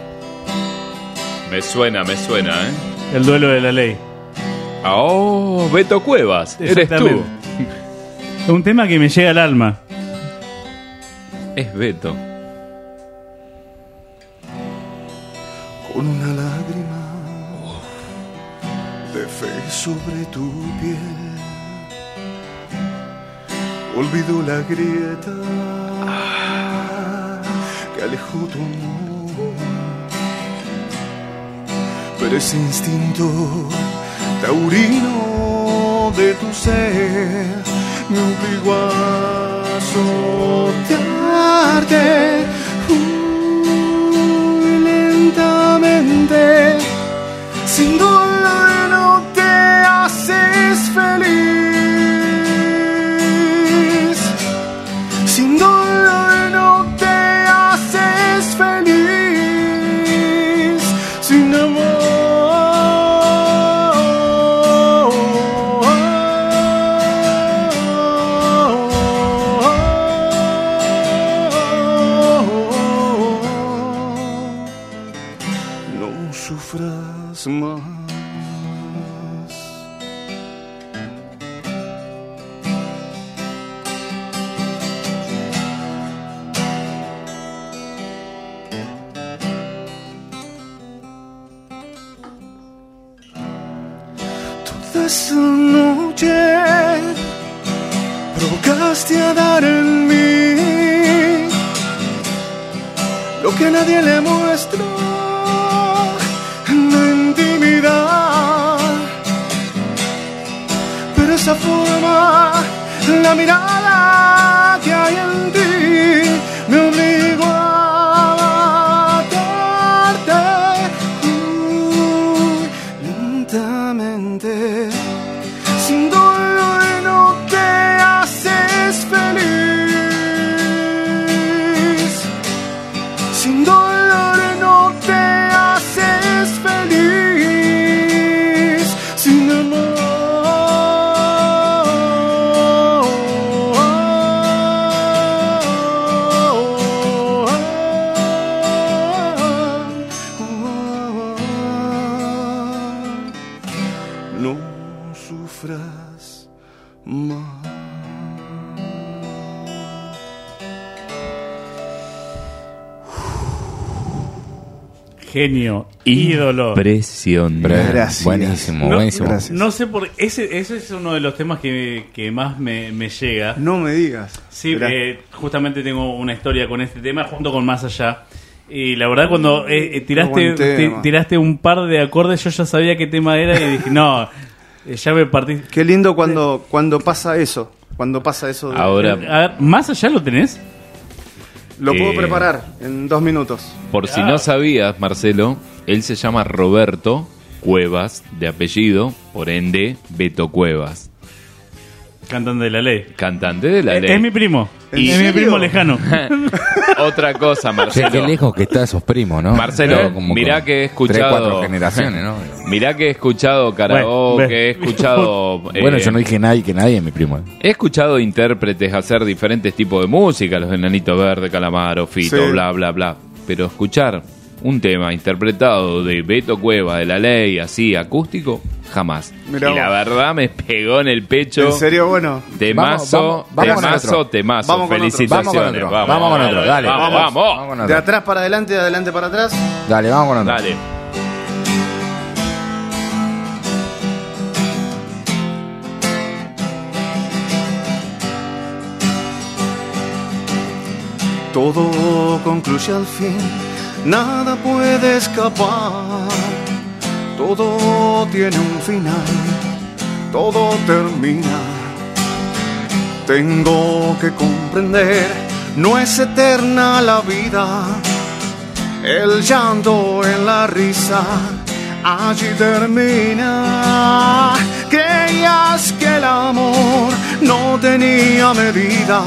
S9: Me suena, me suena, ¿eh?
S4: El duelo de la ley.
S9: Oh, Beto Cuevas, eres tú.
S4: Exactamente. Es un tema que me llega al alma.
S9: Es Beto.
S10: Con una lágrima de fe sobre tu piel, olvido la grieta que alejó tu amor, pero ese instinto taurino de tu ser me obligó a azotearte muy lentamente. Sin dolor no te haces feliz, sin dolor no te haces feliz, sin amor. No sufras más. Toda esa noche provocaste a dar en mí lo que nadie le muestra en la intimidad, pero esa forma, la mirada que hay en ti me obligó a matarte muy lentamente. Sin dolor no te haces feliz, sin dolor no te haces sufras más.
S4: Genio, ídolo.
S9: Impresionante.
S3: Gracias.
S2: Buenísimo,
S4: No,
S2: buenísimo.
S3: Gracias.
S4: No sé por ese ese es uno de los temas que, que más me, me llega.
S3: No me digas.
S4: Sí,
S3: Mirá.
S4: eh, justamente tengo una historia con este tema junto con Más Allá. Y la verdad cuando eh, eh, tiraste
S3: Qué buen tema.
S4: ti- tiraste un par de acordes yo ya sabía qué tema era y dije, no, eh, ya me partí.
S3: Qué lindo cuando, cuando pasa eso. Cuando pasa eso. de-
S9: Ahora,
S4: A ver, ¿Más Allá lo tenés?
S3: Lo puedo
S9: Eh.
S3: preparar en dos minutos.
S9: por si no sabías, Marcelo, él se llama Roberto Cuevas, de apellido, por ende, Beto Cuevas.
S4: Cantante de la ley.
S9: Cantante de la
S4: Eh,
S9: ley.
S4: Es mi primo.
S3: ¿En
S4: Es mi
S3: serio?
S4: primo lejano.
S9: Otra cosa,
S2: Che,
S9: Marcelo.
S2: qué lejos que está esos primos, ¿no?
S9: Marcelo,
S2: Como
S9: mirá
S2: con
S9: que he escuchado.
S2: Tres, cuatro generaciones, ¿no?
S9: Mirá que he escuchado karaoke,
S4: Bueno,
S9: he escuchado.
S2: Bueno,
S9: eh,
S2: yo no dije nadie que nadie es mi primo.
S9: He escuchado intérpretes hacer diferentes tipos de música, los Enanitos Verde, Calamaro, Fito,
S3: Sí.
S9: bla, bla, bla. Pero escuchar un tema interpretado de Beto Cueva, de La Ley, así, acústico, jamás.
S3: Mirá
S9: y la
S3: vos.
S9: verdad me pegó en el pecho.
S3: En serio, bueno.
S9: Temazo,
S2: Vamos, vamos, vamos con
S9: temazo,
S2: otro.
S9: temazo.
S3: Vamos con otro.
S9: Felicitaciones.
S2: Vamos con otro. Vamos con otro, dale.
S9: Vamos,
S2: Vamos.
S9: vamos.
S2: Vamos con
S3: De
S2: otro.
S3: atrás para adelante, de adelante para atrás.
S2: Dale, vamos con otro.
S9: Dale.
S10: Todo concluye al fin, nada puede escapar. Todo tiene un final, todo termina. Tengo que comprender, no es eterna la vida. El llanto en la risa, allí termina. Creías que el amor no tenía medida.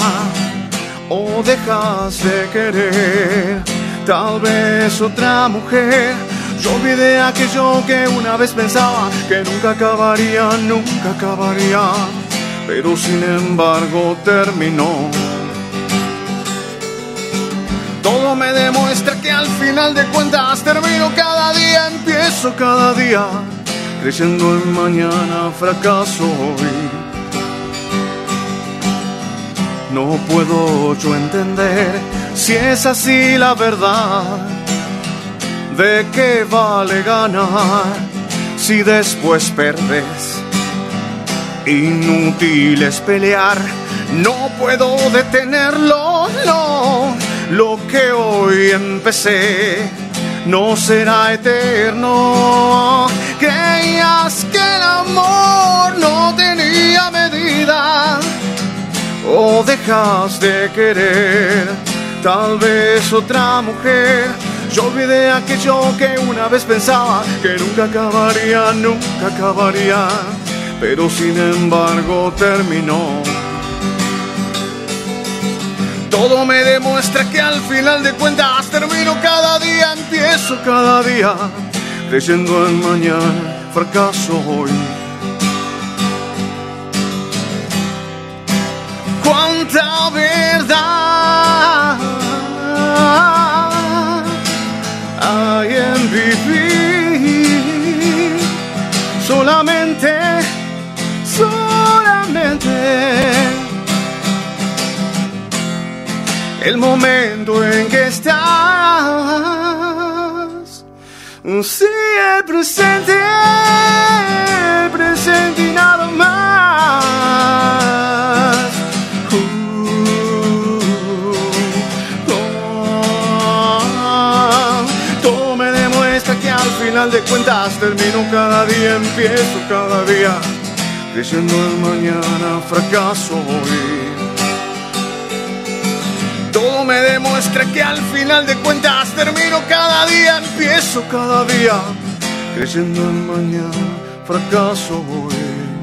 S10: O dejas de querer, tal vez otra mujer. Yo olvidé aquello que una vez pensaba que nunca acabaría, nunca acabaría. Pero sin embargo terminó. Todo me demuestra que al final de cuentas termino cada día, empiezo cada día. Creyendo en mañana, fracaso hoy. No puedo yo entender si es así la verdad. ¿De qué vale ganar si después perdes? Inútil es pelear, no puedo detenerlo, no. Lo que hoy empecé no será eterno. Creías que el amor no tenía medida. O dejas de querer, tal vez otra mujer. Yo olvidé aquello que una vez pensaba que nunca acabaría, nunca acabaría. Pero sin embargo terminó. Todo me demuestra que al final de cuentas termino cada día, empiezo cada día. Creyendo en mañana, fracaso hoy. Cuánta verdad hay en vivir solamente, solamente el momento en que estás. Sí, el presente, el presente y nada más. Todo me demuestra que al final de cuentas termino cada día, empiezo cada día. Creyendo en mañana, fracaso hoy. Todo me demuestra que al final de cuentas termino cada día, empiezo cada día. Creyendo en mañana, fracaso hoy.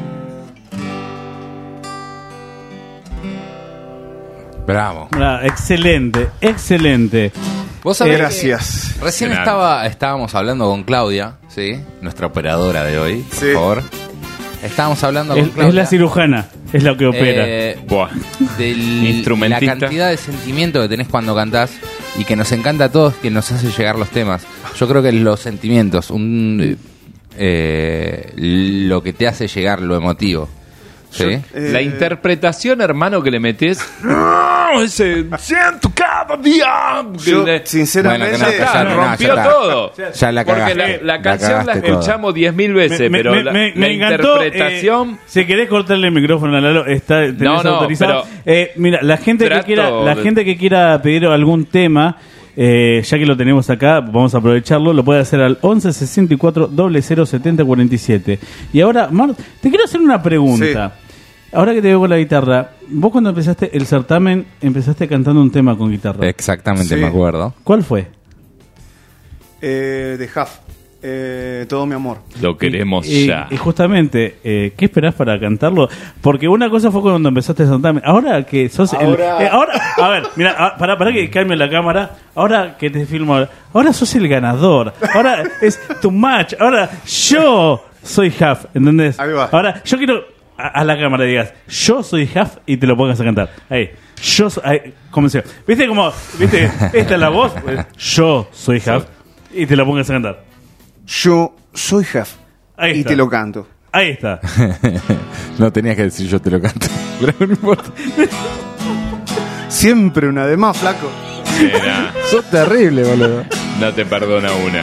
S2: Bravo.
S4: Ah, excelente, excelente.
S2: Vos sabés
S3: Eh,
S2: que
S3: gracias.
S2: Recién
S9: Excelente.
S2: estaba, estábamos hablando con Claudia, ¿sí? Nuestra operadora de hoy,
S3: Sí.
S2: por favor. Estábamos hablando
S4: Es,
S2: con Claudia.
S4: es la cirujana, es la que opera.
S2: Eh,
S9: Buah.
S2: del- la
S9: Instrumentista.
S2: cantidad de sentimiento que tenés cuando cantás y que nos encanta a todos, que nos hace llegar los temas. Yo creo que los sentimientos, un, eh, lo que te hace llegar lo emotivo. ¿Sí?
S9: Yo, eh, la interpretación, hermano, que le metes. Ese siento cada día.
S3: Yo, sinceramente,
S9: bueno, ya, ya, rompió
S2: ya
S9: todo.
S2: Ya la
S9: Porque
S2: cagaste,
S9: la, la canción la,
S2: la
S9: escuchamos diez mil veces,
S4: me,
S9: pero
S4: me,
S9: la,
S4: me,
S9: la
S4: me encantó,
S9: interpretación.
S4: Eh, si querés cortarle el micrófono a Lalo, está tenés
S9: no, no,
S4: autorizado. Eh, mira, la gente que quiera, la
S9: de...
S4: gente que quiera pedir algún tema. Eh, ya que lo tenemos acá, vamos a aprovecharlo. Lo puede hacer al once sesenta y cuatro cero cero setenta cuarenta y siete. Y ahora, Mar, te quiero hacer una pregunta. Sí. Ahora que te veo con la guitarra, vos cuando empezaste el certamen, empezaste cantando un tema con guitarra.
S2: Exactamente,
S3: sí.
S2: me acuerdo.
S4: ¿Cuál fue?
S3: Eh, de Huff. Eh, todo mi amor.
S9: Lo queremos
S4: y,
S9: ya.
S4: Y, y justamente, eh, ¿qué esperás para cantarlo? Porque una cosa fue cuando empezaste el certamen. Ahora que sos.
S3: Ahora,
S4: el, eh, ahora a ver, mira, para, para que cambie la cámara. Ahora que te filmo. Ahora sos el ganador. Ahora es tu match. Ahora yo soy Huff. ¿Entendés?
S3: Ahí va.
S4: Ahora yo quiero. A la cámara digas, yo soy Huff y te lo pongas a cantar. Ahí, yo soy. Ahí, comencé. ¿Viste cómo? ¿Viste? Esta es la voz. Yo soy Huff y te lo pongas a cantar.
S3: Yo soy Huff
S4: Ahí
S3: y
S4: está.
S3: te lo canto.
S4: Ahí está.
S2: No tenías que decir yo te lo canto. Pero no importa.
S3: Siempre una de más, flaco.
S9: Mira,
S2: sos terrible, boludo.
S9: No te perdona una.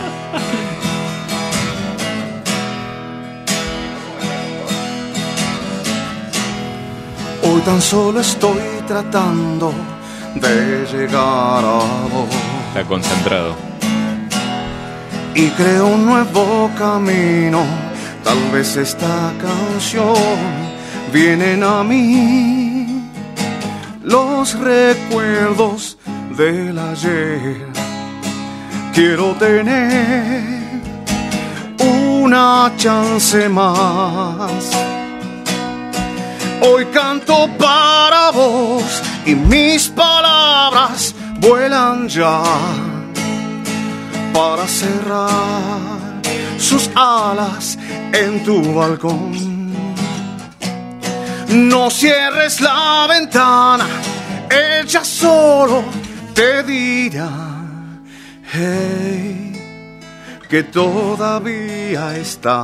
S10: Hoy tan solo estoy tratando de llegar a vos.
S9: Está concentrado.
S10: Y creo un nuevo camino. Tal vez esta canción vienen a mí los recuerdos del ayer. Quiero tener una chance más. Hoy canto para vos y mis palabras vuelan ya para cerrar sus alas en tu balcón. No cierres la ventana, ella solo te dirá, hey, que todavía está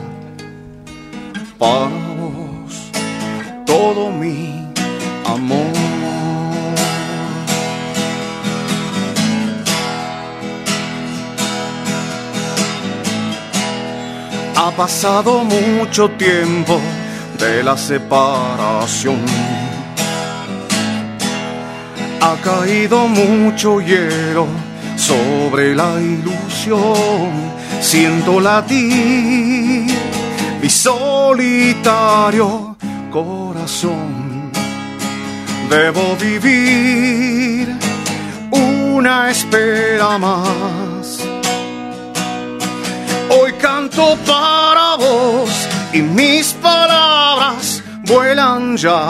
S10: para vos todo mi amor. Ha pasado mucho tiempo de la separación. Ha caído mucho hielo sobre la ilusión. Siento latir mi solitario corazón. Debo vivir una espera más. Hoy canto para vos y mis palabras vuelan ya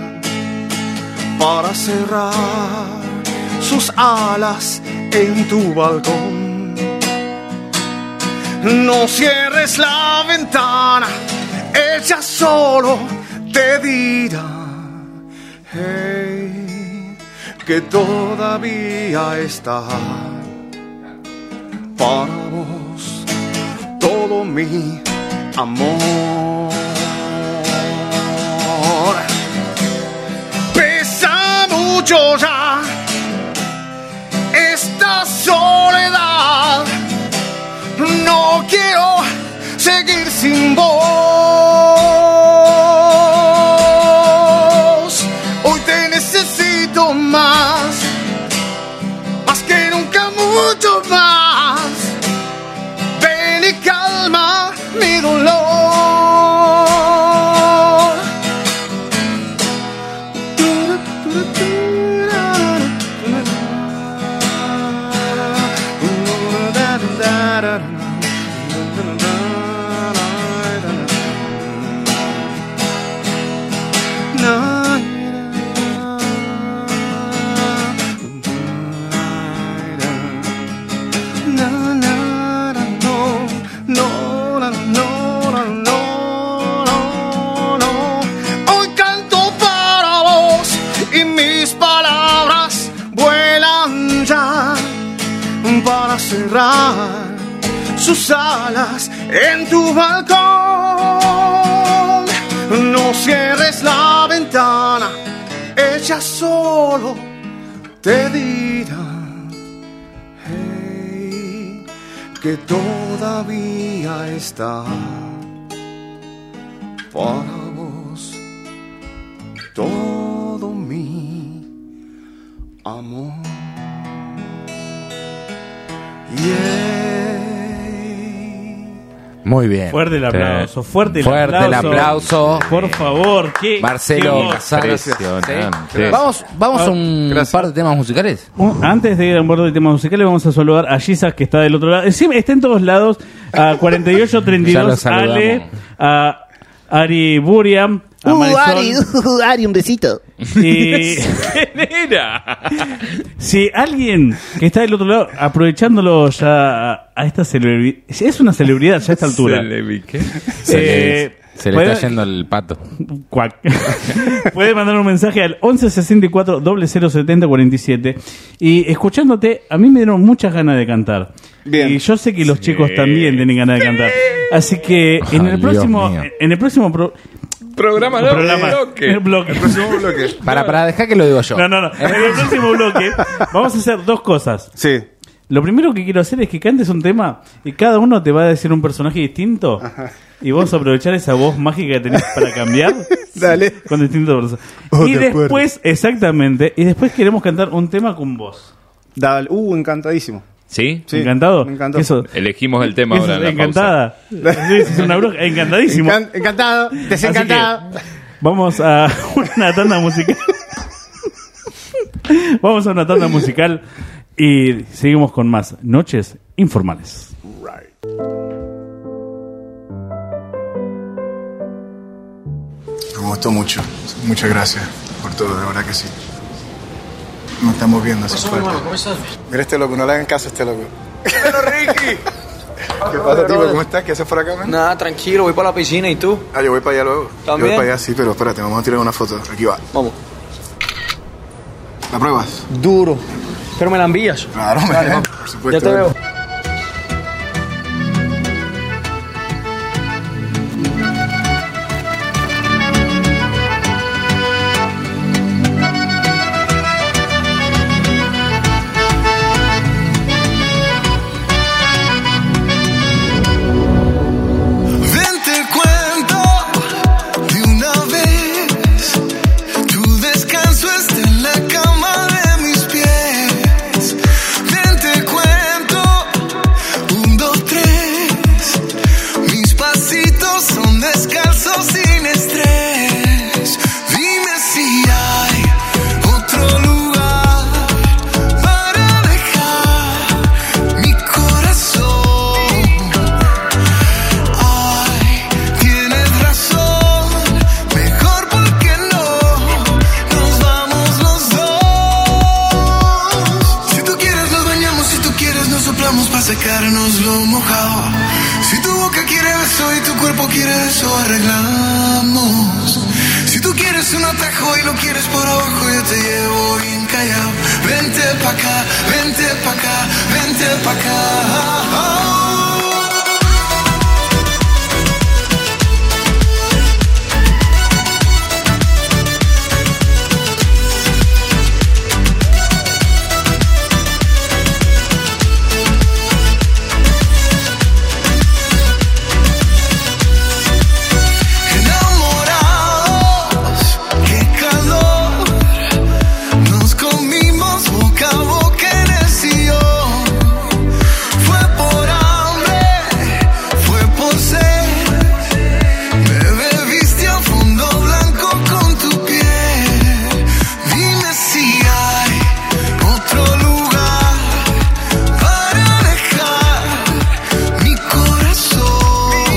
S10: para cerrar sus alas en tu balcón. No cierres la ventana, ella solo te dirá, hey, que todavía está para vos todo mi amor. Pesa mucho ya esta soledad. No quiero seguir sin vos. Hoy te necesito más, más que nunca, mucho más. Ven y calma mi dolor. sus alas en tu balcón. No cierres la ventana, ella solo te dirá hey, que todavía está para vos todo mi amor. Yeah.
S2: Muy bien.
S4: Fuerte el aplauso, fuerte el
S2: fuerte
S4: aplauso.
S2: el aplauso.
S4: Por favor, ¿qué?
S2: Marcelo
S4: qué
S2: Casal.
S4: sí.
S2: Vamos, vamos a un
S4: Gracias.
S2: par de temas musicales.
S4: Un- Antes de ir a un par de temas musicales, vamos a saludar a Gisas, que está del otro lado. Sí, está en todos lados. A cuarenta y ocho treinta y
S2: Ya lo
S4: dos
S2: saludamos.
S4: Ale, a Ari Buriam, a
S13: Uh,
S4: Marisol.
S13: Ari, uh, Ari, un besito.
S4: Y si alguien que está del otro lado, aprovechándolo ya a, a esta celebridad, es una celebridad ya a esta altura.
S2: Celebi- ¿qué?
S4: Eh,
S2: Se le, se le
S4: puede-
S2: está yendo el pato.
S4: Cuac. Puede mandar un mensaje al once sesenta y cuatro cero cero setenta cuarenta y siete. Y escuchándote, a mí me dieron muchas ganas de cantar. Y yo sé que los chicos también tienen ganas de cantar. Así que en
S2: Ay,
S4: el
S2: Dios
S4: próximo,
S2: mío.
S4: en el próximo pro-
S9: Programa, no,
S4: programa,
S9: bloque.
S4: el bloque.
S2: Para, para, dejar que lo digo yo.
S4: No, no, no. En el próximo bloque vamos a hacer dos cosas.
S3: Sí.
S4: Lo primero que quiero hacer es que cantes un tema y cada uno te va a decir un personaje distinto. Y vamos a aprovechar esa voz mágica que tenés para cambiar.
S3: Dale.
S4: Con distintos personajes.
S3: Oh,
S4: y
S3: de acuerdo.
S4: después, exactamente, y después queremos cantar un tema con vos.
S3: Dale. Uh, encantadísimo.
S9: ¿Sí?
S3: Sí,
S4: ¿Encantado?
S3: me encantó.
S4: Eso,
S9: Elegimos el tema
S4: eso
S9: ahora
S4: es
S9: en la
S4: encantada. Sí, es una bruja. Encantadísimo.
S3: Encan- encantado, desencantado.
S4: Así que vamos a una tanda musical. Vamos a una tanda musical y seguimos con más Noches Informales.
S14: Me gustó mucho. Muchas gracias por todo, de verdad que sí. Nos estamos viendo, hace falta.
S15: ¿Cómo estás?
S14: Mira este loco, no le hagan caso a este loco.
S15: ¡Pero Ricky!
S14: ¿Qué pasa, tipo? ¿Cómo estás? ¿Qué haces por acá, man?
S15: Nada, tranquilo, voy para la piscina, ¿y tú?
S14: Ah, yo voy para allá luego.
S15: ¿También?
S14: Yo voy para allá, sí, pero espérate, vamos a tirar una foto. Aquí va.
S15: Vamos.
S14: ¿La pruebas?
S15: Duro. Pero me la envías.
S14: Claro,
S15: Dale,
S14: man.
S15: vamos.
S14: Por supuesto.
S15: Ya te veo.
S10: Ven, te cuento de una vez. Tu descanso está en la cama de mis pies. Ven, te cuento. Un, dos, tres. Mis pasitos son descalzos sin estrés. Dime si hay otro lugar para dejar mi corazón. Ay, tienes razón, mejor porque no nos vamos los dos. Si tú quieres nos bañamos, si tú quieres nos soplamos para secarnos lo mojado. Si tu boca quiere beso y tu cuerpo quiere eso, arreglamos. Si tú quieres un atajo y lo quieres por abajo, yo te llevo bien callado. Vente pa' acá, vente pa' acá, vente pa' acá. Enamorados, qué calor. Nos comimos boca a boca en el sillón. Fue por hambre, fue por sed. Me bebiste a fondo blanco con tu piel. Dime si hay otro lugar para dejar mi corazón.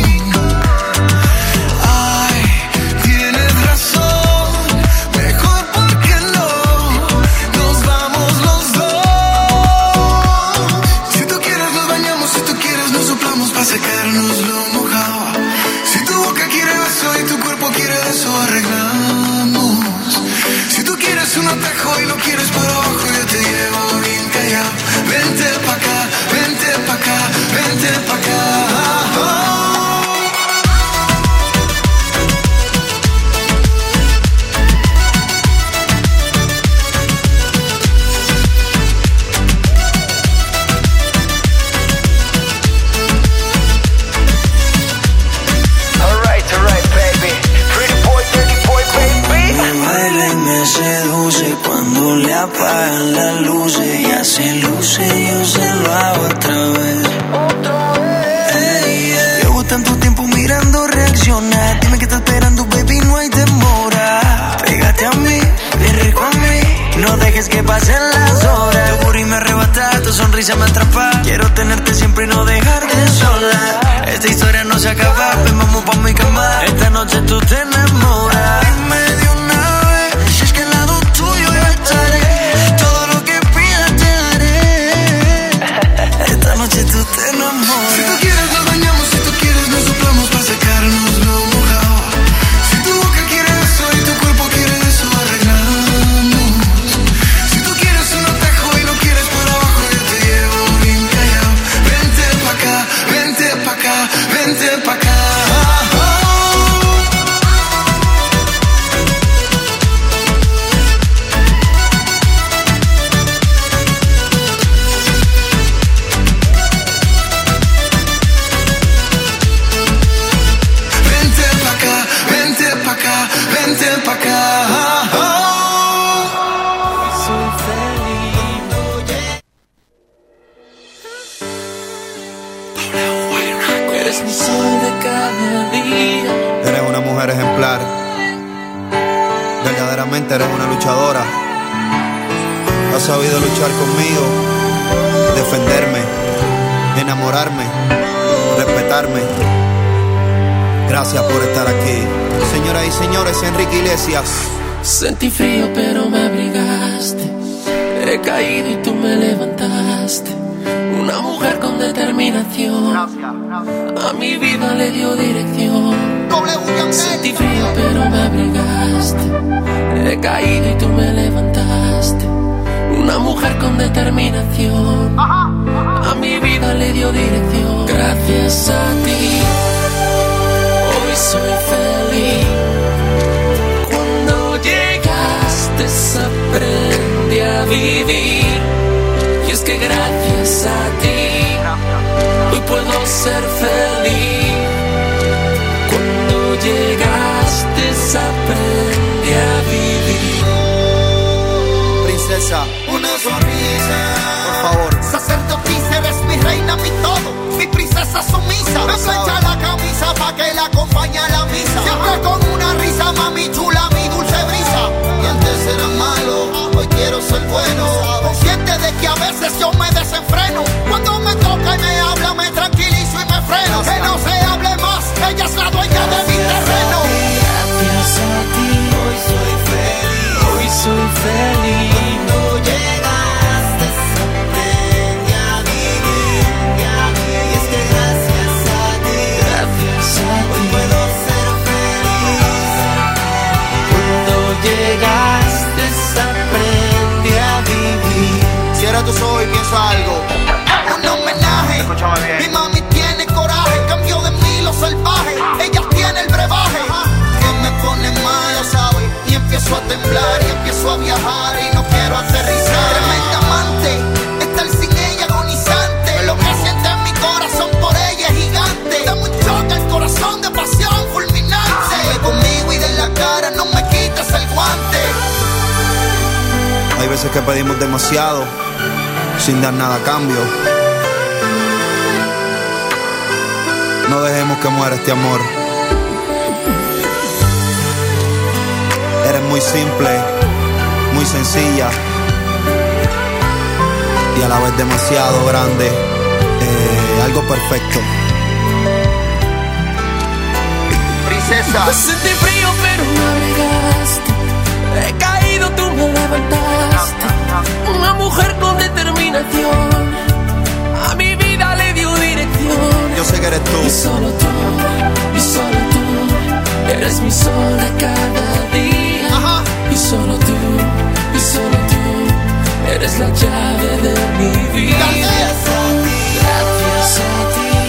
S10: Ay, tienes razón, mejor porque no nos vamos los dos. Si tú quieres nos bañamos, si tú quieres nos soplamos para secarnos lo mojado. Si tu boca quiere beso y tu cuerpo quiere eso, arreglamos. Si tú quieres un atajo y lo quieres por abajo, yo te llevo bien callado. Vente pa' acá, vente pa' acá, vente
S16: vente pa' acá.
S17: Me seduce cuando le apagan las luces. Ya se luce, yo se lo hago otra vez. Hey, yeah. Llevo tanto tiempo mirando reaccionar. Dime que estás esperando, baby, no hay demora. Pégate a mí, bien rico a mí. No dejes que pasen las horas. Tu booty me arrebata, tu sonrisa me atrapa. Quiero tenerte siempre y no dejarte sola. Esta historia no se acaba, ven vamos pa' mi cama. Esta noche tú te enamoras. Dime de una vez, si es que al lado tuyo yo estaré. Todo lo que pidas te daré. Esta noche tú te enamoras.
S16: Si tú quieres nos bañamos, si tú quieres nos soplamos para sacarnos lo mojado. Si tu boca quiere eso y tu cuerpo quiere eso, arreglamos. Si tú quieres un atajo y no quieres por abajo, yo te llevo bien callado. Vente pa' acá, vente pa' acá, vente pa' acá. Vente pa' acá.
S17: Soy feliz. Eres mi sol de cada día.
S18: Eres una mujer ejemplar. Verdaderamente eres una luchadora. Has sabido luchar conmigo, defenderme, enamorarme, respetarme. Gracias por estar aquí. Señoras y señores, Enrique Iglesias.
S17: Sentí frío pero me abrigaste. He caído y tú me levantaste. Una mujer con determinación. A mi vida le dio dirección. Sentí frío pero me abrigaste. He caído y tú me levantaste. Una mujer con determinación. A mi vida le dio dirección. Gracias a ti hoy soy feliz. Cuando llegaste aprendí a vivir. Y es que gracias a ti hoy puedo ser feliz. Cuando llegaste aprendí a vivir.
S18: Princesa,
S16: una sonrisa,
S18: por favor.
S16: Sacerdotisa, eres mi reina, mi todo. Mi princesa sumisa. Me plancha la camisa pa' que la acompañe a la misa. Siempre con una risa, mami chula, mi dulce brisa. Y antes era malo, hoy quiero ser bueno. Consciente de que a veces yo me desenfreno. Cuando me toca y me habla, me tranquilizo y me freno. Que no se hable más, ella es la dueña de mi terreno.
S17: Gracias a ti hoy soy feliz. Hoy soy feliz.
S16: Cuando llegaste aprendí a vivir. Y es que gracias a ti,
S17: gracias a ti
S16: hoy puedo ser feliz.
S17: Cuando llegaste aprendí a vivir.
S18: Cierra tus ojos y piensa algo.
S16: Un homenaje.
S18: Escúchame bien.
S16: Mi mami tiene coraje, cambió de mí lo salvaje. Ella tiene el brebaje que me pone mal, lo sabe. Y empiezo a temblar y empiezo a viajar y no quiero aterrizar. Tremenda amante, estar sin ella agonizante. Lo que siente en mi corazón por ella es gigante. Da un choque el corazón de pasión fulminante. Sigue conmigo y de la cara no me quites el guante.
S18: Hay veces que pedimos demasiado sin dar nada a cambio. No dejemos que muera este amor. Eres muy simple, muy sencilla y a la vez demasiado grande. Eh, algo perfecto.
S16: Princesa.
S17: Sentí frío pero me abrigaste. He caído, tú me levantaste. Una mujer con determinación. A mi vida le dio dirección.
S18: Yo sé que eres tú.
S17: Y solo tú, y solo tú. Eres mi sol de cada día. Ajá. Y solo tú, y solo tú. Eres la llave de mi vida.
S16: Gracias a ti.
S17: Gracias a ti.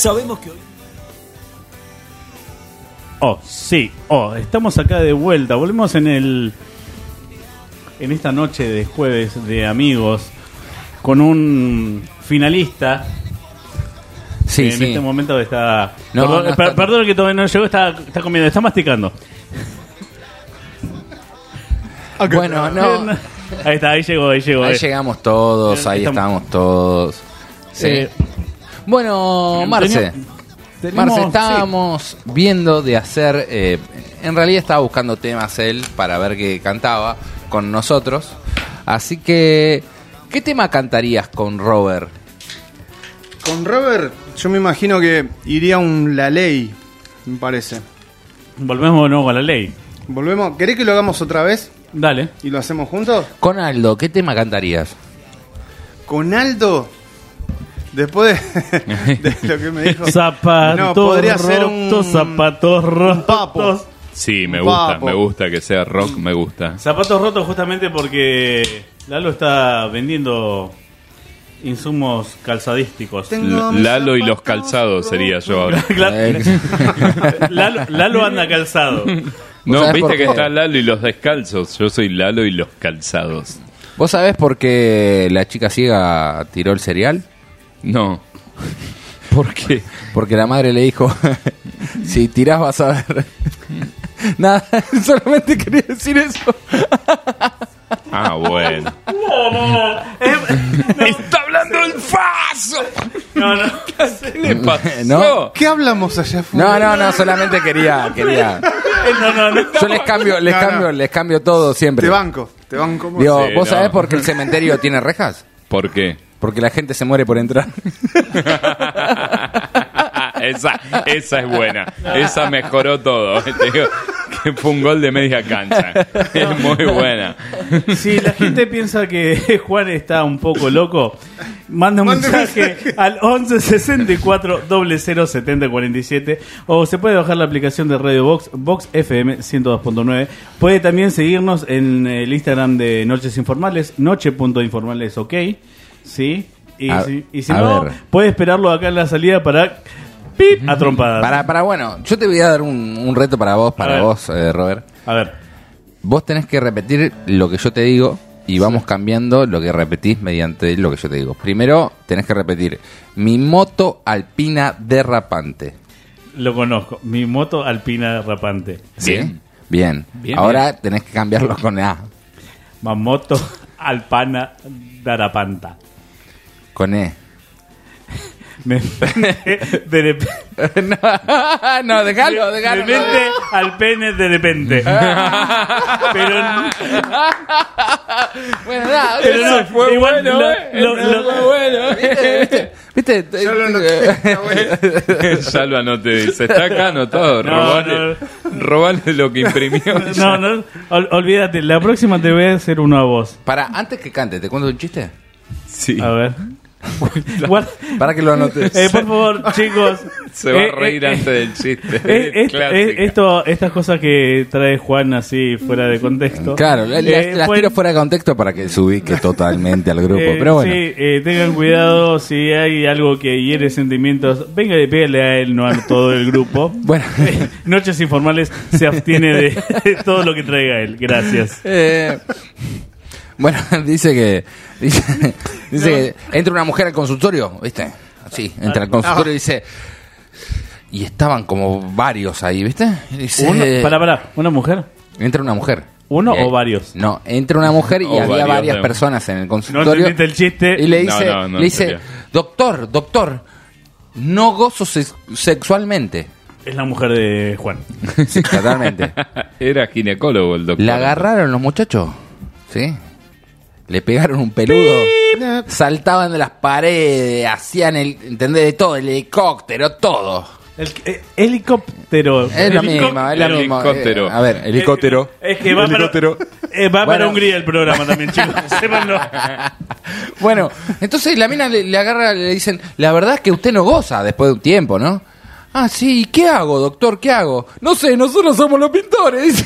S1: Sabemos que hoy...
S4: Oh, sí, oh, estamos acá de vuelta. Volvemos en el en esta noche de jueves de amigos con un finalista.
S2: Sí,
S4: en
S2: sí.
S4: este momento está.
S2: No,
S4: perdón,
S2: no
S4: per-
S2: está-
S4: perdón que todavía no llegó, está, está comiendo, está masticando.
S2: Bueno, no.
S4: Ahí está, ahí llegó, ahí llegó.
S2: Ahí
S4: eh.
S2: llegamos todos, ahí
S4: Estamos-
S2: estamos todos. Sí.
S4: Eh,
S2: Bueno, Marce.
S4: tenemos-
S2: Marce, estábamos viendo de hacer. eh, en realidad estaba buscando temas él para ver qué cantaba con nosotros. Así que, ¿qué tema cantarías con Robert?
S3: Con Robert, yo me imagino que iría un La Ley, me parece.
S4: Volvemos de nuevo a la ley.
S3: Volvemos. ¿Querés que lo hagamos otra vez?
S4: Dale.
S3: ¿Y lo hacemos juntos?
S2: Con Aldo, ¿qué tema cantarías?
S3: Con Aldo, después de, de lo que me dijo.
S4: Zapatos
S3: No, podría ser un-
S4: rotos, zapatos rotos.
S9: Sí, me gusta,
S4: Papo.
S9: me gusta que sea rock, me gusta.
S4: Zapatos rotos justamente porque Lalo está vendiendo insumos calzadísticos.
S9: L- Lalo y los calzados sería yo ahora.
S4: Claro. Lalo, Lalo anda calzado.
S9: No,
S2: ¿Sabes
S9: viste
S2: por
S9: que
S2: qué?
S9: está Lalo y los descalzos. Yo soy Lalo y los calzados.
S2: ¿Vos sabés por qué la chica ciega tiró el cereal?
S9: No.
S2: ¿Por qué? Porque la madre le dijo, si tirás vas a ver. Nada, solamente quería decir eso.
S9: Ah, bueno.
S4: No, no, no.
S9: ¡Está hablando el faso!
S4: No, no.
S9: ¿Qué le pasó?
S2: ¿No?
S3: ¿Qué hablamos allá afuera?
S2: No, no, no, solamente quería, quería.
S4: No, no, no.
S2: Yo les cambio, les
S3: No, no.
S2: cambio, les cambio todo siempre.
S3: Te banco, te banco. mucho.
S2: Digo,
S9: Sí,
S2: ¿vos
S9: no.
S2: sabés por qué el cementerio tiene rejas?
S9: ¿Por qué?
S2: Porque la gente se muere por entrar.
S9: esa, esa es buena. Esa mejoró todo. Te digo que fue un gol de media cancha. Es muy buena.
S4: Si la gente piensa que Juan está un poco loco, manda un
S3: Mande
S4: mensaje al once sesenta y cuatro cero cero setenta cuarenta y siete o se puede bajar la aplicación de Radio Box, Box F M ciento dos punto nueve. Puede también seguirnos en el Instagram de Noches Informales, noche punto informales, ok. ¿Sí? Y,
S2: A-
S4: si, y si
S2: a
S4: no,
S2: ver.
S4: puede esperarlo acá en la salida para ¡pip! A trompadas.
S2: Para, para, bueno, yo te voy a dar un, un reto para vos,
S4: A
S2: para
S4: ver.
S2: vos, eh, Robert.
S4: A ver.
S2: Vos tenés que repetir lo que yo te digo y vamos cambiando lo que repetís mediante lo que yo te digo. Primero tenés que repetir mi moto alpina derrapante.
S4: Lo conozco. Mi moto alpina rapante.
S2: ¿Sí? Bien.
S4: Bien,
S2: Ahora tenés que cambiarlo con A.
S4: Mamoto alpana darapanta.
S2: Con E.
S4: Me, de repente,
S2: no, no, dejalo, dejalo.
S4: de repente al pene de repente. Pero
S2: Bueno, nada,
S4: Pero
S2: eso
S4: no,
S2: fue
S4: igual
S2: bueno,
S4: lo-
S2: ¿eh?
S4: lo-
S2: Eso
S4: lo-
S2: fue bueno. ¿Viste? ¿Viste? ¿Viste?
S3: Ya lo anoté, está bueno.
S9: Ya lo anoté, dice. Está acá anotado.
S4: No,
S9: robale, robale lo que imprimió.
S4: no, no, ol- olvídate, la próxima te voy a hacer uno a vos.
S2: Para, antes que cante, ¿te cuento un chiste?
S9: Sí.
S4: A ver. Guarda-
S2: Para que lo anotes.
S4: Eh, por favor, chicos.
S9: Se va
S4: eh,
S9: a reír
S4: eh,
S9: antes del chiste.
S4: eh,
S9: Es
S4: est-
S9: clásica.
S4: eh, esto, estas cosas que trae Juan así fuera de contexto.
S2: Claro, la- las,
S4: Eh,
S2: las
S4: fue-
S2: tiro fuera de contexto para que se ubique totalmente al grupo.
S4: Eh,
S2: Pero bueno.
S4: Sí, eh, tengan cuidado si hay algo que hiere sentimientos. Venga y pégale a él, no a todo el grupo.
S2: Bueno.
S4: Eh, Noches Informales se abstiene de, de todo lo que traiga él. Gracias.
S2: Eh, bueno, dice que dice, dice que entra una mujer al consultorio, ¿viste? Así, entra al consultorio y dice, y estaban como varios ahí, ¿viste? Y dice,
S4: Uno, para, para, ¿una mujer?
S2: entra una mujer.
S4: ¿Uno
S2: Eh,
S4: o varios?
S2: No, entra una mujer y
S9: O
S2: había
S9: varios,
S2: varias
S9: no.
S2: personas en el
S4: No
S2: consultorio.
S4: entendiste el chiste.
S2: Y le
S9: No,
S2: dice,
S9: no, no
S2: le dice,
S9: entendía.
S2: doctor, doctor, no gozo sex- sexualmente.
S4: Es la mujer de Juan.
S2: Sí, totalmente.
S9: Era ginecólogo el doctor.
S2: La agarraron los muchachos, ¿sí? Le pegaron un peludo, saltaban de las paredes, hacían el, ¿entendés? De todo, el helicóptero, todo.
S4: El, eh, helicóptero.
S2: Es lo mismo, es lo mismo.
S9: Helicóptero.
S2: Eh, a ver, helicóptero.
S4: Es que va, para,
S2: Helicóptero.
S4: eh, va para
S2: Bueno.
S4: Hungría el programa también, chicos. Sépanlo.
S2: Bueno, entonces la mina le, le agarra, le dicen, la verdad es que usted no goza después de un tiempo, ¿no? Ah, sí, ¿y qué hago, doctor? ¿Qué hago? No sé, nosotros somos los pintores.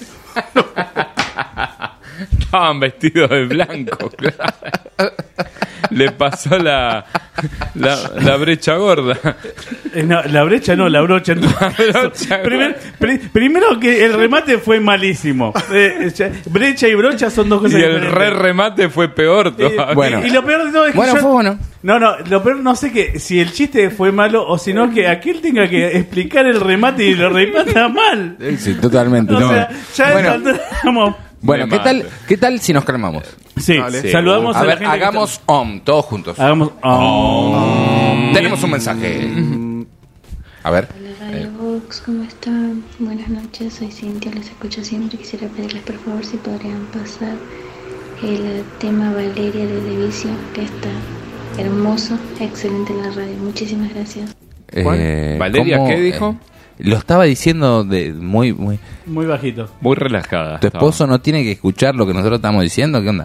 S9: Estaban vestidos de blanco, claro. Le pasó la, la, la brecha gorda.
S4: Eh, no, la brecha no, la brocha no. Primer- pri- primero que el remate fue malísimo. Eh, ya- brecha y brocha son dos cosas
S9: Y el
S4: diferentes.
S9: re remate fue peor
S4: Eh,
S9: todavía.
S4: y, y lo peor de todo es que
S2: Bueno,
S4: yo-
S2: fue bueno.
S4: No, no, lo peor no sé que si el chiste fue malo o si no que aquel tenga que explicar el remate y lo remata mal.
S2: Sí, totalmente.
S4: O
S2: No.
S4: sea, ya
S2: Bueno.
S4: encontramos.
S2: Bueno,
S9: Me
S2: ¿qué
S9: mato.
S2: tal, ¿qué tal si nos calmamos?
S4: Sí,
S9: Sí.
S4: saludamos a,
S2: A
S4: la
S2: ver,
S4: gente que
S2: hagamos om, todos juntos.
S4: está- hagamos om.
S2: Tenemos un mensaje. A ver.
S19: Hola Radio Vox, ¿cómo están? Buenas noches, soy Cintia, los escucho siempre. Quisiera pedirles por favor si podrían pasar el tema Valeria de Devicio, que está hermoso, excelente en la radio. Muchísimas gracias.
S2: Eh,
S9: ¿Valeria
S2: ¿cómo,
S9: qué dijo?
S2: eh, lo estaba diciendo de muy, muy.
S4: Muy bajito.
S9: Muy relajada.
S2: ¿Tu esposo no tiene que escuchar lo que nosotros estamos diciendo? ¿Qué onda?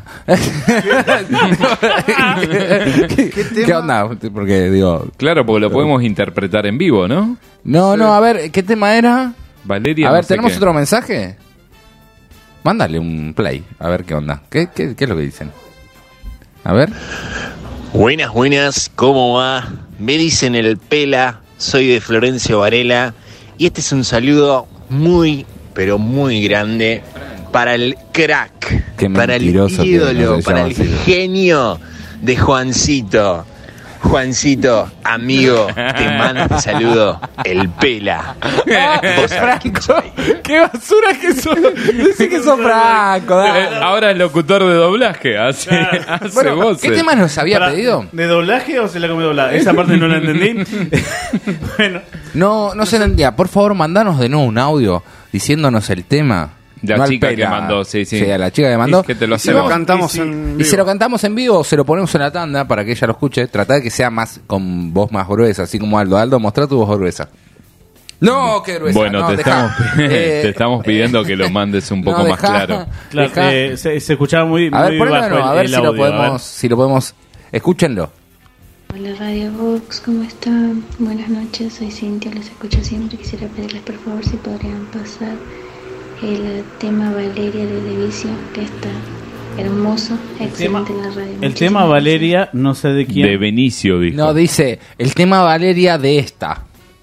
S2: ¿Qué, ¿Qué onda? Porque digo.
S9: Claro, porque lo podemos interpretar en vivo, ¿no?
S2: No, no, a ver, ¿qué tema era?
S9: Valeria.
S2: A ver,
S9: no sé
S2: ¿tenemos
S9: qué.
S2: otro mensaje? Mándale un play, a ver qué onda. ¿Qué, qué, qué es lo que dicen? A ver.
S20: Buenas, buenas, ¿cómo va? Me dicen el Pela, soy de Florencio Varela y este es un saludo muy, pero muy grande para el crack,
S2: Qué
S20: para el
S2: mentiroso que
S20: ídolo,
S2: no se
S20: para
S2: llama
S20: el
S2: así.
S20: genio de Juancito. Juancito, amigo, te manda este saludo el Pela. Vos sabés quién soy.
S2: ¡Qué basura que sos! Decí que sos Franco, dale.
S9: Eh, Ahora es locutor de doblaje, hace, hace
S2: Bueno,
S9: voces.
S2: ¿qué tema nos había
S4: Pará,
S2: pedido?
S4: ¿de doblaje o se la comió doblada? Esa parte no la entendí. Bueno,
S2: No, no se entendía. Por favor, mandanos de nuevo un audio diciéndonos el tema.
S9: La
S2: No al
S9: chica que
S2: Pela.
S9: mandó, sí, sí.
S2: a la chica que mandó.
S9: Y que te lo
S3: Se lo
S9: hacemos.
S3: cantamos
S4: y sí.
S3: en
S2: Y
S3: vivo.
S2: se lo cantamos en vivo o se lo ponemos en la tanda para que ella lo escuche. Trata de que sea más con voz más gruesa, así como Aldo. Aldo, mostrá tu voz gruesa. No, qué gruesa.
S9: Bueno,
S2: no,
S9: te,
S2: dejá.
S9: estamos,
S2: Eh,
S9: te estamos pidiendo que lo mandes un poco
S2: no,
S9: más
S2: dejá.
S9: claro.
S4: claro,
S2: Dejá.
S4: eh, se, se escuchaba muy,
S2: A ver,
S4: muy
S2: ponelo de
S4: bajo
S2: nuevo,
S4: el,
S2: a ver
S4: el
S2: si lo
S4: audio, a ver.
S2: podemos, si lo podemos. Escúchenlo.
S19: Hola Radio Vox, ¿cómo están? Buenas noches, soy Cintia, los escucho siempre. Quisiera pedirles por favor si podrían pasar el tema Valeria de Devicio, que está hermoso, excelente en la radio.
S4: El
S19: Muchísimas
S4: tema
S19: gracias.
S4: Valeria, no sé de quién.
S9: De Benicio, dijo.
S2: No, dice el tema Valeria de esta.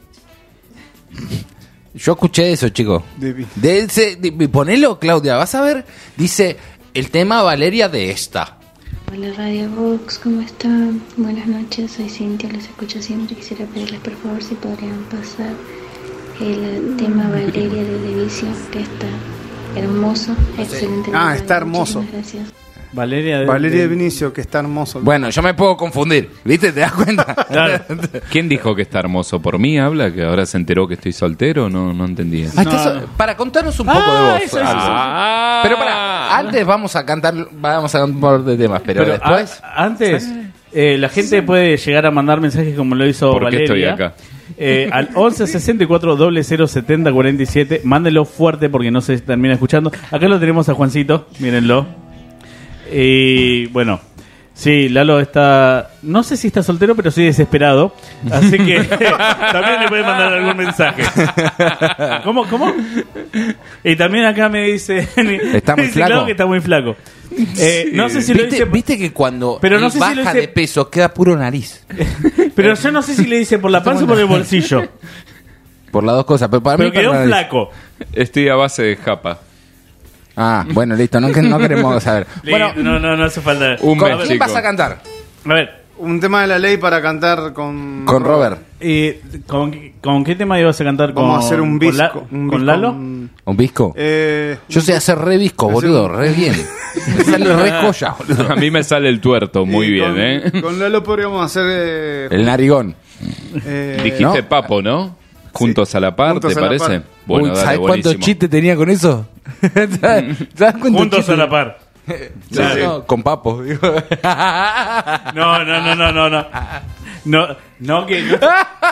S2: Yo escuché eso, chicos.
S3: De-
S2: De ese, de- ponelo, Claudia, vas a ver. Dice el tema Valeria de esta.
S19: Hola Radio Vox, ¿cómo están? Buenas noches, soy Cintia, los escucho siempre. Quisiera pedirles por favor si podrían pasar el tema Valeria de Devicio, que está hermoso, excelente en la
S3: Ah,
S19: radio.
S3: está hermoso.
S19: Muchísimas gracias.
S4: Valeria de,
S3: Valeria de
S4: de-
S3: Vinicio, que está hermoso.
S2: Bueno, yo me puedo confundir, ¿viste? ¿Te das cuenta?
S4: Claro.
S9: ¿Quién dijo que está hermoso? ¿Por mí habla? ¿Que ahora se enteró que estoy soltero? No, no entendí.
S2: Ah, estás-
S4: No, no.
S2: Para contarnos un poco
S4: Ah,
S2: de vos.
S4: eso, eso,
S2: Aldo.
S4: eso.
S9: Ah.
S2: Pero para, antes vamos a cantar, vamos a cantar un par de temas, pero,
S4: Pero
S2: después.
S4: a- antes, eh, la gente puede llegar a mandar mensajes como lo hizo
S9: ¿Por qué
S4: Valeria.
S9: estoy acá?
S4: Eh, al once sesenta y cuatro cero cero setenta cuarenta y siete. Mándenlo fuerte porque no se termina escuchando. Acá lo tenemos a Juancito, mírenlo. Y bueno, sí, Lalo está. No sé si está soltero, pero sí desesperado. Así que también le puede mandar algún mensaje. ¿Cómo? ¿Cómo? Y también acá me dice.
S2: Está muy
S4: dice
S2: flaco.
S4: Claro que está muy flaco. Eh, no sé si lo
S2: ¿Viste,
S4: dice.
S2: viste que cuando
S4: Pero no
S2: él
S4: sé si
S2: baja
S4: lo dice-
S2: de peso queda puro nariz.
S4: Pero yo no sé si le dice por la panza o por el bolsillo.
S2: Por las dos cosas. Pero para
S4: Pero
S2: mí para
S4: quedó
S2: la nariz.
S4: flaco.
S9: Estoy a base de japa.
S2: Ah, bueno, listo. No, que- no queremos saber. Bueno,
S4: no, no, no hace falta.
S9: Un
S2: ¿con
S9: mes,
S2: quién
S9: chico.
S2: vas a cantar?
S4: A ver.
S3: Un tema de la ley para cantar con...
S2: Con Robert.
S4: Eh, ¿con, ¿Con qué tema ibas a cantar? Con,
S3: Vamos a hacer un
S4: con La-
S3: visco. un
S4: ¿Con
S3: visco,
S4: Lalo?
S3: un-
S2: ¿Un visco?
S3: Eh,
S2: Yo sé hacer re visco,
S3: hacer
S2: boludo.
S3: un-
S2: Re bien. Me sale re joya, boludo.
S9: A mí me sale el tuerto muy
S3: y
S9: bien,
S3: con,
S9: ¿eh?
S3: Con Lalo podríamos hacer... eh,
S2: El narigón.
S3: eh,
S9: Dijiste
S2: ¿no?
S9: Papo, ¿no? Juntos a la par,
S3: Juntos
S9: ¿te
S3: a la
S9: parece?
S3: par.
S9: Bueno,
S2: Uy,
S9: dale,
S2: ¿sabes cuántos
S9: buenísimo.
S2: chistes tenía con eso? ¿Sabes ¿sabes cuántos
S4: Juntos a
S2: chistes?
S4: la par.
S2: Sí, no, con papo. digo.
S4: No, no, no, no, no, no. No, no, que no.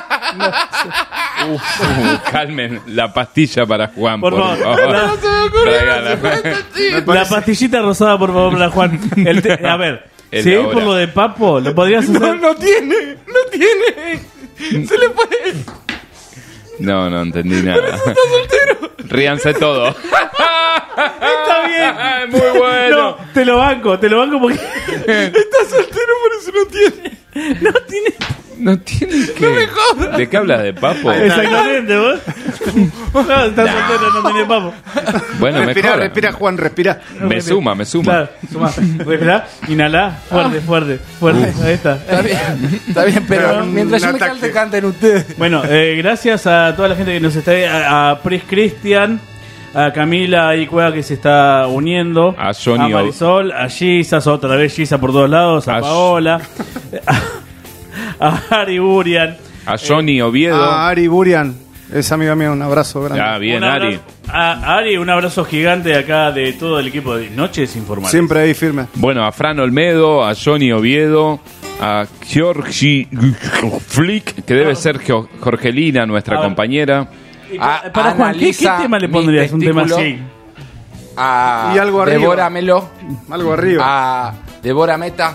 S9: Uf, uh, calmen la pastilla para Juan,
S4: Por
S9: por,
S4: favor.
S9: favor.
S4: No
S2: se me ocurrió,
S9: Tráigala.
S2: no se me ocurrió.
S4: La pastillita rosada, por favor, para Juan. El te- a ver,
S9: El
S4: si es
S9: ahora.
S4: por lo de Papo, lo podrías hacer.
S2: No, no tiene. No tiene. Se le puede.
S9: No, no entendí nada. Ríanse todo.
S4: Está bien.
S9: Muy bueno.
S4: No, te lo banco, te lo banco porque. Está soltero, por eso no tiene. No tiene.
S9: No tiene que...
S2: No me jodas.
S9: ¿De qué hablas? ¿De papo?
S4: Exactamente, vos. No, estás soltero, no tenés papo.
S9: Bueno,
S3: respira,
S9: mejor.
S3: respira, Juan, respira.
S9: Me suma, me suma.
S4: Claro, suma. Respirá, inhalá, fuerte, fuerte, fuerte. Ahí está.
S2: Está bien, está bien, pero mientras yo me cante, canten ustedes.
S4: Bueno, eh, gracias a toda la gente que nos está... A, a Pris Cristian, a Camila y Cueva que se está uniendo,
S9: a Johnny,
S4: a Marisol, a Gisas, otra vez Gisa por todos lados, a, a Paola, a, a Ari Burian,
S9: a Johnny
S4: eh,
S9: Oviedo,
S3: a Ari Burian, es amiga mía, un abrazo grande.
S9: Ah, bien,
S4: abrazo,
S9: Ari.
S4: A Ari, un abrazo gigante acá de todo el equipo de Noches Informales.
S3: Siempre ahí firme.
S9: Bueno, a Fran Olmedo, a Johnny Oviedo, a Georgi Flick, que debe ser Jorgelina, nuestra
S4: a
S9: compañera.
S2: A,
S4: Para Juan, ¿qué, ¿qué tema le pondrías? Un tema así.
S2: A
S3: y algo arriba.
S2: Devóramelo.
S3: Algo arriba.
S2: A Devora Meta.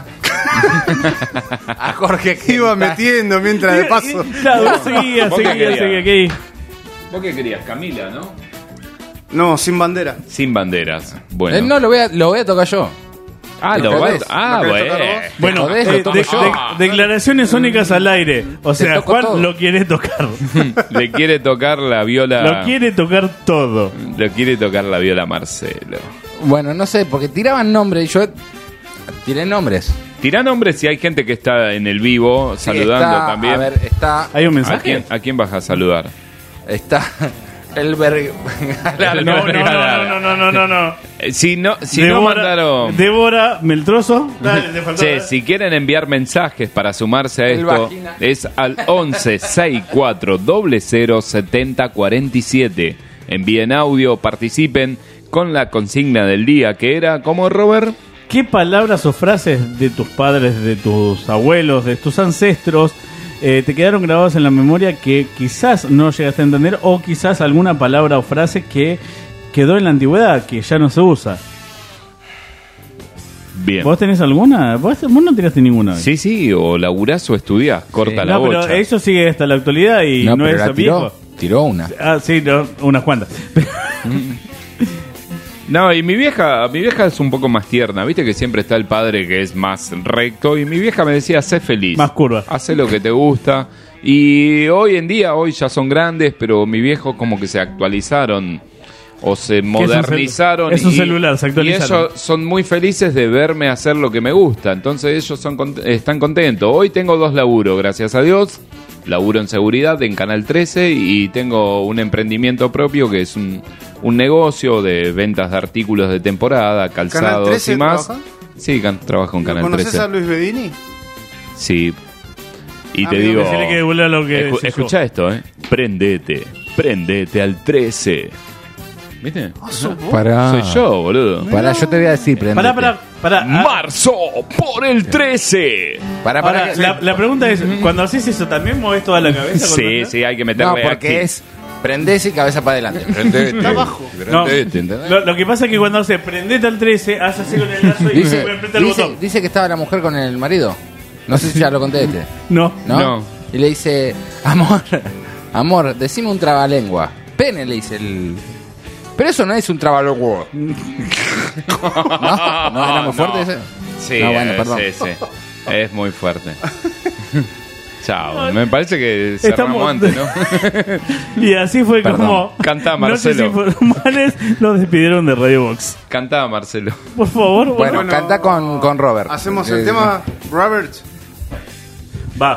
S2: A Jorge que
S3: iba metiendo mientras de paso.
S4: Claro, seguía, seguía, seguía aquí.
S9: ¿Vos qué querías? Camila, ¿no?
S3: No, sin bandera.
S9: Sin banderas. Bueno.
S2: Eh, no, lo voy a, lo voy a tocar yo.
S9: Ah, lo va a... Ah, bueno.
S4: Bueno,
S2: jodés,
S4: eh,
S2: lo
S4: de,
S2: toco
S4: de,
S2: yo.
S4: declaraciones únicas al aire. O sea, Juan todo. Lo quiere tocar.
S9: Le quiere tocar la viola.
S4: Lo quiere tocar todo.
S9: Lo quiere tocar la viola Marcelo.
S2: Bueno, no sé, porque tiraban nombres y yo tiré nombres.
S9: Tira nombres si hay gente que está en el vivo
S2: Sí,
S9: saludando
S2: está,
S9: también.
S2: A ver, está.
S4: ¿Hay un
S9: ¿A
S4: mensaje?
S9: quién, ¿A quién vas a saludar?
S2: Está. El ver...
S4: no, no, no, no, no, no, no.
S9: Eh, Si no, si
S4: Débora,
S9: no mandaron.
S4: Débora Meltroso. Dale, te faltó.
S9: Che, si quieren enviar mensajes para sumarse a
S2: El
S9: esto,
S2: vagina.
S9: es al once sesenta y cuatro cero cero setenta cuarenta y siete. Envíen audio, participen con la consigna del día, que era, ¿cómo, Robert?
S4: ¿Qué palabras o frases de tus padres, de tus abuelos, de tus ancestros eh, te quedaron grabadas en la memoria que quizás no llegaste a entender, o quizás alguna palabra o frase que quedó en la antigüedad, que ya no se usa?
S9: Bien.
S4: ¿Vos tenés alguna? ¿Vos, vos no tiraste ninguna?
S9: Sí, sí, o laburás o estudiás, corta
S4: Sí.
S9: la
S4: No,
S9: bocha.
S4: pero eso sigue hasta la actualidad y no,
S2: No, pero
S4: es
S2: la tiró,
S4: viejo.
S2: tiró una.
S4: Ah, sí, no, unas cuantas.
S9: No, y mi vieja, mi vieja es un poco más tierna, viste que siempre está el padre que es más recto, y mi vieja me decía, sé feliz.
S4: Más curva.
S9: Hacé lo que te gusta. Y hoy en día, hoy ya son grandes, pero mi viejo como que se actualizaron o se modernizaron.
S4: Es un, cel- es un
S9: y,
S4: celular, se actualizaron.
S9: Y ellos son muy felices de verme hacer lo que me gusta, entonces ellos son cont- están contentos. Hoy tengo dos laburos, gracias a Dios. Laburo en seguridad en Canal trece y tengo un emprendimiento propio que es un, un negocio de ventas de artículos de temporada, calzados
S3: ¿Canal trece
S9: y más.
S3: trabaja?
S9: Sí, can- trabajo en Canal
S3: ¿Conoces
S9: trece.
S3: a Luis Bedini?
S9: Sí. Y
S3: Ah,
S9: te
S3: amigo,
S9: digo,
S4: que se le quede volar lo que
S9: escu-
S4: se
S9: escucha esto, ¿eh? Prendete, prendete al trece. ¿Viste?
S2: Pará.
S9: Soy yo, boludo.
S2: Pará, yo te voy a decir, prendete.
S4: Pará, pará, pará. Ah,
S9: Marzo por el trece.
S2: Pará, pará.
S4: ahora,
S2: que-
S4: la, la pregunta es, cuando haces eso, ¿también mueves toda la cabeza?
S9: Sí,
S4: cuando-
S9: sí, hay que
S2: No,
S9: meterle
S2: porque
S9: acting.
S2: es prendés y cabeza para adelante. Prendete.
S3: Está abajo.
S4: No,
S2: Prendete, ¿entendés?
S4: lo, lo que pasa es que cuando hace prendete al trece, hace así con el lazo y
S2: Dice,
S4: aprieta el
S2: dice,
S4: botón.
S2: dice que estaba la mujer con el marido. No sé si ya lo conté este.
S4: No.
S2: ¿No?
S9: No.
S2: Y le dice, amor, amor, decime un trabalengua. Pene, le dice el... Pero eso no es un trabalengua. ¿No? ¿No era muy fuerte ese?
S9: Sí,
S2: No, bueno,
S9: eh,
S2: perdón.
S9: sí, sí. Es muy fuerte. Chao. Me parece que
S4: Estamos-
S9: cerramos antes, ¿no?
S4: Y así fue
S2: Perdón.
S4: como
S9: Cantá,
S4: Noches
S9: Marcelo.
S4: Informales los despidieron de Radio Box.
S9: Cantaba Marcelo.
S4: Por favor,
S2: Bueno,
S3: Bueno,
S2: canta con, con Robert.
S3: Hacemos el
S2: Eh,
S3: tema, Robert.
S4: va.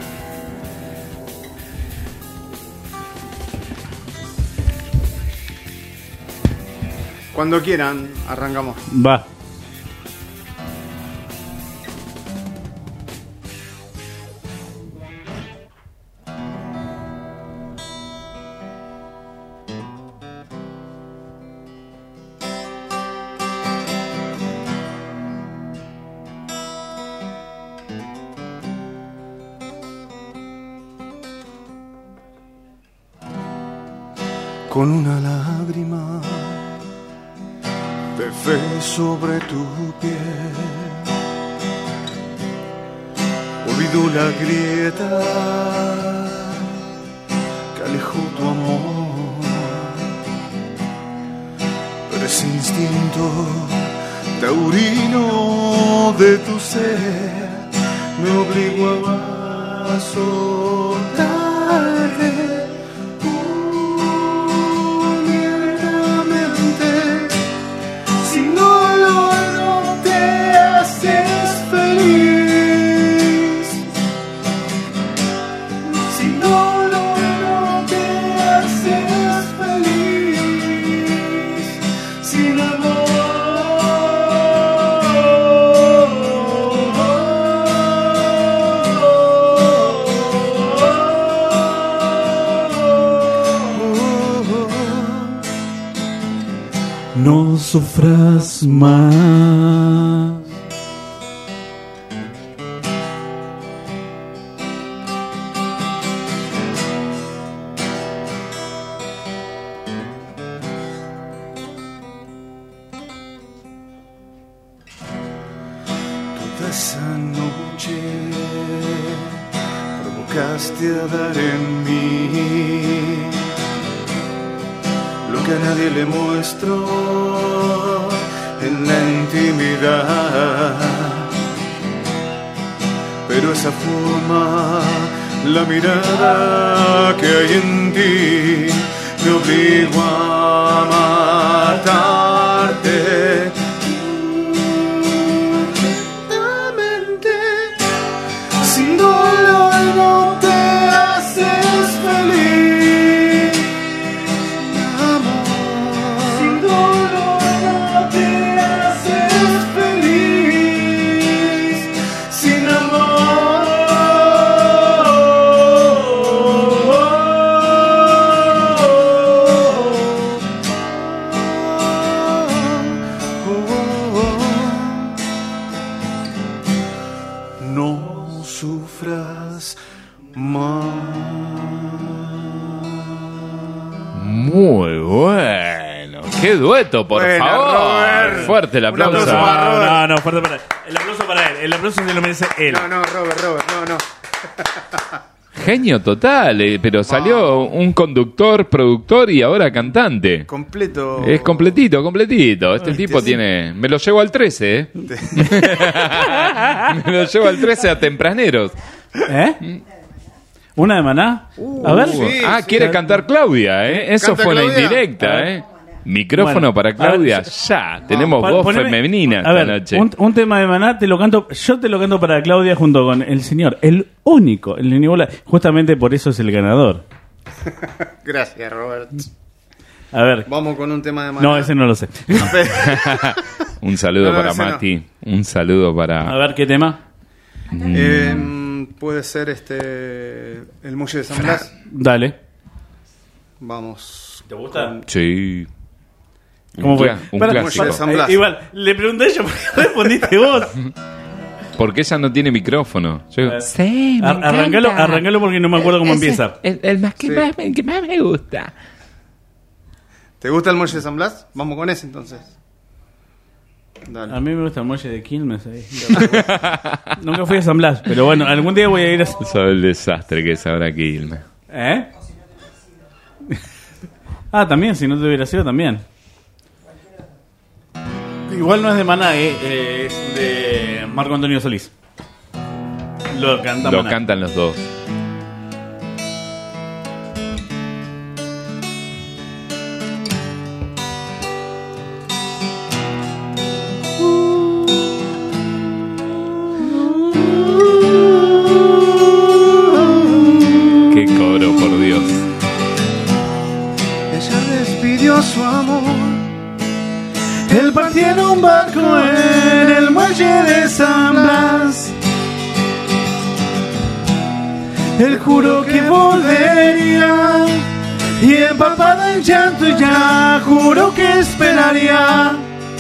S3: Cuando quieran, arrancamos.
S4: Va.
S10: Con una lágrima de fe sobre tu piel, olvido la grieta que alejó tu amor, pero ese instinto taurino de tu ser me obligó a amar. paso tarde, humildemente, sin dolor no te haces feliz, sin dolor no te haces feliz, sin amor.
S4: No sufras más.
S10: Toda esa noche provocaste a dar en mí lo que a nadie le muestro en la intimidad, pero esa forma, la mirada que hay en ti, me obligó a matarte. Sin dolor no te haces feliz, amor. Sin dolor no te haces feliz, sin amor. No sufras más.
S9: Muy bueno. Qué dueto, por
S10: Bueno,
S9: favor.
S10: Robert.
S9: Fuerte el
S10: Un
S9: aplauso.
S10: aplauso para Robert.
S4: No, no, fuerte para él. El aplauso para él. El aplauso se lo merece él.
S10: No, no, Robert, Robert, no, no.
S9: Genio total, eh, pero salió un conductor, productor y ahora cantante.
S10: Completo.
S9: Es completito, completito. Este
S10: Ay,
S9: tipo
S10: te-
S9: tiene... Me lo llevo al trece, ¿eh? Me lo llevo al trece a tempraneros.
S4: ¿Eh? ¿Una de Maná? A ver.
S9: Uh, ah, quiere cantar Claudia, ¿eh? Eso
S10: ¿Canta
S9: fue una
S10: Claudia?
S9: indirecta,
S4: A ver.
S9: ¿eh? Micrófono
S4: Bueno,
S9: para
S4: a ver,
S9: Claudia,
S4: yo-
S9: ya. Tenemos
S4: Pa-
S9: voz
S4: poneme-
S9: femenina
S4: A
S9: esta
S4: ver,
S9: noche.
S4: un, un tema de Maná te lo canto, yo te lo canto para Claudia junto con el señor, el único, el inigualable. Justamente por eso es el ganador.
S10: Gracias, Robert.
S4: A ver.
S10: Vamos con un tema de Maná.
S4: No, ese no lo sé.
S9: Un saludo
S10: No, no,
S9: para
S10: ese no.
S9: Mati. Un saludo para...
S4: A ver, ¿qué tema?
S9: Mm.
S10: Eh, puede ser este el Muelle de San Blas.
S4: Dale.
S10: Vamos.
S4: ¿Te gusta?
S9: Sí.
S4: ¿Cómo
S9: Un
S4: fue?
S9: cla- un
S4: Para-
S9: clásico.
S10: Muelle de San Blas.
S4: Eh, igual, le pregunté yo, ¿por qué respondiste vos?
S9: Porque ella no tiene micrófono. Yo-
S2: Sí, me
S4: Ar- arrancalo,
S2: encanta.
S4: arrancalo porque no me acuerdo cómo
S2: Ese-
S4: empieza.
S2: El, el más que,
S10: Sí.
S2: más, me- que más me gusta.
S10: ¿Te gusta el Muelle de San Blas? Vamos con ese entonces. Dale.
S4: A mí me gusta el muelle de Quilmes ahí. Nunca fui a San Blas, pero bueno, algún día voy a ir a...
S9: Sabe el desastre que es ahora Quilmes.
S4: ¿Eh? Ah, también, si no te hubiera sido, también. Igual no es de Maná, eh, eh, es de Marco Antonio Solís. Lo canta
S9: Lo
S4: Maná.
S9: cantan los dos. Qué coro, por Dios.
S10: Ella despidió su amor.
S4: Él partía en un barco en el muelle de San Blas. Él juró que volvería y empapada en llanto ya juró que esperaría.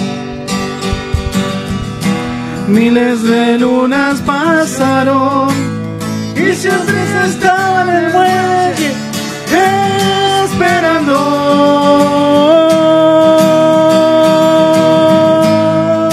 S4: Miles de lunas pasaron y siempre estaba en el muelle esperando.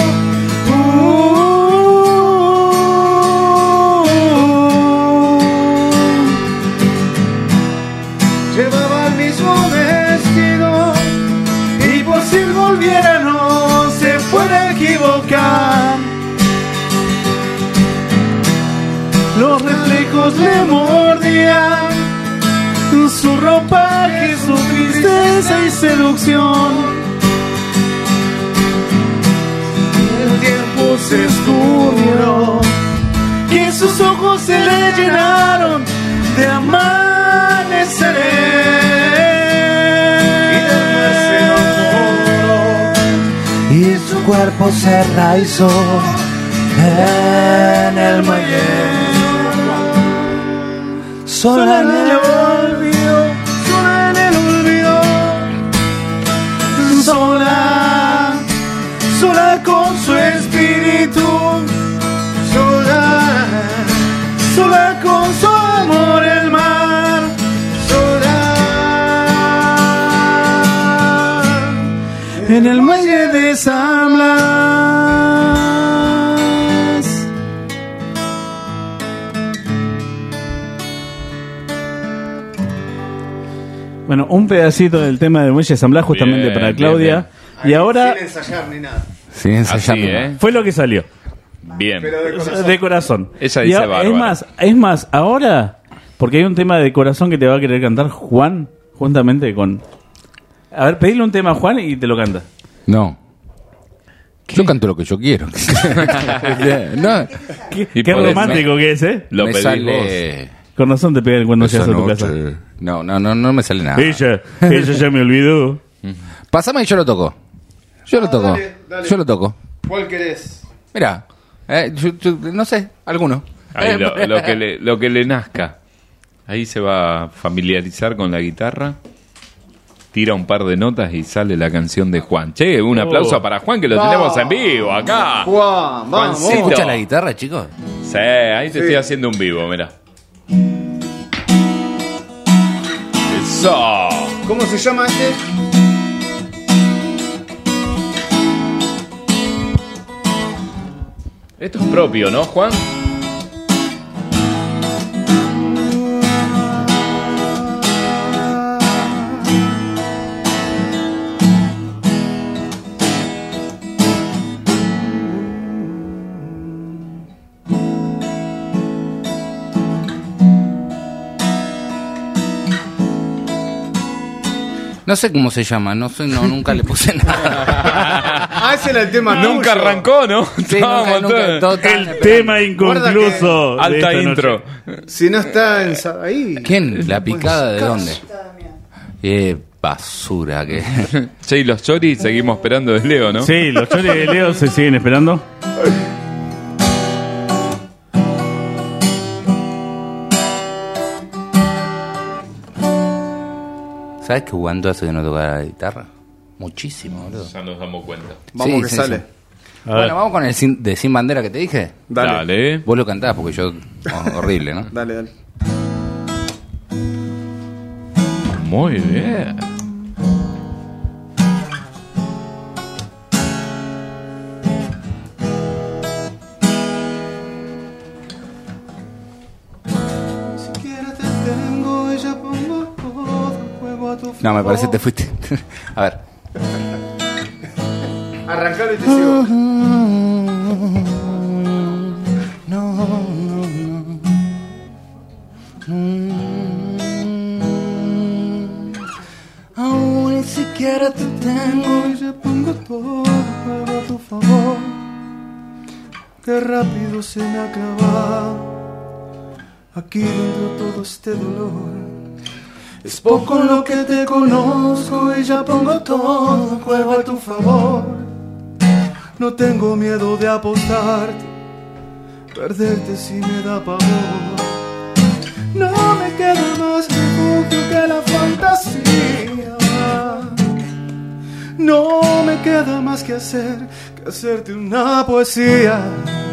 S10: Llevaba el mismo vestido
S4: Y por si él volviera no se fuera a equivocar. Los reflejos
S10: besos le mordían su ropaje, su tristeza y seducción. El tiempo se escurrió y sus ojos se le llenaron de amaneceres
S5: y su cuerpo se enraizó en el muelle. Sola en el olvido,
S10: sola en el olvido, sola, sola con su espíritu, sola, sola con su amor el mar, sola en el muelle de San Blas.
S4: Bueno, un pedacito del tema del muelle de San Blas justamente
S9: Bien,
S4: para Claudia.
S9: bien,
S4: Y ahora
S3: Sin ensayar ni nada.
S2: Sin ensayar
S9: Así,
S2: ni nada.
S9: ¿eh?
S4: fue lo que salió.
S9: Bien.
S3: Pero de corazón.
S4: De corazón.
S9: Ella
S4: Y
S9: dice
S4: a-
S9: bárbaro.
S4: es más, es más, ahora, porque hay un tema de corazón que te va a querer cantar Juan, juntamente con... A ver, pedile un tema a Juan y te lo canta.
S2: No. Yo canto lo que yo quiero. no.
S4: Qué,
S9: Y
S4: qué
S9: podés-
S4: romántico que es, ¿eh?
S9: Lo
S2: me
S9: pedís
S2: sale...
S4: Con razón te pegan cuando
S2: Esa
S4: llegas a tu
S2: noche.
S4: casa.
S2: No, no, no, no me sale nada.
S4: Ella, ella ya me olvidó.
S2: Pásame y yo lo toco. Yo lo
S3: Ah,
S2: toco.
S3: dale, dale.
S2: Yo lo toco.
S3: ¿Cuál querés?
S2: Mira, eh, yo- yo- no sé, alguno.
S9: Ahí lo, lo que le, lo que le nazca. Ahí se va a familiarizar con la guitarra. Tira un par de notas y sale la canción de Juan. Che, un aplauso para Juan que lo tenemos en vivo acá.
S3: Juan, vamos.
S9: Juancito.
S2: ¿Escucha la guitarra, chicos?
S9: Sí, ahí te
S3: Sí.
S9: estoy haciendo un vivo, mira. Eso.
S3: ¿Cómo se llama este?
S9: Esto es propio, ¿no, Juan?
S2: No sé cómo se llama, no sé, no, nunca le puse nada.
S3: Ah, ese era el tema
S9: Nunca
S3: tuyo.
S9: arrancó, ¿no?
S2: Sí, nunca,
S9: Estábamos
S2: nunca,
S9: todos-
S2: todo tan-
S4: El tema inconcluso. de
S9: Alta
S4: esta noche.
S9: intro.
S3: Si no está en sa- ahí.
S2: ¿Quién? ¿La picada de dónde? Eh, basura que...
S9: Che, y los choris seguimos esperando de Leo, ¿no?
S4: Sí, los choris de Leo se siguen esperando.
S2: ¿Sabes que cuánto hace que no toca la guitarra? Muchísimo, boludo.
S9: Ya nos damos cuenta.
S3: Vamos
S2: Sí,
S3: que
S2: sí,
S3: sale.
S2: sí. Bueno, vamos con el sin- de Sin Bandera que te dije.
S3: Dale.
S9: Dale.
S2: Vos lo cantás porque yo... oh, horrible, ¿no?
S3: Dale, dale.
S9: Muy bien.
S10: Siquiera te tengo y ya pongo todo en juego a tu
S2: No, me parece que te
S10: favor.
S2: fuiste. A ver.
S3: Arrancalo y te sigo.
S5: No, no, no. Aún ni siquiera te tengo.
S10: Y ya pongo todo en juego a tu favor. Qué rápido se me ha clavado aquí dentro todo este dolor. Es poco lo que te conozco y ya pongo todo en juego a tu favor. No tengo miedo de apostarte, perderte si me da pavor. No me queda más refugio que la fantasía. No me queda más que hacer que hacerte una poesía.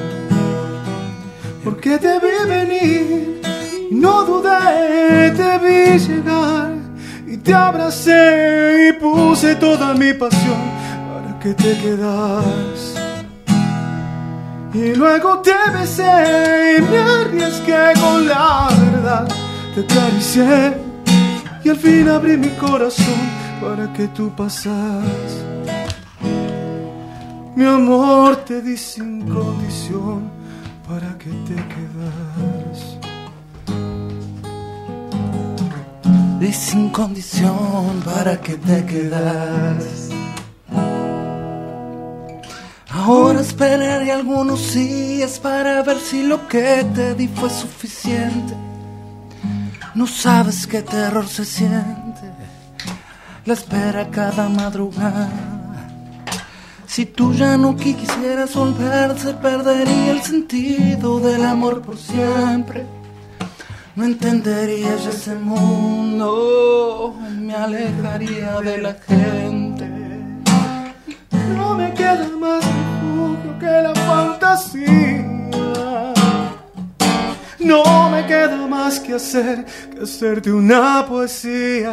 S10: Porque te vi venir y no dudé, te vi llegar y te abracé y puse toda mi pasión para que te quedas. Y luego te besé y me arriesgué con la verdad. Te acaricié y al fin abrí mi corazón para que tú pasas. Mi amor te di sin condición para que te quedas.
S2: y sin condición para que te quedas. Ahora esperaré algunos días para ver si lo que te di fue suficiente. No sabes qué terror se siente la espera cada madrugada. Si tú ya no quisieras volver, se perdería el sentido del amor por siempre. No entenderías ese mundo, me alejaría de la gente.
S10: No me queda más refugio que la fantasía. No me queda más que hacer que hacerte una poesía.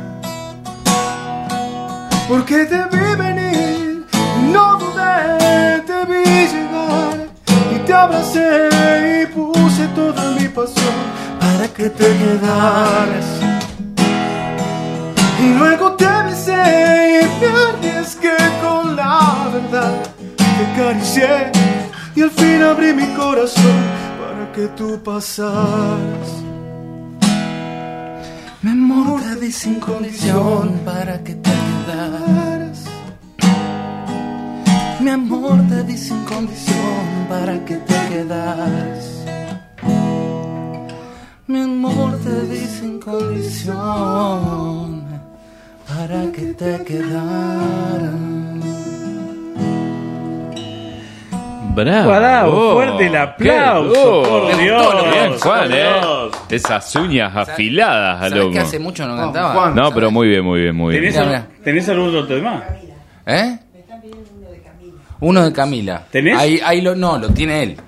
S10: Porque te vi venir, no dudé, te vi llegar y te abracé y puse toda mi pasión para que te quedaras. Y luego te besé y me arriesgué con la verdad. Te acaricié y al fin abrí mi corazón para que tú pasaras.
S2: Mi amor te di sin condición para que te quedaras. Mi amor te di sin condición para que te quedaras. Mi amor te di sin condición para que te quedaras.
S9: Bravo,
S4: Bravo, fuerte el aplauso,
S9: Qué
S4: por
S9: duro.
S4: Dios,
S9: Bien, Juan,
S4: por
S9: eh.
S4: Dios.
S9: Esas uñas afiladas,
S2: ¿Sabés
S9: loco.
S2: que hace mucho no cantaba?
S9: No, pero muy bien, muy bien, muy bien.
S4: ¿Tenés, al- ¿Tenés algún otro tema?
S2: ¿Eh? Uno de Camila.
S4: ¿Tenés?
S2: Ahí, ahí lo, no, lo tiene él.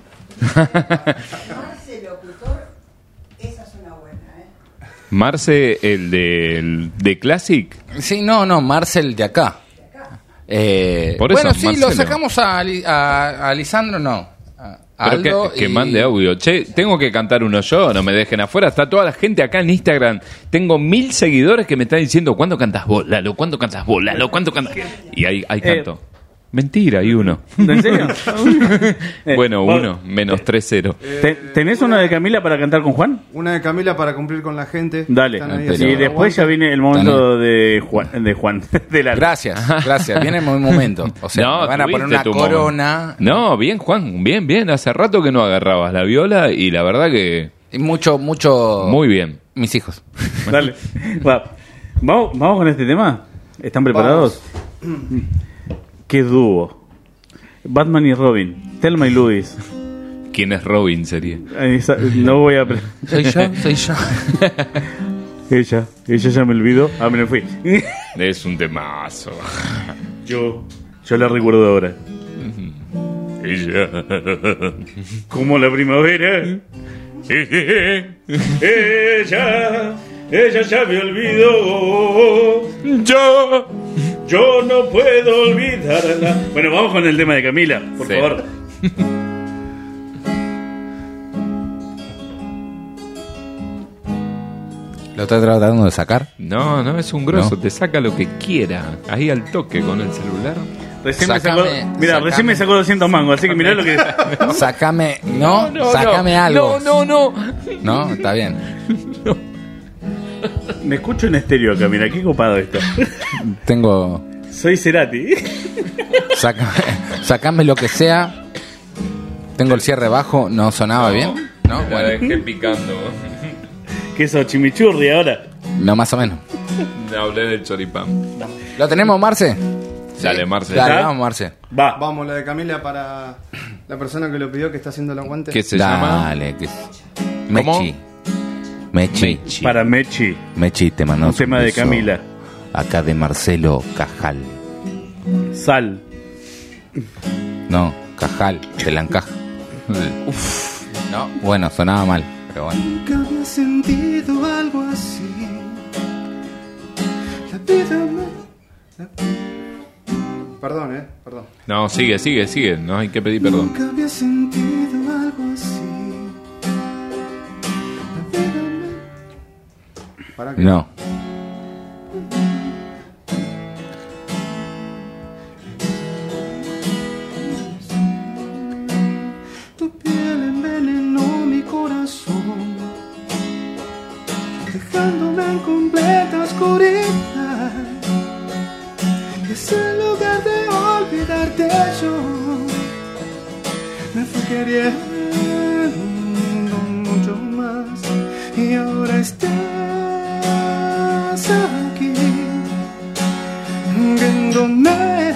S9: Marce, el de, el de Classic.
S2: Sí, no, no, Marcel de acá. Eh,
S9: Por eso,
S2: bueno, sí,
S9: Marcelo.
S2: lo sacamos a, Ali- a, a Lisandro, no. A
S9: Pero
S2: Aldo
S9: que, que
S2: y-
S9: mande audio. Che, tengo que cantar uno yo, no me dejen afuera. Está toda la gente acá en Instagram. Tengo mil seguidores que me están diciendo, ¿cuándo cantas vos, Lalo? ¿Cuándo cantas vos, Lalo? ¿Cuándo cantas? Y ahí, ahí
S4: Eh,
S9: canto. Mentira, hay uno.
S4: ¿En serio? Eh,
S9: Bueno,
S4: vos-
S9: uno, menos tres cero.
S4: ¿Te- ¿Tenés una de Camila para cantar con Juan?
S3: Una de Camila para cumplir con la gente.
S4: Dale.
S3: Están ahí
S4: Y
S3: haciendo
S4: después ya viene el momento de Juan. De Juan de la...
S2: Gracias, gracias. Viene el momento. O sea,
S9: No,
S2: me van a poner
S9: tuviste
S2: una
S9: tu
S2: corona.
S9: momento. No, bien, Juan, bien, bien. Hace rato que no agarrabas la viola y la verdad que...
S2: Y mucho, mucho...
S9: Muy bien.
S2: Mis hijos.
S4: Dale. Va. ¿Vamos, ¿Vamos con este tema? ¿Están preparados? ¿Qué dúo? Batman y Robin. Thelma y Louise.
S9: ¿Quién es Robin sería?
S4: Ay, esa- No voy a... pre-
S2: Soy yo, soy yo.
S4: Ella. Ella ya me olvidó. Ah, me lo fui.
S9: Es un temazo.
S4: Yo... Yo la recuerdo ahora.
S9: Ella.
S4: Como la primavera. Ella... Ella ya me olvidó.
S9: Yo...
S4: Yo no puedo olvidarla. Bueno, vamos con el tema de Camila, por
S9: Sí.
S4: favor.
S2: ¿Lo está tratando de sacar?
S9: No, no, es un grosso.
S2: No.
S9: Te saca lo que quiera. Ahí al toque con el celular.
S4: Recién me
S2: Sacame,
S4: sacó, mira,
S2: sacame.
S4: recién me sacó doscientos mangos, así que mirá lo que...
S2: Sacame, no,
S9: no,
S2: sacame
S9: no.
S2: algo.
S9: No, no, no.
S2: No, está bien.
S4: Me escucho en estéreo acá, mira, qué copado esto.
S2: Tengo.
S4: Soy Cerati.
S2: Sácame, sacame lo que sea. Tengo el cierre bajo, no sonaba bien. No,
S9: La
S2: bueno,
S9: dejé picando.
S4: ¿Qué sos, chimichurri ahora?
S2: no más o menos.
S9: Hablé del choripán.
S2: ¿Lo tenemos, Marce?
S9: Dale, Marce.
S2: Dale,
S4: ¿Está?
S2: vamos, Marce.
S4: Va.
S3: Vamos, la de Camila para la persona que lo pidió, que está haciendo el aguante.
S9: ¿Qué se llama?
S2: Dale, que...
S9: ¿Cómo?
S2: Mechi. Mechi.
S4: Para Mechi,
S2: Mechi, te mandó
S4: un tema de Camila.
S2: Acá de Marcelo Cajal.
S4: Sal.
S2: No, Cajal, te la encaja. Uf. No, bueno, sonaba mal, pero bueno.
S10: Nunca había sentido algo así. La vida me... la-
S3: Perdón, eh, perdón.
S9: No, sigue, sigue, sigue. No hay que pedir perdón.
S10: Nunca había sentido algo así. La vida me...
S3: ¿Para qué?
S2: No.
S10: Tu piel envenenó mi corazón, dejándome en completo me fui queriendo mucho más y ahora estás aquí viéndome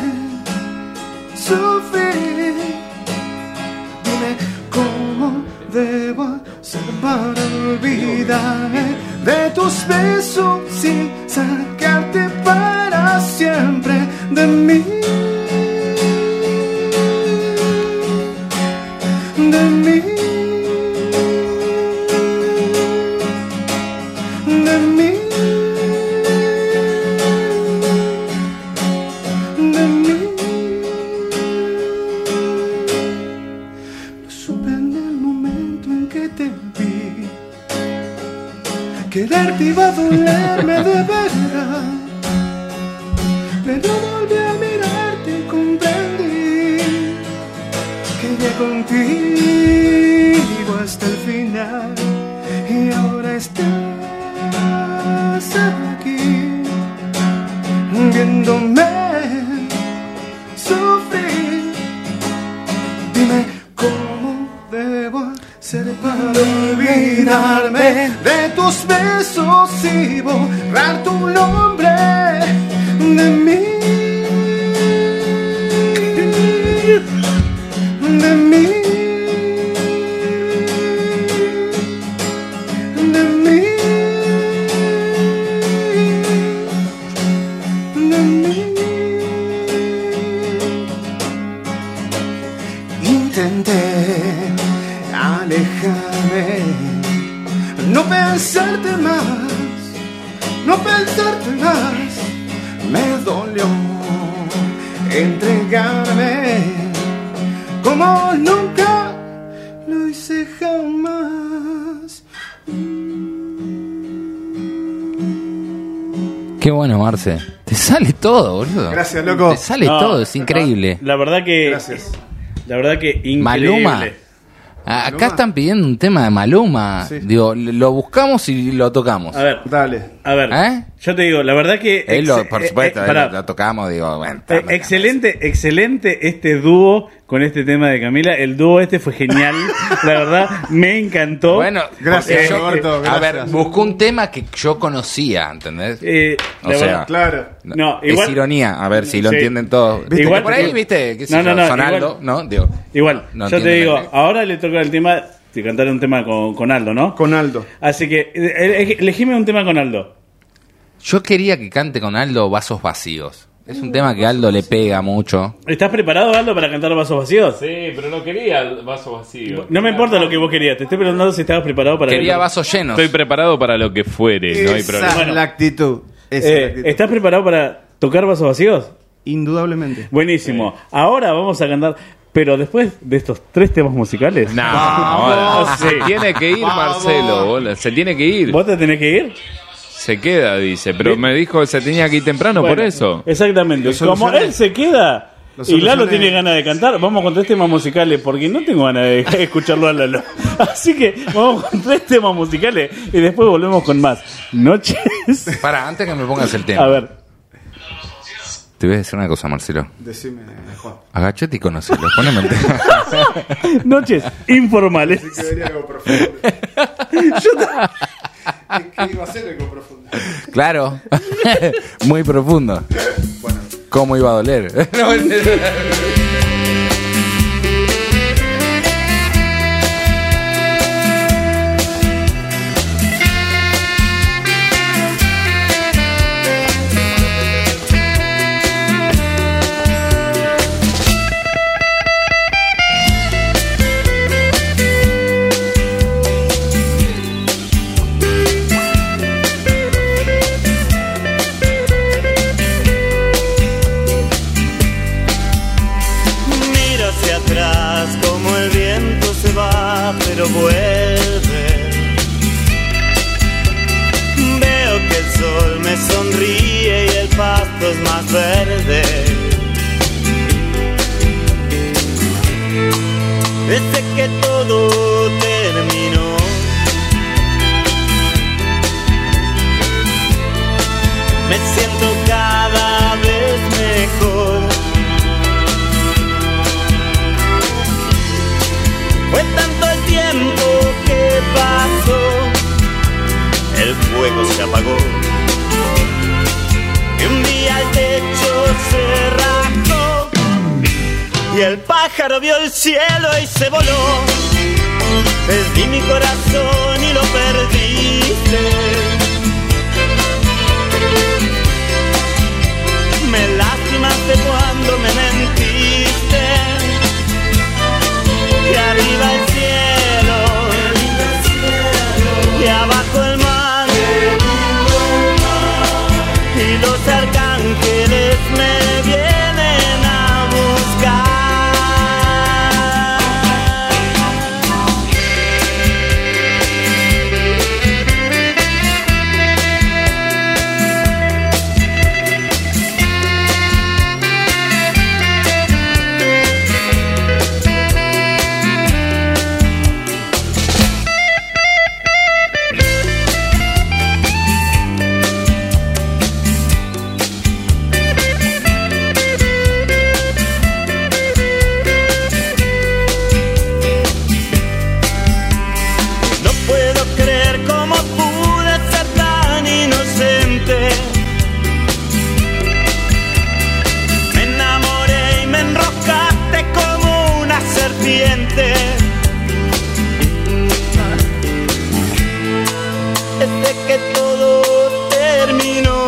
S10: sufrir. Dime cómo debo hacer para olvidarme de tus besos sin sacarte para siempre de mí. De mí, de mí, de mí. Lo supe en el momento en que te vi. Quererte iba a dolerme de verdad, pero volví a mirarte y comprendí que ya contigo hasta el final y ahora estás aquí viéndome sufrir. Dime cómo debo hacer para olvidarme de tus besos y borrar tu nombre de mí. De mí, de mí, de mí. Intenté alejarme, no pensarte más, no pensarte más. Me dolió entregarme como nunca lo hice jamás.
S2: Qué bueno, Marce. Te sale todo, boludo.
S3: Gracias, loco.
S2: Te sale
S4: No,
S2: todo, es increíble.
S4: La verdad que.
S3: Gracias.
S4: La verdad que increíble.
S2: Maluma. Ah, acá están pidiendo un tema de Maluma.
S3: Sí.
S2: Digo, lo buscamos y lo tocamos.
S4: A ver,
S3: Dale.
S4: a ver.
S2: ¿Eh?
S4: Yo te digo, la verdad que.
S2: Él lo,
S4: ex-
S2: por
S4: eh,
S2: supuesto,
S4: eh,
S2: él
S4: pará.
S2: lo, lo tocamos, digo, bueno.
S4: Eh, excelente, excelente este dúo con este tema de Camila. El dúo este fue genial. La verdad, me encantó.
S2: Bueno,
S3: Gracias,
S2: porque yo-
S3: Roberto,
S2: A ver,
S3: gracias.
S2: buscó un tema que yo conocía, ¿entendés?
S4: Eh,
S2: O
S4: la
S2: sea,
S4: verdad,
S3: Claro.
S4: no,
S2: es
S4: igual-
S2: ironía, a ver si lo
S4: Sí.
S2: entienden todos.
S4: Igual-
S2: Igual por ahí, viste, qué sé
S4: No, no,
S2: yo,
S4: no,
S2: Sonaldo,
S4: igual-
S2: ¿no? Digo,
S4: igual.
S2: no
S4: yo te
S2: entienden
S4: digo,
S2: el-
S4: ahora le toca el tema de cantar un tema con, con Aldo, ¿no?
S3: Con Aldo.
S4: Así que, eh, eh, elegime un tema con Aldo.
S2: Yo quería que cante con Aldo Vasos Vacíos. Es un tema que a Aldo le pega mucho.
S4: ¿Estás preparado, Aldo, para cantar Vasos Vacíos?
S9: Sí, pero no quería el vaso vacío.
S4: No me importa lo que vos querías, te estoy preguntando si estabas preparado para
S2: Quería
S4: cantar.
S2: vasos llenos.
S9: Estoy preparado para lo que fuere, no hay
S3: Esa
S9: problema.
S3: es la actitud. Esa
S4: Eh,
S3: es la actitud.
S4: ¿Estás preparado para tocar Vasos Vacíos?
S3: Indudablemente.
S4: Buenísimo. Ahora vamos a cantar, pero después de estos tres temas musicales.
S9: No,
S3: Vamos.
S9: se tiene que ir,
S3: Vamos.
S9: Marcelo, bola, se tiene que ir.
S4: ¿Vos te tenés que ir?
S9: Se queda, dice, pero
S4: Bien.
S9: me dijo que se tenía que ir temprano
S4: Bueno,
S9: por eso.
S4: Exactamente.
S3: Lo
S4: Como
S3: solucioné.
S4: él se queda
S3: Lo
S4: y Lalo
S3: solucioné.
S4: tiene ganas de cantar, vamos con tres temas musicales porque no tengo ganas de escucharlo a Lalo. Así que vamos con tres temas musicales y después volvemos con más. Noches.
S2: Para, antes que me pongas el tema.
S4: A ver.
S2: Te voy a decir una cosa, Marcelo.
S3: Decime, Juan.
S2: Agachate y conocelo. Poneme el tema.
S4: Noches informales.
S3: Sí que venía algo profundo.
S4: Yo te-
S3: Es que iba a ser algo profundo.
S2: Claro. Muy profundo.
S3: Bueno.
S2: ¿Cómo iba a doler? No,
S21: Miro hacia atrás como el viento se va, pero vuelve. Veo que el sol me sonríe y el pasto es más verde. Desde que todo terminó, me siento cada vez mejor. Fue tanto el tiempo que pasó, el fuego se apagó y un día el techo se rajó y el pájaro vio el cielo y se voló. Perdí mi corazón y lo perdiste. Me lastimaste cuando me mentiste. Y arriba el cielo, y abajo el mar, y los arcángeles me vienen a buscar. Me enamoré y me enroscaste como una serpiente. Desde que todo terminó,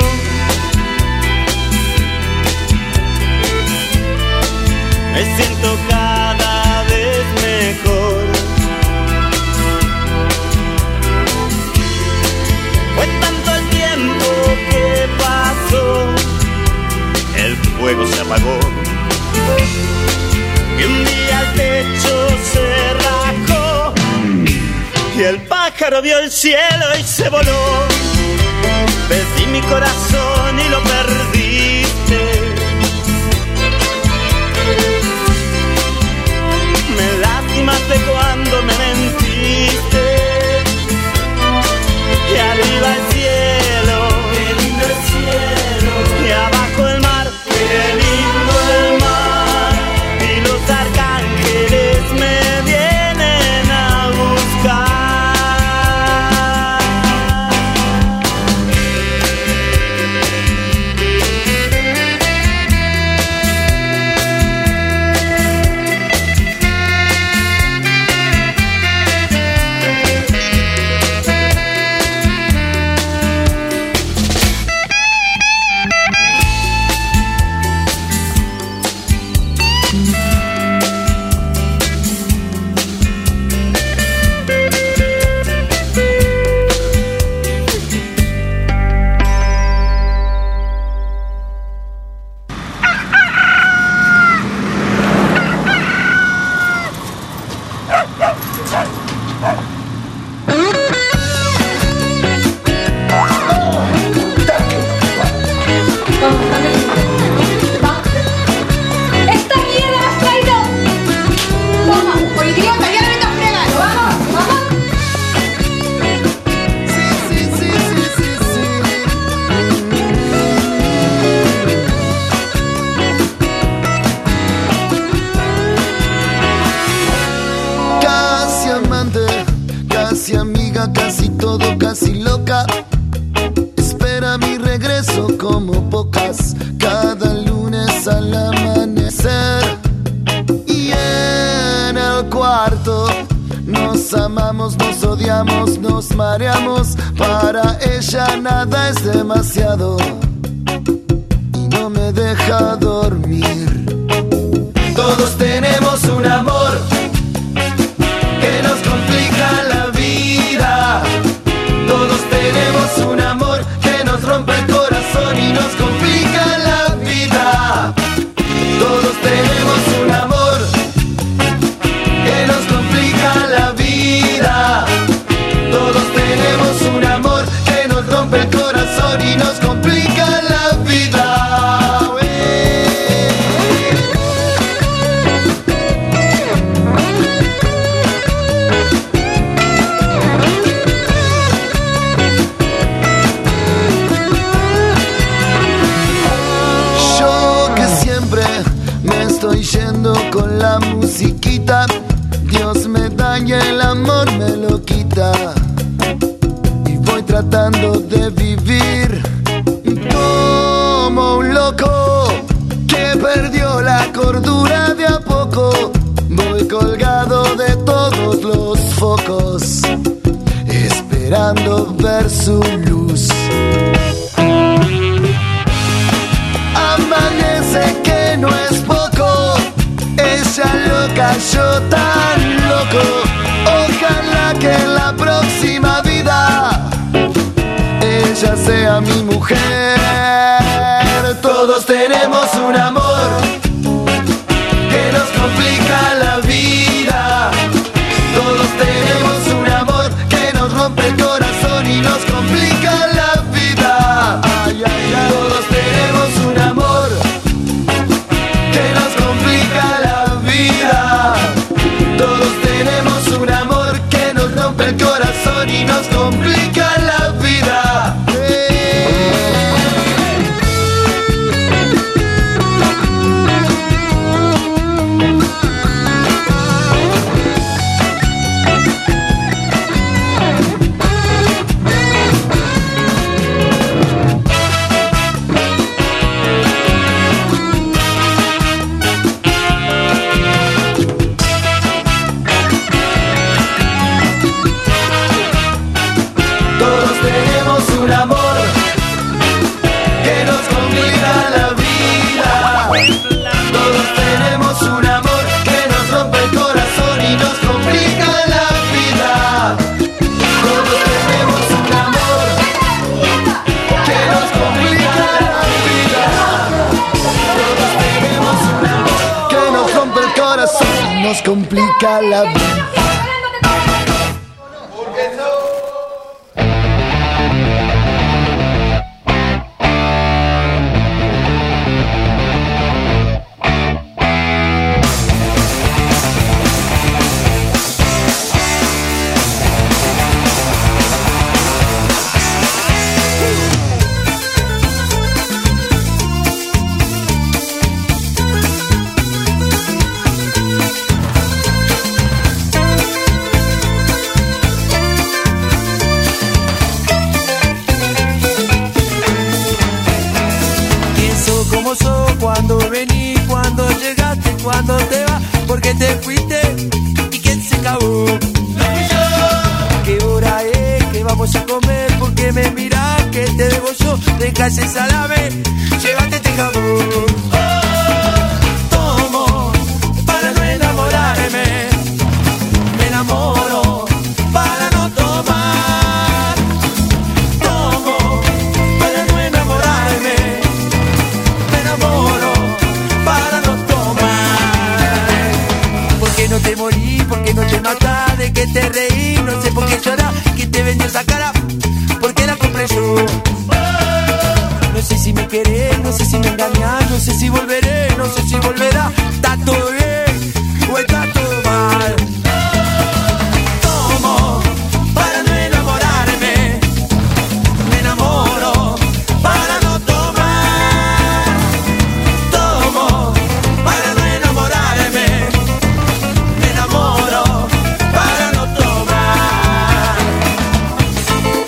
S21: me siento cada vez mejor. Fue tanto el tiempo que pasó, el fuego se apagó y un día el techo se rajó y el pájaro vio el cielo y se voló. Perdí mi corazón y lo perdiste. Me lastimaste cuando me mentiste. Y arriba el cielo, qué lindo el cielo, y abajo el mar, qué lindo el mar, y los arcángeles me vienen a buscar.
S6: Casi amiga, casi todo, casi loca. Espera mi regreso como pocas, cada lunes al amanecer. Y en el cuarto nos amamos, nos odiamos, nos mareamos. Para ella nada es demasiado y no me deja dormir. Todos tenemos un amor que nos complica la vida. Todos tenemos un amor que nos rompe el corazón y nos complica la vida. Todos tenemos un amor que nos complica la vida. Todos tenemos un amor que nos rompe el corazón y nos complica la vida. amor me lo quita y voy tratando de vivir como un loco que perdió la cordura de a poco. Voy colgado de todos los focos, esperando ver su luz. Amanece que no es poco, ella loca, yo tan loco. Ojalá que en la próxima vida ella sea mi mujer. Todos tenemos un amor que nos complica la vida. Todos tenemos un amor que nos rompe el corazón y nos complica la vida. Ay, ay, ay. Todos tenemos un amor que nos complica la vida. Todos tenemos un amor que nos rompe el corazón y nos complica la vida. Nos complica la vida.
S21: Cuando te vas, porque te fuiste y quién se acabó. ¿Qué hora es? ¿Qué vamos a comer? Porque me mirás que te debo yo. Deja ese salame, llévate este jabón. Tomo para no enamorarme, me enamoro para no tomar. Tomo para no enamorarme, me enamoro para no no te morí, porque no te matás, de que te reí, no sé por qué llorás, quién te vendió esa cara, porque la compré yo. No sé si me querés, no sé si me engañás, no sé si volveré, no sé si volverá, está todo bien o está todo mal. Tomo para no enamorarme, me enamoro para no tomar. Tomo para no enamorarme, me enamoro para no tomar.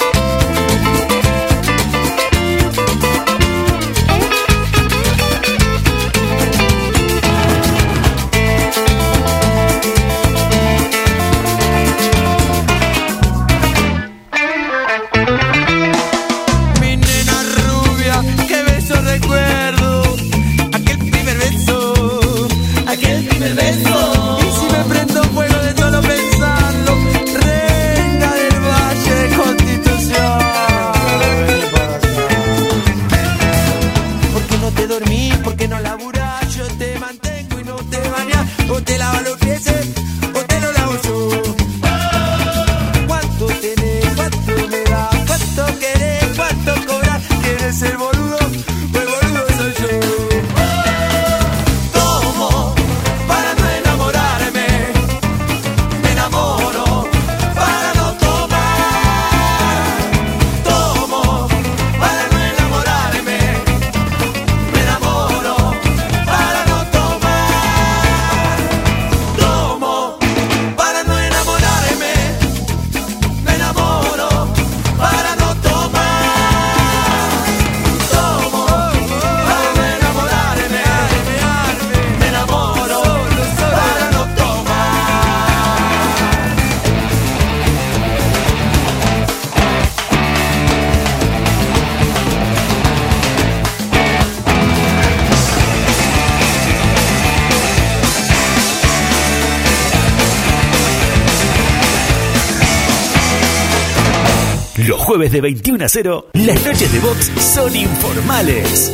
S1: Los jueves de veintiuno a cero, las noches de box son informales.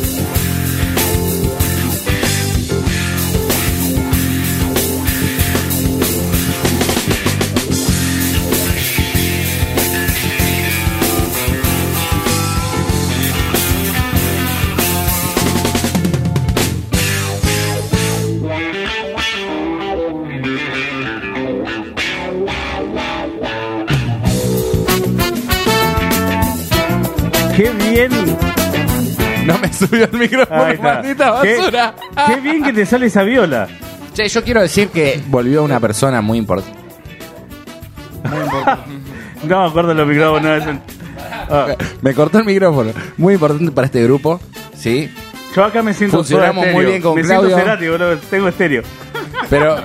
S4: ¡Qué bien!
S2: No me subió el micrófono,
S4: Ahí está.
S2: maldita basura.
S4: Qué, qué bien que te sale esa viola.
S2: Che, yo quiero decir que volvió una persona muy importante.
S4: No me acuerdo los micrófonos. Ah.
S2: Me cortó el micrófono. Muy importante para este grupo, ¿sí?
S4: Yo acá me siento
S2: Funcionamos
S4: todo
S2: muy
S4: estéreo.
S2: bien con
S4: me
S2: Claudio.
S4: siento Cerati, boludo. Tengo estéreo.
S2: Pero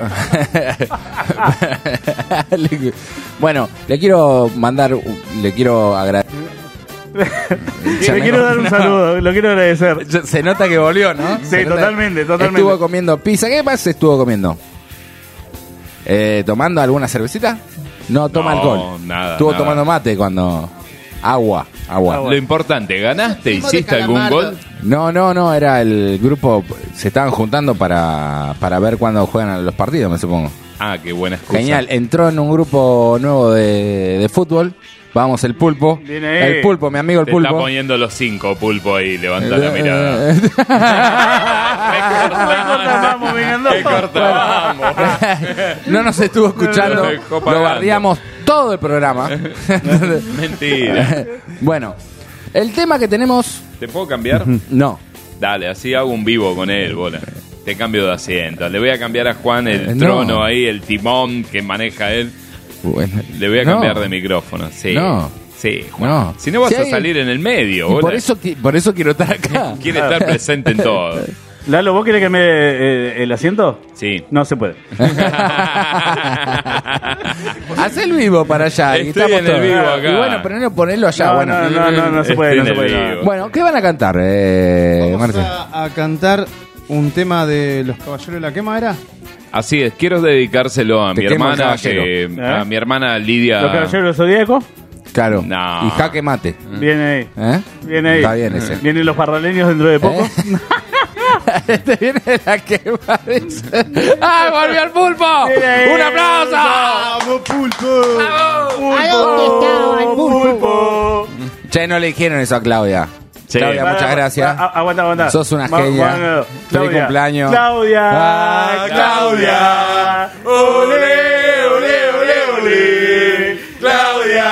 S2: le- bueno, le quiero mandar, le quiero agradecer.
S4: Le quiero dar un saludo, lo quiero agradecer.
S2: Se nota que volvió, ¿no?
S4: Sí,
S2: Se nota-
S4: totalmente, totalmente.
S2: Estuvo comiendo pizza. ¿Qué más estuvo comiendo? Eh, ¿Tomando alguna cervecita? No toma
S9: No,
S2: alcohol.
S9: nada,
S2: Estuvo
S9: nada.
S2: tomando mate cuando... Agua, agua.
S9: Lo importante, ¿ganaste? ¿Hiciste algún gol?
S2: No, no, no, era el grupo, se estaban juntando para, para ver cuándo juegan los partidos, me supongo.
S9: Ah, qué buena excusa.
S2: Genial, entró en un grupo nuevo de, de fútbol, vamos el pulpo,
S9: Viene ahí.
S2: el pulpo, mi amigo el
S9: Te
S2: pulpo.
S9: está poniendo los cinco, Pulpo, ahí, levanta la
S2: Eh,
S9: mirada.
S2: eh,
S4: Vamos, vengan dos.
S9: ¿Qué corta? Vamos.
S2: No nos estuvo escuchando,
S9: Lo dejó
S2: lo
S9: pagando.
S2: bardeamos todo el programa.
S9: Mentira.
S2: Bueno, el tema que tenemos...
S9: ¿Te puedo cambiar?
S2: No.
S9: Dale, así hago un vivo con él, bola. Te cambio de asiento. Le voy a cambiar a Juan el
S2: Eh, no.
S9: trono ahí, el timón que maneja él.
S2: Bueno,
S9: Le voy a
S2: no.
S9: cambiar de micrófono. Sí.
S2: No.
S9: Sí, Juan.
S2: No.
S9: Si no vas
S2: Si
S9: a
S2: hay-
S9: salir en el medio,
S2: Y
S9: bola.
S2: por eso, qui- por eso quiero estar acá.
S9: Quiere estar presente en todo.
S4: Lalo, ¿vos querés que me eh, el asiento?
S9: Sí.
S4: No se puede.
S2: Haz el vivo para allá. y
S9: Estoy
S2: estamos
S9: en el
S2: todos.
S9: vivo acá.
S2: Y bueno, pero no ponerlo allá.
S4: No,
S2: bueno.
S4: no, no, no, no se puede, no se puede. no.
S2: Bueno, ¿qué van a cantar, eh,
S3: Vamos
S2: Marce?
S3: a, a cantar un tema de Los Caballeros de la Quema, ¿era?
S9: Así es, quiero dedicárselo a
S2: Te
S9: mi
S2: quemo el
S9: hermana,
S2: caballero.
S9: que,
S4: ¿Eh?
S9: a mi hermana Lidia.
S4: ¿Los caballeros del Zodíaco?
S2: Claro.
S9: No.
S2: Y jaque mate.
S4: Viene ahí.
S2: ¿Eh?
S4: Viene ahí.
S2: Está bien ese.
S4: Vienen los parraleños dentro de poco.
S2: Este viene la quema. dice. ¡Ah, volvió el pulpo! ¡Un aplauso!
S3: ¡Vamos, pulpo!
S8: ¿A dónde estaba el pulpo?
S2: Che, no le dijeron eso a Claudia.
S9: Sí.
S2: Claudia,
S4: Para,
S2: muchas
S4: para,
S2: gracias.
S4: a- Aguanta, aguanta.
S2: Sos una
S4: Va-
S2: genia.
S4: va- no, no.
S2: Feliz cumpleaños.
S4: Claudia.
S2: Ah,
S4: Claudia. Ole, ole, ole, ole. Claudia.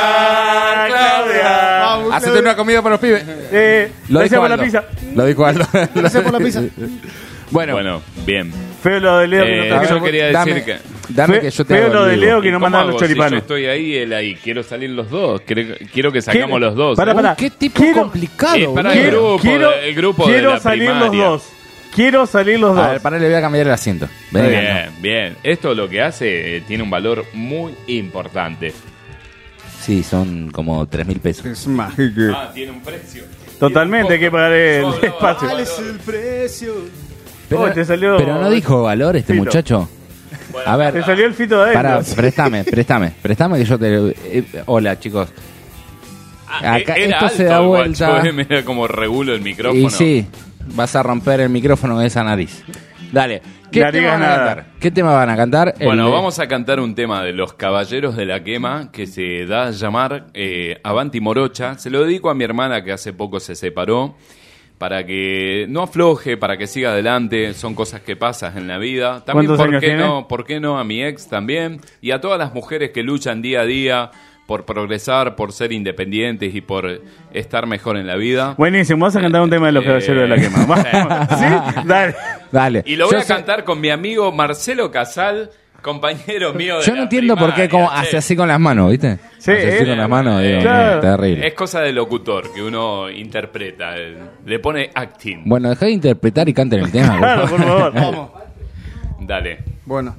S4: Claudia.
S2: Hacete una comida para los pibes.
S4: Eh,
S2: Lo
S4: gracias
S2: dijo
S4: por la
S2: Aldo.
S4: pizza.
S2: Lo dijo Aldo.
S3: Gracias por la pizza.
S2: Bueno,
S9: Bueno, bien.
S4: Feo lo de Leo que
S9: Eh,
S4: no
S9: yo
S4: trajo-
S9: quería decir
S2: dame,
S9: que.
S2: dame
S4: Fe-
S2: que yo te
S4: feo
S2: hago
S4: lo
S2: el
S4: de
S2: vivo.
S4: Leo que no
S9: ¿Cómo
S4: mandan
S9: hago?
S4: los
S9: Si yo
S4: choripanes.
S9: estoy ahí, él ahí. Quiero salir los dos. Quiero, quiero que
S4: Quiero-
S9: sacamos los dos.
S4: Pará, pará.
S2: Qué tipo
S4: Quiero-
S2: complicado.
S9: Eh, para
S2: boludo.
S9: el grupo,
S4: quiero,
S9: el grupo
S4: quiero
S9: de la
S4: salir
S9: primaria.
S4: los dos. Quiero salir los dos.
S2: A ver, para, le voy a cambiar el asiento. Venga,
S9: Bien, bien. Esto lo que hace eh, tiene un valor muy importante.
S2: Sí, son como tres mil pesos.
S3: Es mágico.
S9: Ah, tiene un precio.
S4: Totalmente, hay que pagar el
S9: Sobra,
S4: espacio.
S3: ¿Cuál es el precio?
S2: Pero,
S4: Oh, te salió-
S2: pero no dijo valor este
S4: Fito.
S2: muchacho. A ver,
S4: Te salió el fito de adentro.
S2: para, préstame, préstame, préstame que yo te... eh, hola, chicos.
S9: Ah,
S2: Acá
S9: era
S2: esto
S9: alto
S2: se da
S9: el
S2: vuelta.
S9: guacho, eh, mira cómo regulo el micrófono.
S2: Y sí, vas a romper el micrófono de esa nariz. Dale, ¿qué
S4: No
S2: tema
S4: digas
S2: van a
S4: nada.
S2: cantar? ¿Qué tema van a cantar? El
S9: Bueno,
S2: de-
S9: vamos a cantar un tema de los Caballeros de la Quema que se da a llamar eh, Avanti Morocha. Se lo dedico a mi hermana que hace poco se separó, para que no afloje, para que siga adelante. Son cosas que pasan en la vida. También,
S4: ¿Cuántos
S9: ¿por
S4: años
S9: qué
S4: tiene?
S9: no? ¿Por qué no a mi ex también? Y a todas las mujeres que luchan día a día por progresar, por ser independientes y por estar mejor en la vida.
S4: Buenísimo, vas a cantar un tema de los
S9: Eh,
S4: caballeros de la quema. Vamos. ¿Sí? Dale.
S2: Dale.
S9: Y lo voy
S2: Yo
S9: a
S2: sé-
S9: cantar con mi amigo Marcelo Casal, compañero mío de
S2: Yo no
S9: la
S2: entiendo por qué
S9: primaria,
S2: como
S9: che.
S2: hace así con las manos, ¿viste?
S4: Sí,
S2: hace así
S4: eh,
S2: con las manos, digo,
S4: claro.
S2: terrible.
S9: Es cosa de locutor que uno interpreta, eh, le pone acting.
S2: Bueno, dejá de interpretar y canten el tema. por
S4: Claro,
S2: favor.
S4: por favor.
S3: Vamos.
S9: Dale.
S3: Bueno.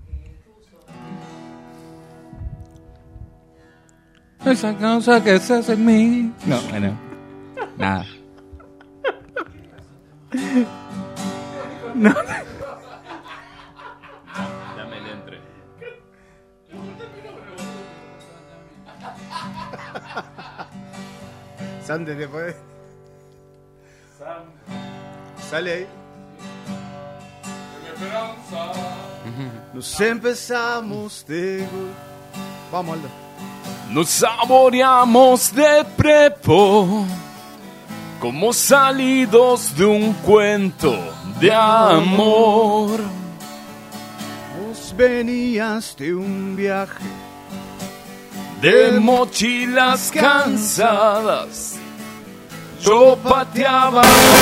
S2: Esa cosa que se hace en mí. No, bueno. Nada.
S4: No.
S9: Dame el entre.
S3: Sante, ¿te podés? Sale ahí. Nos empezamos de gol. Vamos, Aldo.
S9: Nos saboreamos de prepo, como salidos de un cuento de amor.
S3: Vos venías de un viaje
S9: de mochilas cansadas, yo pateaba.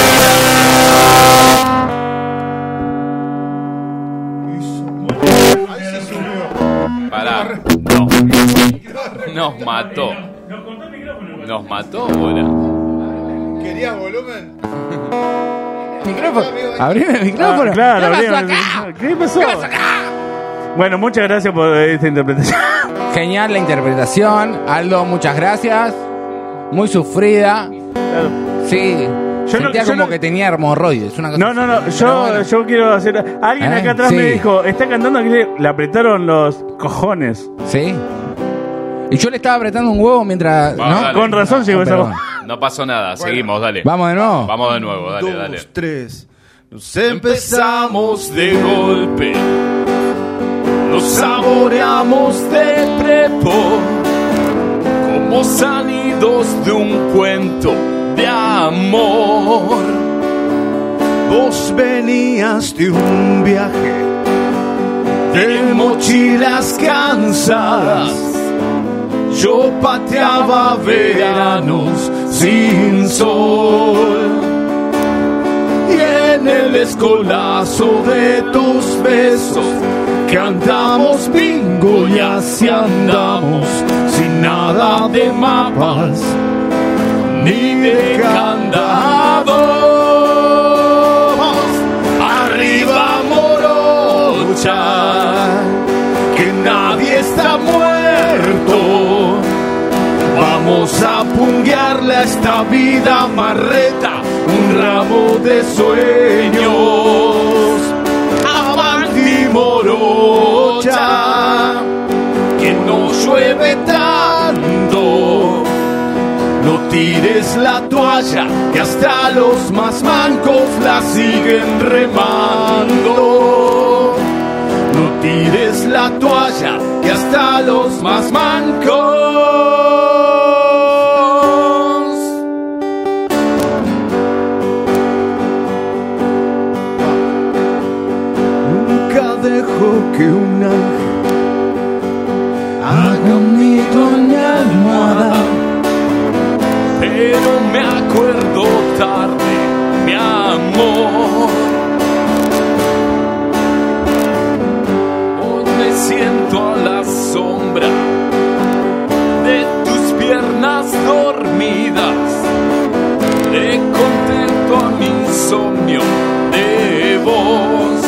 S9: Pará, no. Nos mató. Nos mató ahora.
S3: ¿Querías volumen?
S4: Micrófono.
S21: Abrime el micrófono.
S4: Ah, claro,
S21: ¿Qué pasó
S4: abrime.
S21: acá?
S4: ¿Qué pasó?
S21: ¿Qué pasó acá?
S4: Bueno, muchas gracias por esta interpretación.
S2: Genial la interpretación. Aldo, muchas gracias. Muy sufrida. Sí.
S4: Yo no-
S2: Sentía
S4: yo
S2: como
S4: no-
S2: que tenía hemorroides. Una cosa
S4: No, no, no.
S2: así.
S4: Yo,
S2: Pero bueno.
S4: yo quiero hacer. Alguien
S2: ¿Eh?
S4: acá atrás
S2: Sí.
S4: me dijo: está cantando que le, le apretaron los cojones.
S2: Sí. Y yo le estaba apretando un huevo mientras.
S9: Vamos,
S2: ¿no?
S9: dale.
S4: Con razón llegó esa
S2: pero-
S4: voz.
S9: No pasó nada, seguimos, dale.
S2: Vamos de nuevo.
S9: Vamos de nuevo, dale,
S3: Dos,
S9: dale.
S3: tres. Nos
S9: Empezamos de golpe, nos saboreamos de prepo, como salidos de un cuento de amor.
S3: Vos venías de un viaje
S9: De mochilas cansadas, yo pateaba veranos sin sol. Y en el escolazo de tus besos cantamos bingo y así andamos, sin nada de mapas ni de candados. Arriba Morocha, que nadie está muerto. Vamos a punguearle a esta vida marreta un ramo de sueños. Avanti Morocha, que no llueve tanto. No tires la toalla, que hasta los más mancos la siguen remando. No tires la toalla, que hasta los más mancos.
S3: Nunca dejo que un ángel haga un nido en mi almohada.
S9: Pero me acuerdo tarde, mi amor. Hoy me siento a la sombra de tus piernas dormidas. Le contento a mi insomnio de vos.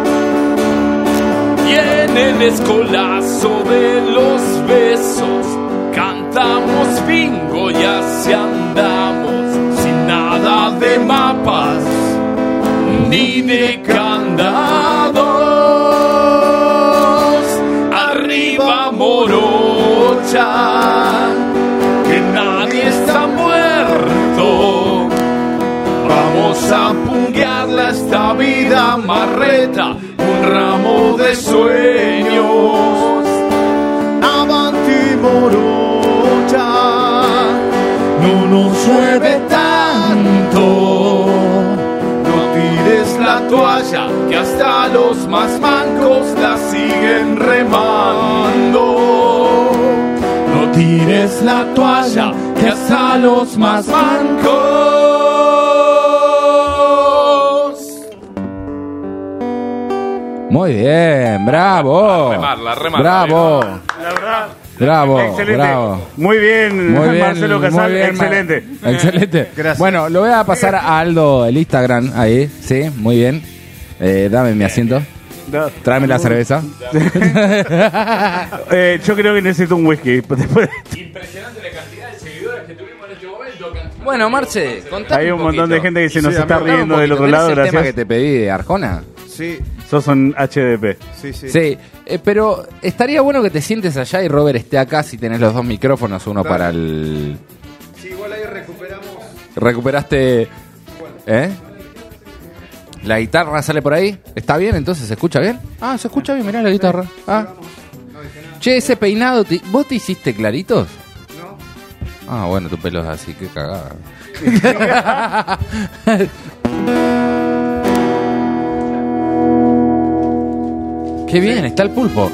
S9: Y en el escolazo de los besos cantamos bingo y así andamos, sin nada de mapas ni de candados. Arriba Morocha, que nadie está muerto. Vamos a punguearle a esta vida marreta un ramo de sueños.
S3: Avanti Morocha, no nos llueve tanto.
S9: No tires la toalla, que hasta los más mancos la siguen remando. No tires la toalla, que hasta los más mancos.
S2: Muy bien, bravo.
S9: Remarla, remarla,
S2: Bravo.
S4: La verdad.
S2: Bravo,
S4: Excelente.
S2: bravo.
S4: Muy bien,
S2: Muy bien,
S4: Marcelo Casal,
S2: muy bien,
S4: excelente.
S2: Ma- Excelente.
S3: Gracias.
S2: Bueno, lo voy a pasar a Aldo el Instagram ahí, sí, muy bien. Eh, dame mi asiento.
S4: No.
S2: Tráeme la cerveza.
S4: Eh, yo creo que necesito un whisky. Después
S9: Impresionante la cantidad de seguidores que tuvimos en este momento.
S2: Bueno, Marce, contame
S4: hay un montón de gente que se nos
S3: Sí,
S4: está
S3: amigo,
S4: riendo del otro lado,
S2: el tema que
S4: gracias.
S2: te pedí de Arjona?
S3: Sí,
S4: Sos un H D P.
S3: sí, sí.
S2: Sí, eh, pero estaría bueno que te sientes allá y Robert esté acá si tenés los dos micrófonos, uno
S3: Dale.
S2: para el...
S3: Sí, igual ahí recuperamos.
S2: Recuperaste... ¿Eh? ¿La guitarra sale por ahí? ¿Está bien entonces? ¿Se escucha bien? Ah, se escucha bien, mirá la guitarra. Ah. Che, ese peinado, te... ¿vos te hiciste claritos? No. Ah, bueno, tu pelo es así, qué cagada. Qué bien, está el pulpo.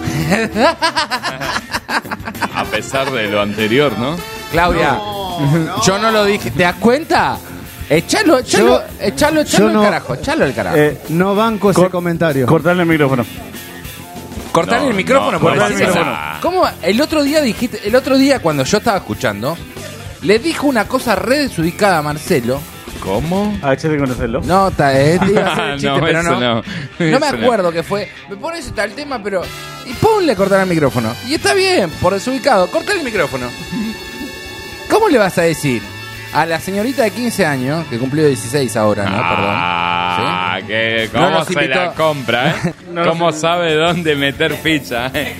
S9: A pesar de lo anterior, ¿no?
S2: Claudia, no, no. Yo no lo dije. ¿Te das cuenta? Echalo, echalo, yo, echalo, echalo
S3: no,
S2: el carajo, echalo el carajo.
S3: Eh, no banco ese Cor- comentario.
S4: Cortarle el micrófono.
S2: Cortarle
S9: no,
S2: el micrófono,
S9: no,
S2: porque
S9: no,
S2: decís
S9: no,
S2: eso.
S9: no.
S2: ¿Cómo? El otro día dijiste, el otro día cuando yo estaba escuchando, le dijo una cosa re desubicada a Marcelo.
S9: ¿Cómo?
S2: Ah, échate con conocerlo. No, ta, eh, te iba a hacer el chiste,
S9: no,
S2: pero
S9: eso
S2: no.
S9: No,
S2: no me
S9: eso
S2: acuerdo
S9: no.
S2: qué fue. Me pones está el tema, pero. Y ponle cortar el micrófono. Y está bien, por desubicado. Cortar el micrófono. ¿Cómo le vas a decir a la señorita de quince años, que cumplió dieciséis ahora, ¿no?
S9: Ah,
S2: Perdón. ¿Sí?
S9: que cómo
S2: No
S9: se
S2: invitó...
S9: la compra, ¿eh?
S2: No
S9: ¿Cómo
S2: sé.
S9: sabe dónde meter ficha, eh?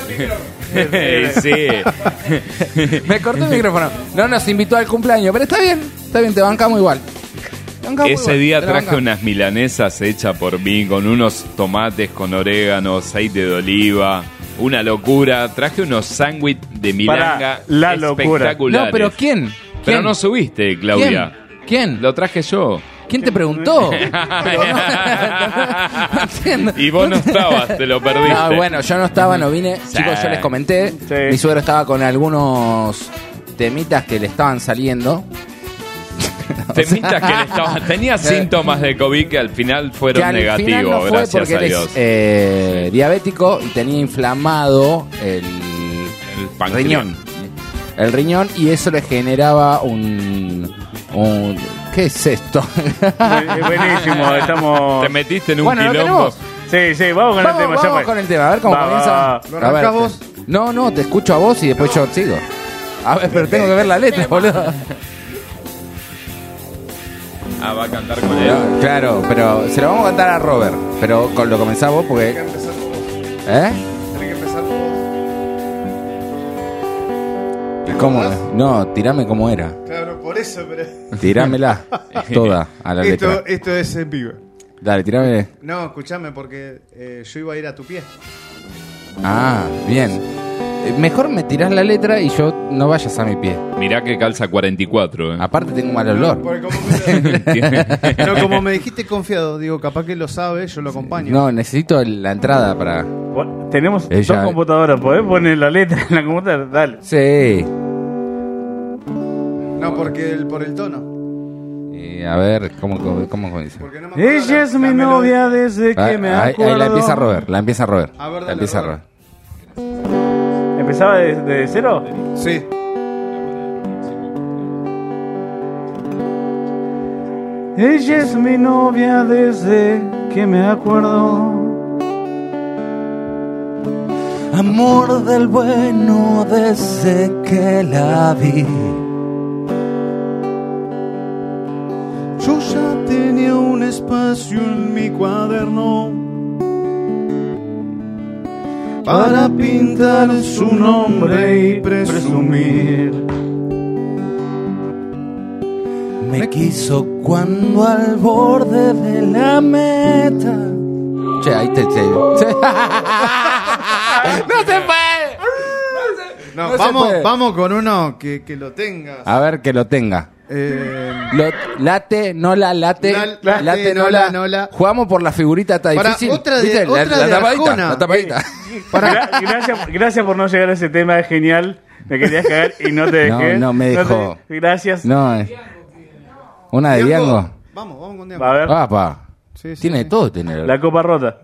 S9: Sí.
S2: Me cortó el micrófono. No nos invitó al cumpleaños, pero está bien. Está bien, te bancamos igual. Te bancamos
S9: Ese
S2: igual,
S9: día
S2: te
S9: traje
S2: bancamos.
S9: unas milanesas hechas por mí con unos tomates con orégano, aceite de oliva, una locura. Traje unos sándwiches de milanga
S4: la locura.
S9: espectaculares.
S2: No, pero ¿quién?
S9: Pero
S2: ¿Quién?
S9: no subiste, Claudia.
S2: ¿Quién? ¿Quién?
S9: Lo traje yo.
S2: ¿Quién te preguntó? Pero no, no entiendo.
S9: Y vos no estabas, te lo perdiste.
S2: No, bueno, yo no estaba, no vine.
S9: Sí.
S2: Chicos, yo les comenté.
S9: Sí.
S2: Mi suegro estaba con algunos temitas que le estaban saliendo.
S9: Temitas que le estaban... Tenía síntomas de COVID que al final fueron
S2: Que al
S9: negativos,
S2: final no fue
S9: gracias
S2: porque
S9: a
S2: él
S9: Dios.
S2: es eh, diabético y tenía inflamado el,
S9: páncreas.
S2: riñón. El riñón, y eso le generaba un... un ¿qué es esto?
S4: Buenísimo, estamos...
S9: Te metiste en un
S2: Bueno, ¿lo
S9: quilombo.
S4: Sí, sí, vamos con
S2: Vamos,
S4: el tema.
S2: vamos
S4: ya fue.
S2: con el tema, a ver cómo
S4: Va,
S2: comienza.
S4: va.
S2: ¿Lo arrancás vos? No, no, te escucho a vos y después yo sigo. A ver, pero tengo que ver la letra, boludo.
S9: Ah, va a cantar con él.
S2: No, claro, pero se lo vamos a cantar a Robert. Pero con, lo comenzás vos porque... ¿Eh?
S3: Tenés que empezar vos.
S2: ¿Y cómo? No, tirame como era.
S3: Claro, por eso, pero.
S2: Tirámela toda a la
S3: esto,
S2: letra.
S3: esto es en vivo.
S2: Dale, tirame.
S3: No, escúchame, porque eh, yo iba a ir a tu pie.
S2: Ah, bien. Eh, Mejor me tirás la letra y yo no vayas a mi pie.
S9: Mirá que calza cuarenta y cuatro. Eh.
S2: Aparte tengo un mal olor.
S3: Porque como me, no, como me dijiste confiado, digo, capaz que lo sabe, yo lo acompaño.
S2: No, necesito la entrada para...
S4: Tenemos
S2: Ella-
S4: dos computadoras, ¿podés poner la letra en la computadora? Dale.
S2: Sí.
S3: No, porque el, por el tono.
S2: Y a ver, ¿cómo, cómo, cómo dice?
S4: Ella es mi novia desde que
S2: Ah,
S4: me
S2: ahí,
S4: acuerdo.
S2: ahí la empieza Robert, la empieza Robert.
S3: A ver,
S2: la
S3: dale,
S2: empieza
S3: Robert.
S2: Robert.
S4: ¿Empezaba de, de cero?
S3: Sí.
S4: Ella es mi novia desde que me acuerdo.
S21: Amor del bueno desde que la vi.
S10: Yo ya tenía un espacio en mi cuaderno para pintar su nombre y presumir.
S21: Me quiso cuando al borde de la meta.
S2: Che, ahí te... te-
S21: ¡No se puede!
S3: No,
S2: No se
S3: vamos,
S2: puede.
S3: vamos con uno que, que lo tengas.
S2: A ver, que lo tenga.
S3: Eh,
S2: Lo- late, no la late,
S3: La-
S2: late, no,
S3: no
S2: la,
S3: la, no la.
S2: Jugamos por la figurita, está
S3: Para,
S2: difícil.
S3: otra de-
S2: ¿Viste? La-
S3: otra
S2: la,
S3: de
S2: tapadita,
S3: Arjona.
S2: la tapadita.
S4: Gra- gracias, gracias por no llegar a ese tema, es genial. Me querías cagar y no te dejé.
S2: No, no me
S4: te-
S2: dejó.
S4: gracias.
S2: No, eh. Una de
S3: Diango.
S2: Diango.
S3: Vamos, vamos con Diango.
S4: Va a ver.
S2: Papá.
S3: Sí, sí,
S2: Tiene
S3: sí.
S2: todo, tiene.
S4: La copa rota.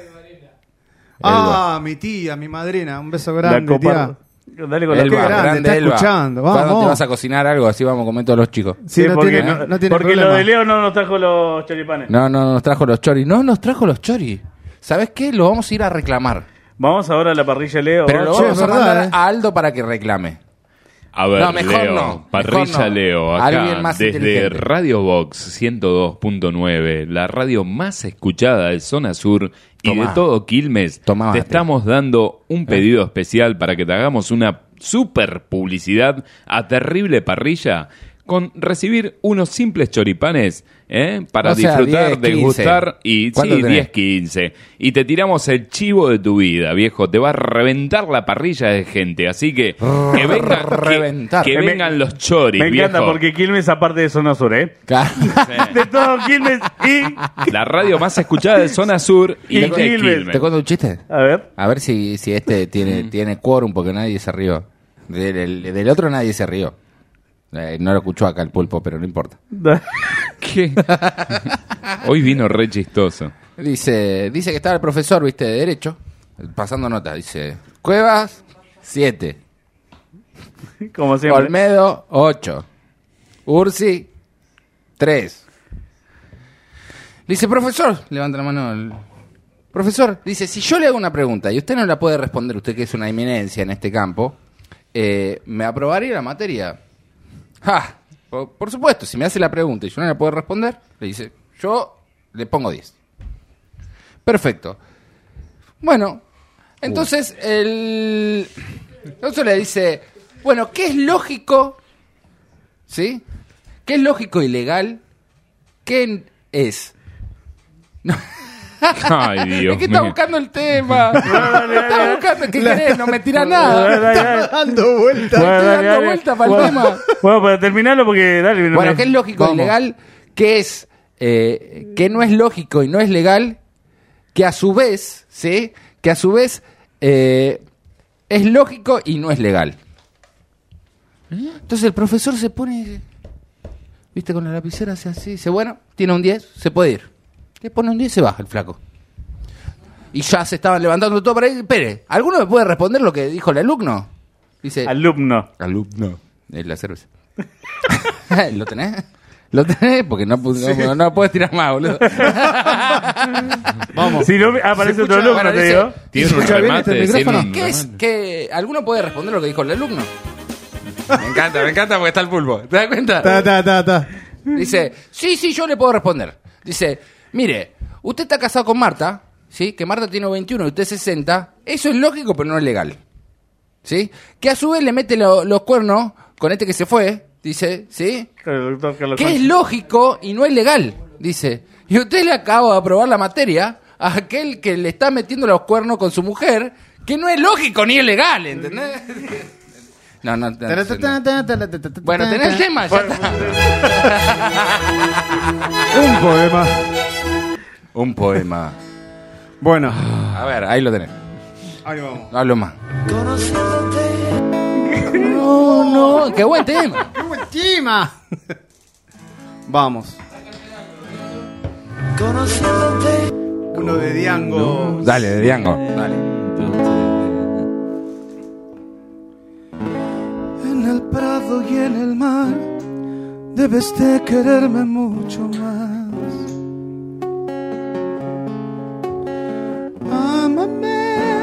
S3: Ah, mi tía, mi madrina. Un beso grande,
S4: La copa
S3: tía.
S4: rota. Dale con la
S2: Elba,
S3: Qué grande,
S2: grande
S3: está
S2: Elba.
S3: escuchando,
S2: ¿Cuándo
S3: vamos.
S2: te vas a cocinar algo? Así vamos a comer todos los chicos.
S3: Sí, no
S4: porque
S3: tiene,
S4: no-
S3: no, no tiene
S4: porque
S3: problema.
S4: lo de Leo no nos trajo los choripanes.
S2: No, no nos trajo los choris. No nos trajo los choris. ¿Sabes qué? Lo vamos a ir a reclamar.
S4: Vamos ahora a la parrilla Leo.
S2: Pero lo
S3: Che,
S2: vamos
S3: es
S2: a
S3: verdad,
S2: mandar
S3: eh.
S2: a Aldo para que reclame.
S9: A ver,
S2: No, mejor
S9: Leo,
S2: no,
S9: parrilla
S2: mejor no.
S9: Leo,
S2: Alguien
S9: acá
S2: más
S9: desde
S2: inteligente.
S9: Radio Box ciento dos punto nueve, la radio más escuchada de Zona Sur y
S2: Tomá.
S9: de todo Quilmes.
S2: Tomá
S9: te
S2: mate.
S9: estamos dando un pedido especial para que te hagamos una super publicidad a Terrible Parrilla con recibir unos simples choripanes ¿eh? para
S2: O sea,
S9: disfrutar,
S2: diez, quince.
S9: degustar y
S2: ¿Cuánto
S9: sí,
S2: tenés?
S9: diez, quince. Y te tiramos el chivo de tu vida, viejo. Te va a reventar la parrilla de gente. Así que que, venga, que, que
S4: Me-
S9: vengan los choris,
S4: Me encanta
S9: viejo.
S4: porque Quilmes aparte de Zona Sur, ¿eh? De todo Quilmes y...
S9: La radio más escuchada de Zona Sur y,
S4: Y
S9: de
S4: Quilmes.
S9: Quilmes.
S2: ¿Te cuento un chiste?
S4: A ver.
S2: A ver si, si este tiene, tiene quórum porque nadie se rió. Del, del- del otro nadie se rió. Eh, no lo escuchó acá el pulpo, pero no importa.
S9: ¿Qué? Hoy vino re chistoso.
S2: Dice, dice que estaba el profesor, viste, de Derecho, pasando nota. Dice, Cuevas, siete.
S4: Como siempre.
S2: Olmedo, ocho. Ursi, tres. Dice, profesor, levanta la mano el... Profesor, dice, si yo le hago una pregunta y usted no la puede responder, usted que es una eminencia en este campo, eh, ¿me aprobaría la materia? ¡Ja! Por, por supuesto, si me hace la pregunta y yo no la puedo responder, le dice, yo le pongo diez. Perfecto. Bueno, entonces el... Entonces le dice, bueno, ¿qué es lógico? ¿Sí? ¿Qué es lógico y legal? ¿Qué es? No.
S9: Ay, Dios
S2: Es que está
S9: mío.
S2: buscando el tema. Está buscando, ¿qué querés? No me tira nada.
S4: Dale, dale, dale.
S2: Está dando vueltas.
S4: Bueno,
S2: Estoy
S4: dale,
S2: dando
S4: dale.
S2: vueltas para el
S4: Bueno,
S2: tema.
S4: Bueno, para terminarlo porque dale. no
S2: Bueno,
S4: me-
S2: ¿qué es lógico
S4: Vamos.
S2: y legal? ¿Qué es? Eh, ¿Qué no es lógico y no es legal? Que a su vez, ¿sí? Que a su vez eh, es lógico y no es legal. Entonces el profesor se pone, viste, con la lapicera, hace así, dice, bueno, tiene un diez, se puede ir. Le pone un diez y se baja el flaco. Y ya se estaban levantando todo para ir. Espere, ¿alguno me puede responder lo que dijo el alumno? Dice,
S4: Alumno.
S2: Alumno. Es la cerveza. ¿Lo tenés? ¿Lo tenés? Porque no, pu- no, no puedes tirar más, boludo. Vamos.
S4: Si no, aparece
S2: ¿Se
S4: otro
S2: escucha?
S4: alumno,
S2: Bueno,
S4: te
S2: dice,
S4: digo.
S9: Tiene
S2: ¿se
S9: un
S2: escucha bien
S9: remate,
S2: este
S9: tiene
S2: micrófono?
S9: un
S2: ¿Qué es?
S9: remate.
S2: ¿Qué? ¿Alguno puede responder lo que dijo el alumno? Me encanta, me encanta porque está el pulpo. ¿Te das cuenta?
S3: Ta, ta, ta, ta.
S2: Dice, sí, sí, yo le puedo responder. Dice, mire, usted está casado con Marta, ¿sí? Que Marta tiene veintiuno y usted sesenta. Eso es lógico, pero no es legal. ¿Sí? Que a su vez le mete lo- los cuernos con este que se fue, dice, ¿sí? Que es lógico y no es legal, dice. Y usted le acaba de aprobar la materia a aquel que le está metiendo los cuernos con su mujer, que no es lógico ni es legal, ¿entendés? No, no, no, no. Bueno, tenés el tema, ya está.
S3: Un poema.
S2: Un poema.
S3: Bueno.
S2: A ver, ahí lo tenés.
S3: Ahí vamos.
S2: Hablo más. No, no, qué buen tema.
S3: ¡Qué buen tema! Vamos. Uno de Diango.
S2: Dale, de Diango. Dale.
S10: En el prado y en el mar debes de quererme mucho más. Ámame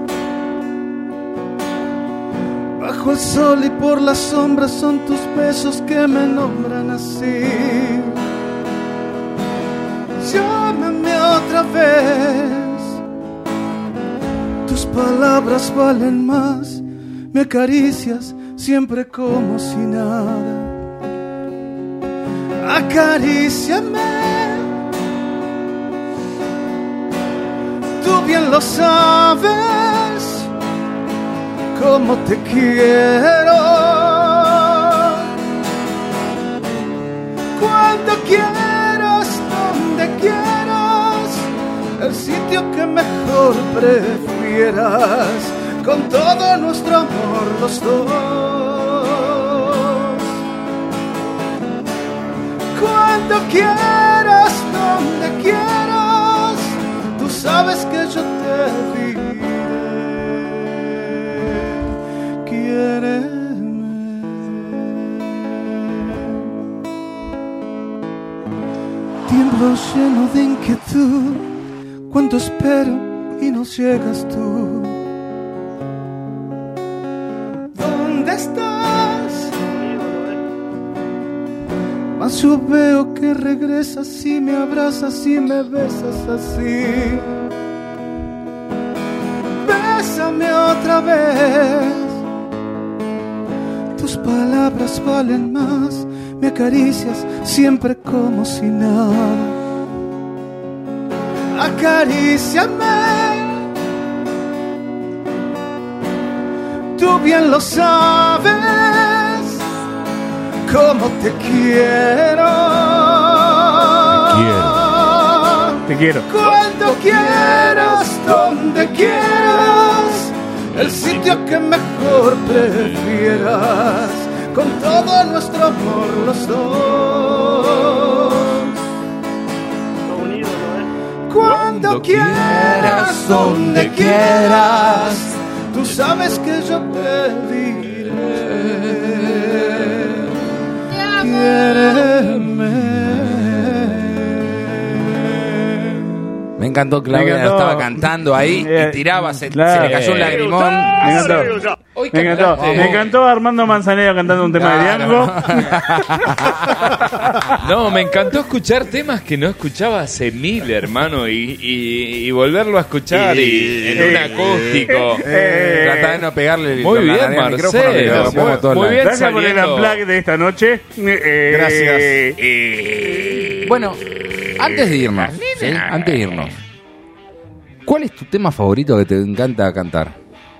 S10: bajo el sol y por las sombras, son tus besos que me nombran así. Llámame otra vez, tus palabras valen más. Me acaricias siempre como si nada. Acaríciame, tú bien lo sabes, como te quiero. Cuando quieras, donde quieras, el sitio que mejor prefieras, con todo nuestro amor los dos. Cuando quieras, donde quieras, tú sabes que yo te diré. Quiéreme. Tiemblo lleno de inquietud cuando espero y no llegas tú. ¿Dónde estás? Mas yo veo que regresas y me abrazas y me besas así. Bésame otra vez, tú tus palabras valen más, me acaricias siempre como si nada. Acaríciame, tú bien lo sabes, como te quiero.
S4: Te quiero.
S10: Cuando quieras, donde quieras, el sitio que mejor prefieras, con todo nuestro amor los dos. Cuando quieras, donde quieras, tú sabes que yo te diré. Quiéreme.
S2: Me encantó, Claudia,
S4: Me encantó.
S2: estaba cantando ahí y tiraba, se,
S4: Claro.
S2: se le cayó un lagrimón.
S4: Me encantó. Me encantó. Me encantó Armando Manzanero cantando un tema
S9: Claro.
S4: de Diango.
S9: No, me encantó escuchar temas que no escuchaba hace mil, hermano, y, y, y volverlo a escuchar y, en un acústico.
S2: Eh, Tratá de no pegarle
S9: Muy
S2: con la
S9: bien,
S2: nariz al micrófono, que
S9: Marcelo.
S2: lo hacemos
S9: Muy,
S2: todo
S9: muy
S2: el
S9: bien
S2: año.
S4: Gracias por el
S9: saliendo.
S4: unplug de esta noche. Eh,
S3: Gracias.
S4: eh,
S2: Bueno, antes de irnos, ¿sí? Antes de irnos, ¿cuál es tu tema favorito que te encanta cantar?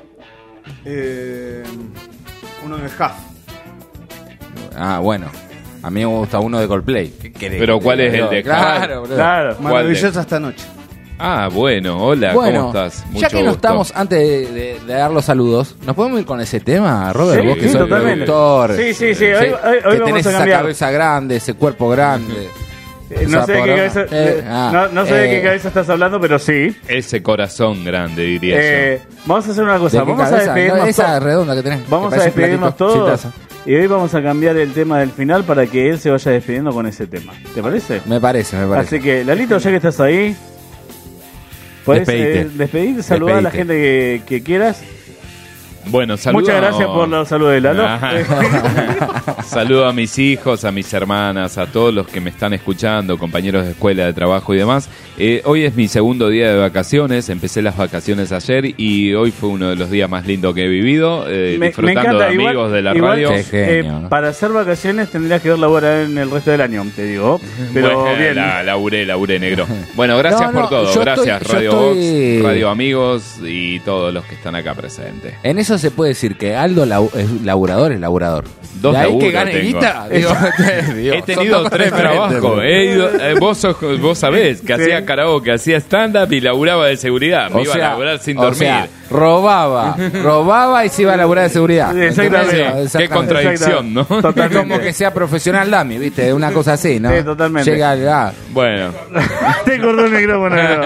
S3: Eh, uno de Huff.
S2: Ah, bueno. A mí me gusta uno de Coldplay. ¿Qué querés?
S9: Pero ¿cuál es el de
S2: Claro, boludo.
S4: Claro.
S9: ¿Cuál
S3: Maravillosa esta noche.
S9: Ah, bueno, hola,
S2: Bueno,
S9: ¿cómo estás?
S2: ya que no
S9: gusto.
S2: estamos, antes de, de- de dar los saludos, ¿nos podemos ir con ese tema, Robert?
S4: Sí,
S2: Vos que
S4: sí,
S2: sos
S4: totalmente.
S2: productor.
S4: Sí, sí, sí, hoy- hoy- hoy
S2: que
S4: vamos
S2: tenés
S4: a
S2: esa
S4: cambiar.
S2: cabeza grande, ese cuerpo grande.
S4: Eh, No
S2: Esa
S4: sé de qué
S2: poronga.
S4: cabeza,
S2: Eh, ah,
S4: no, no sé de
S2: eh,
S4: qué cabeza estás hablando, pero sí.
S9: Ese corazón grande, diría
S4: Eh, vamos a hacer una
S2: ¿de
S4: cosa.
S2: qué
S4: Vamos a
S2: cabeza?
S4: despedirnos
S2: No, esa
S4: todos.
S2: redonda que tenés.
S4: Vamos
S2: que
S4: a
S2: parece un
S4: despedirnos
S2: platito sin
S4: todos.
S2: taza.
S4: Y hoy vamos a cambiar el tema del final para que él se vaya despidiendo con ese tema. ¿Te parece?
S2: Me parece, me parece.
S4: Así que, Lalito, ya que estás ahí, puedes
S2: Despedite.
S4: eh, despedirte, saludar a la gente
S2: Despedite.
S4: que, que quieras.
S9: Bueno, saludo.
S4: Muchas gracias por los saludos de Lalo.
S9: Saludo a mis hijos, a mis hermanas, a todos los que me están escuchando, compañeros de escuela, de trabajo y demás. Eh, hoy es mi segundo día de vacaciones, empecé las vacaciones ayer y hoy fue uno de los días más lindos que he vivido, eh,
S4: Me- me
S9: disfrutando
S4: encanta,
S9: de amigos
S4: igual-
S9: de la
S4: igual,
S9: radio.
S2: Qué genio,
S4: Eh,
S2: ¿no?
S4: para hacer vacaciones tendrías que ver laborar en el resto del año, te digo. Pero
S9: Bueno,
S4: bien.
S9: La, laburé, laburé, negro. Bueno, gracias
S2: No, no,
S9: por todo.
S2: yo
S9: Gracias,
S2: estoy- yo
S9: Radio
S2: estoy-
S9: Box, Radio Amigos y todos los que están acá presentes.
S2: En eso se puede decir que Aldo lau- es laburador, es laburador.
S9: Dos
S2: de ahí
S9: laburos
S2: que gane
S9: tengo.
S2: guita, digo, digo,
S9: He
S2: son
S9: tenido
S2: dos
S9: tres
S2: diferentes,
S9: trabajos.
S2: boludo.
S9: He ido- eh, vos, sos- vos sabés que
S4: Sí.
S9: hacía karaoke, hacía stand-up y laburaba de seguridad. Me
S2: O
S9: iba
S2: sea,
S9: a laburar sin
S2: o
S9: dormir.
S2: sea, robaba, robaba y se iba a laburar de seguridad.
S4: Sí, exactamente.
S2: ¿Entendés?
S9: Qué contradicción, ¿no?
S2: Es como que sea profesional Dami, ¿viste? Una cosa así, ¿no?
S4: Sí, totalmente.
S2: Llega al ah,
S9: Bueno,
S4: Te cortó el micrófono. negro.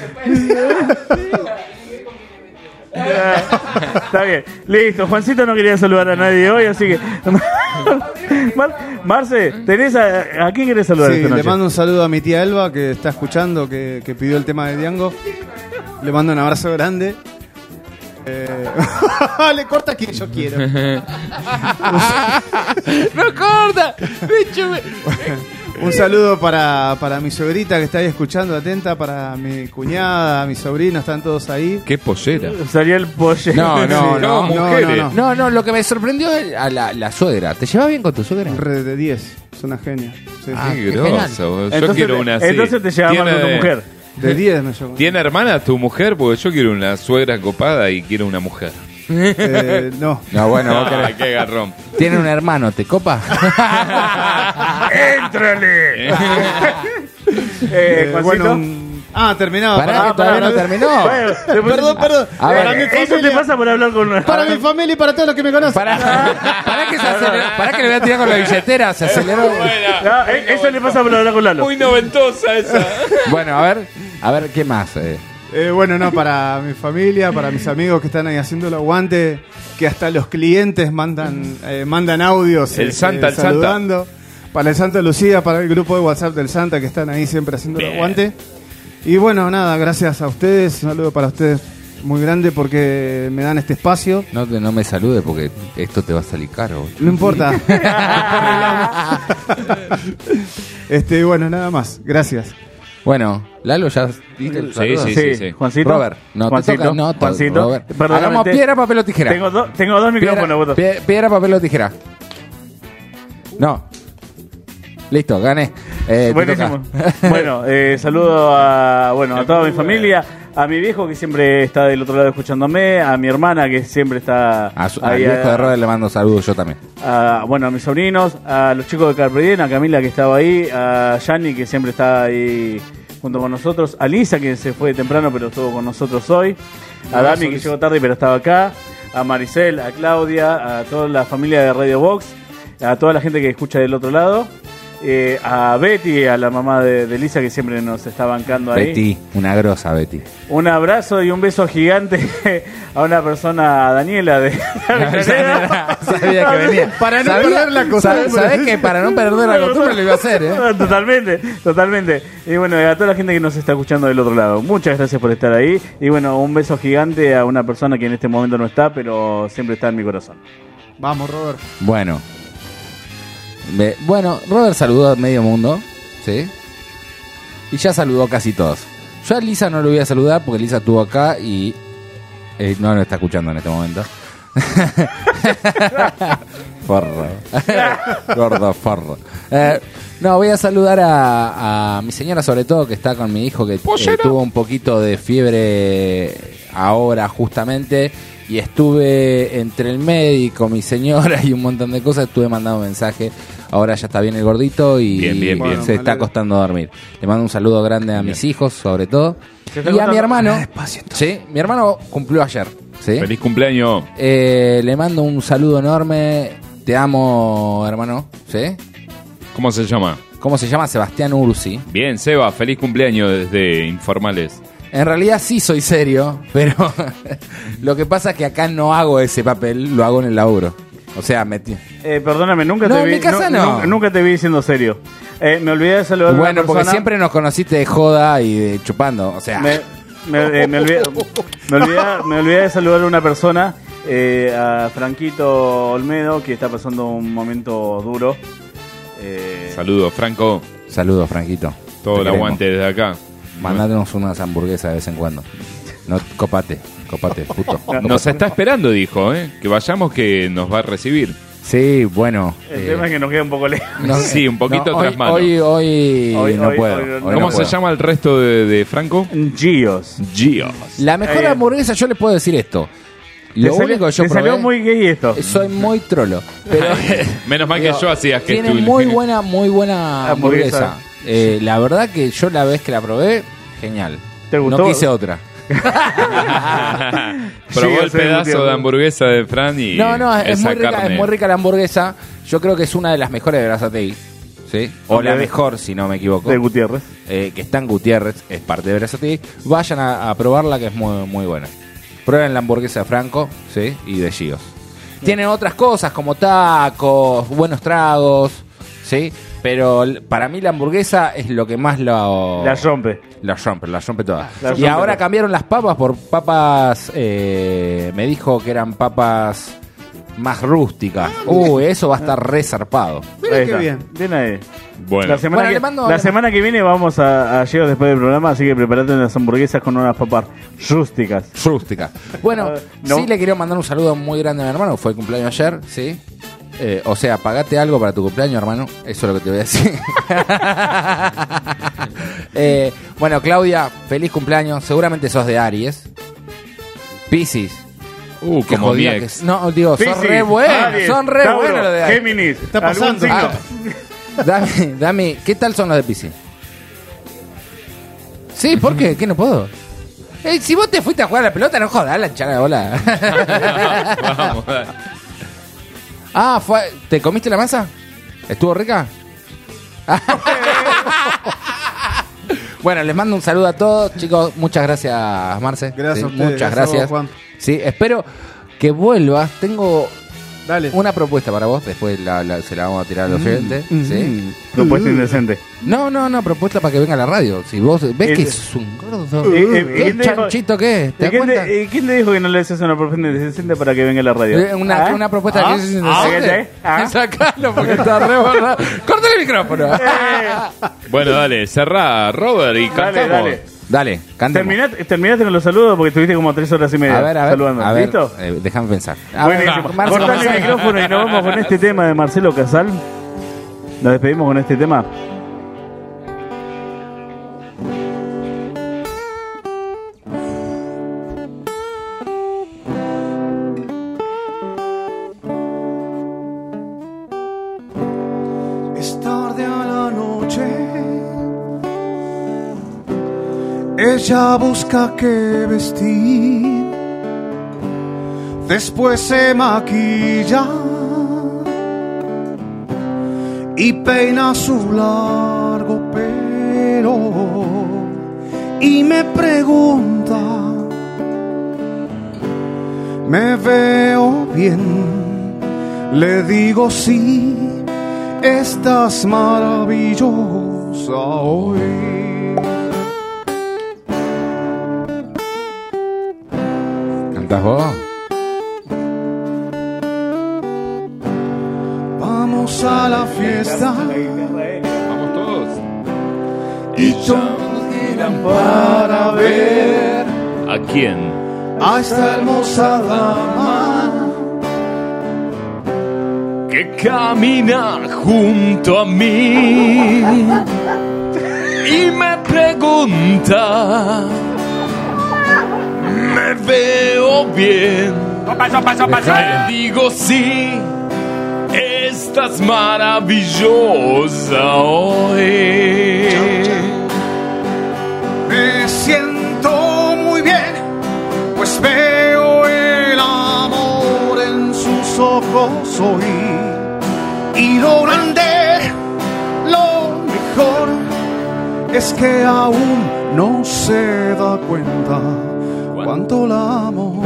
S4: Está bien, listo. Juancito no quería saludar a nadie hoy, así que. Mar- Marce, ¿tenés a, ¿a quién querés saludar
S3: Sí,
S4: esta
S3: le
S4: noche?
S3: mando un saludo a mi tía Elba que está escuchando, que, que pidió el tema de Diango. Le mando un abrazo grande. Eh, le corta quien yo quiero.
S2: ¡No corta! Bicho, me-
S3: Un saludo para, para mi suegrita que está ahí escuchando, atenta, para mi cuñada, mi sobrino, están todos ahí.
S9: qué pollera.
S4: Salió el pollo.
S2: No, no,
S3: Sí,
S2: no,
S9: mujeres.
S3: no, no.
S2: No, no, lo que me sorprendió es a la, la suegra. ¿Te llevas bien con tu suegra?
S3: Re de diez, es una genia. Sí,
S2: Ah,
S3: sí.
S9: Qué
S2: qué
S9: groso. Yo
S4: Entonces
S9: quiero
S4: te-
S9: una así.
S4: entonces te llevas mal con tu
S9: ¿Tiene-
S4: mujer.
S3: De diez me llevo.
S9: ¿Tiene hermana tu mujer? Porque yo quiero una suegra copada y quiero una mujer.
S3: Eh, no.
S2: No, bueno, vos
S9: Ah,
S2: querés.
S9: qué garrón.
S2: Tiene un hermano, ¿te copa?
S4: ¡Éntrale! eh,
S3: Eh,
S4: Juancito.
S3: bueno, un- Ah, terminado.
S2: Pará,
S3: pará,
S2: que todavía no terminó.
S4: Bueno, te-
S3: Perdón, perdón.
S2: A ver,
S3: para mi
S4: Eso te
S3: familia,
S4: pasa por hablar con.
S3: para mi familia y para todos los que me conocen.
S2: Pará, pará que se aceleró. Pará que le voy a tirar con la billetera, se aceleró.
S4: No, eh, eso le pasa por hablar con Lalo.
S9: Muy noventosa esa.
S2: Bueno, a ver, a ver, ¿qué más? Eh,
S3: Eh, bueno, no, para mi familia, para mis amigos que están ahí haciendo el aguante, que hasta los clientes mandan eh, mandan audios.
S9: El
S3: eh,
S9: Santa, el
S3: saludando. Para el Santa Lucía, para el grupo de WhatsApp del Santa que están ahí siempre haciendo el aguante. Y bueno, nada, gracias a ustedes, un saludo para ustedes muy grande porque me dan este espacio.
S2: no, te- no me saludes porque esto te va a salir caro.
S3: No importa. este, bueno, nada más. Gracias.
S2: Bueno, Lalo, ya diste el
S9: Sí,
S2: saludo?
S9: sí, sí, sí.
S4: Juancito.
S2: Robert, no
S4: Juancito,
S2: te toca, no, to-
S4: Juancito.
S2: Robert.
S4: Perdóname,
S2: Hagamos
S4: te-
S2: piedra, papel o tijera.
S4: Tengo, do- tengo dos
S2: Piedra,
S4: micrófonos, voto.
S2: pie- piedra, papel o tijera. No. Listo, gané. Eh,
S4: Buenísimo. Bueno, eh, saludo a, bueno, a toda mi familia, a mi viejo que siempre está del otro lado escuchándome, a mi hermana que siempre está
S2: A su,
S4: ahí,
S2: al viejo
S4: a-
S2: de Robert le mando saludos yo también.
S4: a, bueno, a mis sobrinos, a los chicos de Carpe Diem, a Camila que estaba ahí, a Yanni que siempre está ahí junto con nosotros, a Lisa que se fue temprano pero estuvo con nosotros hoy, a
S3: Abrazo,
S4: Dami que
S3: Lisa.
S4: llegó tarde pero estaba acá, a Maricel, a Claudia, a toda la familia de Radio Box, a toda la gente que escucha del otro lado, eh, a Betty, a la mamá de, de Lisa que siempre nos está bancando ahí.
S2: Betty, una grosa Betty.
S4: Un abrazo y un beso gigante a una persona, a Daniela de
S2: Sabía que venía.
S3: Para no
S2: Sabía-
S3: perder la costumbre.
S2: sa- Sabés que para no perder la costumbre lo iba a hacer, ¿eh?
S4: Totalmente, totalmente. Y bueno, a toda la gente que nos está escuchando del otro lado, muchas gracias por estar ahí. Y bueno, un beso gigante a una persona que en este momento no está, pero siempre está en mi corazón.
S3: Vamos, Robert.
S2: Bueno. Ve- bueno, Robert saludó a medio mundo, ¿sí? Y ya saludó casi todos. Yo a Lisa no lo voy a saludar porque Lisa estuvo acá y eh, no lo está escuchando en este momento. Forro. Gordo forro. Eh, no, voy a saludar a, a mi señora sobre todo que está con mi hijo que eh, tuvo un poquito de fiebre ahora justamente. Y estuve entre el médico, mi señora y un montón de cosas. Estuve mandando mensaje. Ahora ya está bien el gordito y
S9: Bien, bien,
S2: bueno,
S9: bien.
S2: se está acostando a dormir. Le mando un saludo grande a mis hijos, sobre todo.
S4: Se está
S2: Y a mi
S4: acostando-
S2: hermano. Sí, mi hermano cumplió ayer. ¿sí?
S9: Feliz cumpleaños.
S2: Eh, le mando un saludo enorme. Te amo, hermano. ¿Sí?
S9: ¿Cómo se llama?
S2: ¿Cómo se llama? Sebastián Ursi.
S9: Bien, Seba, feliz cumpleaños desde Informales.
S2: En realidad sí soy serio, pero lo que pasa es que acá no hago ese papel, lo hago en el laburo. O sea, metí.
S4: Eh, perdóname, nunca
S2: No,
S4: te
S2: en
S4: vi.
S2: mi casa no.
S4: Nunca, nunca te vi siendo serio. Eh, me olvidé de saludar a una
S2: Bueno, porque
S4: persona.
S2: siempre nos conociste de joda y de chupando. O sea,
S4: Me, me, eh, me olvidé, me, olvidé, me olvidé de saludar a una persona, eh, a Franquito Olmedo, que está pasando un momento duro. Eh,
S9: Saludos, Franco.
S2: saludos, Franquito.
S9: Todo
S2: Te
S9: el
S2: queremos.
S9: aguante desde acá.
S2: Mandanos unas hamburguesas de vez en cuando. No, copate, copate, puto.
S9: Nos está esperando, dijo, ¿eh? Que vayamos, que nos va a recibir.
S2: Sí, bueno.
S4: el
S2: eh,
S4: tema es que nos queda un poco lejos.
S2: no-
S9: Sí, un poquito
S2: no,
S9: tras
S2: hoy,
S9: mano.
S2: hoy, hoy,
S4: Hoy-
S2: no
S4: hoy-
S2: puedo.
S4: hoy-
S2: hoy
S9: ¿Cómo
S2: no
S9: se
S2: puedo.
S9: llama el resto de, de Franco?
S4: Gios.
S9: Gios.
S2: La mejor
S4: Eh.
S2: hamburguesa, yo les puedo decir esto. Lo
S4: Te salió-
S2: único que yo
S4: te
S2: probé,
S4: salió muy gay esto.
S2: soy muy trolo. Pero
S9: Menos mal que
S2: digo,
S9: yo hacía que
S2: tiene
S9: tú-
S2: muy buena, muy buena
S4: Hamburguesa.
S2: hamburguesa. Eh, la verdad que yo la vez que la probé, genial.
S4: ¿Te gustó?
S2: No quise otra.
S9: Probó
S4: Sí,
S9: el
S4: sí,
S9: pedazo
S4: entiendo.
S9: de hamburguesa de Fran y
S2: No, no, es
S9: esa
S2: muy rica,
S9: carne.
S2: es muy rica la hamburguesa. Yo creo que es una de las mejores de Berazategui. ¿Sí? O
S4: Ok.
S2: la mejor, si no me equivoco.
S4: De Gutiérrez.
S2: Eh, que está en Gutiérrez, es parte de Berazategui. Vayan a, a probarla, que es muy, muy buena. Prueben la hamburguesa de Franco, ¿sí? Y de Gios. Tienen otras cosas como tacos, buenos tragos, ¿sí? Pero l- para mí la hamburguesa es lo que más lo...
S4: La rompe.
S2: La rompe, la rompe toda.
S4: La
S2: y
S4: rompe
S2: ahora
S4: toda.
S2: cambiaron las papas por papas... eh, me dijo que eran papas más rústicas. Uy, eso va a estar re zarpado.
S3: Mira
S4: Ahí
S3: qué
S4: está.
S3: bien.
S4: Bien ahí.
S9: Bueno,
S4: La semana,
S2: Bueno,
S4: que,
S2: le mando-
S4: la
S2: le-
S4: semana que viene vamos a, a Gios después del programa, así que prepárate unas hamburguesas con unas papas rústicas.
S2: Rústica. Bueno,
S4: Ah, no.
S2: sí le quiero mandar un saludo muy grande a mi hermano, fue el cumpleaños ayer, ¿sí? Eh, o sea, pagate algo para tu cumpleaños, hermano. Eso es lo que te voy a decir. Eh, bueno, Claudia, feliz cumpleaños. Seguramente sos de Aries. Piscis.
S9: uh,
S2: Qué
S9: como mi
S2: jodida
S9: ex.
S2: que- No, digo, son
S4: Piscis,
S2: re buenos.
S4: Aries,
S2: Son re
S4: Tauro,
S2: buenos los de Aries.
S4: Géminis.
S3: Está
S4: algún
S3: pasando.
S4: signo.
S2: Ah, dame, dame, ¿qué tal son los de Piscis? Sí, ¿por qué? ¿Qué no puedo? Eh, si vos te fuiste a jugar a la pelota, no jodas, la hinchada de bola.
S9: Vamos, dale.
S2: Ah, fue, ¿te comiste la masa? ¿Estuvo rica? Bueno, les mando un saludo a todos, chicos. Muchas gracias, Marce.
S3: Gracias
S2: Sí,
S3: a ustedes,
S2: muchas
S3: gracias a
S2: gracias.
S3: vos, Juan.
S2: Sí, espero que vuelvas. Tengo
S3: Dale.
S2: una propuesta para vos. Después la- la- se la vamos a tirar a los oyentes.
S3: mm,
S2: ¿sí?
S4: Propuesta indecente.
S2: No, no, no, propuesta para que venga a la radio. Si vos ves
S4: Eh,
S2: que es un gordo.
S4: eh, eh,
S2: ¿Qué
S4: ¿quién te dijo-
S2: chanchito que es? ¿Te
S4: ¿Y
S2: das
S4: quién,
S2: cuenta?
S4: te, y quién te dijo que no le haces una propuesta indecente para que venga a la radio?
S2: Eh, Una,
S4: ¿Ah?
S2: una propuesta
S4: ¿Ah?
S2: que es
S4: ¿Ah?
S2: indecente.
S4: ¿Ah?
S2: Sacalo porque está re borrado. Corta el micrófono.
S9: Bueno, dale, cerrá, Robert, y
S4: Dale,
S9: cantamos.
S4: dale.
S2: Dale, cantemos.
S4: Terminaste, terminaste con los saludos porque estuviste como tres horas y media
S2: A ver, a ver,
S4: saludando.
S2: a ver,
S4: ¿Listo?
S2: eh, déjame pensar. A ver,
S4: Buenísimo.
S2: Marcelo,
S4: Cortale el
S2: Marcelo.
S4: micrófono y nos vamos con este tema de Marcelo Casal. Nos despedimos con este tema.
S10: Es tarde a la noche, ella busca qué vestir, después se maquilla y peina su largo pelo y me pregunta, ¿me veo bien? Le digo sí, estás maravillosa hoy.
S2: ¿Cantás vos?
S10: Vamos a la fiesta.
S9: Vamos todos.
S10: Y todos miran para ver
S9: ¿A quién?
S10: a esta hermosa dama
S9: Que camina junto a mí y me pregunta, ¿me veo bien?
S21: Paso, paso, paso.
S9: Le digo sí, estás maravillosa hoy.
S10: Me siento muy bien, pues veo el amor en sus ojos hoy. Y lo grande, lo mejor, es que aún no se da cuenta cuánto la amo.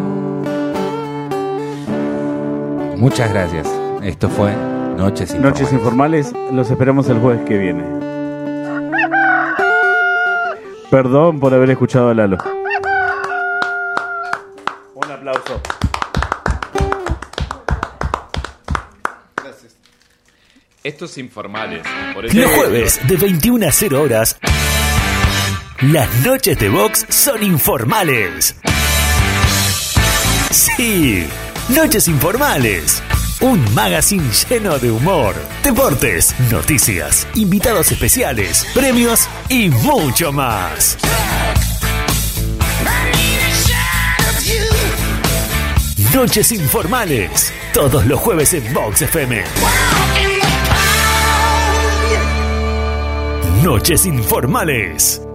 S2: Muchas gracias. Esto fue Noches Informales.
S4: Noches Informales, los esperamos el jueves que viene. Perdón por haber escuchado a Lalo. Un aplauso.
S9: Gracias. Estos informales. Por
S1: Los jueves de veintiuna a cero horas, las noches de Vox son informales. Sí, Noches Informales. Un magazine lleno de humor, deportes, noticias, invitados especiales, premios y mucho más. Noches Informales, todos los jueves en Vox F M. Noches Informales.